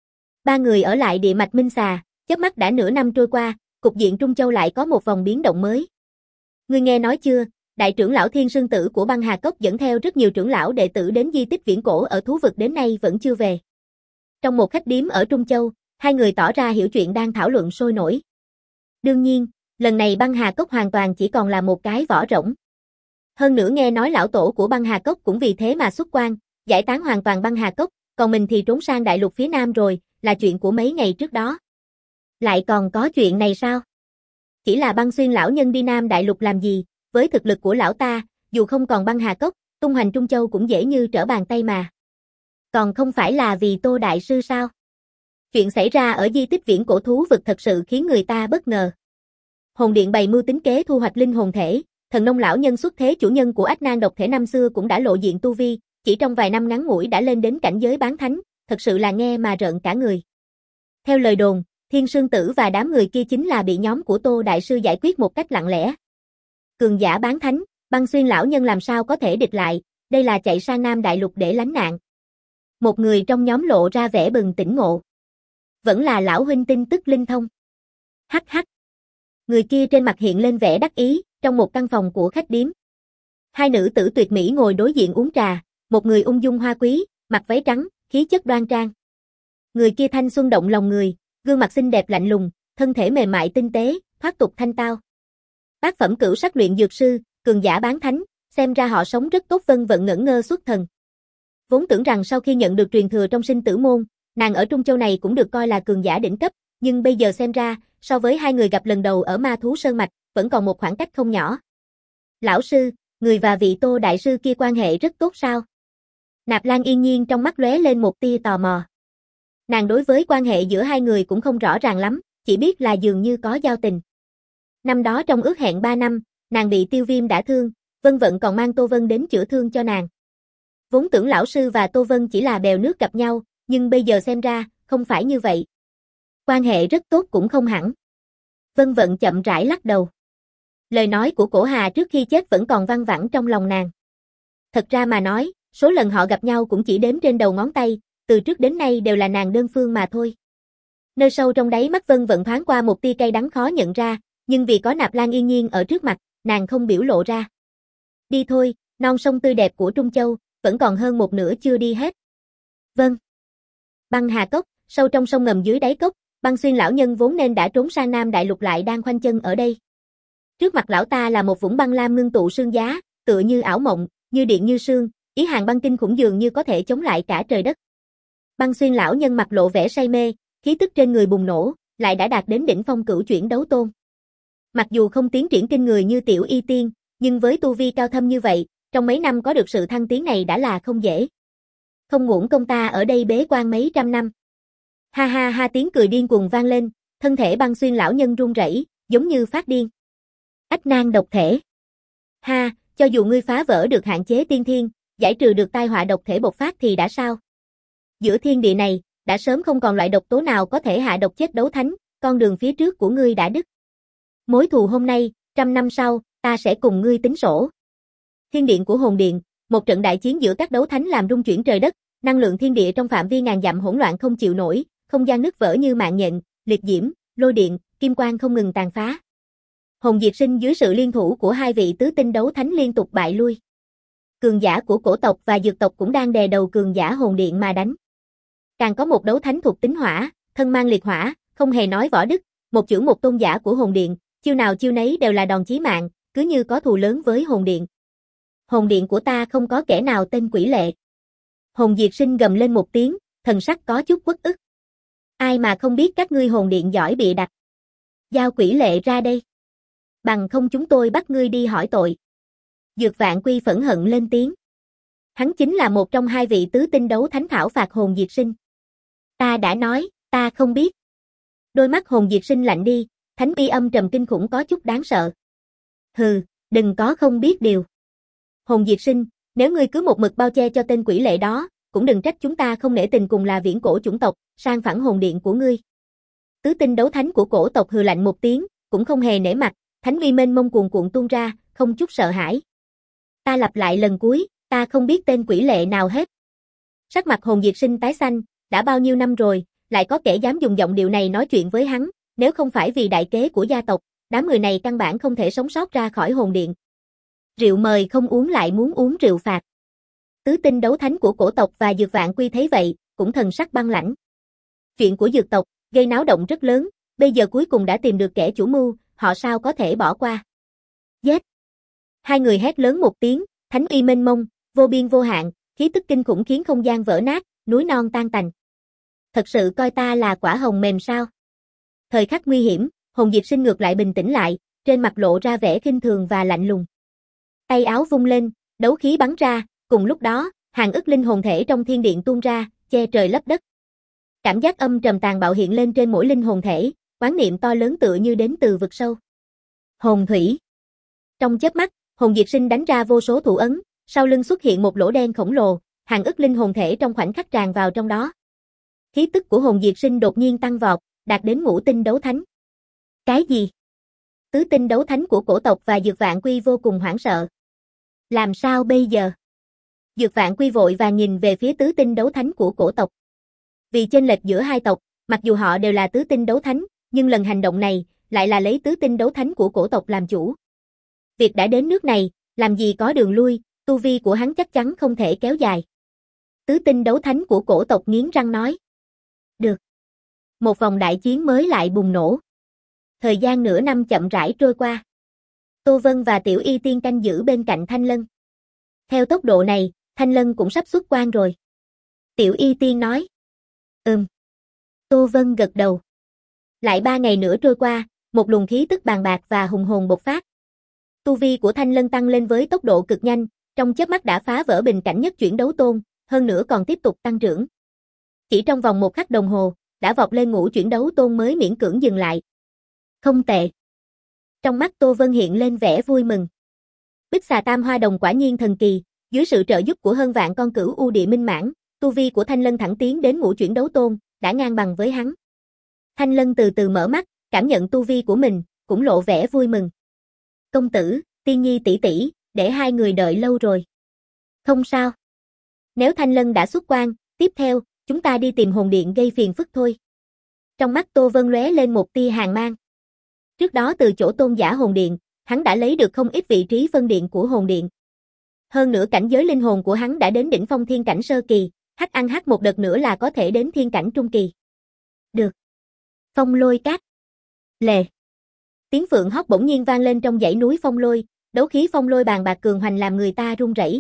Ba người ở lại địa mạch Minh Xà, chớp mắt đã nửa năm trôi qua, cục diện Trung Châu lại có một vòng biến động mới. Ngươi nghe nói chưa, đại trưởng lão Thiên Sương Tử của Băng Hà Cốc dẫn theo rất nhiều trưởng lão đệ tử đến di tích viễn cổ ở thú vực đến nay vẫn chưa về. Trong một khách điếm ở Trung Châu, hai người tỏ ra hiểu chuyện đang thảo luận sôi nổi. Đương nhiên, lần này Băng Hà Cốc hoàn toàn chỉ còn là một cái vỏ rỗng. Hơn nữa nghe nói lão tổ của Băng Hà Cốc cũng vì thế mà xuất quan, giải tán hoàn toàn Băng Hà Cốc, còn mình thì trốn sang đại lục phía Nam rồi, là chuyện của mấy ngày trước đó. Lại còn có chuyện này sao? Chỉ là Băng Xuyên lão nhân đi Nam đại lục làm gì, với thực lực của lão ta, dù không còn Băng Hà Cốc, tung hoành Trung Châu cũng dễ như trở bàn tay mà. Còn không phải là vì Tô đại sư sao? Chuyện xảy ra ở di tích viễn cổ thú vực thật sự khiến người ta bất ngờ. Hồn điện bày mưu tính kế thu hoạch linh hồn thể, thần nông lão nhân xuất thế chủ nhân của Ách Nan độc thể năm xưa cũng đã lộ diện tu vi, chỉ trong vài năm ngắn ngủi đã lên đến cảnh giới bán thánh, thật sự là nghe mà rợn cả người. Theo lời đồn, Thiên Sương Tử và đám người kia chính là bị nhóm của Tô đại sư giải quyết một cách lặng lẽ. Cường giả bán thánh, Băng Xuyên lão nhân làm sao có thể địch lại, đây là chạy sang Nam đại lục để lánh nạn. Một người trong nhóm lộ ra vẻ bừng tỉnh ngộ. Vẫn là lão huynh tin tức linh thông. Hắc hắc. Người kia trên mặt hiện lên vẻ đắc ý, trong một căn phòng của khách điếm. Hai nữ tử tuyệt mỹ ngồi đối diện uống trà, một người ung dung hoa quý, mặc váy trắng, khí chất đoan trang. Người kia thanh xuân động lòng người, gương mặt xinh đẹp lạnh lùng, thân thể mềm mại tinh tế, thoát tục thanh tao. Bác phẩm cửu sắc luyện dược sư, cường giả bán thánh, xem ra họ sống rất tốt. Vân Vận ngẩn ngơ xuất thần. Vốn tưởng rằng sau khi nhận được truyền thừa trong sinh tử môn, nàng ở Trung Châu này cũng được coi là cường giả đỉnh cấp, nhưng bây giờ xem ra, so với hai người gặp lần đầu ở Ma Thú Sơn Mạch, vẫn còn một khoảng cách không nhỏ. Lão sư, người và vị Tô đại sư kia quan hệ rất tốt sao? Nạp Lan Yên Nhiên trong mắt lóe lên một tia tò mò. Nàng đối với quan hệ giữa hai người cũng không rõ ràng lắm, chỉ biết là dường như có giao tình. Năm đó trong ước hẹn ba năm, nàng bị tiêu viêm đả thương, Vân Vận còn mang Tô Vân đến chữa thương cho nàng. Vốn tưởng lão sư và Tô Vân chỉ là bèo nước gặp nhau, nhưng bây giờ xem ra, không phải như vậy. Quan hệ rất tốt cũng không hẳn. Vân Vận chậm rãi lắc đầu. Lời nói của Cổ Hà trước khi chết vẫn còn văng vẳng trong lòng nàng. Thật ra mà nói, số lần họ gặp nhau cũng chỉ đếm trên đầu ngón tay, từ trước đến nay đều là nàng đơn phương mà thôi. Nơi sâu trong đáy mắt Vân Vận thoáng qua một tia cay đắng khó nhận ra, nhưng vì có Nạp Lan Yên Nhiên ở trước mặt, nàng không biểu lộ ra. Đi thôi, non sông tươi đẹp của Trung Châu, vẫn còn hơn một nửa chưa đi hết. Vâng. Băng Hà Cốc, sâu trong sông ngầm dưới đáy cốc, Băng Xuyên lão nhân vốn nên đã trốn sang Nam Đại Lục lại đang khoanh chân ở đây. Trước mặt lão ta là một vũng băng lam ngưng tụ sương giá, tựa như ảo mộng, như điện như sương, ý hàng băng kinh khủng dường như có thể chống lại cả trời đất. Băng Xuyên lão nhân mặt lộ vẻ say mê, khí tức trên người bùng nổ, lại đã đạt đến đỉnh phong cửu chuyển đấu tôn. Mặc dù không tiến triển kinh người như Tiểu Y Tiên, nhưng với tu vi cao thâm như vậy, trong mấy năm có được sự thăng tiến này đã là không dễ. Không uổng công ta ở đây bế quan mấy trăm năm. Ha ha ha, tiếng cười điên cuồng vang lên, thân thể Băng Xuyên lão nhân run rẩy, giống như phát điên. Ách nan độc thể. Ha, cho dù ngươi phá vỡ được hạn chế tiên thiên, giải trừ được tai họa độc thể bộc phát thì đã sao? Giữa thiên địa này, đã sớm không còn loại độc tố nào có thể hạ độc chết đấu thánh, con đường phía trước của ngươi đã đứt. Mối thù hôm nay, trăm năm sau, ta sẽ cùng ngươi tính sổ. Thiên điện của hồn điện, một trận đại chiến giữa các đấu thánh làm rung chuyển trời đất, năng lượng thiên địa trong phạm vi ngàn dặm hỗn loạn không chịu nổi, không gian nứt vỡ như mạng nhện, liệt diễm, lôi điện, kim quang không ngừng tàn phá. Hồn Diệt Sinh dưới sự liên thủ của hai vị tứ tinh đấu thánh liên tục bại lui. Cường giả của cổ tộc và dược tộc cũng đang đè đầu cường giả hồn điện mà đánh. Càng có một đấu thánh thuộc tính hỏa, thân mang liệt hỏa, không hề nói võ đức, một chữ một tôn giả của hồn điện, chiêu nào chiêu nấy đều là đòn chí mạng, cứ như có thù lớn với hồn điện. Hồn điện của ta không có kẻ nào tên Quỷ Lệ. Hồn Diệt Sinh gầm lên một tiếng, thần sắc có chút uất ức. Ai mà không biết các ngươi hồn điện giỏi bịa đặt. Giao Quỷ Lệ ra đây. Bằng không chúng tôi bắt ngươi đi hỏi tội. Dược Vạn Quy phẫn hận lên tiếng. Hắn chính là một trong hai vị tứ tinh đấu thánh thảo phạt Hồn Diệt Sinh. Ta đã nói, ta không biết. Đôi mắt Hồn Diệt Sinh lạnh đi, thánh uy âm trầm kinh khủng có chút đáng sợ. Hừ, đừng có không biết điều. Hồn Diệt Sinh, nếu ngươi cứ một mực bao che cho tên Quỷ Lệ đó, cũng đừng trách chúng ta không nể tình cùng là viễn cổ chủng tộc, sang phẳng hồn điện của ngươi. Tứ tinh đấu thánh của cổ tộc hừ lạnh một tiếng, cũng không hề nể mặt, thánh uy mênh mông cuồn cuộn tuôn ra, không chút sợ hãi. Ta lặp lại lần cuối, ta không biết tên Quỷ Lệ nào hết. Sắc mặt Hồn Diệt Sinh tái xanh, đã bao nhiêu năm rồi, lại có kẻ dám dùng giọng điệu này nói chuyện với hắn, nếu không phải vì đại kế của gia tộc, đám người này căn bản không thể sống sót ra khỏi hồn điện. Rượu mời không uống lại muốn uống rượu phạt. Tứ tinh đấu thánh của cổ tộc và Dược Vạn Quy thấy vậy, cũng thần sắc băng lãnh. Chuyện của dược tộc, gây náo động rất lớn, bây giờ cuối cùng đã tìm được kẻ chủ mưu, họ sao có thể bỏ qua. Giết! Hai người hét lớn một tiếng, thánh uy mênh mông, vô biên vô hạn, khí tức kinh khủng khiến không gian vỡ nát, núi non tan tành. Thật sự coi ta là quả hồng mềm sao? Thời khắc nguy hiểm, Hồn Diệt Sinh ngược lại bình tĩnh lại, trên mặt lộ ra vẻ khinh thường và lạnh lùng. Tay áo vung lên, đấu khí bắn ra, cùng lúc đó, hàng ức linh hồn thể trong thiên điện tuôn ra, che trời lấp đất. Cảm giác âm trầm tàn bạo hiện lên trên mỗi linh hồn thể, oán niệm to lớn tựa như đến từ vực sâu. Hồn thủy. Trong chớp mắt, Hồn Diệt Sinh đánh ra vô số thủ ấn, sau lưng xuất hiện một lỗ đen khổng lồ, hàng ức linh hồn thể trong khoảnh khắc tràn vào trong đó. Khí tức của Hồn Diệt Sinh đột nhiên tăng vọt, đạt đến ngũ tinh đấu thánh. Cái gì? Tứ tinh đấu thánh của cổ tộc và Dược Vạn Quy vô cùng hoảng sợ. Làm sao bây giờ? Dược Vạn Quy vội và nhìn về phía tứ tinh đấu thánh của cổ tộc. Vì chênh lệch giữa hai tộc, mặc dù họ đều là tứ tinh đấu thánh, nhưng lần hành động này, lại là lấy tứ tinh đấu thánh của cổ tộc làm chủ. Việc đã đến nước này, làm gì có đường lui, tu vi của hắn chắc chắn không thể kéo dài. Tứ tinh đấu thánh của cổ tộc nghiến răng nói. Được. Một vòng đại chiến mới lại bùng nổ. Thời gian nửa năm chậm rãi trôi qua. Tô Vân và Tiểu Y Tiên canh giữ bên cạnh Thanh Lân. Theo tốc độ này, Thanh Lân cũng sắp xuất quan rồi. Tiểu Y Tiên nói. Ừm. Tô Vân gật đầu. Lại ba ngày nữa trôi qua, một luồng khí tức bàn bạc và hùng hồn bộc phát. Tu vi của Thanh Lân tăng lên với tốc độ cực nhanh, trong chớp mắt đã phá vỡ bình cảnh nhất chuyển đấu tôn, hơn nữa còn tiếp tục tăng trưởng. Chỉ trong vòng một khắc đồng hồ, đã vọt lên ngũ chuyển đấu tôn mới miễn cưỡng dừng lại. Không tệ. Trong mắt Tô Vân hiện lên vẻ vui mừng. Bích xà tam hoa đồng quả nhiên thần kỳ, dưới sự trợ giúp của hơn vạn con cửu u địa minh mãn, tu vi của Thanh Lân thẳng tiến đến ngũ chuyển đấu tôn, đã ngang bằng với hắn. Thanh Lân từ từ mở mắt, cảm nhận tu vi của mình, cũng lộ vẻ vui mừng. Công tử, Tiên Nhi tỷ tỷ, để hai người đợi lâu rồi. Không sao. Nếu Thanh Lân đã xuất quan, tiếp theo, chúng ta đi tìm hồn điện gây phiền phức thôi. Trong mắt Tô Vân lóe lên một tia hàn mang. Trước đó từ chỗ tôn giả hồn điện, hắn đã lấy được không ít vị trí phân điện của hồn điện. Hơn nữa cảnh giới linh hồn của hắn đã đến đỉnh phong thiên cảnh sơ kỳ, hắc ăn hắc một đợt nữa là có thể đến thiên cảnh trung kỳ. Được. Phong lôi cát. Lề. Tiếng phượng hót bỗng nhiên vang lên trong dãy núi phong lôi, đấu khí phong lôi bàn bạc cường hoành làm người ta run rẩy.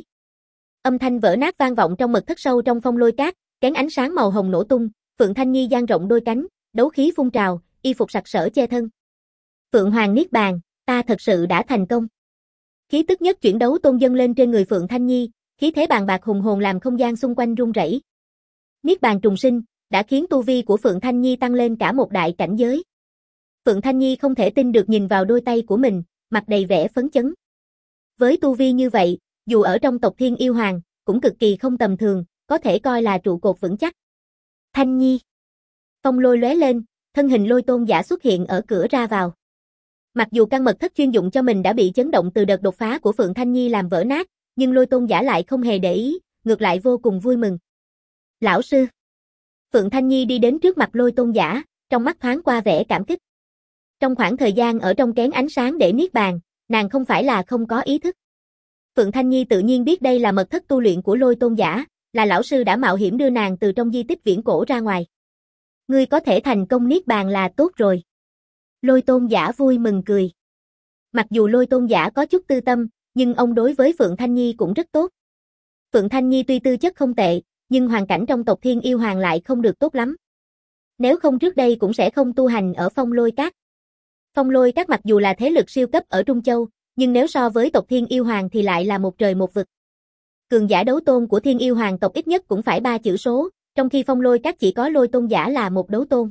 Âm thanh vỡ nát vang vọng trong mật thất sâu trong phong lôi cát, kén ánh sáng màu hồng nổ tung, Phượng Thanh Nhi dang rộng đôi cánh, đấu khí phun trào, y phục sặc sỡ che thân. Phượng Hoàng niết bàn, ta thật sự đã thành công. Khí tức nhất chuyển đấu tôn dâng lên trên người Phượng Thanh Nhi, khí thế bàn bạc hùng hồn làm không gian xung quanh rung rẩy. Niết bàn trùng sinh đã khiến tu vi của Phượng Thanh Nhi tăng lên cả một đại cảnh giới. Phượng Thanh Nhi không thể tin được nhìn vào đôi tay của mình, mặt đầy vẻ phấn chấn. Với tu vi như vậy, dù ở trong tộc Thiên Yêu Hoàng, cũng cực kỳ không tầm thường, có thể coi là trụ cột vững chắc. Thanh Nhi. Phong lôi lóe lên, thân hình lôi tôn giả xuất hiện ở cửa ra vào. Mặc dù căn mật thất chuyên dụng cho mình đã bị chấn động từ đợt đột phá của Phượng Thanh Nhi làm vỡ nát, nhưng lôi tôn giả lại không hề để ý, ngược lại vô cùng vui mừng. Lão sư. Phượng Thanh Nhi đi đến trước mặt lôi tôn giả, trong mắt thoáng qua vẻ cảm kích. Trong khoảng thời gian ở trong kén ánh sáng để niết bàn, nàng không phải là không có ý thức. Phượng Thanh Nhi tự nhiên biết đây là mật thất tu luyện của lôi tôn giả, là lão sư đã mạo hiểm đưa nàng từ trong di tích viễn cổ ra ngoài. Ngươi có thể thành công niết bàn là tốt rồi. Lôi tôn giả vui mừng cười. Mặc dù lôi tôn giả có chút tư tâm, nhưng ông đối với Phượng Thanh Nhi cũng rất tốt. Phượng Thanh Nhi tuy tư chất không tệ, nhưng hoàn cảnh trong tộc Thiên Yêu Hoàng lại không được tốt lắm. Nếu không trước đây cũng sẽ không tu hành ở Phong Lôi Các. Phong Lôi Các mặc dù là thế lực siêu cấp ở Trung Châu, nhưng nếu so với tộc Thiên Yêu Hoàng thì lại là một trời một vực. Cường giả đấu tôn của Thiên Yêu Hoàng tộc ít nhất cũng phải ba chữ số, trong khi Phong Lôi Các chỉ có lôi tôn giả là một đấu tôn.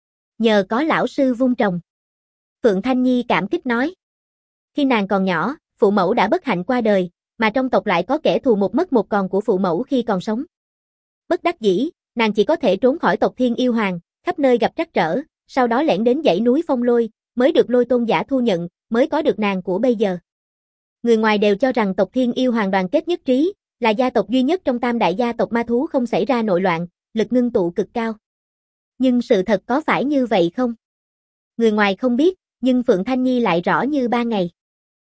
Nhờ có lão sư vun trồng. Phượng Thanh Nhi cảm kích nói. Khi nàng còn nhỏ, phụ mẫu đã bất hạnh qua đời, mà trong tộc lại có kẻ thù một mất một còn của phụ mẫu khi còn sống. Bất đắc dĩ, nàng chỉ có thể trốn khỏi tộc Thiên Yêu Hoàng, khắp nơi gặp trắc trở, sau đó lẻn đến dãy núi Phong Lôi, mới được lôi tôn giả thu nhận, mới có được nàng của bây giờ. Người ngoài đều cho rằng tộc Thiên Yêu Hoàng đoàn kết nhất trí, là gia tộc duy nhất trong tam đại gia tộc ma thú không xảy ra nội loạn, lực ngưng tụ cực cao. Nhưng sự thật có phải như vậy không? Người ngoài không biết, nhưng Phượng Thanh Nhi lại rõ như ban ngày.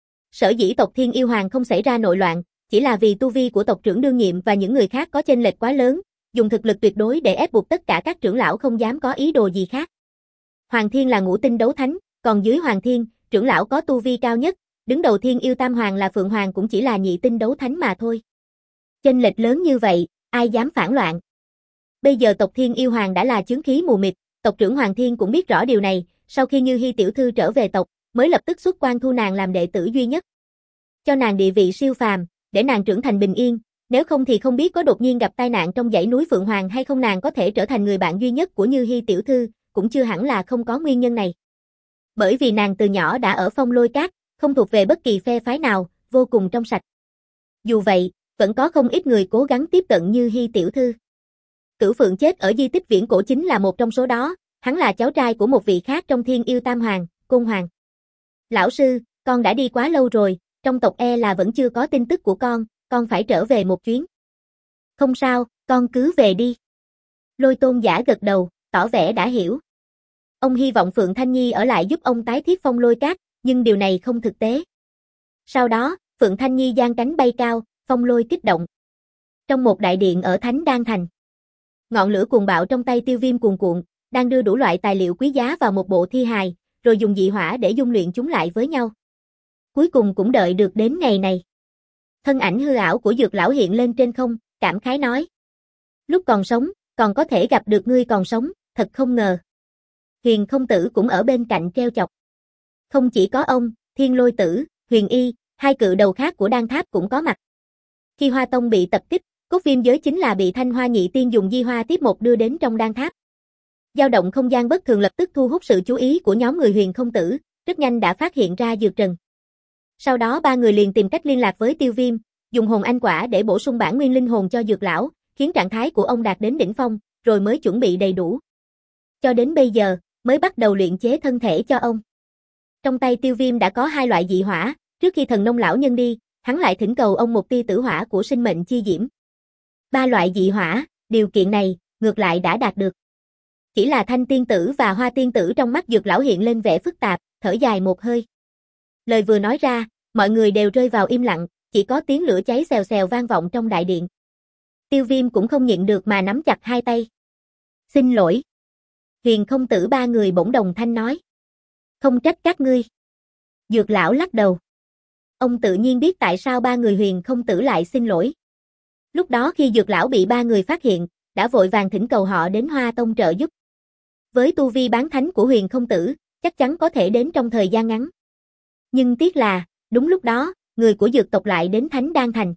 Sở dĩ tộc Thiên Yêu Hoàng không xảy ra nội loạn, chỉ là vì tu vi của tộc trưởng đương nhiệm và những người khác có chênh lệch quá lớn, dùng thực lực tuyệt đối để ép buộc tất cả các trưởng lão không dám có ý đồ gì khác. Hoàng Thiên là ngũ tinh đấu thánh, còn dưới Hoàng Thiên, trưởng lão có tu vi cao nhất, đứng đầu Thiên Yêu Tam Hoàng là Phượng Hoàng cũng chỉ là nhị tinh đấu thánh mà thôi. Chênh lệch lớn như vậy, ai dám phản loạn? Bây giờ tộc Thiên Yêu Hoàng đã là chướng khí mù mịt, tộc trưởng Hoàng Thiên cũng biết rõ điều này, sau khi Như Hi tiểu thư trở về tộc, mới lập tức xuất quan thu nàng làm đệ tử duy nhất. Cho nàng địa vị siêu phàm, để nàng trưởng thành bình yên, nếu không thì không biết có đột nhiên gặp tai nạn trong dãy núi Phượng Hoàng hay không, nàng có thể trở thành người bạn duy nhất của Như Hi tiểu thư, cũng chưa hẳn là không có nguyên nhân này. Bởi vì nàng từ nhỏ đã ở Phong Lôi Các, không thuộc về bất kỳ phe phái nào, vô cùng trong sạch. Dù vậy, vẫn có không ít người cố gắng tiếp cận Như Hi tiểu thư. Cửu Phượng chết ở di tích viễn cổ chính là một trong số đó, hắn là cháu trai của một vị khác trong Thiên Yêu Tam Hoàng, Côn Hoàng. Lão sư, con đã đi quá lâu rồi, trong tộc e là vẫn chưa có tin tức của con, con phải trở về một chuyến. Không sao, con cứ về đi. Lôi tôn giả gật đầu, tỏ vẻ đã hiểu. Ông hy vọng Phượng Thanh Nhi ở lại giúp ông tái thiết Phong Lôi Các, nhưng điều này không thực tế. Sau đó, Phượng Thanh Nhi giang cánh bay cao, phong lôi kích động. Trong một đại điện ở Thánh Đan Thành, ngọn lửa cuồng bạo trong tay Tiêu Viêm cuồn cuộn, đang đưa đủ loại tài liệu quý giá vào một bộ thi hài, rồi dùng dị hỏa để dung luyện chúng lại với nhau. Cuối cùng cũng đợi được đến ngày này. Thân ảnh hư ảo của Dược lão hiện lên trên không, cảm khái nói: "Lúc còn sống, còn có thể gặp được ngươi còn sống, thật không ngờ." Huyền Không Tử cũng ở bên cạnh treo chọc. Không chỉ có ông, Thiên Lôi Tử, Huyền Y, hai cự đầu khác của Đan Tháp cũng có mặt. Khi Hoa Tông bị tập kích, cốt viêm giới chính là bị Thanh Hoa Nhị Tiên dùng di hoa tiếp một đưa đến trong Đan Tháp. Dao động không gian bất thường lập tức thu hút sự chú ý của nhóm người Huyền Không Tử, rất nhanh đã phát hiện ra Dược Trần. Sau đó ba người liền tìm cách liên lạc với Tiêu Viêm, dùng hồn anh quả để bổ sung bản nguyên linh hồn cho Dược lão, khiến trạng thái của ông đạt đến đỉnh phong, rồi mới chuẩn bị đầy đủ. Cho đến bây giờ, mới bắt đầu luyện chế thân thể cho ông. Trong tay Tiêu Viêm đã có hai loại dị hỏa, trước khi thần nông lão nhân đi, hắn lại thỉnh cầu ông một tia tử hỏa của sinh mệnh chi diễm. Ba loại dị hỏa, điều kiện này, ngược lại đã đạt được. Chỉ là Thanh tiên tử và Hoa tiên tử trong mắt Dược lão hiện lên vẻ phức tạp, thở dài một hơi. Lời vừa nói ra, mọi người đều rơi vào im lặng, chỉ có tiếng lửa cháy xèo xèo vang vọng trong đại điện. Tiêu Viêm cũng không nhịn được mà nắm chặt hai tay. "Xin lỗi." Huyền Không Tử ba người bỗng đồng thanh nói. "Không trách các ngươi." Dược lão lắc đầu. Ông tự nhiên biết tại sao ba người Huyền Không Tử lại xin lỗi. Lúc đó khi Dược lão bị ba người phát hiện, đã vội vàng thỉnh cầu họ đến Hoa Tông trợ giúp. Với tu vi bán thánh của Huyền Không Tử, chắc chắn có thể đến trong thời gian ngắn. Nhưng tiếc là, đúng lúc đó, người của Dược tộc lại đến Thánh Đan Thành.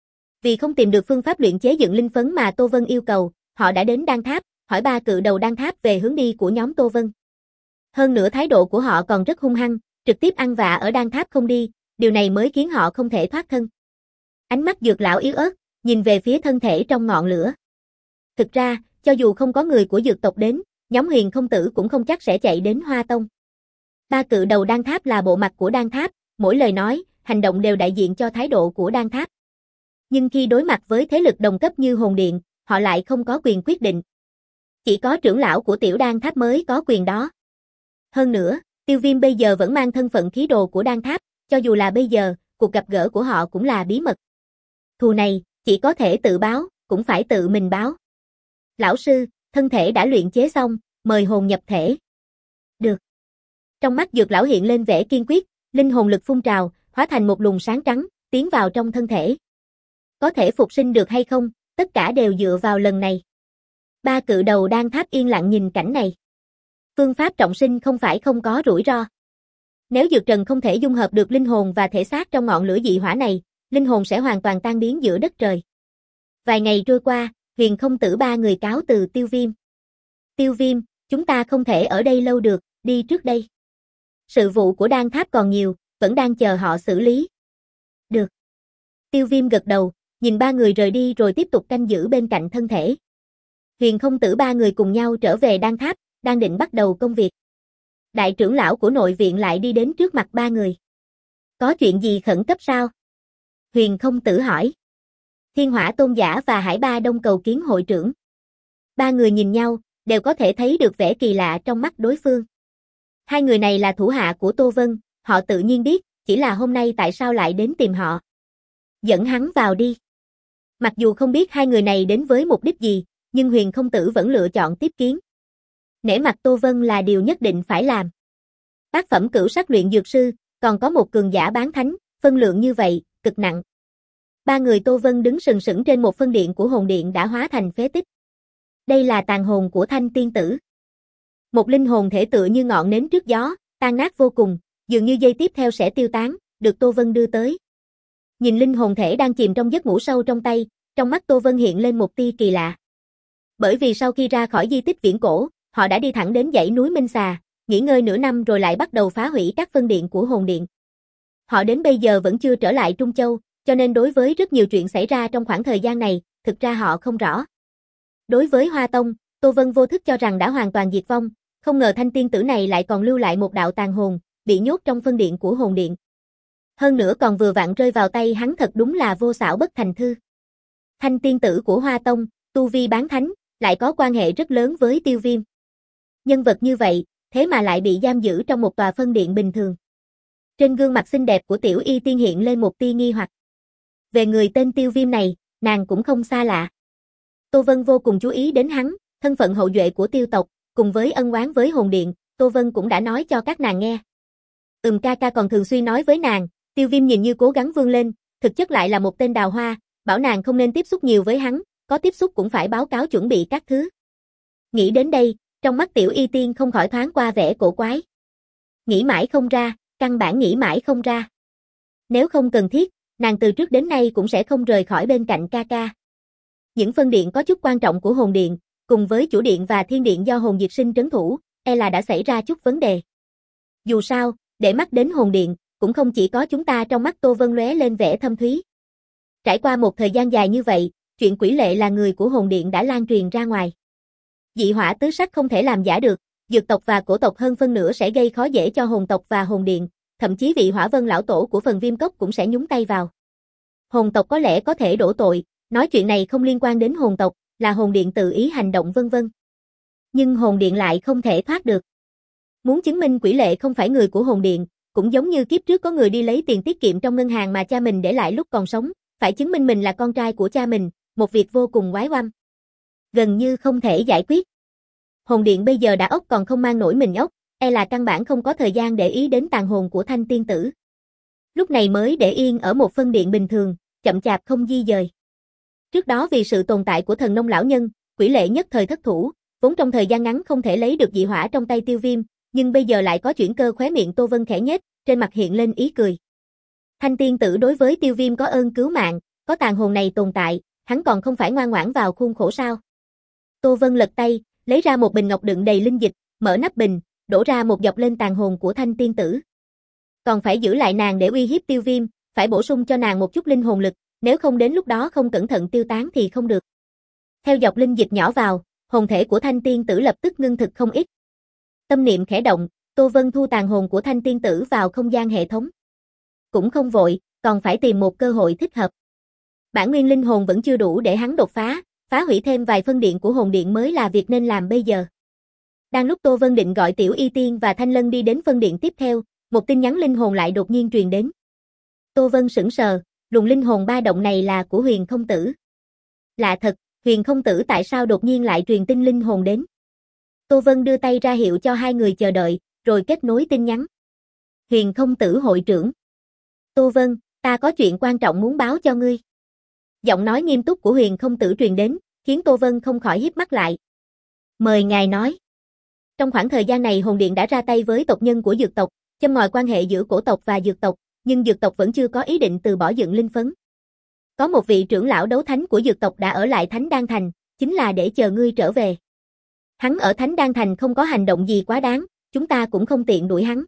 Vì không tìm được phương pháp luyện chế dựng linh phấn mà Tô Vân yêu cầu, họ đã đến Đan Tháp, hỏi ba cự đầu Đan Tháp về hướng đi của nhóm Tô Vân. Hơn nữa thái độ của họ còn rất hung hăng, trực tiếp ăn vạ ở Đan Tháp không đi, điều này mới khiến họ không thể thoát thân. Ánh mắt Dược lão yếu ớt, nhìn về phía thân thể trong ngọn lửa. Thực ra, cho dù không có người của Dược tộc đến, nhóm Huyền Không Tử cũng không chắc sẽ chạy đến Hoa Tông. Ba cự đầu Đan Tháp là bộ mặt của Đan Tháp, mỗi lời nói, hành động đều đại diện cho thái độ của Đan Tháp. Nhưng khi đối mặt với thế lực đồng cấp như Hồn Điện, họ lại không có quyền quyết định. Chỉ có trưởng lão của Tiểu Đan Tháp mới có quyền đó. Hơn nữa, Tiêu Viêm bây giờ vẫn mang thân phận khí đồ của Đan Tháp, cho dù là bây giờ, cuộc gặp gỡ của họ cũng là bí mật. Thù này, chỉ có thể tự báo, cũng phải tự mình báo. "Lão sư, thân thể đã luyện chế xong, mời hồn nhập thể." "Được." Trong mắt Dược lão hiện lên vẻ kiên quyết, linh hồn lực phun trào, hóa thành một luồng sáng trắng, tiến vào trong thân thể. Có thể phục sinh được hay không, tất cả đều dựa vào lần này. Ba cự đầu Đan Tháp yên lặng nhìn cảnh này. Phương pháp trọng sinh không phải không có rủi ro. Nếu Dược Trần không thể dung hợp được linh hồn và thể xác trong ngọn lửa dị hỏa này, linh hồn sẽ hoàn toàn tan biến giữa đất trời. Vài ngày trôi qua, Huyền Không Tử ba người cáo từ Tiêu Viêm. "Tiêu Viêm, chúng ta không thể ở đây lâu được, đi trước đây. Sự vụ của Đan Tháp còn nhiều, vẫn đang chờ họ xử lý." "Được." Tiêu Viêm gật đầu, nhìn ba người rời đi rồi tiếp tục canh giữ bên cạnh thân thể. Huyền Không Tử ba người cùng nhau trở về Đan Tháp, đang định bắt đầu công việc. Đại trưởng lão của nội viện lại đi đến trước mặt ba người. "Có chuyện gì khẩn cấp sao?" Huyền Không Tử hỏi. Thiên Hỏa Tôn giả và Hải Ba Đông cầu kiến hội trưởng. Ba người nhìn nhau, đều có thể thấy được vẻ kỳ lạ trong mắt đối phương. Hai người này là thủ hạ của Tô Vân, họ tự nhiên biết, chỉ là hôm nay tại sao lại đến tìm họ. "Dẫn hắn vào đi." Mặc dù không biết hai người này đến với mục đích gì, nhưng Huyền Không Tử vẫn lựa chọn tiếp kiến. Nể mặt Tô Vân là điều nhất định phải làm. Tác phẩm cửu sắc luyện dược sư, còn có một cường giả bán thánh, phân lượng như vậy, cực nặng. Ba người Tô Vân đứng sừng sững trên một phân điện của hồn điện đã hóa thành phế tích. Đây là tàn hồn của Thanh tiên tử. Một linh hồn thể tựa như ngọn nến trước gió, tan nát vô cùng, dường như giây tiếp theo sẽ tiêu tán, được Tô Vân đưa tới. Nhìn linh hồn thể đang chìm trong giấc ngủ sâu trong tay, trong mắt Tô Vân hiện lên một tia kỳ lạ. Bởi vì sau khi ra khỏi di tích viễn cổ, họ đã đi thẳng đến dãy núi Minh Xà, nghỉ ngơi nửa năm rồi lại bắt đầu phá hủy các phân điện của hồn điện. Họ đến bây giờ vẫn chưa trở lại Trung Châu, cho nên đối với rất nhiều chuyện xảy ra trong khoảng thời gian này, thực ra họ không rõ. Đối với Hoa Tông, Tô Vân vô thức cho rằng đã hoàn toàn diệt vong, không ngờ Thanh tiên tử này lại còn lưu lại một đạo tàn hồn, bị nhốt trong phân điện của hồn điện. Hơn nữa còn vừa vặn rơi vào tay hắn, thật đúng là vô xảo bất thành thư. Thanh tiên tử của Hoa Tông, tu vi bán thánh, lại có quan hệ rất lớn với Tiêu Viêm. Nhân vật như vậy, thế mà lại bị giam giữ trong một tòa phân điện bình thường. Trên gương mặt xinh đẹp của Tiểu Y Tiên hiện lên một tia nghi hoặc. Về người tên Tiêu Viêm này, nàng cũng không xa lạ. Tô Vân vô cùng chú ý đến hắn, thân phận hậu duệ của Tiêu tộc, cùng với ân oán với hồn điện, Tô Vân cũng đã nói cho các nàng nghe. Ừm, ca ca còn thường xuyên nói với nàng, Tiêu Viêm nhìn như cố gắng vươn lên, thực chất lại là một tên đào hoa, bảo nàng không nên tiếp xúc nhiều với hắn, có tiếp xúc cũng phải báo cáo chuẩn bị các thứ. Nghĩ đến đây, trong mắt Tiểu Y Tiên không khỏi thoáng qua vẻ cổ quái. Nghĩ mãi không ra, căn bản nghĩ mãi không ra. Nếu không cần thiết, nàng từ trước đến nay cũng sẽ không rời khỏi bên cạnh ca ca. Những phân điện có chút quan trọng của hồn điện, cùng với chủ điện và thiên điện do hồn diệt sinh trấn thủ, e là đã xảy ra chút vấn đề. Dù sao, để mắt đến hồn điện, cũng không chỉ có chúng ta. Trong mắt Tô Vân lóe lên vẻ thâm thúy. Trải qua một thời gian dài như vậy, chuyện Quỷ Lệ là người của hồn điện đã lan truyền ra ngoài. Dị hỏa tứ sắc không thể làm giả được, dược tộc và cổ tộc hơn phân nửa sẽ gây khó dễ cho hồn tộc và hồn điện, thậm chí vị Hỏa Vân lão tổ của phần Viêm Cốc cũng sẽ nhúng tay vào. Hồn tộc có lẽ có thể đổ tội, nói chuyện này không liên quan đến hồn tộc, là hồn điện tự ý hành động vân vân. Nhưng hồn điện lại không thể thoát được. Muốn chứng minh Quỷ Lệ không phải người của hồn điện, cũng giống như kiếp trước có người đi lấy tiền tiết kiệm trong ngân hàng mà cha mình để lại lúc còn sống, phải chứng minh mình là con trai của cha mình, một việc vô cùng oái oăm. Gần như không thể giải quyết. Hồn điện bây giờ đã ốc còn không mang nổi mình ốc, e là căn bản không có thời gian để ý đến tàn hồn của Thanh tiên tử. Lúc này mới để yên ở một phân điện bình thường, chậm chạp không di dời. Trước đó vì sự tồn tại của thần nông lão nhân, Quỷ Lệ nhất thời thất thủ, vốn trong thời gian ngắn không thể lấy được dị hỏa trong tay Tiêu Viêm, nhưng bây giờ lại có chuyển cơ. Khóe miệng Tô Vân khẽ nhếch, trên mặt hiện lên ý cười. Thanh tiên tử đối với Tiêu Viêm có ơn cứu mạng, có tàn hồn này tồn tại, hắn còn không phải ngoan ngoãn vào khuôn khổ sao? Tô Vân lật tay, lấy ra một bình ngọc đựng đầy linh dịch, mở nắp bình, đổ ra một giọt lên tàn hồn của Thanh tiên tử. Còn phải giữ lại nàng để uy hiếp Tiêu Viêm, phải bổ sung cho nàng một chút linh hồn lực, nếu không đến lúc đó không cẩn thận tiêu tán thì không được. Theo giọt linh dịch nhỏ vào, hồn thể của Thanh tiên tử lập tức ngưng thực không ít. Tâm niệm khẽ động, Tô Vân thu tàn hồn của Thanh tiên tử vào không gian hệ thống. Cũng không vội, còn phải tìm một cơ hội thích hợp. Bản nguyên linh hồn vẫn chưa đủ để hắn đột phá, phá hủy thêm vài phân điện của hồn điện mới là việc nên làm bây giờ. Đang lúc Tô Vân định gọi Tiểu Y Tiên và Thanh Lân đi đến phân điện tiếp theo, một tin nhắn linh hồn lại đột nhiên truyền đến. Tô Vân sững sờ, luồng linh hồn ba động này là của Huyền Không Tử. Lạ thật, Huyền Không Tử tại sao đột nhiên lại truyền tin linh hồn đến? Tô Vân đưa tay ra hiệu cho hai người chờ đợi, rồi kết nối tin nhắn. Huyền Không Tử hội trưởng. Tô Vân, ta có chuyện quan trọng muốn báo cho ngươi. Giọng nói nghiêm túc của Huyền Không Tử truyền đến, khiến Tô Vân không khỏi híp mắt lại. Mời ngài nói. Trong khoảng thời gian này hồn điện đã ra tay với tộc nhân của dược tộc, châm ngòi quan hệ giữa cổ tộc và dược tộc, nhưng dược tộc vẫn chưa có ý định từ bỏ dựng linh phấn. Có một vị trưởng lão đấu thánh của dược tộc đã ở lại Thánh Đan Thành, chính là để chờ ngươi trở về. Hắn ở Thánh Đan Thành không có hành động gì quá đáng, chúng ta cũng không tiện đuổi hắn.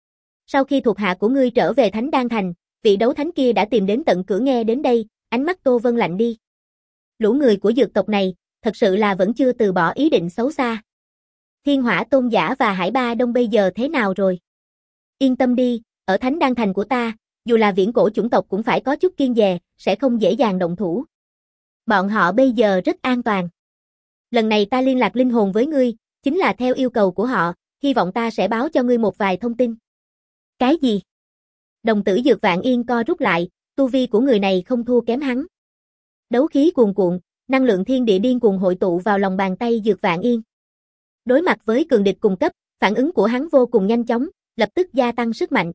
Sau khi thuộc hạ của ngươi trở về Thánh Đan Thành, vị đấu thánh kia đã tìm đến tận cửa. Nghe đến đây, ánh mắt Tô Vân lạnh đi. Lũ người của dược tộc này, thật sự là vẫn chưa từ bỏ ý định xấu xa. Thiên Hỏa Tôn Giả và Hải Ba Đông bây giờ thế nào rồi? Yên tâm đi, ở Thánh Đan Thành của ta, dù là viễn cổ chủng tộc cũng phải có chút kiêng dè, sẽ không dễ dàng động thủ. Bọn họ bây giờ rất an toàn. Lần này ta liên lạc linh hồn với ngươi, chính là theo yêu cầu của họ, hy vọng ta sẽ báo cho ngươi một vài thông tin. Cái gì? Đồng tử Dược Vạn Yên co rút lại, tu vi của người này không thua kém hắn. Đấu khí cuồn cuộn, năng lượng thiên địa điên cuồng hội tụ vào lòng bàn tay Dược Vạn Yên. Đối mặt với cường địch cùng cấp, phản ứng của hắn vô cùng nhanh chóng, lập tức gia tăng sức mạnh.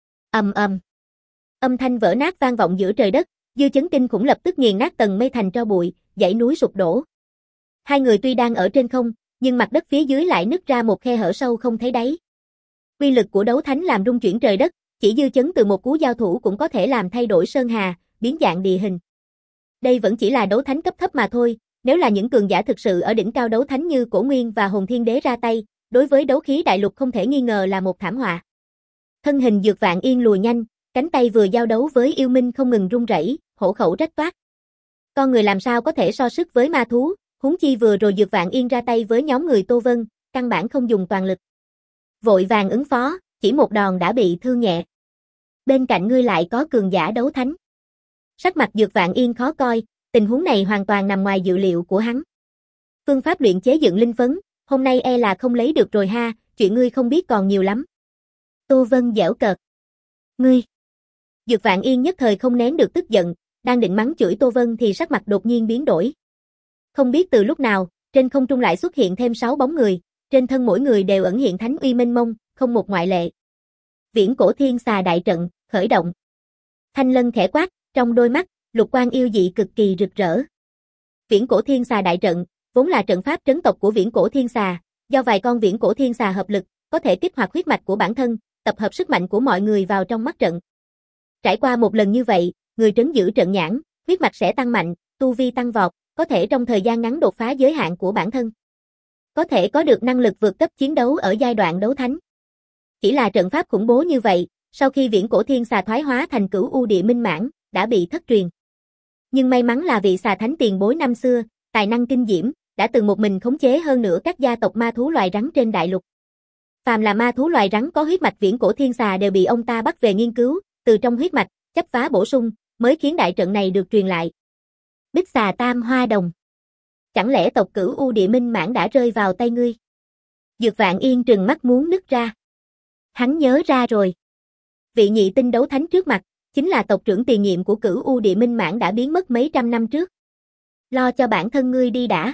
Ầm ầm. Âm thanh vỡ nát vang vọng giữa trời đất, dư chấn kinh khủng lập tức nghiền nát tầng mây thành tro bụi, dãy núi sụp đổ. Hai người tuy đang ở trên không, nhưng mặt đất phía dưới lại nứt ra một khe hở sâu không thấy đáy. Uy lực của đấu thánh làm rung chuyển trời đất, chỉ dư chấn từ một cú giao thủ cũng có thể làm thay đổi sơn hà, biến dạng địa hình. Đây vẫn chỉ là đấu thánh cấp thấp mà thôi, nếu là những cường giả thực sự ở đỉnh cao đấu thánh như Cổ Nguyên và Hồn Thiên Đế ra tay, đối với đấu khí đại lục không thể nghi ngờ là một thảm họa. Thân hình Dược Vạn Yên lùi nhanh, cánh tay vừa giao đấu với yêu minh không ngừng run rẩy, hổ khẩu rách toát. Con người làm sao có thể so sức với ma thú, huống chi vừa rồi Dược Vạn Yên ra tay với nhóm người Tô Vân, căn bản không dùng toàn lực. Vội vàng ứng phó, chỉ một đòn đã bị thương nhẹ. Bên cạnh ngươi lại có cường giả đấu thánh. Sắc mặt Dược Vạn Yên khó coi, tình huống này hoàn toàn nằm ngoài dự liệu của hắn. Phương pháp luyện chế dựng linh phấn, hôm nay e là không lấy được rồi ha, chuyện ngươi không biết còn nhiều lắm. Tô Vân giễu cợt. Ngươi. Dược Vạn Yên nhất thời không nén được tức giận, đang định mắng chửi Tô Vân thì sắc mặt đột nhiên biến đổi. Không biết từ lúc nào, trên không trung lại xuất hiện thêm sáu bóng người, trên thân mỗi người đều ẩn hiện thánh uy mênh mông, không một ngoại lệ. Viễn cổ thiên xà đại trận, khởi động. Thanh Lân khẽ quát, trong đôi mắt, lục quang yêu dị cực kỳ rực rỡ. Viễn cổ thiên xà đại trận, vốn là trận pháp trấn tộc của viễn cổ thiên xà, do vài con viễn cổ thiên xà hợp lực, có thể kích hoạt huyết mạch của bản thân, tập hợp sức mạnh của mọi người vào trong mắt trận. Trải qua một lần như vậy, người trấn giữ trận nhãn, huyết mạch sẽ tăng mạnh, tu vi tăng vọt, có thể trong thời gian ngắn đột phá giới hạn của bản thân. Có thể có được năng lực vượt cấp chiến đấu ở giai đoạn đấu thánh. Chỉ là trận pháp khủng bố như vậy, sau khi viễn cổ thiên xà thoái hóa thành Cửu U Địa Minh Mãn, đã bị thất truyền. Nhưng may mắn là vị xà thánh tiền bối năm xưa, tài năng kinh diễm, đã từng một mình khống chế hơn nữa các gia tộc ma thú loài rắn trên đại lục. Phàm là ma thú loài rắn có huyết mạch viễn cổ thiên xà đều bị ông ta bắt về nghiên cứu, từ trong huyết mạch, chấp phá bổ sung, mới khiến đại trận này được truyền lại. Bích xà tam hoa đồng. Chẳng lẽ tộc Cửu U Địa Minh Mãn đã rơi vào tay ngươi? Dược Vạn Yên trừng mắt muốn nứt ra. Hắn nhớ ra rồi. Vị nhị tinh đấu thánh trước mặt, chính là tộc trưởng tiền nhiệm của Cửu U Địa Minh Mãn đã biến mất mấy trăm năm trước. Lo cho bản thân ngươi đi đã.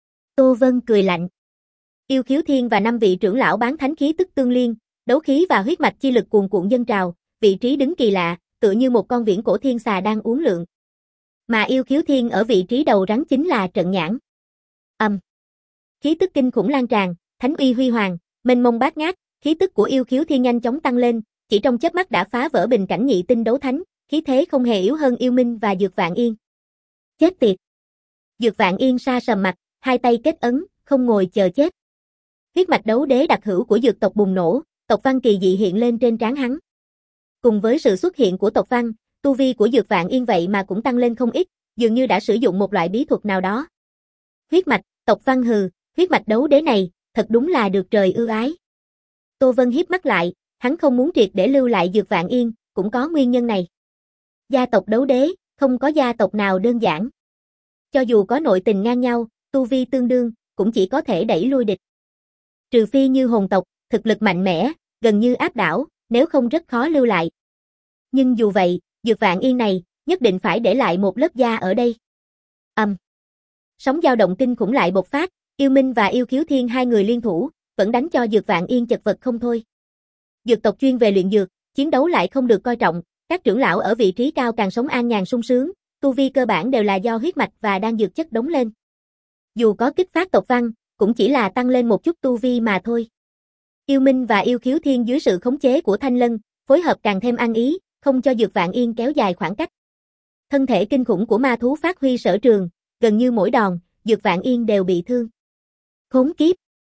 Tô Vân cười lạnh. Yêu Khiếu Thiên và năm vị trưởng lão bán thánh khí tức tương liên, đấu khí và huyết mạch chi lực cuồn cuộn dâng trào, vị trí đứng kỳ lạ, tựa như một con viễn cổ thiên xà đang uốn lượn. Mà Yêu Khiếu Thiên ở vị trí đầu rắn chính là trận nhãn. Ầm. Um. Khí tức kinh khủng lan tràn, thánh uy huy hoàng, mênh mông bát ngát, khí tức của Yêu Khiếu Thiên nhanh chóng tăng lên, chỉ trong chớp mắt đã phá vỡ bình cảnh nhị tinh đấu thánh, khí thế không hề yếu hơn Yêu Minh và Dược Vạn Yên. Chết tiệt. Dược Vạn Yên sa sầm mặt, hai tay kết ấn, không ngồi chờ chết. Huyết mạch đấu đế đặc hữu của dược tộc bùng nổ, tộc văn kỳ dị hiện lên trên trán hắn. Cùng với sự xuất hiện của tộc văn, tu vi của Dược Vạn Yên vậy mà cũng tăng lên không ít, dường như đã sử dụng một loại bí thuật nào đó. Huyết mạch, tộc văn hừ, huyết mạch đấu đế này, thật đúng là được trời ưu ái. Tô Vân hiếp mắt lại, hắn không muốn triệt để lưu lại Dược Vạn Yên, cũng có nguyên nhân này. Gia tộc đấu đế, không có gia tộc nào đơn giản. Cho dù có nội tình ngang nhau, tu vi tương đương, cũng chỉ có thể đẩy lui địch. Trừ phi như hồn tộc, thực lực mạnh mẽ, gần như áp đảo, nếu không rất khó lưu lại. Nhưng dù vậy, Dược Vạn Yên này, nhất định phải để lại một lớp da ở đây. Ầm. Um. Sóng dao động kinh khủng lại bộc phát, Yêu Minh và Yêu Khiếu Thiên hai người liên thủ, vẫn đánh cho Dược Vạn Yên chật vật không thôi. Dược tộc chuyên về luyện dược, chiến đấu lại không được coi trọng, các trưởng lão ở vị trí cao càng sống an nhàn sung sướng, tu vi cơ bản đều là do huyết mạch và đan dược chất đống lên. Dù có kích phát tộc văn, cũng chỉ là tăng lên một chút tu vi mà thôi. Yêu Minh và Yêu Khiếu Thiên dưới sự khống chế của Thanh Lân, phối hợp càng thêm ăn ý, không cho Dược Vạn Yên kéo dài khoảng cách. Thân thể kinh khủng của ma thú phát huy sở trường, gần như mỗi đòn, Dược Vạn Yên đều bị thương. Khốn kiếp!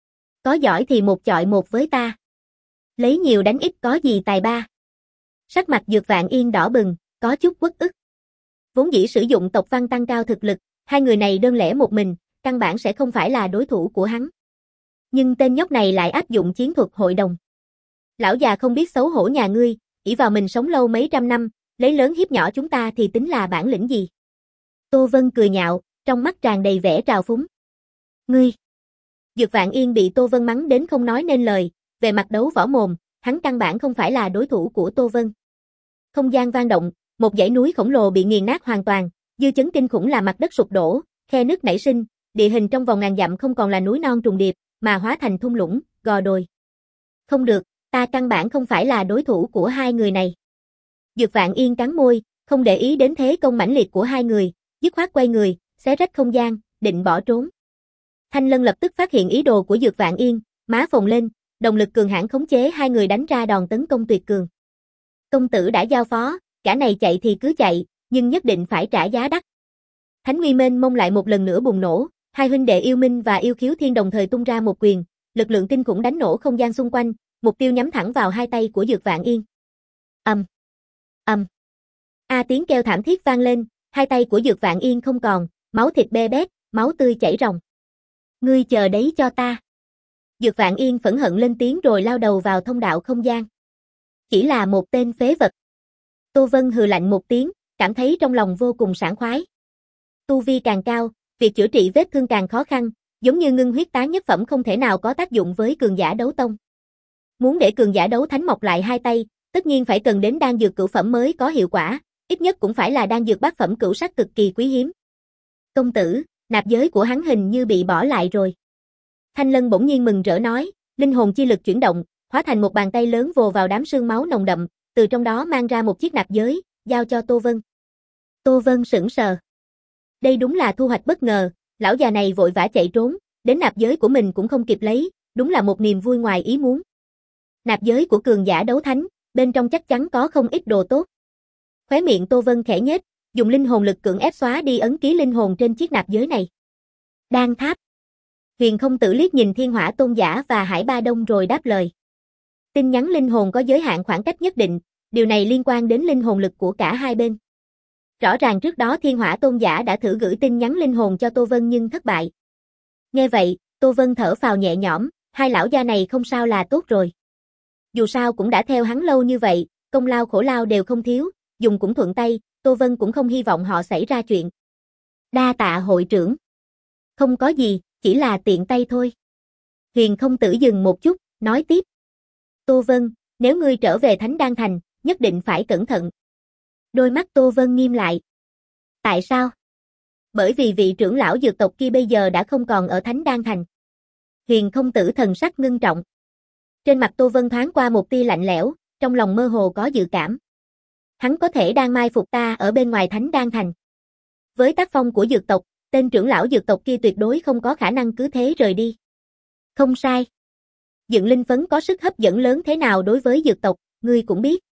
Có giỏi thì một chọi một với ta. Lấy nhiều đánh ít có gì tài ba. Sắc mặt Dược Vạn Yên đỏ bừng, có chút uất ức. Vốn dĩ sử dụng tộc văn tăng cao thực lực, hai người này đơn lẻ một mình, căn bản sẽ không phải là đối thủ của hắn. Nhưng tên nhóc này lại áp dụng chiến thuật hội đồng. Lão già không biết xấu hổ nhà ngươi, ỷ vào mình sống lâu mấy trăm năm, lấy lớn hiếp nhỏ chúng ta thì tính là bản lĩnh gì? Tô Vân cười nhạo, trong mắt tràn đầy vẻ trào phúng. Ngươi! Dược Vạn Yên bị Tô Vân mắng đến không nói nên lời, về mặt đấu võ mồm, hắn căn bản không phải là đối thủ của Tô Vân. Không gian vang động, một dãy núi khổng lồ bị nghiền nát hoàn toàn, dư chấn kinh khủng là mặt đất sụp đổ, khe nước nảy sinh, địa hình trong vòng ngàn dặm không còn là núi non trùng điệp, mà hóa thành thung lũng, gò đồi. Không được, ta căn bản không phải là đối thủ của hai người này. Dược Vạn Yên cắn môi, không để ý đến thế công mãnh liệt của hai người, dứt khoát quay người, xé rách không gian, định bỏ trốn. Thanh Lân lập tức phát hiện ý đồ của Dược Vạn Yên, má phồng lên, động lực cường hãn khống chế hai người đánh ra đòn tấn công tuyệt cường. Công tử đã giao phó, cả này chạy thì cứ chạy, nhưng nhất định phải trả giá đắt. Thánh uy mênh mông lại một lần nữa bùng nổ, hai huynh đệ Yêu Minh và Yêu Khiếu Thiên đồng thời tung ra một quyền, lực lượng kinh khủng đánh nổ không gian xung quanh, mục tiêu nhắm thẳng vào hai tay của Dược Vạn Yên. Ầm, um. ầm. Um. A tiếng kêu thảm thiết vang lên, hai tay của Dược Vạn Yên không còn, máu thịt bê bết, máu tươi chảy ròng. Ngươi chờ đấy cho ta. Dược Vạn Yên phẫn hận lên tiếng rồi lao đầu vào thông đạo không gian. Chỉ là một tên phế vật. Tô Vân hừ lạnh một tiếng, cảm thấy trong lòng vô cùng sảng khoái. Tu vi càng cao, việc chữa trị vết thương càng khó khăn, giống như ngưng huyết tán nhất phẩm không thể nào có tác dụng với cường giả đấu tông. Muốn để cường giả đấu thánh mọc lại hai tay, tất nhiên phải cần đến đan dược cửu phẩm mới có hiệu quả, ít nhất cũng phải là đan dược bát phẩm cửu sắc cực kỳ quý hiếm. Công tử, nạp giới của hắn hình như bị bỏ lại rồi. Thanh Lân bỗng nhiên mừng rỡ nói, linh hồn chi lực chuyển động, hóa thành một bàn tay lớn vồ vào đám sương máu nồng đậm, từ trong đó mang ra một chiếc nạp giới, giao cho Tô Vân. Tô Vân sững sờ. Đây đúng là thu hoạch bất ngờ, lão già này vội vã chạy trốn, đến nạp giới của mình cũng không kịp lấy, đúng là một niềm vui ngoài ý muốn. Nạp giới của cường giả đấu thánh, bên trong chắc chắn có không ít đồ tốt. Khóe miệng Tô Vân khẽ nhếch, dùng linh hồn lực cưỡng ép xóa đi ấn ký linh hồn trên chiếc nạp giới này. Đan tháp. Huyền Không Tử liếc nhìn Thiên Hỏa Tôn Giả và Hải Ba Đông rồi đáp lời. Tin nhắn linh hồn có giới hạn khoảng cách nhất định, điều này liên quan đến linh hồn lực của cả hai bên. Rõ ràng trước đó Thiên Hỏa Tôn Giả đã thử gửi tin nhắn linh hồn cho Tô Vân nhưng thất bại. Nghe vậy, Tô Vân thở phào nhẹ nhõm, hai lão gia này không sao là tốt rồi. Dù sao cũng đã theo hắn lâu như vậy, công lao khổ lao đều không thiếu, dùng cũng thuận tay, Tô Vân cũng không hy vọng họ xảy ra chuyện. Đa tạ hội trưởng. Không có gì, chỉ là tiện tay thôi. Huyền Không Tử dừng một chút, nói tiếp. Tô Vân, nếu ngươi trở về Thánh Đan Thành, nhất định phải cẩn thận. Đôi mắt Tô Vân nghiêm lại. Tại sao? Bởi vì vị trưởng lão dược tộc kia bây giờ đã không còn ở Thánh Đan Thành. Huyền Không Tử thần sắc ngưng trọng. Trên mặt Tô Vân thoáng qua một tia lạnh lẽo, trong lòng mơ hồ có dự cảm. Hắn có thể đang mai phục ta ở bên ngoài Thánh Đan Thành. Với tác phong của dược tộc, tên trưởng lão dược tộc kia tuyệt đối không có khả năng cứ thế rời đi. Không sai. Dựng linh phấn có sức hấp dẫn lớn thế nào đối với dược tộc, ngươi cũng biết.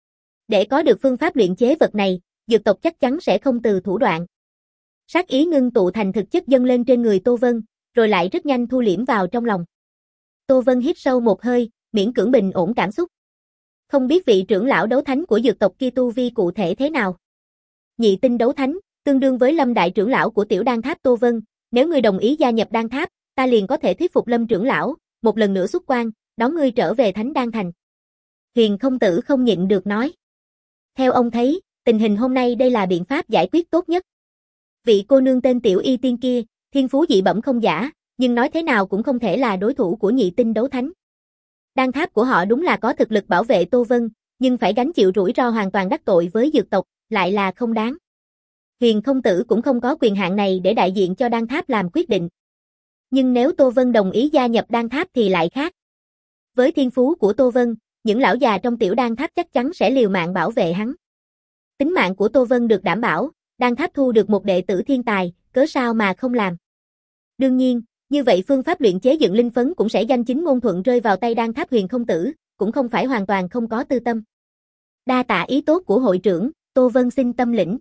Để có được phương pháp luyện chế vật này, dược tộc chắc chắn sẽ không từ thủ đoạn. Sát ý ngưng tụ thành thực chất dâng lên trên người Tô Vân, rồi lại rất nhanh thu liễm vào trong lòng. Tô Vân hít sâu một hơi, miễn cưỡng bình ổn cảm xúc. Không biết vị trưởng lão đấu thánh của dược tộc kia tu vi cụ thể thế nào. Nhị tinh đấu thánh, tương đương với Lâm đại trưởng lão của tiểu đan tháp Tô Vân, nếu ngươi đồng ý gia nhập đan tháp, ta liền có thể thuyết phục Lâm trưởng lão, một lần nữa xuất quan, đón ngươi trở về Thánh Đan Thành. Huyền Không Tử không nhịn được nói. Theo ông thấy, tình hình hôm nay đây là biện pháp giải quyết tốt nhất. Vị cô nương tên Tiểu Y Tiên kia, thiên phú dị bẩm không giả, nhưng nói thế nào cũng không thể là đối thủ của nhị tinh đấu thánh. Đan tháp của họ đúng là có thực lực bảo vệ Tô Vân, nhưng phải gánh chịu rủi ro hoàn toàn đắc tội với dược tộc, lại là không đáng. Huyền Không Tử cũng không có quyền hạn này để đại diện cho đan tháp làm quyết định. Nhưng nếu Tô Vân đồng ý gia nhập đan tháp thì lại khác. Với thiên phú của Tô Vân, những lão già trong tiểu đan tháp chắc chắn sẽ liều mạng bảo vệ hắn. Tính mạng của Tô Vân được đảm bảo, đan tháp thu được một đệ tử thiên tài, cớ sao mà không làm. Đương nhiên, như vậy phương pháp luyện chế dựng linh phấn cũng sẽ danh chính ngôn thuận rơi vào tay đan tháp Huyền Không Tử, cũng không phải hoàn toàn không có tư tâm. Đa tạ ý tốt của hội trưởng, Tô Vân xin tâm lĩnh.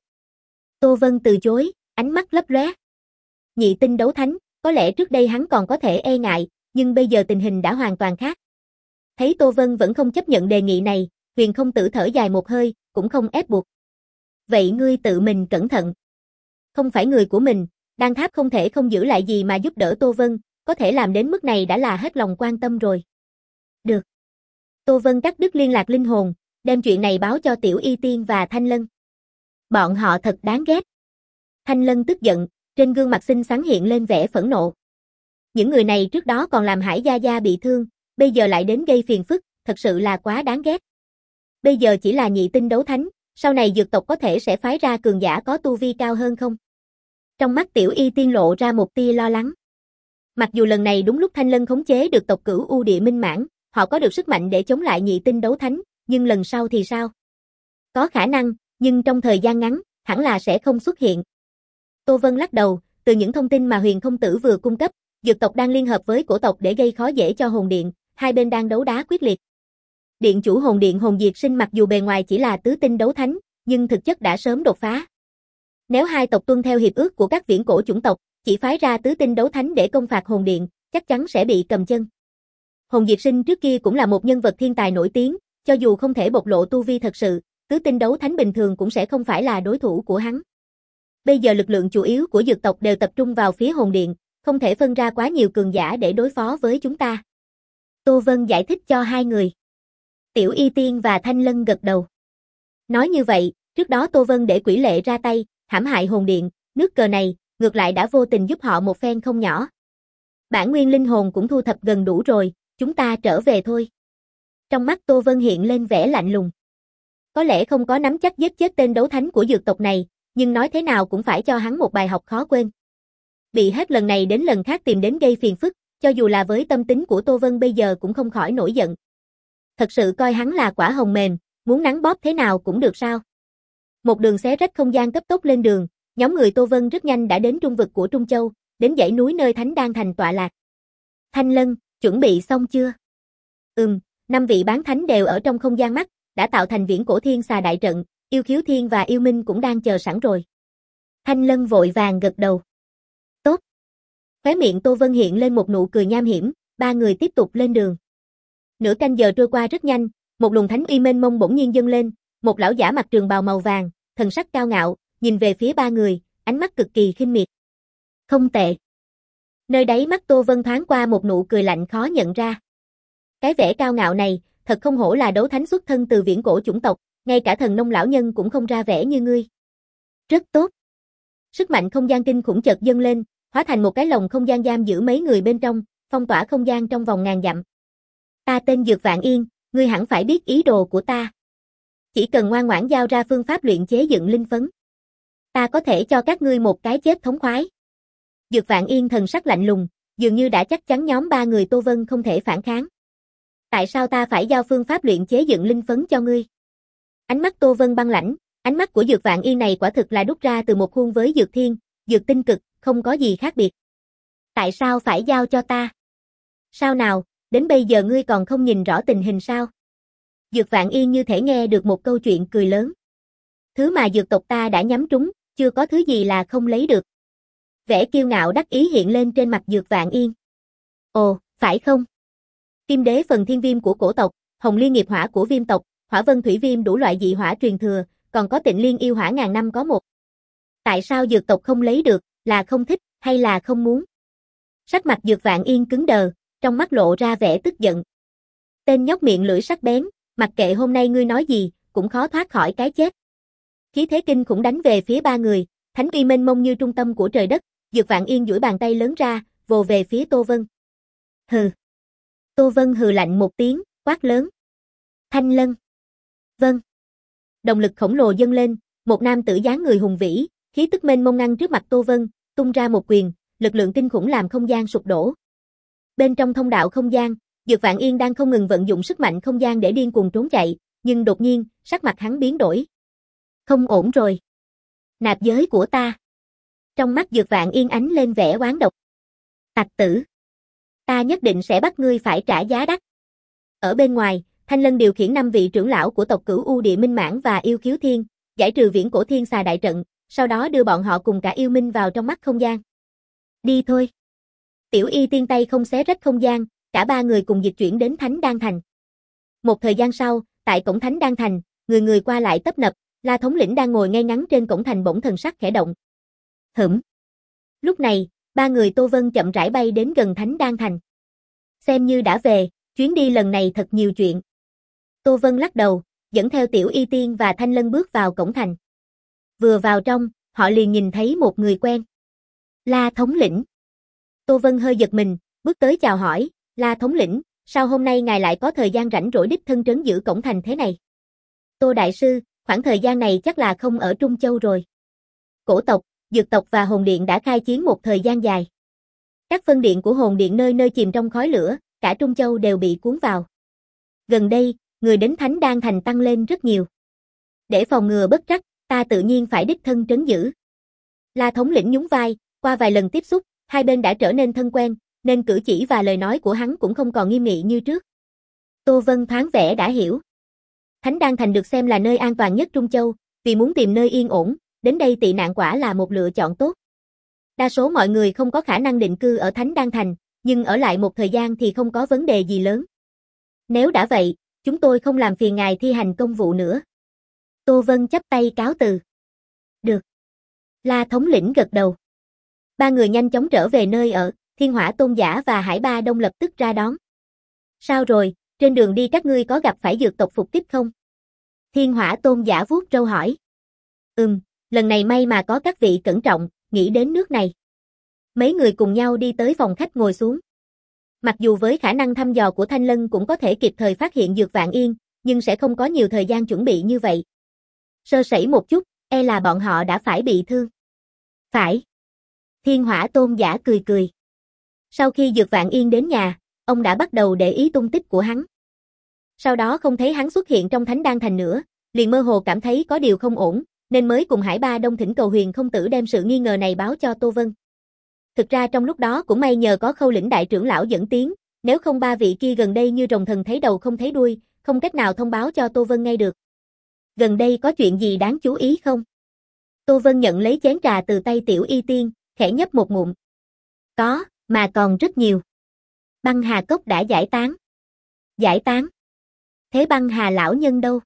Tô Vân từ chối, ánh mắt lấp lóe. Nhị tinh đấu thánh, có lẽ trước đây hắn còn có thể e ngại, nhưng bây giờ tình hình đã hoàn toàn khác. Thấy Tô Vân vẫn không chấp nhận đề nghị này, Huyền Không Tử thở dài một hơi, cũng không ép buộc. Vậy ngươi tự mình cẩn thận. Không phải người của mình, đan tháp không thể không giữ lại gì mà giúp đỡ Tô Vân, có thể làm đến mức này đã là hết lòng quan tâm rồi. Được. Tô Vân cắt đứt liên lạc linh hồn, đem chuyện này báo cho Tiểu Y Tiên và Thanh Lân. Bọn họ thật đáng ghét. Thanh Lân tức giận, trên gương mặt xinh xắn hiện lên vẻ phẫn nộ. Những người này trước đó còn làm Hải Gia Gia bị thương, bây giờ lại đến gây phiền phức, thật sự là quá đáng ghét. Bây giờ chỉ là nhị tinh đấu thánh, sau này dược tộc có thể sẽ phái ra cường giả có tu vi cao hơn không? Trong mắt Tiểu Y Tiên lộ ra một tia lo lắng. Mặc dù lần này đúng lúc Thanh Lân khống chế được tộc Cửu U Địa Minh Mãn, họ có được sức mạnh để chống lại nhị tinh đấu thánh, nhưng lần sau thì sao? Có khả năng, nhưng trong thời gian ngắn, hẳn là sẽ không xuất hiện. Tô Vân lắc đầu, từ những thông tin mà Huyền Không Tử vừa cung cấp, dược tộc đang liên hợp với cổ tộc để gây khó dễ cho hồn điện, hai bên đang đấu đá quyết liệt. Điện chủ hồn điện Hồn Diệt Sinh mặc dù bề ngoài chỉ là tứ tinh đấu thánh, nhưng thực chất đã sớm đột phá. Nếu hai tộc tuân theo hiệp ước của các viễn cổ chủng tộc, chỉ phái ra tứ tinh đấu thánh để công phạt hồn điện, chắc chắn sẽ bị cầm chân. Hồn Diệt Sinh trước kia cũng là một nhân vật thiên tài nổi tiếng, cho dù không thể bộc lộ tu vi thật sự, tứ tinh đấu thánh bình thường cũng sẽ không phải là đối thủ của hắn. Bây giờ lực lượng chủ yếu của dược tộc đều tập trung vào phía hồn điện, không thể phân ra quá nhiều cường giả để đối phó với chúng ta. Tô Vân giải thích cho hai người. Tiểu Y Tiên và Thanh Lân gật đầu. Nói như vậy, trước đó Tô Vân để Quỷ Lệ ra tay, hãm hại hồn điện, nước cờ này, ngược lại đã vô tình giúp họ một phen không nhỏ. Bản nguyên linh hồn cũng thu thập gần đủ rồi, chúng ta trở về thôi. Trong mắt Tô Vân hiện lên vẻ lạnh lùng. Có lẽ không có nắm chắc giết chết tên đấu thánh của dược tộc này, nhưng nói thế nào cũng phải cho hắn một bài học khó quên. Bị hết lần này đến lần khác tìm đến gây phiền phức, cho dù là với tâm tính của Tô Vân bây giờ cũng không khỏi nổi giận. Thật sự coi hắn là quả hồng mềm, muốn nắn bóp thế nào cũng được sao. Một đường xé rách không gian cấp tốc lên đường, nhóm người Tô Vân rất nhanh đã đến trung vực của Trung Châu, đến dãy núi nơi Thánh Đan Thành tọa lạc. Thanh Lân, chuẩn bị xong chưa? Ừm, năm vị bán thánh đều ở trong không gian mắt, đã tạo thành viễn cổ thiên xà đại trận, Yêu Khiếu Thiên và Yêu Minh cũng đang chờ sẵn rồi. Thanh Lân vội vàng gật đầu. Tốt. Khóe miệng Tô Vân hiện lên một nụ cười nham hiểm, ba người tiếp tục lên đường. Nửa canh giờ trôi qua rất nhanh, một luồng thánh uy mênh mông bỗng nhiên dâng lên, một lão giả mặc trường bào màu vàng, thần sắc cao ngạo, nhìn về phía ba người, ánh mắt cực kỳ khinh miệt. Không tệ. Nơi đáy mắt Tô Vân thoáng qua một nụ cười lạnh khó nhận ra. Cái vẻ cao ngạo này, thật không hổ là đấu thánh xuất thân từ viễn cổ chủng tộc, ngay cả thần nông lão nhân cũng không ra vẻ như ngươi. Rất tốt. Sức mạnh không gian kinh khủng chợt dâng lên, hóa thành một cái lồng không gian giam giữ mấy người bên trong, phong tỏa không gian trong vòng ngàn dặm. Ta tên Dược Vạn Yên, ngươi hẳn phải biết ý đồ của ta. Chỉ cần ngoan ngoãn giao ra phương pháp luyện chế dựng linh phấn, ta có thể cho các ngươi một cái chết thống khoái. Dược Vạn Yên thần sắc lạnh lùng, dường như đã chắc chắn nhóm ba người Tô Vân không thể phản kháng. Tại sao ta phải giao phương pháp luyện chế dựng linh phấn cho ngươi? Ánh mắt Tô Vân băng lãnh, ánh mắt của Dược Vạn Yên này quả thực là đúc ra từ một khuôn với Dược Thiên, Dược Tinh Cực, không có gì khác biệt. Tại sao phải giao cho ta? Sao nào, đến bây giờ ngươi còn không nhìn rõ tình hình sao? Dược Vạn Yên như thể nghe được một câu chuyện cười lớn. Thứ mà dược tộc ta đã nhắm trúng, chưa có thứ gì là không lấy được. Vẻ kiêu ngạo đắc ý hiện lên trên mặt Dược Vạn Yên. Ồ, phải không? Kim đế phần thiên viêm của cổ tộc, Hồng Liên nghiệp hỏa của viêm tộc, Hỏa Vân thủy viêm đủ loại dị hỏa truyền thừa, còn có Tịnh Liên yêu hỏa ngàn năm có một. Tại sao dược tộc không lấy được, là không thích, hay là không muốn? Sắc mặt Dược Vạn Yên cứng đờ, trong mắt lộ ra vẻ tức giận. Tên nhóc miệng lưỡi sắc bén, mặc kệ hôm nay ngươi nói gì, cũng khó thoát khỏi cái chết. Khí thế kinh khủng đánh về phía ba người, thánh uy mênh mông như trung tâm của trời đất, Dược Vạn Yên duỗi bàn tay lớn ra, vồ về phía Tô Vân. Hừ. Tô Vân hừ lạnh một tiếng, quát lớn. Thanh Lân. Vâng. Động lực khổng lồ dâng lên, một nam tử dáng người hùng vĩ, khí tức mênh mông ngăn trước mặt Tô Vân, tung ra một quyền, lực lượng kinh khủng làm không gian sụp đổ. Bên trong thông đạo không gian, Dược Vạn Yên đang không ngừng vận dụng sức mạnh không gian để điên cuồng trốn chạy, nhưng đột nhiên, sắc mặt hắn biến đổi. Không ổn rồi. Nạp giới của ta. Trong mắt Dược Vạn Yên ánh lên vẻ oán độc. Tặc tử. Ta nhất định sẽ bắt ngươi phải trả giá đắt. Ở bên ngoài, Thanh Lân điều khiển năm vị trưởng lão của tộc Cửu U Địa Minh Mãn và Yêu Khiếu Thiên, giải trừ viễn cổ thiên xà đại trận, sau đó đưa bọn họ cùng cả yêu minh vào trong mắt không gian. Đi thôi. Tiểu Y tiên tay không xé rách không gian, cả ba người cùng dịch chuyển đến Thánh Đan Thành. Một thời gian sau, tại cổng Thánh Đan Thành, người người qua lại tấp nập, La thống lĩnh đang ngồi ngay ngắn trên cổng thành bỗng thần sắc khẽ động. Hửm. Lúc này, ba người Tô Vân chậm rãi bay đến gần Thánh Đan Thành. Xem như đã về, chuyến đi lần này thật nhiều chuyện. Tô Vân lắc đầu, dẫn theo Tiểu Y tiên và Thanh Lân bước vào cổng thành. Vừa vào trong, họ liền nhìn thấy một người quen. La thống lĩnh. Tô Vân hơi giật mình, bước tới chào hỏi, La thống lĩnh, sao hôm nay ngài lại có thời gian rảnh rỗi đích thân trấn giữ cổng thành thế này? Tô đại sư, khoảng thời gian này chắc là không ở Trung Châu rồi. Cổ tộc, dược tộc và hồn điện đã khai chiến một thời gian dài. Các phân điện của hồn điện nơi nơi chìm trong khói lửa, cả Trung Châu đều bị cuốn vào. Gần đây, người đến Thánh Đan Thành tăng lên rất nhiều. Để phòng ngừa bất trắc, ta tự nhiên phải đích thân trấn giữ. La thống lĩnh nhún vai, qua vài lần tiếp xúc, hai bên đã trở nên thân quen, nên cử chỉ và lời nói của hắn cũng không còn nghiêm nghị như trước. Tô Vân thoáng vẻ đã hiểu. Thánh Đan Thành được xem là nơi an toàn nhất Trung Châu, vì muốn tìm nơi yên ổn, đến đây tị nạn quả là một lựa chọn tốt. Đa số mọi người không có khả năng định cư ở Thánh Đan Thành, nhưng ở lại một thời gian thì không có vấn đề gì lớn. Nếu đã vậy, chúng tôi không làm phiền ngài thi hành công vụ nữa. Tô Vân chắp tay cáo từ. Được. La thống lĩnh gật đầu. Ba người nhanh chóng trở về nơi ở, Thiên Hỏa Tôn giả và Hải Ba Đông lập tức ra đón. Sao rồi, trên đường đi các ngươi có gặp phải dược tộc phục kích không? Thiên Hỏa Tôn giả vuốt râu hỏi. Ừm, lần này may mà có các vị cẩn trọng, nghĩ đến nước này. Mấy người cùng nhau đi tới phòng khách ngồi xuống. Mặc dù với khả năng thăm dò của Thanh Lân cũng có thể kịp thời phát hiện Dược Vạn Yên, nhưng sẽ không có nhiều thời gian chuẩn bị như vậy. Sơ sẩy một chút, e là bọn họ đã phải bị thương. Phải. Thiên Hỏa Tôn giả cười cười. Sau khi Dược Vạn Yên đến nhà, ông đã bắt đầu để ý tung tích của hắn. Sau đó không thấy hắn xuất hiện trong Thánh Đan Thành nữa, liền mơ hồ cảm thấy có điều không ổn, nên mới cùng Hải Ba Đông thỉnh cầu Huyền Không Tử đem sự nghi ngờ này báo cho Tô Vân. Thực ra trong lúc đó cũng may nhờ có Khâu Lĩnh đại trưởng lão dẫn tiếng, nếu không ba vị kia gần đây như rồng thần thấy đầu không thấy đuôi, không cách nào thông báo cho Tô Vân ngay được. Gần đây có chuyện gì đáng chú ý không? Tô Vân nhận lấy chén trà từ tay Tiểu Y Tiên, khẽ nhấp một ngụm. Có, mà còn rất nhiều. Băng Hà Cốc đã giải tán. Giải tán? Thế Băng Hà lão nhân đâu?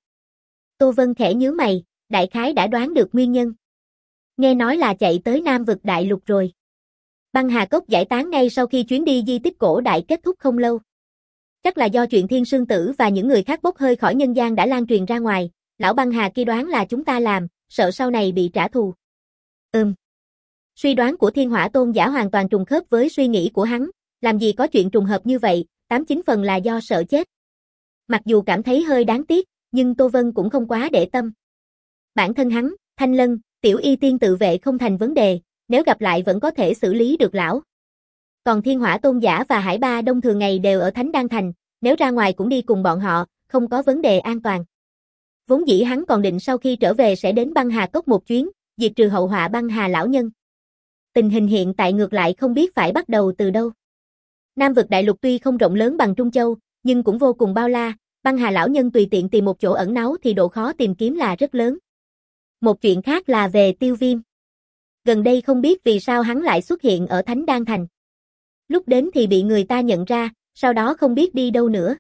Tô Vân khẽ nhướng mày, đại khái đã đoán được nguyên nhân. Nghe nói là chạy tới Nam vực đại lục rồi. Băng Hà Cốc giải tán ngay sau khi chuyến đi di tích cổ đại kết thúc không lâu. Chắc là do chuyện Thiên Sương Tử và những người khác bốc hơi khỏi nhân gian đã lan truyền ra ngoài, lão Băng Hà kia đoán là chúng ta làm, sợ sau này bị trả thù. Ừm. Suy đoán của Thiên Hỏa Tôn giả hoàn toàn trùng khớp với suy nghĩ của hắn, làm gì có chuyện trùng hợp như vậy, tám chín phần là do sợ chết. Mặc dù cảm thấy hơi đáng tiếc, nhưng Tô Vân cũng không quá để tâm. Bản thân hắn, Thanh Lân, Tiểu Y Tiên tự vệ không thành vấn đề, nếu gặp lại vẫn có thể xử lý được lão. Còn Thiên Hỏa Tôn giả và Hải Ba Đông thường ngày đều ở Thánh Đan Thành, nếu ra ngoài cũng đi cùng bọn họ, không có vấn đề an toàn. Vốn dĩ hắn còn định sau khi trở về sẽ đến Băng Hà Cốc một chuyến, diệt trừ hậu họa Băng Hà lão nhân. Tình hình hiện tại ngược lại không biết phải bắt đầu từ đâu. Nam vực đại lục tuy không rộng lớn bằng Trung Châu, nhưng cũng vô cùng bao la, Băng Hà lão nhân tùy tiện tìm một chỗ ẩn náu thì độ khó tìm kiếm là rất lớn. Một chuyện khác là về Tiêu Viêm. Gần đây không biết vì sao hắn lại xuất hiện ở Thánh Đan Thành. Lúc đến thì bị người ta nhận ra, sau đó không biết đi đâu nữa.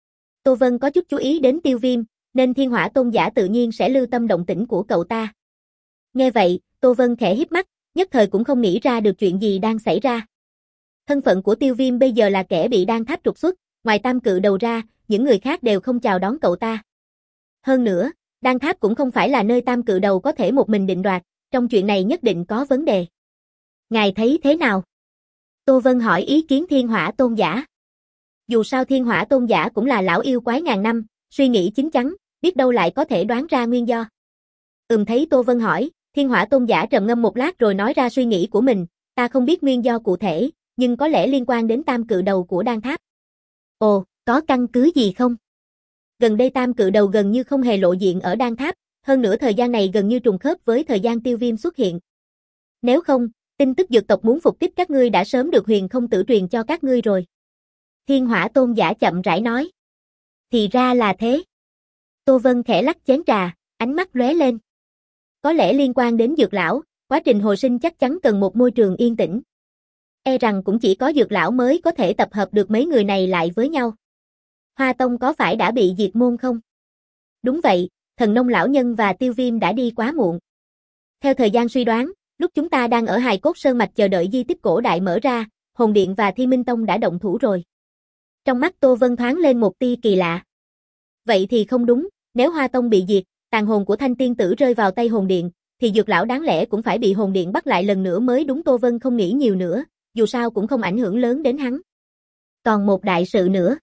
Tô Vân có chút chú ý đến Tiêu Viêm, nên Thiên Hỏa Tôn giả tự nhiên sẽ lưu tâm động tĩnh của cậu ta. Nghe vậy, Tô Vân khẽ híp mắt, nhất thời cũng không nghĩ ra được chuyện gì đang xảy ra. Thân phận của Tiêu Viêm bây giờ là kẻ bị Đan Tháp trục xuất, ngoài Tam Cự Đầu ra, những người khác đều không chào đón cậu ta. Hơn nữa, Đan Tháp cũng không phải là nơi Tam Cự Đầu có thể một mình định đoạt, trong chuyện này nhất định có vấn đề. Ngài thấy thế nào? Tô Vân hỏi ý kiến Thiên Hỏa Tôn giả. Dù sao Thiên Hỏa Tôn giả cũng là lão yêu quái ngàn năm, suy nghĩ chín chắn, biết đâu lại có thể đoán ra nguyên do. Ừm thấy Tô Vân hỏi, Thiên Hỏa Tôn giả trầm ngâm một lát rồi nói ra suy nghĩ của mình, ta không biết nguyên do cụ thể, nhưng có lẽ liên quan đến Tam Cự Đầu của Đan Tháp. Ồ, có căn cứ gì không? Gần đây Tam Cự Đầu gần như không hề lộ diện ở Đan Tháp, hơn nữa thời gian này gần như trùng khớp với thời gian Tiêu Viêm xuất hiện. Nếu không, tin tức dược tộc muốn phục kích các ngươi đã sớm được Huyền Không Tử truyền cho các ngươi rồi. Thiên Hỏa Tôn giả chậm rãi nói. Thì ra là thế. Tô Vân khẽ lắc chén trà, ánh mắt lóe lên. Có lẽ liên quan đến dược lão, quá trình hồi sinh chắc chắn cần một môi trường yên tĩnh. E rằng cũng chỉ có dược lão mới có thể tập hợp được mấy người này lại với nhau. Hoa Tông có phải đã bị diệt môn không? Đúng vậy, Thần Nông lão nhân và Tiêu Viêm đã đi quá muộn. Theo thời gian suy đoán, lúc chúng ta đang ở Hài Cốt Sơn Mạch chờ đợi di tích cổ đại mở ra, Hồn Điện và Thi Minh Tông đã động thủ rồi. Trong mắt Tô Vân thoáng lên một tia kỳ lạ. Vậy thì không đúng, nếu Hoa Tông bị diệt, tàn hồn của Thanh Tiên Tử rơi vào tay Hồn Điện, thì dược lão đáng lẽ cũng phải bị Hồn Điện bắt lại lần nữa mới đúng. Tô Vân không nghĩ nhiều nữa, dù sao cũng không ảnh hưởng lớn đến hắn. Còn một đại sự nữa.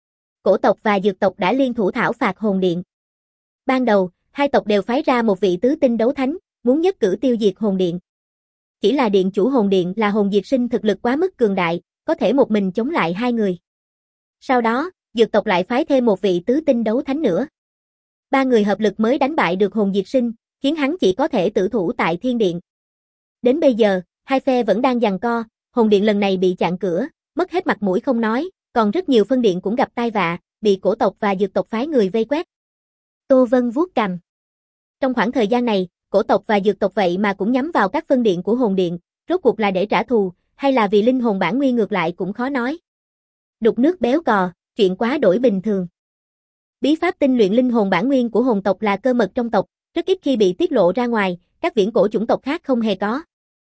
Cổ tộc và dược tộc đã liên thủ thảo phạt Hồn Điện. Ban đầu, hai tộc đều phái ra một vị tứ tinh đấu thánh, muốn nhất cử tiêu diệt Hồn Điện. Chỉ là điện chủ Hồn Điện là Hồn Diệt Sinh thực lực quá mức cường đại, có thể một mình chống lại hai người. Sau đó, dược tộc lại phái thêm một vị tứ tinh đấu thánh nữa. Ba người hợp lực mới đánh bại được Hồn Diệt Sinh, khiến hắn chỉ có thể tử thủ tại Thiên Điện. Đến bây giờ, hai phe vẫn đang giằng co, Hồn Điện lần này bị chặn cửa, mất hết mặt mũi không nói, còn rất nhiều phân điện cũng gặp tai vạ, bị cổ tộc và dược tộc phái người vây quét. Tô Vân vuốt cằm. Trong khoảng thời gian này, cổ tộc và dược tộc vậy mà cũng nhắm vào các phân điện của Hồn Điện, rốt cuộc là để trả thù, hay là vì linh hồn bản nguyên ngược lại cũng khó nói. Đục nước béo cò, chuyện quá đổi bình thường. Bí pháp tinh luyện linh hồn bản nguyên của hồn tộc là cơ mật trong tộc, rất ít khi bị tiết lộ ra ngoài, các viễn cổ chủng tộc khác không hề có.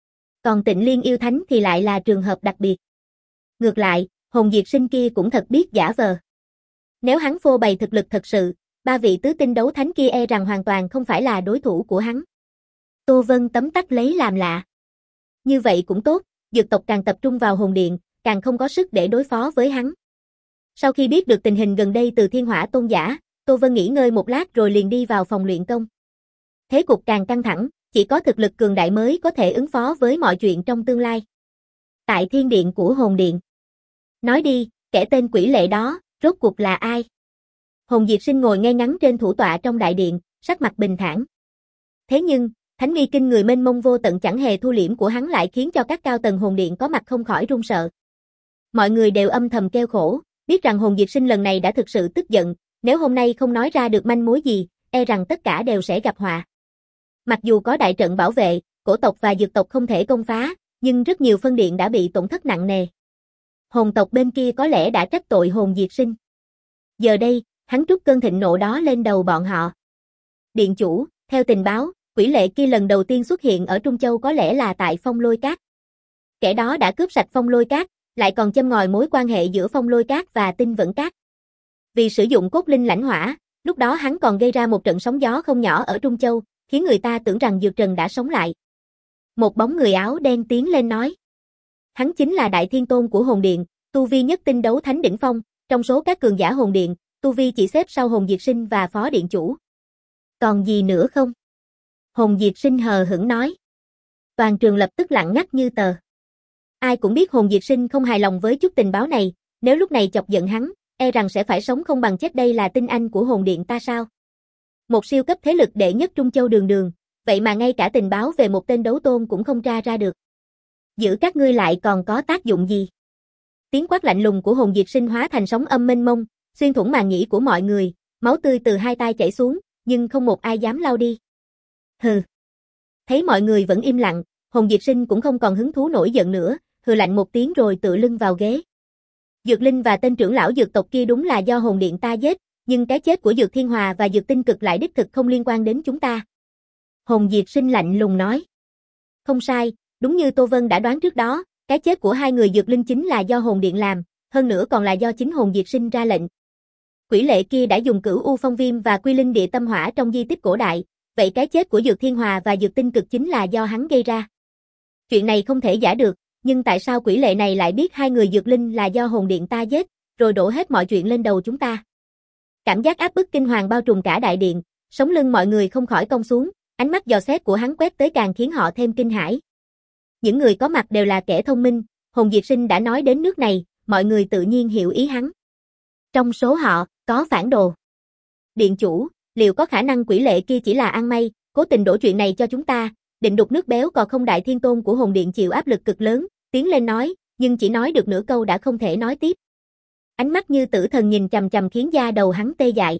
Còn Tịnh Liên yêu thánh thì lại là trường hợp đặc biệt. Ngược lại, Hồn Diệt Sinh kia cũng thật biết giả vờ. Nếu hắn phô bày thực lực thật sự, ba vị tứ tinh đấu thánh kia e rằng hoàn toàn không phải là đối thủ của hắn. Tô Vân tấm tắc lấy làm lạ. Như vậy cũng tốt, dược tộc càng tập trung vào Hồn Điện, càng không có sức để đối phó với hắn. Sau khi biết được tình hình gần đây từ Thiên Hỏa Tôn giả, Tô Vân nghỉ ngơi một lát rồi liền đi vào phòng luyện công. Thế cục càng căng thẳng, chỉ có thực lực cường đại mới có thể ứng phó với mọi chuyện trong tương lai. Tại thiên điện của hồn điện. Nói đi, kẻ tên quỷ lệ đó, rốt cuộc là ai? Hồn Diệt Sinh ngồi ngay ngắn trên thủ tọa trong đại điện, sắc mặt bình thản. Thế nhưng, thánh uy kinh người mênh mông vô tận chẳng hề thu liễm của hắn lại khiến cho các cao tầng hồn điện có mặt không khỏi run sợ. Mọi người đều âm thầm kêu khổ, biết rằng Hồn Diệt Sinh lần này đã thực sự tức giận, nếu hôm nay không nói ra được manh mối gì, e rằng tất cả đều sẽ gặp họa. Mặc dù có đại trận bảo vệ, cổ tộc và dược tộc không thể công phá, nhưng rất nhiều phân điện đã bị tổn thất nặng nề. Hồn tộc bên kia có lẽ đã trách tội Hồn Diệt Sinh. Giờ đây, hắn trút cơn thịnh nộ đó lên đầu bọn họ. Điện chủ, theo tình báo, quỷ lệ kia lần đầu tiên xuất hiện ở Trung Châu có lẽ là tại Phong Lôi Cát. Kẻ đó đã cướp sạch Phong Lôi Cát, lại còn châm ngòi mối quan hệ giữa Phong Lôi Cát và Tinh Vẫn Cát. Vì sử dụng cốt linh lãnh hỏa, lúc đó hắn còn gây ra một trận sóng gió không nhỏ ở Trung Châu, khiến người ta tưởng rằng Dược Trần đã sống lại. Một bóng người áo đen tiến lên nói. Hắn chính là Đại Thiên Tôn của Hồn Điện, tu vi nhất tinh đấu thánh đỉnh phong, trong số các cường giả Hồn Điện, tu vi chỉ xếp sau Hồn Diệt Sinh và Phó Điện Chủ. Còn gì nữa không? Hồn Diệt Sinh hờ hững nói. Toàn trường lập tức lặng ngắt như tờ. Ai cũng biết Hồn Diệt Sinh không hài lòng với chút tình báo này, nếu lúc này chọc giận hắn, e rằng sẽ phải sống không bằng chết. Đây là tinh anh của Hồn Điện ta sao? Một siêu cấp thế lực đệ nhất Trung Châu đường đường, vậy mà ngay cả tình báo về một tên đấu tôn cũng không tra ra được. Giữ các ngươi lại còn có tác dụng gì? Tiếng quát lạnh lùng của Hồn Diệt Sinh hóa thành sóng âm mênh mông, xuyên thủng màng nhĩ của mọi người, máu tươi từ hai tay chảy xuống, nhưng không một ai dám lau đi. Hừ. Thấy mọi người vẫn im lặng, Hồn Diệt Sinh cũng không còn hứng thú nổi giận nữa, hừ lạnh một tiếng rồi tựa lưng vào ghế. Dược Linh và tên trưởng lão dược tộc kia đúng là do Hồn Điện ta giết, nhưng cái chết của Dược Thiên Hòa và Dược Tinh Cực lại đích thực không liên quan đến chúng ta. Hồn Diệt Sinh lạnh lùng nói. Không sai, đúng như Tô Vân đã đoán trước đó, cái chết của hai người Dược Linh chính là do Hồn Điện làm, hơn nữa còn là do chính Hồn Diệt Sinh ra lệnh. Quỷ lệ kia đã dùng Cửu U Phong Viêm và Quy Linh Địa Tâm Hỏa trong di tích cổ đại, vậy cái chết của Dược Thiên Hòa và Dược Tinh Cực chính là do hắn gây ra. Chuyện này không thể giả được, nhưng tại sao quỷ lệ này lại biết hai người Dược Linh là do Hồn Điện ta giết, rồi đổ hết mọi chuyện lên đầu chúng ta? Cảm giác áp bức kinh hoàng bao trùm cả đại điện, sống lưng mọi người không khỏi cong xuống, ánh mắt dò xét của hắn quét tới càng khiến họ thêm kinh hãi. Những người có mặt đều là kẻ thông minh, Hồn Diệt Sinh đã nói đến nước này, mọi người tự nhiên hiểu ý hắn. Trong số họ, có phản đồ. Điện chủ, liệu có khả năng quỷ lệ kia chỉ là ăn may, cố tình đổ chuyện này cho chúng ta, định đục nước béo còn không? Đại Thiên Tôn của Hồn Điện chịu áp lực cực lớn, tiến lên nói, nhưng chỉ nói được nửa câu đã không thể nói tiếp. Ánh mắt như tử thần nhìn chằm chằm khiến da đầu hắn tê dại.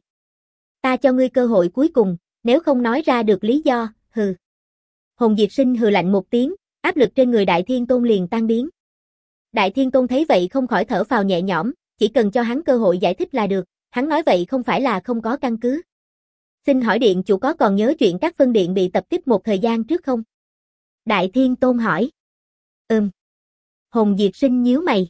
Ta cho ngươi cơ hội cuối cùng, nếu không nói ra được lý do, hừ. Hồn Diệt Sinh hừ lạnh một tiếng, áp lực trên người Đại Thiên Tôn liền tan biến. Đại Thiên Tôn thấy vậy không khỏi thở phào nhẹ nhõm, chỉ cần cho hắn cơ hội giải thích là được, hắn nói vậy không phải là không có căn cứ. Xin hỏi điện chủ có còn nhớ chuyện các phân điện bị tập kích một thời gian trước không? Đại Thiên Tôn hỏi. Ừm. Hồn Diệt Sinh nhíu mày.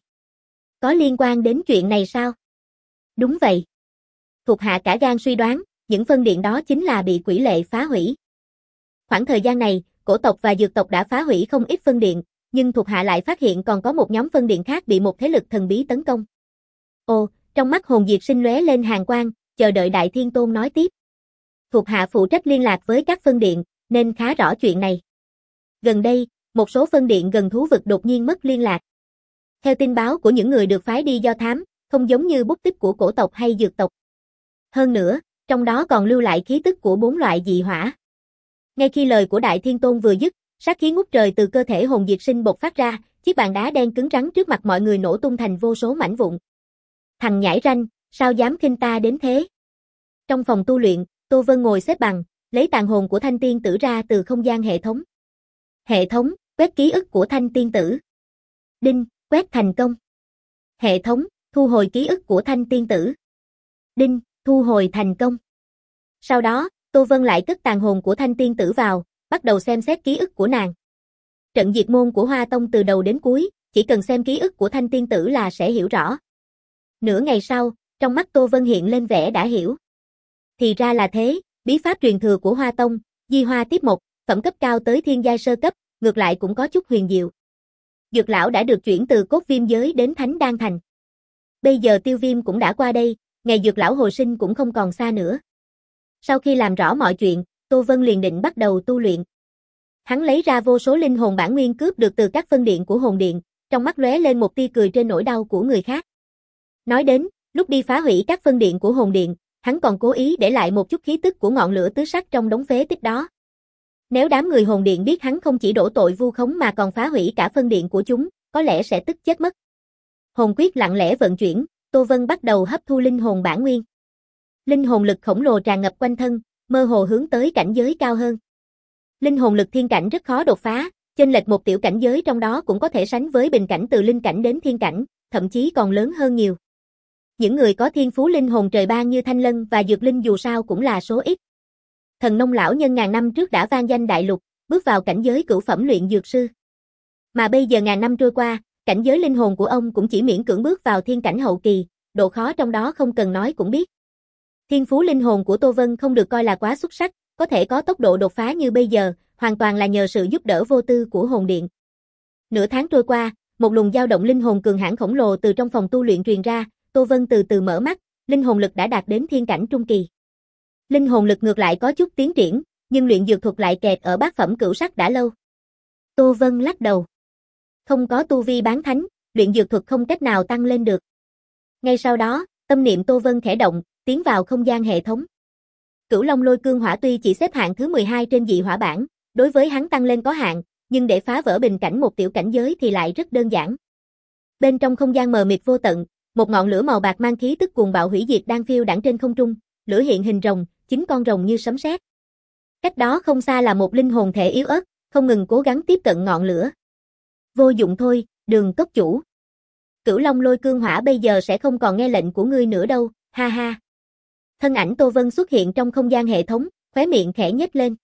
Có liên quan đến chuyện này sao? Đúng vậy. Thuộc hạ cả gan suy đoán, những phân điện đó chính là bị quỷ lệ phá hủy. Khoảng thời gian này, cổ tộc và dược tộc đã phá hủy không ít phân điện, nhưng thuộc hạ lại phát hiện còn có một nhóm phân điện khác bị một thế lực thần bí tấn công. Ồ, trong mắt Hồn Diệt Sinh lóe lên hàn quang, chờ đợi Đại Thiên Tôn nói tiếp. Thuộc hạ phụ trách liên lạc với các phân điện, nên khá rõ chuyện này. Gần đây, một số phân điện gần thú vực đột nhiên mất liên lạc. Theo tin báo của những người được phái đi do thám, không giống như bút tích của cổ tộc hay dược tộc. Hơn nữa, trong đó còn lưu lại khí tức của bốn loại dị hỏa. Ngay khi lời của Đại Thiên Tôn vừa dứt, sát khí ngút trời từ cơ thể Hồn Diệt Sinh bộc phát ra, chiếc bàn đá đen cứng rắn trước mặt mọi người nổ tung thành vô số mảnh vụn. Thằng nhãi ranh, sao dám khinh ta đến thế? Trong phòng tu luyện, Tô Vân ngồi xếp bằng, lấy tàn hồn của Thanh Tiên Tử ra từ không gian hệ thống. Hệ thống, quét ký ức của Thanh Tiên Tử. Đinh, quét thành công. Hệ thống, thu hồi ký ức của Thanh Tiên Tử. Đinh, thu hồi thành công. Sau đó, Tô Vân lại cất tàn hồn của Thanh Tiên Tử vào, bắt đầu xem xét ký ức của nàng. Trận diệt môn của Hoa Tông từ đầu đến cuối, chỉ cần xem ký ức của Thanh Tiên Tử là sẽ hiểu rõ. Nửa ngày sau, trong mắt Tô Vân hiện lên vẻ đã hiểu. Thì ra là thế, bí pháp truyền thừa của Hoa Tông, Di Hoa Tiếp Một, phẩm cấp cao tới thiên giai sơ cấp, ngược lại cũng có chút huyền diệu. Dược lão đã được chuyển từ cốt viêm giới đến thánh đan thành. Bây giờ tiêu viêm cũng đã qua đây, ngày dược lão hồi sinh cũng không còn xa nữa. Sau khi làm rõ mọi chuyện, Tô Vân liền định bắt đầu tu luyện. Hắn lấy ra vô số linh hồn bản nguyên cướp được từ các phân điện của hồn điện, trong mắt lóe lên một tia cười trên nỗi đau của người khác. Nói đến, lúc đi phá hủy các phân điện của hồn điện, hắn còn cố ý để lại một chút khí tức của ngọn lửa tứ sắc trong đống phế tích đó. Nếu đám người hồn điện biết hắn không chỉ đổ tội vu khống mà còn phá hủy cả phân điện của chúng, có lẽ sẽ tức chết mất. Hồn quyết lặng lẽ vận chuyển, Tô Vân bắt đầu hấp thu linh hồn bản nguyên. Linh hồn lực khổng lồ tràn ngập quanh thân, mơ hồ hướng tới cảnh giới cao hơn. Linh hồn lực thiên cảnh rất khó đột phá, chênh lệch một tiểu cảnh giới trong đó cũng có thể sánh với bình cảnh từ linh cảnh đến thiên cảnh, thậm chí còn lớn hơn nhiều. Những người có thiên phú linh hồn trời ban như Thanh Lân và Dược Linh dù sao cũng là số ít. Thần nông lão nhân ngàn năm trước đã vang danh đại lục, bước vào cảnh giới cửu phẩm luyện dược sư. Mà bây giờ ngàn năm trôi qua, cảnh giới linh hồn của ông cũng chỉ miễn cưỡng bước vào thiên cảnh hậu kỳ, độ khó trong đó không cần nói cũng biết. Thiên phú linh hồn của Tô Vân không được coi là quá xuất sắc, có thể có tốc độ đột phá như bây giờ, hoàn toàn là nhờ sự giúp đỡ vô tư của hồn điện. Nửa tháng trôi qua, một luồng dao động linh hồn cường hãn khổng lồ từ trong phòng tu luyện truyền ra, Tô Vân từ từ mở mắt, linh hồn lực đã đạt đến thiên cảnh trung kỳ. Linh hồn lực ngược lại có chút tiến triển, nhưng luyện dược thuật lại kẹt ở bát phẩm cửu sắc đã lâu. Tô Vân lắc đầu. Không có tu vi bán thánh, luyện dược thuật không cách nào tăng lên được. Ngay sau đó, tâm niệm Tô Vân khẽ động, tiến vào không gian hệ thống. Cửu Long Lôi Cương Hỏa tuy chỉ xếp hạng thứ mười hai trên dị hỏa bảng, đối với hắn tăng lên có hạn, nhưng để phá vỡ bình cảnh một tiểu cảnh giới thì lại rất đơn giản. Bên trong không gian mờ mịt vô tận, một ngọn lửa màu bạc mang khí tức cuồng bạo hủy diệt đang phiêu đãng trên không trung, lửa hiện hình rồng, chín con rồng như sấm sét. Cách đó không xa là một linh hồn thể yếu ớt, không ngừng cố gắng tiếp cận ngọn lửa. Vô dụng thôi, Đường cốc chủ. Cửu Long Lôi Cương Hỏa bây giờ sẽ không còn nghe lệnh của ngươi nữa đâu, ha ha. Thân ảnh Tô Vân xuất hiện trong không gian hệ thống, khóe miệng khẽ nhếch lên.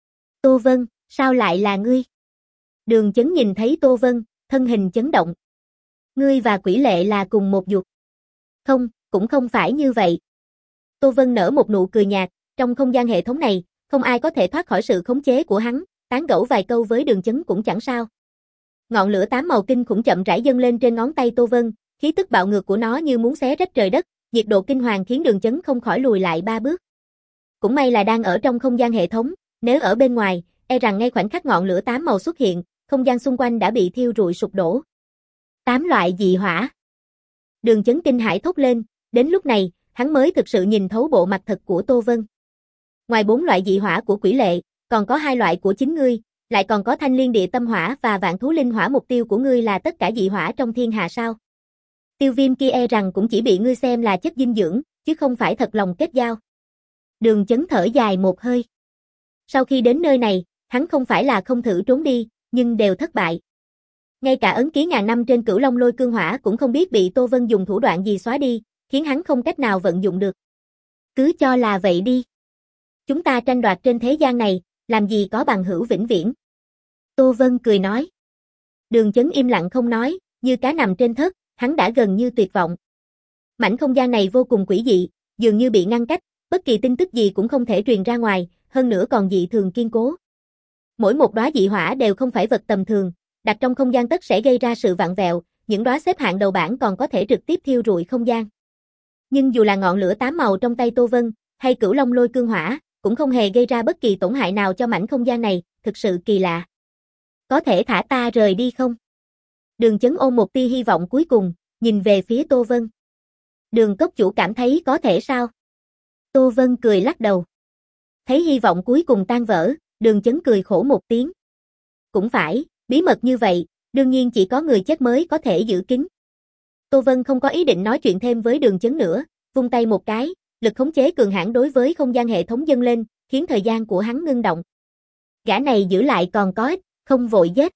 Tô Vân, sao lại là ngươi? Đường Chấn nhìn thấy Tô Vân, thân hình chấn động. Ngươi và Quỷ Lệ là cùng một ruột. Không, cũng không phải như vậy. Tô Vân nở một nụ cười nhạt, trong không gian hệ thống này, không ai có thể thoát khỏi sự khống chế của hắn, tán gẫu vài câu với Đường Chấn cũng chẳng sao. Ngọn lửa tám màu kinh khủng chậm rãi dâng lên trên ngón tay Tô Vân, khí tức bạo ngược của nó như muốn xé rách trời đất, nhiệt độ kinh hoàng khiến Đường Chấn không khỏi lùi lại ba bước. Cũng may là đang ở trong không gian hệ thống, nếu ở bên ngoài, e rằng ngay khoảnh khắc ngọn lửa tám màu xuất hiện, không gian xung quanh đã bị thiêu rụi sụp đổ. Tám loại dị hỏa. Đường Chấn kinh hãi thốt lên, đến lúc này, hắn mới thực sự nhìn thấu bộ mặt thật của Tô Vân. Ngoài bốn loại dị hỏa của Quỷ Lệ, còn có hai loại của chính ngươi, lại còn có Thanh Liên Địa Tâm Hỏa và Vạn Thú Linh Hỏa, mục tiêu của ngươi là tất cả dị hỏa trong thiên hạ sao? Tiêu Viêm kia e rằng cũng chỉ bị ngươi xem là chất dinh dưỡng, chứ không phải thật lòng kết giao. Đường Chấn thở dài một hơi. Sau khi đến nơi này, hắn không phải là không thử trốn đi, nhưng đều thất bại. Ngay cả ấn ký ngàn năm trên Cửu Long Lôi Cương Hỏa cũng không biết bị Tô Vân dùng thủ đoạn gì xóa đi, khiến hắn không cách nào vận dụng được. Cứ cho là vậy đi. Chúng ta tranh đoạt trên thế gian này, làm gì có bằng hữu vĩnh viễn. Tô Vân cười nói. Đường Chấn im lặng không nói, như cá nằm trên thớt, hắn đã gần như tuyệt vọng. Mảnh không gian này vô cùng quỷ dị, dường như bị ngăn cách, bất kỳ tin tức gì cũng không thể truyền ra ngoài, hơn nữa còn dị thường kiên cố. Mỗi một đóa dị hỏa đều không phải vật tầm thường, đặt trong không gian tất sẽ gây ra sự vặn vẹo, những đóa xếp hạng đầu bảng còn có thể trực tiếp thiêu rụi không gian. Nhưng dù là ngọn lửa tám màu trong tay Tô Vân, hay Cửu Long Lôi Cương Hỏa, cũng không hề gây ra bất kỳ tổn hại nào cho mảnh không gian này, thực sự kỳ lạ. Có thể thả ta rời đi không? Đường Chấn ôm một tia hy vọng cuối cùng, nhìn về phía Tô Vân. Đường cốc chủ cảm thấy có thể sao? Tô Vân cười lắc đầu. Thấy hy vọng cuối cùng tan vỡ, Đường Chấn cười khổ một tiếng. Cũng phải, bí mật như vậy, đương nhiên chỉ có người chết mới có thể giữ kín. Tô Vân không có ý định nói chuyện thêm với Đường Chấn nữa, vung tay một cái, lực khống chế cường hãn đối với không gian hệ thống dâng lên, khiến thời gian của hắn ngưng động. Gã này giữ lại còn có ích, không vội giết.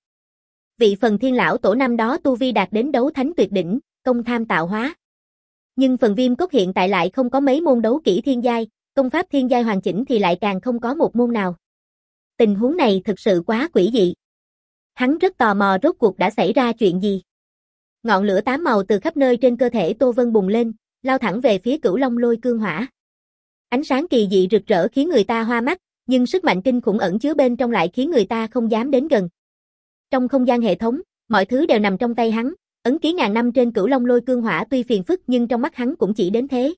Vị Phần Thiên lão tổ năm đó tu vi đạt đến đấu thánh tuyệt đỉnh, công tham tạo hóa. Nhưng Phần Viêm Cốc hiện tại lại không có mấy môn đấu kỹ thiên giai, công pháp thiên giai hoàn chỉnh thì lại càng không có một môn nào. Tình huống này thực sự quá quỷ dị. Hắn rất tò mò rốt cuộc đã xảy ra chuyện gì. Ngọn lửa tám màu từ khắp nơi trên cơ thể Tô Vân bùng lên, lao thẳng về phía Cửu Long Lôi Cương Hỏa. Ánh sáng kỳ dị rực rỡ khiến người ta hoa mắt, nhưng sức mạnh kinh khủng ẩn chứa bên trong lại khiến người ta không dám đến gần. Trong không gian hệ thống, Mọi thứ đều nằm trong tay hắn, ấn ký ngàn năm trên Cửu Long Lôi Cương Hỏa tuy phiền phức nhưng trong mắt hắn cũng chỉ đến thế.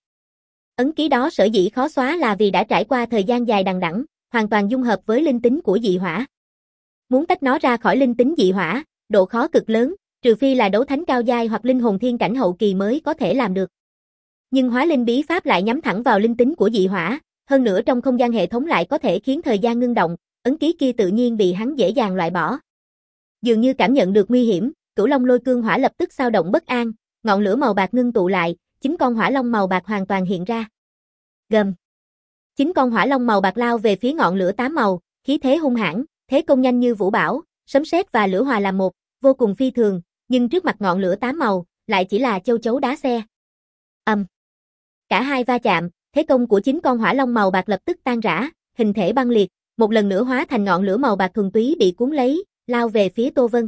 Ấn ký đó sở dĩ khó xóa là vì đã trải qua thời gian dài đằng đẵng, hoàn toàn dung hợp với linh tính của dị hỏa. Muốn tách nó ra khỏi linh tính dị hỏa, độ khó cực lớn, trừ phi là đấu thánh cao giai hoặc linh hồn thiên cảnh hậu kỳ mới có thể làm được. Nhưng hóa linh bí pháp lại nhắm thẳng vào linh tính của dị hỏa, hơn nữa trong không gian hệ thống lại có thể khiến thời gian ngưng động, ấn ký kia tự nhiên bị hắn dễ dàng loại bỏ. Dường như cảm nhận được nguy hiểm, Cửu Long Lôi Cương Hỏa lập tức xao động bất an, ngọn lửa màu bạc ngưng tụ lại, chính con hỏa long màu bạc hoàn toàn hiện ra. Gầm. Chính con hỏa long màu bạc lao về phía ngọn lửa tám màu, khí thế hung hãn, thế công nhanh như vũ bão, sấm sét và lửa hòa làm một, vô cùng phi thường, nhưng trước mặt ngọn lửa tám màu, lại chỉ là châu chấu đá xe. Ầm. Um. Cả hai va chạm, thế công của chính con hỏa long màu bạc lập tức tan rã, hình thể băng liệt, một lần nữa hóa thành ngọn lửa màu bạc thuần túy bị cuốn lấy, lao về phía Tô Vân.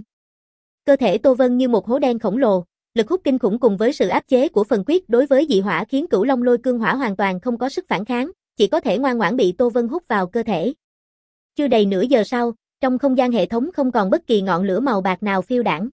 Cơ thể Tô Vân như một hố đen khổng lồ, lực hút kinh khủng cùng với sự áp chế của phần quyết đối với dị hỏa khiến Cửu Long Lôi Cương Hỏa hoàn toàn không có sức phản kháng, chỉ có thể ngoan ngoãn bị Tô Vân hút vào cơ thể. Chưa đầy nửa giờ sau, trong không gian hệ thống không còn bất kỳ ngọn lửa màu bạc nào phiêu đãng.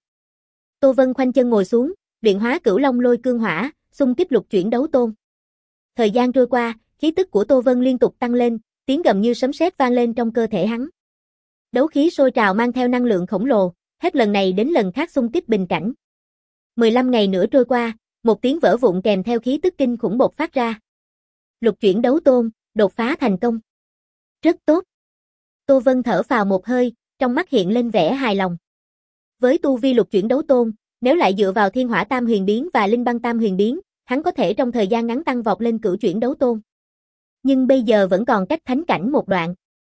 Tô Vân khoanh chân ngồi xuống, luyện hóa Cửu Long Lôi Cương Hỏa, xung kích lục chuyển đấu tôn. Thời gian trôi qua, khí tức của Tô Vân liên tục tăng lên, tiếng gầm như sấm sét vang lên trong cơ thể hắn. Đấu khí sôi trào mang theo năng lượng khổng lồ, hết lần này đến lần khác xung kích bình cảnh. mười lăm ngày nữa trôi qua, một tiếng vỡ vụn kèm theo khí tức kinh khủng bộc phát ra. Lục chuyển đấu tôn, đột phá thành công. Rất tốt. Tô Vân thở phào một hơi, trong mắt hiện lên vẻ hài lòng. Với tu vi lục chuyển đấu tôn, nếu lại dựa vào thiên hỏa tam huyền biến và linh băng tam huyền biến, hắn có thể trong thời gian ngắn tăng vọt lên cửu chuyển đấu tôn. Nhưng bây giờ vẫn còn cách thánh cảnh một đoạn.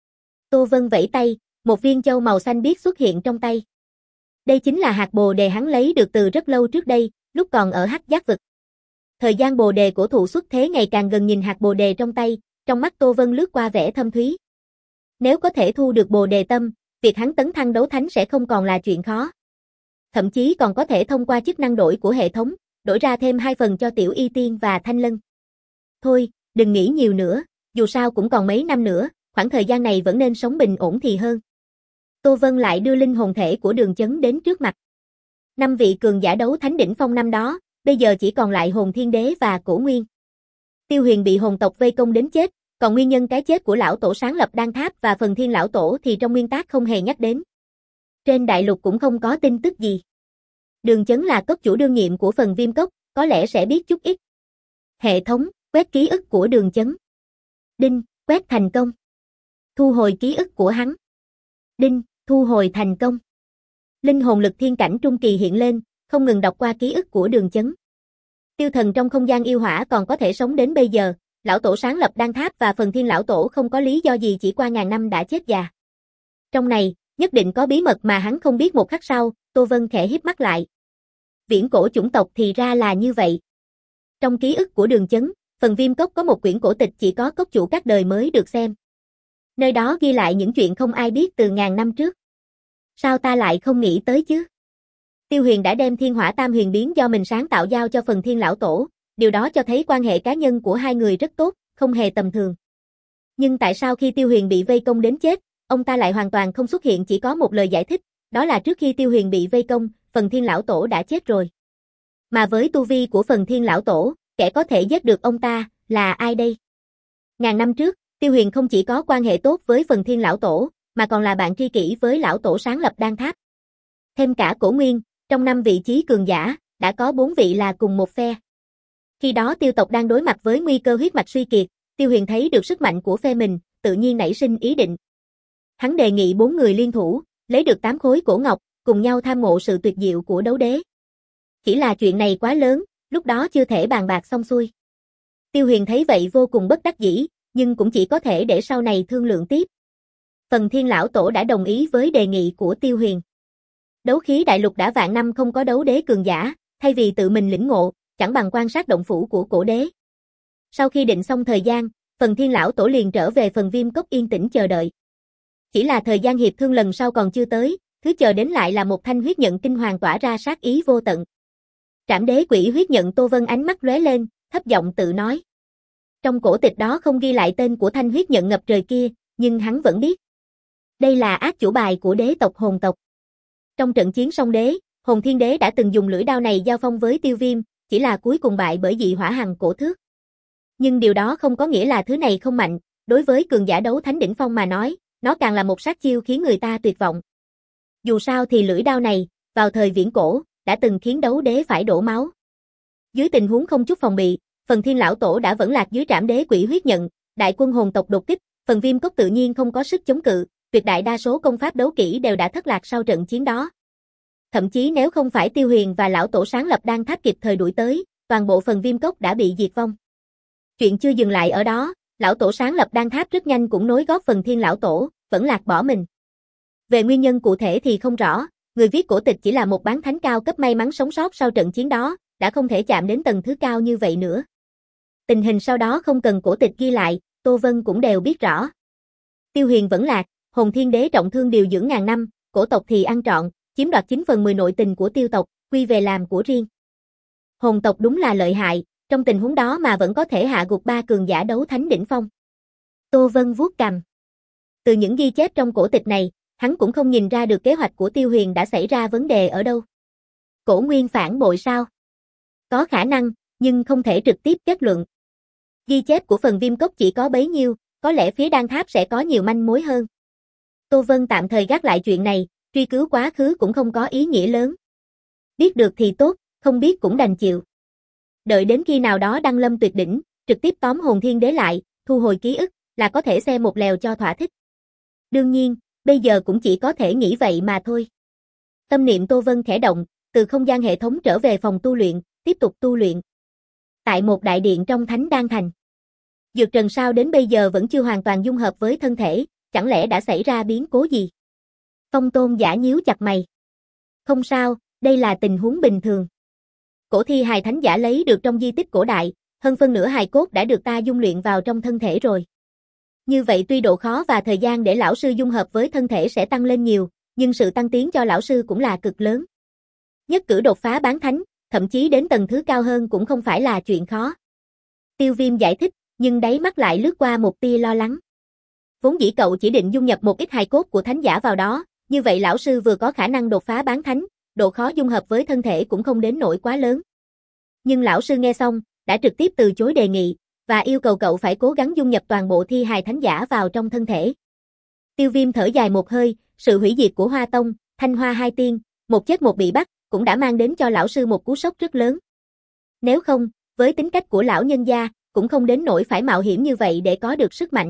Tô Vân vẫy tay, một viên châu màu xanh biếc xuất hiện trong tay. Đây chính là hạt bồ đề hắn lấy được từ rất lâu trước đây, lúc còn ở Hắc Giác vực. Thời gian bồ đề cổ thụ xuất thế ngày càng gần, nhìn hạt bồ đề trong tay, trong mắt Tô Vân lướt qua vẻ thâm thúy. Nếu có thể thu được bồ đề tâm, việc hắn tấn thăng đấu thánh sẽ không còn là chuyện khó. Thậm chí còn có thể thông qua chức năng đổi của hệ thống, đổi ra thêm hai phần cho Tiểu Y Tiên và Thanh Lân. Thôi, đừng nghĩ nhiều nữa, dù sao cũng còn mấy năm nữa, khoảng thời gian này vẫn nên sống bình ổn thì hơn. Tô Vân lại đưa linh hồn thể của Đường Chấn đến trước mặt. Năm vị cường giả đấu thánh đỉnh phong năm đó, bây giờ chỉ còn lại Hồn Thiên Đế và Cổ Nguyên. Tiêu Huyền bị hồn tộc vây công đến chết, còn nguyên nhân cái chết của lão tổ sáng lập đan tháp và phần thiên lão tổ thì trong nguyên tác không hề nhắc đến. Trên đại lục cũng không có tin tức gì. Đường Chấn là cốc chủ đương nhiệm của phần Viêm Cốc, có lẽ sẽ biết chút ít. Hệ thống, quét ký ức của Đường Chấn. Đinh, quét thành công. Thu hồi ký ức của hắn. Đinh, thu hồi thành công. Linh hồn lực thiên cảnh trung kỳ hiện lên, không ngừng đọc qua ký ức của Đường Chấn. Tiêu thần trong không gian yêu hỏa còn có thể sống đến bây giờ, lão tổ sáng lập đan tháp và phần thiên lão tổ không có lý do gì chỉ qua ngàn năm đã chết già. Trong này, nhất định có bí mật mà hắn không biết. Một khắc sau, Tô Vân khẽ híp mắt lại. Viễn cổ chủng tộc thì ra là như vậy. Trong ký ức của Đường Chấn, phần Viêm Cốc có một quyển cổ tịch chỉ có cốc chủ các đời mới được xem. Nơi đó ghi lại những chuyện không ai biết từ ngàn năm trước. Sao ta lại không nghĩ tới chứ? Tiêu Huyền đã đem thiên hỏa tam huyền biến do mình sáng tạo giao cho phần thiên lão tổ, điều đó cho thấy quan hệ cá nhân của hai người rất tốt, không hề tầm thường. Nhưng tại sao khi Tiêu Huyền bị vây công đến chết, ông ta lại hoàn toàn không xuất hiện? Chỉ có một lời giải thích, đó là trước khi Tiêu Huyền bị vây công, phần thiên lão tổ đã chết rồi. Mà với tu vi của phần thiên lão tổ, kẻ có thể giết được ông ta, là ai đây? Ngàn năm trước, Tiêu Huyền không chỉ có quan hệ tốt với phần thiên lão tổ, mà còn là bạn tri kỷ với lão tổ sáng lập đan tháp. Thêm cả Cổ Nguyên, trong năm vị trí cường giả, đã có bốn vị là cùng một phe. Khi đó Tiêu tộc đang đối mặt với nguy cơ huyết mạch suy kiệt, Tiêu Huyền thấy được sức mạnh của phe mình, tự nhiên nảy sinh ý định. Hắn đề nghị bốn người liên thủ, lấy được tám khối cổ ngọc, cùng nhau tham ngộ sự tuyệt diệu của đấu đế. Chỉ là chuyện này quá lớn, lúc đó chưa thể bàn bạc xong xuôi. Tiêu Huyền thấy vậy vô cùng bất đắc dĩ, nhưng cũng chỉ có thể để sau này thương lượng tiếp. Phần thiên lão tổ đã đồng ý với đề nghị của Tiêu Huyền. Đấu khí đại lục đã vạn năm không có đấu đế cường giả, thay vì tự mình lĩnh ngộ, chẳng bằng quan sát động phủ của cổ đế. Sau khi định xong thời gian, phần thiên lão tổ liền trở về phần Viêm Cốc yên tĩnh chờ đợi. Chỉ là thời gian hiệp thương lần sau còn chưa tới, thứ chờ đến lại là một thanh huyết nhận kinh hoàng tỏa ra sát ý vô tận. Trảm đế quỷ huyết nhận. Tô Vân ánh mắt lóe lên, thấp giọng tự nói. Trong cổ tịch đó không ghi lại tên của thanh huyết nhận ngập trời kia, nhưng hắn vẫn biết. Đây là át chủ bài của đế tộc hồn tộc. Trong trận chiến song đế, Hồn Thiên Đế đã từng dùng lưỡi đao này giao phong với Tiêu Viêm, chỉ là cuối cùng bại bởi dị hỏa hằng cổ thước. Nhưng điều đó không có nghĩa là thứ này không mạnh, đối với cường giả đấu thánh đỉnh phong mà nói, nó càng là một sát chiêu khiến người ta tuyệt vọng. Dù sao thì lưỡi đao này, vào thời viễn cổ, đã từng khiến đấu đế phải đổ máu. Dưới tình huống không chút phòng bị, Phần Thiên lão tổ đã vẫn lạc dưới trảm đế quỷ huyết nhận, đại quân hồn tộc đột kích, Phần Viêm Cốc tự nhiên không có sức chống cự, tuyệt đại đa số công pháp đấu kỹ đều đã thất lạc sau trận chiến đó. Thậm chí nếu không phải Tiêu Huyền và lão tổ sáng lập đan tháp kịp thời đuổi tới, toàn bộ Phần Viêm Cốc đã bị diệt vong. Chuyện chưa dừng lại ở đó, lão tổ sáng lập đan tháp rất nhanh cũng nối gót Phần Thiên lão tổ, vẫn lạc bỏ mình. Về nguyên nhân cụ thể thì không rõ, người viết cổ tịch chỉ là một bán thánh cao cấp may mắn sống sót sau trận chiến đó, đã không thể chạm đến tầng thứ cao như vậy nữa. Tình hình sau đó không cần cổ tịch ghi lại, Tô Vân cũng đều biết rõ. Tiêu Huyền vẫn lạc, Hồn Thiên Đế trọng thương điều dưỡng ngàn năm, cổ tộc thì ăn trọn, chiếm đoạt chín phần mười nội tình của Tiêu tộc, quy về làm của riêng. Hồn tộc đúng là lợi hại, trong tình huống đó mà vẫn có thể hạ gục ba cường giả đấu thánh đỉnh phong. Tô Vân vuốt cằm. Từ những ghi chép trong cổ tịch này, hắn cũng không nhìn ra được kế hoạch của Tiêu Huyền đã xảy ra vấn đề ở đâu. Cổ Nguyên phản bội sao? Có khả năng, nhưng không thể trực tiếp kết luận. Ghi chép của Phần Viêm Cốc chỉ có bấy nhiêu, có lẽ phía đan tháp sẽ có nhiều manh mối hơn. Tô Vân tạm thời gác lại chuyện này, truy cứu quá khứ cũng không có ý nghĩa lớn. Biết được thì tốt, không biết cũng đành chịu. Đợi đến khi nào đó đăng lâm tuyệt đỉnh, trực tiếp tóm Hồn Thiên Đế lại, thu hồi ký ức, là có thể xem một lèo cho thỏa thích. Đương nhiên, bây giờ cũng chỉ có thể nghĩ vậy mà thôi. Tâm niệm Tô Vân khẽ động, từ không gian hệ thống trở về phòng tu luyện, tiếp tục tu luyện. Tại một đại điện trong Thánh Đan Thành. Dược trần sao đến bây giờ vẫn chưa hoàn toàn dung hợp với thân thể, chẳng lẽ đã xảy ra biến cố gì? Phong Tôn Giả nhíu chặt mày. Không sao, đây là tình huống bình thường. Cổ thi hài thánh giả lấy được trong di tích cổ đại, hơn phân nửa hài cốt đã được ta dung luyện vào trong thân thể rồi. Như vậy tuy độ khó và thời gian để lão sư dung hợp với thân thể sẽ tăng lên nhiều, nhưng sự tăng tiến cho lão sư cũng là cực lớn. Nhất cử đột phá bán thánh, thậm chí đến tầng thứ cao hơn cũng không phải là chuyện khó. Tiêu Viêm giải thích, nhưng đáy mắt lại lướt qua một tia lo lắng. Vốn dĩ cậu chỉ định dung nhập một ít hài cốt của thánh giả vào đó, như vậy lão sư vừa có khả năng đột phá bán thánh, độ khó dung hợp với thân thể cũng không đến nỗi quá lớn. Nhưng lão sư nghe xong, đã trực tiếp từ chối đề nghị, và yêu cầu cậu phải cố gắng dung nhập toàn bộ thi hài thánh giả vào trong thân thể. Tiêu Viêm thở dài một hơi, sự hủy diệt của Hoa Tông, Thanh Hoa hai tiên, một chết một bị bắt, cũng đã mang đến cho lão sư một cú sốc rất lớn. Nếu không, với tính cách của lão nhân gia, cũng không đến nỗi phải mạo hiểm như vậy để có được sức mạnh.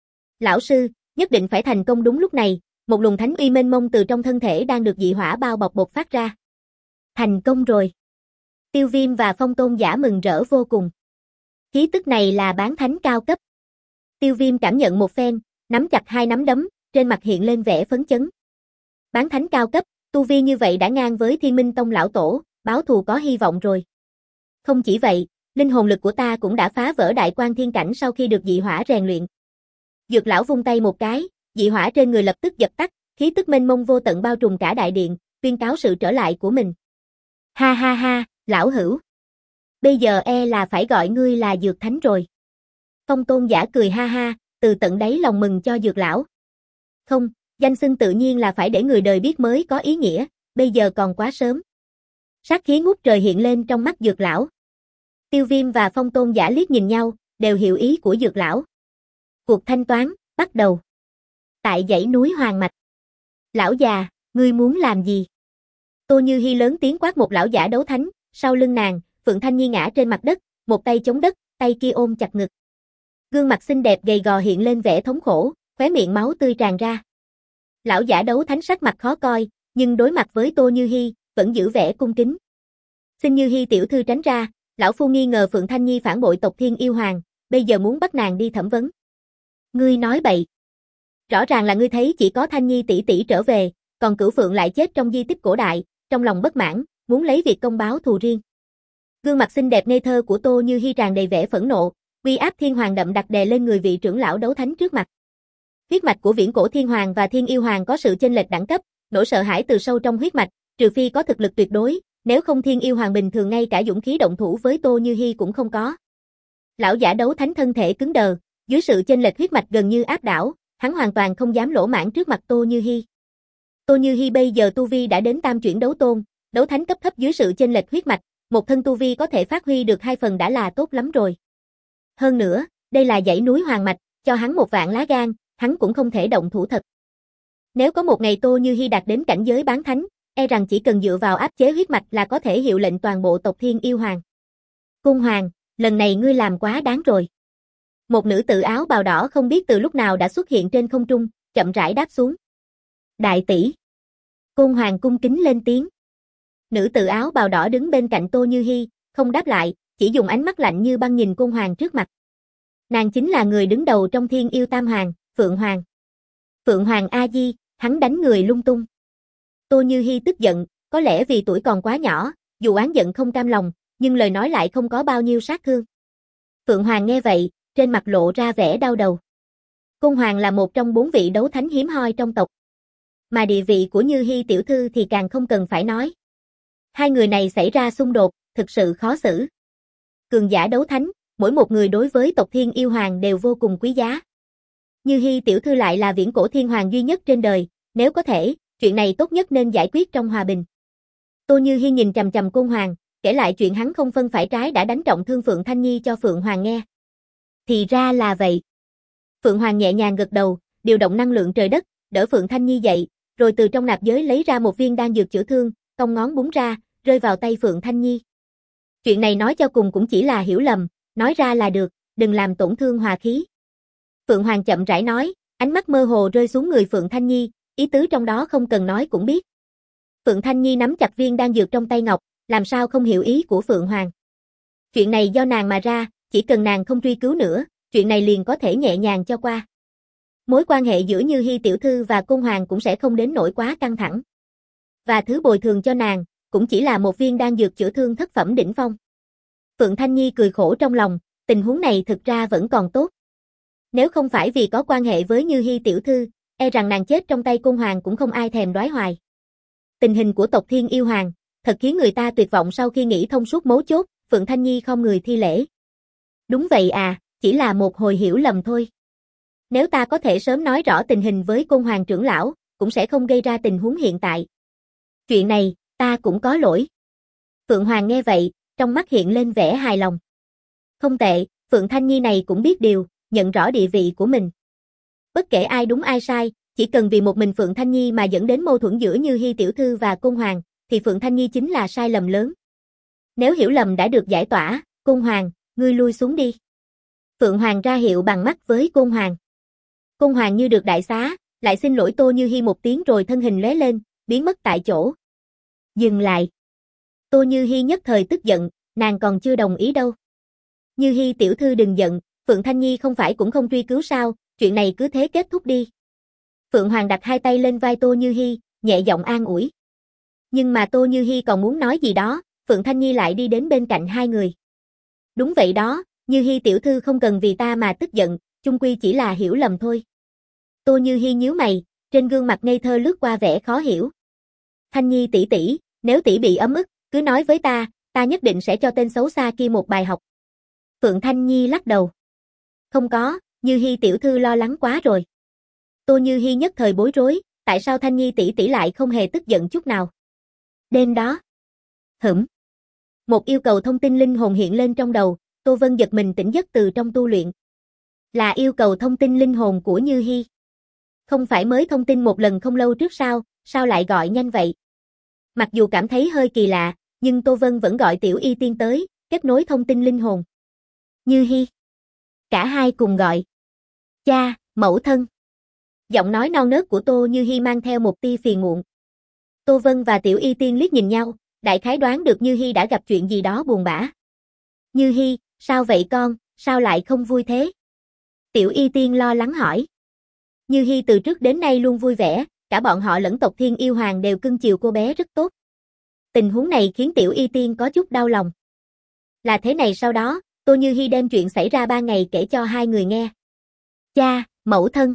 Lão sư, nhất định phải thành công đúng lúc này, một luồng thánh uy mênh mông từ trong thân thể đang được dị hỏa bao bọc bộc phát ra. Thành công rồi. Tiêu Viêm và Phong Tôn Giả mừng rỡ vô cùng. Khí tức này là bán thánh cao cấp. Tiêu Viêm cảm nhận một phen, nắm chặt hai nắm đấm, trên mặt hiện lên vẻ phấn chấn. Bán thánh cao cấp, tu vi như vậy đã ngang với Thiên Minh Tông lão tổ, báo thù có hy vọng rồi. Không chỉ vậy, linh hồn lực của ta cũng đã phá vỡ đại quan thiên cảnh sau khi được dị hỏa rèn luyện. Dược lão vung tay một cái, dị hỏa trên người lập tức dập tắt, khí tức mênh mông vô tận bao trùm cả đại điện, tuyên cáo sự trở lại của mình. Ha ha ha, lão hữu. Bây giờ e là phải gọi ngươi là Dược Thánh rồi. Phong Tôn Giả cười ha ha, từ tận đáy lòng mừng cho Dược lão. Không, danh xưng tự nhiên là phải để người đời biết mới có ý nghĩa, bây giờ còn quá sớm. Sát khí ngút trời hiện lên trong mắt Dược lão. Tiêu Viêm và Phong Tôn Giả liếc nhìn nhau, đều hiểu ý của Dược lão. Cuộc thanh toán, bắt đầu. Tại dãy núi Hoàng Mạch. Lão già, ngươi muốn làm gì? Tô Như Hi lớn tiếng quát một lão giả đấu thánh, sau lưng nàng, Phượng Thanh Nhi ngã trên mặt đất, một tay chống đất, tay kia ôm chặt ngực. Gương mặt xinh đẹp gầy gò hiện lên vẻ thống khổ, khóe miệng máu tươi tràn ra. Lão giả đấu thánh sắc mặt khó coi, nhưng đối mặt với Tô Như Hi, vẫn giữ vẻ cung kính. Xin Như Hi tiểu thư tránh ra, lão phu nghi ngờ Phượng Thanh Nhi phản bội tộc Thiên Yêu Hoàng, bây giờ muốn bắt nàng đi thẩm vấn. Ngươi nói bậy. Rõ ràng là ngươi thấy chỉ có Thanh Nhi tỷ tỷ trở về, còn Cửu Phượng lại chết trong di tích cổ đại, trong lòng bất mãn, muốn lấy việc công báo thù riêng. Gương mặt xinh đẹp ngây thơ của Tô Như Hi tràn đầy vẻ phẫn nộ, uy áp thiên hoàng đậm đặc đè lên người vị trưởng lão đấu thánh trước mặt. Huyết mạch của Viễn Cổ Thiên Hoàng và Thiên Yêu Hoàng có sự chênh lệch đẳng cấp, nỗi sợ hãi từ sâu trong huyết mạch, trừ phi có thực lực tuyệt đối, nếu không Thiên Yêu Hoàng bình thường ngay cả dũng khí động thủ với Tô Như Hi cũng không có. Lão giả đấu thánh thân thể cứng đờ, dưới sự chênh lệch huyết mạch gần như áp đảo, hắn hoàn toàn không dám lỗ mãng trước mặt Tô Như Hi. Tô Như Hi bây giờ tu vi đã đến tam chuyển đấu tôn, đấu thánh cấp thấp dưới sự chênh lệch huyết mạch, một thân tu vi có thể phát huy được hai phần đã là tốt lắm rồi. Hơn nữa, đây là dãy núi hoàng mạch, cho hắn một vạn lá gan, hắn cũng không thể động thủ thật. Nếu có một ngày Tô Như Hi đạt đến cảnh giới bán thánh, e rằng chỉ cần dựa vào áp chế huyết mạch là có thể hiệu lệnh toàn bộ tộc Thiên Yêu Hoàng. Cung Hoàng, lần này ngươi làm quá đáng rồi. Một nữ tử áo bào đỏ không biết từ lúc nào đã xuất hiện trên không trung, chậm rãi đáp xuống. Đại tỷ. Cung Hoàng cung kính lên tiếng. Nữ tử áo bào đỏ đứng bên cạnh Tô Như Hi, không đáp lại, chỉ dùng ánh mắt lạnh như băng nhìn Cung Hoàng trước mặt. Nàng chính là người đứng đầu trong Thiên Yêu Tam Hoàng, Phượng Hoàng. Phượng Hoàng A Di, hắn đánh người lung tung. Tô Như Hi tức giận, có lẽ vì tuổi còn quá nhỏ, dù oán giận không cam lòng, nhưng lời nói lại không có bao nhiêu sát thương. Phượng Hoàng nghe vậy, trên mặt lộ ra vẻ đau đầu. Cung Hoàng là một trong bốn vị đấu thánh hiếm hoi trong tộc. Mà địa vị của Như Hi tiểu thư thì càng không cần phải nói. Hai người này xảy ra xung đột, thực sự khó xử. Cường giả đấu thánh, mỗi một người đối với tộc Thiên Yêu Hoàng đều vô cùng quý giá. Như Hi tiểu thư lại là viễn cổ thiên hoàng duy nhất trên đời, nếu có thể, chuyện này tốt nhất nên giải quyết trong hòa bình. Tô Như Hi nhìn chằm chằm Cung Hoàng, kể lại chuyện hắn không phân phải trái đã đánh trọng thương Phượng Thanh Nhi cho Phượng Hoàng nghe. Thì ra là vậy. Phượng Hoàng nhẹ nhàng gật đầu, điều động năng lượng trời đất, đỡ Phượng Thanh Nhi dậy, rồi từ trong nạp giới lấy ra một viên đan dược chữa thương, cong ngón búng ra, rơi vào tay Phượng Thanh Nhi. Chuyện này nói cho cùng cũng chỉ là hiểu lầm, nói ra là được, đừng làm tổn thương hòa khí. Phượng Hoàng chậm rãi nói, ánh mắt mơ hồ rơi xuống người Phượng Thanh Nhi, ý tứ trong đó không cần nói cũng biết. Phượng Thanh Nhi nắm chặt viên đan dược trong tay ngọc, làm sao không hiểu ý của Phượng Hoàng. Chuyện này do nàng mà ra, chỉ cần nàng không truy cứu nữa, chuyện này liền có thể nhẹ nhàng cho qua. Mối quan hệ giữa Như Hi tiểu thư và Cung Hoàng cũng sẽ không đến nỗi quá căng thẳng. Và thứ bồi thường cho nàng, cũng chỉ là một viên đan dược chữa thương thất phẩm đỉnh phong. Phượng Thanh Nhi cười khổ trong lòng, tình huống này thực ra vẫn còn tốt. Nếu không phải vì có quan hệ với Như Hi tiểu thư, e rằng nàng chết trong tay Cung Hoàng cũng không ai thèm đoái hoài. Tình hình của tộc Thiên Yêu Hoàng, thật khiến người ta tuyệt vọng. Sau khi nghĩ thông suốt mấu chốt, Phượng Thanh Nhi khom người thi lễ. Đúng vậy à, chỉ là một hồi hiểu lầm thôi. Nếu ta có thể sớm nói rõ tình hình với Cung Hoàng trưởng lão, cũng sẽ không gây ra tình huống hiện tại. Chuyện này, ta cũng có lỗi. Phượng Hoàng nghe vậy, trong mắt hiện lên vẻ hài lòng. Không tệ, Phượng Thanh Nhi này cũng biết điều, nhận rõ địa vị của mình. Bất kể ai đúng ai sai, chỉ cần vì một mình Phượng Thanh Nhi mà dẫn đến mâu thuẫn giữa Như Hi tiểu thư và Cung Hoàng, thì Phượng Thanh Nhi chính là sai lầm lớn. Nếu hiểu lầm đã được giải tỏa, Cung Hoàng, ngươi lui xuống đi. Phượng Hoàng ra hiệu bằng mắt với Cung Hoàng. Cung Hoàng như được đại xá, lại xin lỗi Tô Như Hi một tiếng rồi thân hình lóe lên, biến mất tại chỗ. Dừng lại. Tô Như Hi nhất thời tức giận, nàng còn chưa đồng ý đâu. Như Hi tiểu thư đừng giận, Phượng Thanh Nhi không phải cũng không truy cứu sao, chuyện này cứ thế kết thúc đi. Phượng Hoàng đặt hai tay lên vai Tô Như Hi, nhẹ giọng an ủi. Nhưng mà Tô Như Hi còn muốn nói gì đó, Phượng Thanh Nhi lại đi đến bên cạnh hai người. Đúng vậy đó, Như Hi tiểu thư không cần vì ta mà tức giận, chung quy chỉ là hiểu lầm thôi. Tô Như Hi nhíu mày, trên gương mặt ngây thơ lướt qua vẻ khó hiểu. Thanh Nhi tỷ tỷ, nếu tỷ bị ấm ức, cứ nói với ta, ta nhất định sẽ cho tên xấu xa kia một bài học. Phượng Thanh Nhi lắc đầu. Không có, Như Hi tiểu thư lo lắng quá rồi. Tô Như Hi nhất thời bối rối, tại sao Thanh Nhi tỷ tỷ lại không hề tức giận chút nào? Đêm đó. Hửm. Một yêu cầu thông tin linh hồn hiện lên trong đầu, Tô Vân giật mình tỉnh giấc từ trong tu luyện. Là yêu cầu thông tin linh hồn của Như Hi. Không phải mới thông tin một lần không lâu trước sao, sao lại gọi nhanh vậy? Mặc dù cảm thấy hơi kỳ lạ, nhưng Tô Vân vẫn gọi Tiểu Y Tiên tới, kết nối thông tin linh hồn. Như Hi. Cả hai cùng gọi. Cha, mẫu thân. Giọng nói non nớt của Tô Như Hi mang theo một tia phiền muộn. Tô Vân và Tiểu Y Tiên liếc nhìn nhau, đại khái đoán được Như Hi đã gặp chuyện gì đó buồn bã. Như Hi, sao vậy con, sao lại không vui thế? Tiểu Y Tiên lo lắng hỏi. Như Hi từ trước đến nay luôn vui vẻ, cả bọn họ lẫn tộc Thiên Yêu Hoàng đều cưng chiều cô bé rất tốt. Tình huống này khiến Tiểu Y Tiên có chút đau lòng. Là thế này sau đó, Tô Như Hi đem chuyện xảy ra ba ngày kể cho hai người nghe. Cha, mẫu thân.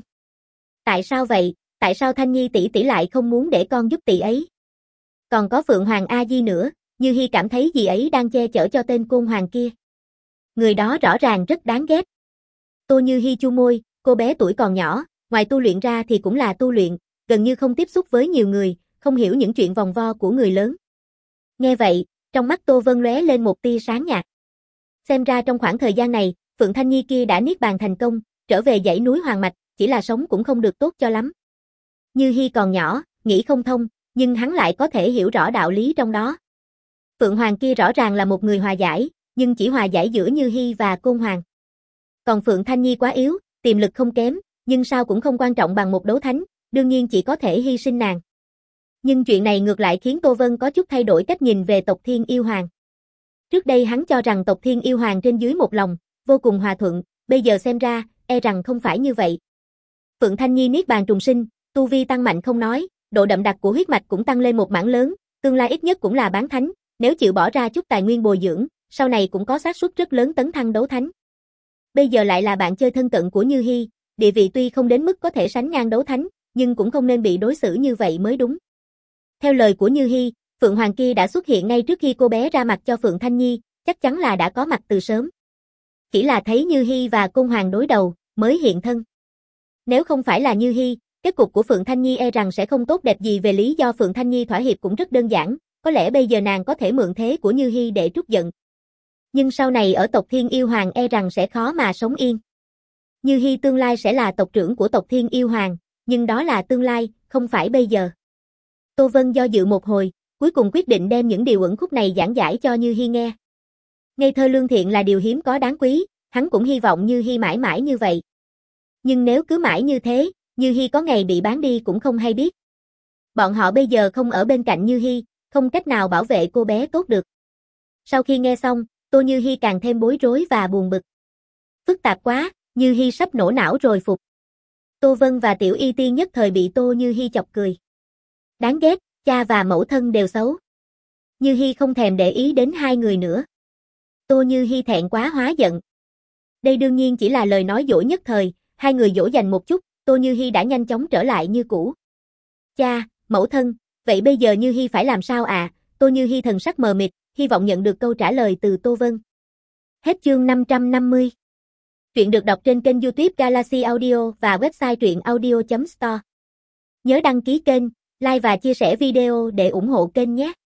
Tại sao vậy, tại sao Thanh Nhi tỷ tỷ lại không muốn để con giúp tỷ ấy? Còn có Phượng Hoàng A Di nữa, Như Hi cảm thấy dì ấy đang che chở cho tên côn hoàng kia. Người đó rõ ràng rất đáng ghét. Tô Như Hi chu môi, cô bé tuổi còn nhỏ, ngoài tu luyện ra thì cũng là tu luyện, gần như không tiếp xúc với nhiều người, không hiểu những chuyện vòng vo của người lớn. Nghe vậy, trong mắt Tô Vân lóe lên một tia sáng nhạt. Xem ra trong khoảng thời gian này, Phượng Thanh Nhi kia đã niết bàn thành công, trở về dãy núi Hoàng Mạch, chỉ là sống cũng không được tốt cho lắm. Như Hi còn nhỏ, nghĩ không thông, nhưng hắn lại có thể hiểu rõ đạo lý trong đó. Phượng Hoàng kia rõ ràng là một người hòa giải, nhưng chỉ hòa giải giữa Như Hi và Côn Hoàng. Còn Phượng Thanh Nhi quá yếu, tiềm lực không kém, nhưng sao cũng không quan trọng bằng một đấu thánh, đương nhiên chỉ có thể hy sinh nàng. Nhưng chuyện này ngược lại khiến Tô Vân có chút thay đổi cách nhìn về tộc Thiên Yêu Hoàng. Trước đây hắn cho rằng tộc Thiên Yêu Hoàng trên dưới một lòng, vô cùng hòa thuận, bây giờ xem ra, e rằng không phải như vậy. Phượng Thanh Nhi niết bàn trùng sinh, tu vi tăng mạnh không nói, độ đậm đặc của huyết mạch cũng tăng lên một mảng lớn, tương lai ít nhất cũng là bán thánh, nếu chịu bỏ ra chút tài nguyên bồi dưỡng, sau này cũng có xác suất rất lớn tấn thăng đấu thánh. Bây giờ lại là bạn chơi thân cận của Như Hi, địa vị tuy không đến mức có thể sánh ngang đấu thánh, nhưng cũng không nên bị đối xử như vậy mới đúng. Theo lời của Như Hi, Phượng Hoàng kia đã xuất hiện ngay trước khi cô bé ra mặt cho Phượng Thanh Nhi, chắc chắn là đã có mặt từ sớm. Chỉ là thấy Như Hi và Côn Hoàng đối đầu, mới hiện thân. Nếu không phải là Như Hi, kết cục của Phượng Thanh Nhi e rằng sẽ không tốt đẹp gì, về lý do Phượng Thanh Nhi thỏa hiệp cũng rất đơn giản, có lẽ bây giờ nàng có thể mượn thế của Như Hi để trút giận. Nhưng sau này ở tộc Thiên Yêu Hoàng e rằng sẽ khó mà sống yên. Như Hi tương lai sẽ là tộc trưởng của tộc Thiên Yêu Hoàng, nhưng đó là tương lai, không phải bây giờ. Tô Vân do dự một hồi, cuối cùng quyết định đem những điều uẩn khúc này giảng giải cho Như Hi nghe. Ngây thơ lương thiện là điều hiếm có đáng quý, hắn cũng hy vọng Như Hi mãi mãi như vậy. Nhưng nếu cứ mãi như thế, Như Hi có ngày bị bán đi cũng không hay biết. Bọn họ bây giờ không ở bên cạnh Như Hi, không cách nào bảo vệ cô bé tốt được. Sau khi nghe xong, Tô Như Hi càng thêm bối rối và buồn bực. Phức tạp quá, Như Hi sắp nổ não rồi phục. Tô Vân và Tiểu Y Tiên nhất thời bị Tô Như Hi chọc cười. Đáng ghét, cha và mẫu thân đều xấu. Như Hi không thèm để ý đến hai người nữa. Tô Như Hi thẹn quá hóa giận. Đây đương nhiên chỉ là lời nói dỗ nhất thời, hai người dỗ dành một chút, Tô Như Hi đã nhanh chóng trở lại như cũ. Cha, mẫu thân, vậy bây giờ Như Hi phải làm sao ạ? À? Tô Như Hi thần sắc mờ mịt, hy vọng nhận được câu trả lời từ Tô Vân. Hết chương năm trăm năm mươi. Truyện được đọc trên kênh YouTube Galaxy Audio và website truyện audio chấm store. Nhớ đăng ký kênh, like và chia sẻ video để ủng hộ kênh nhé.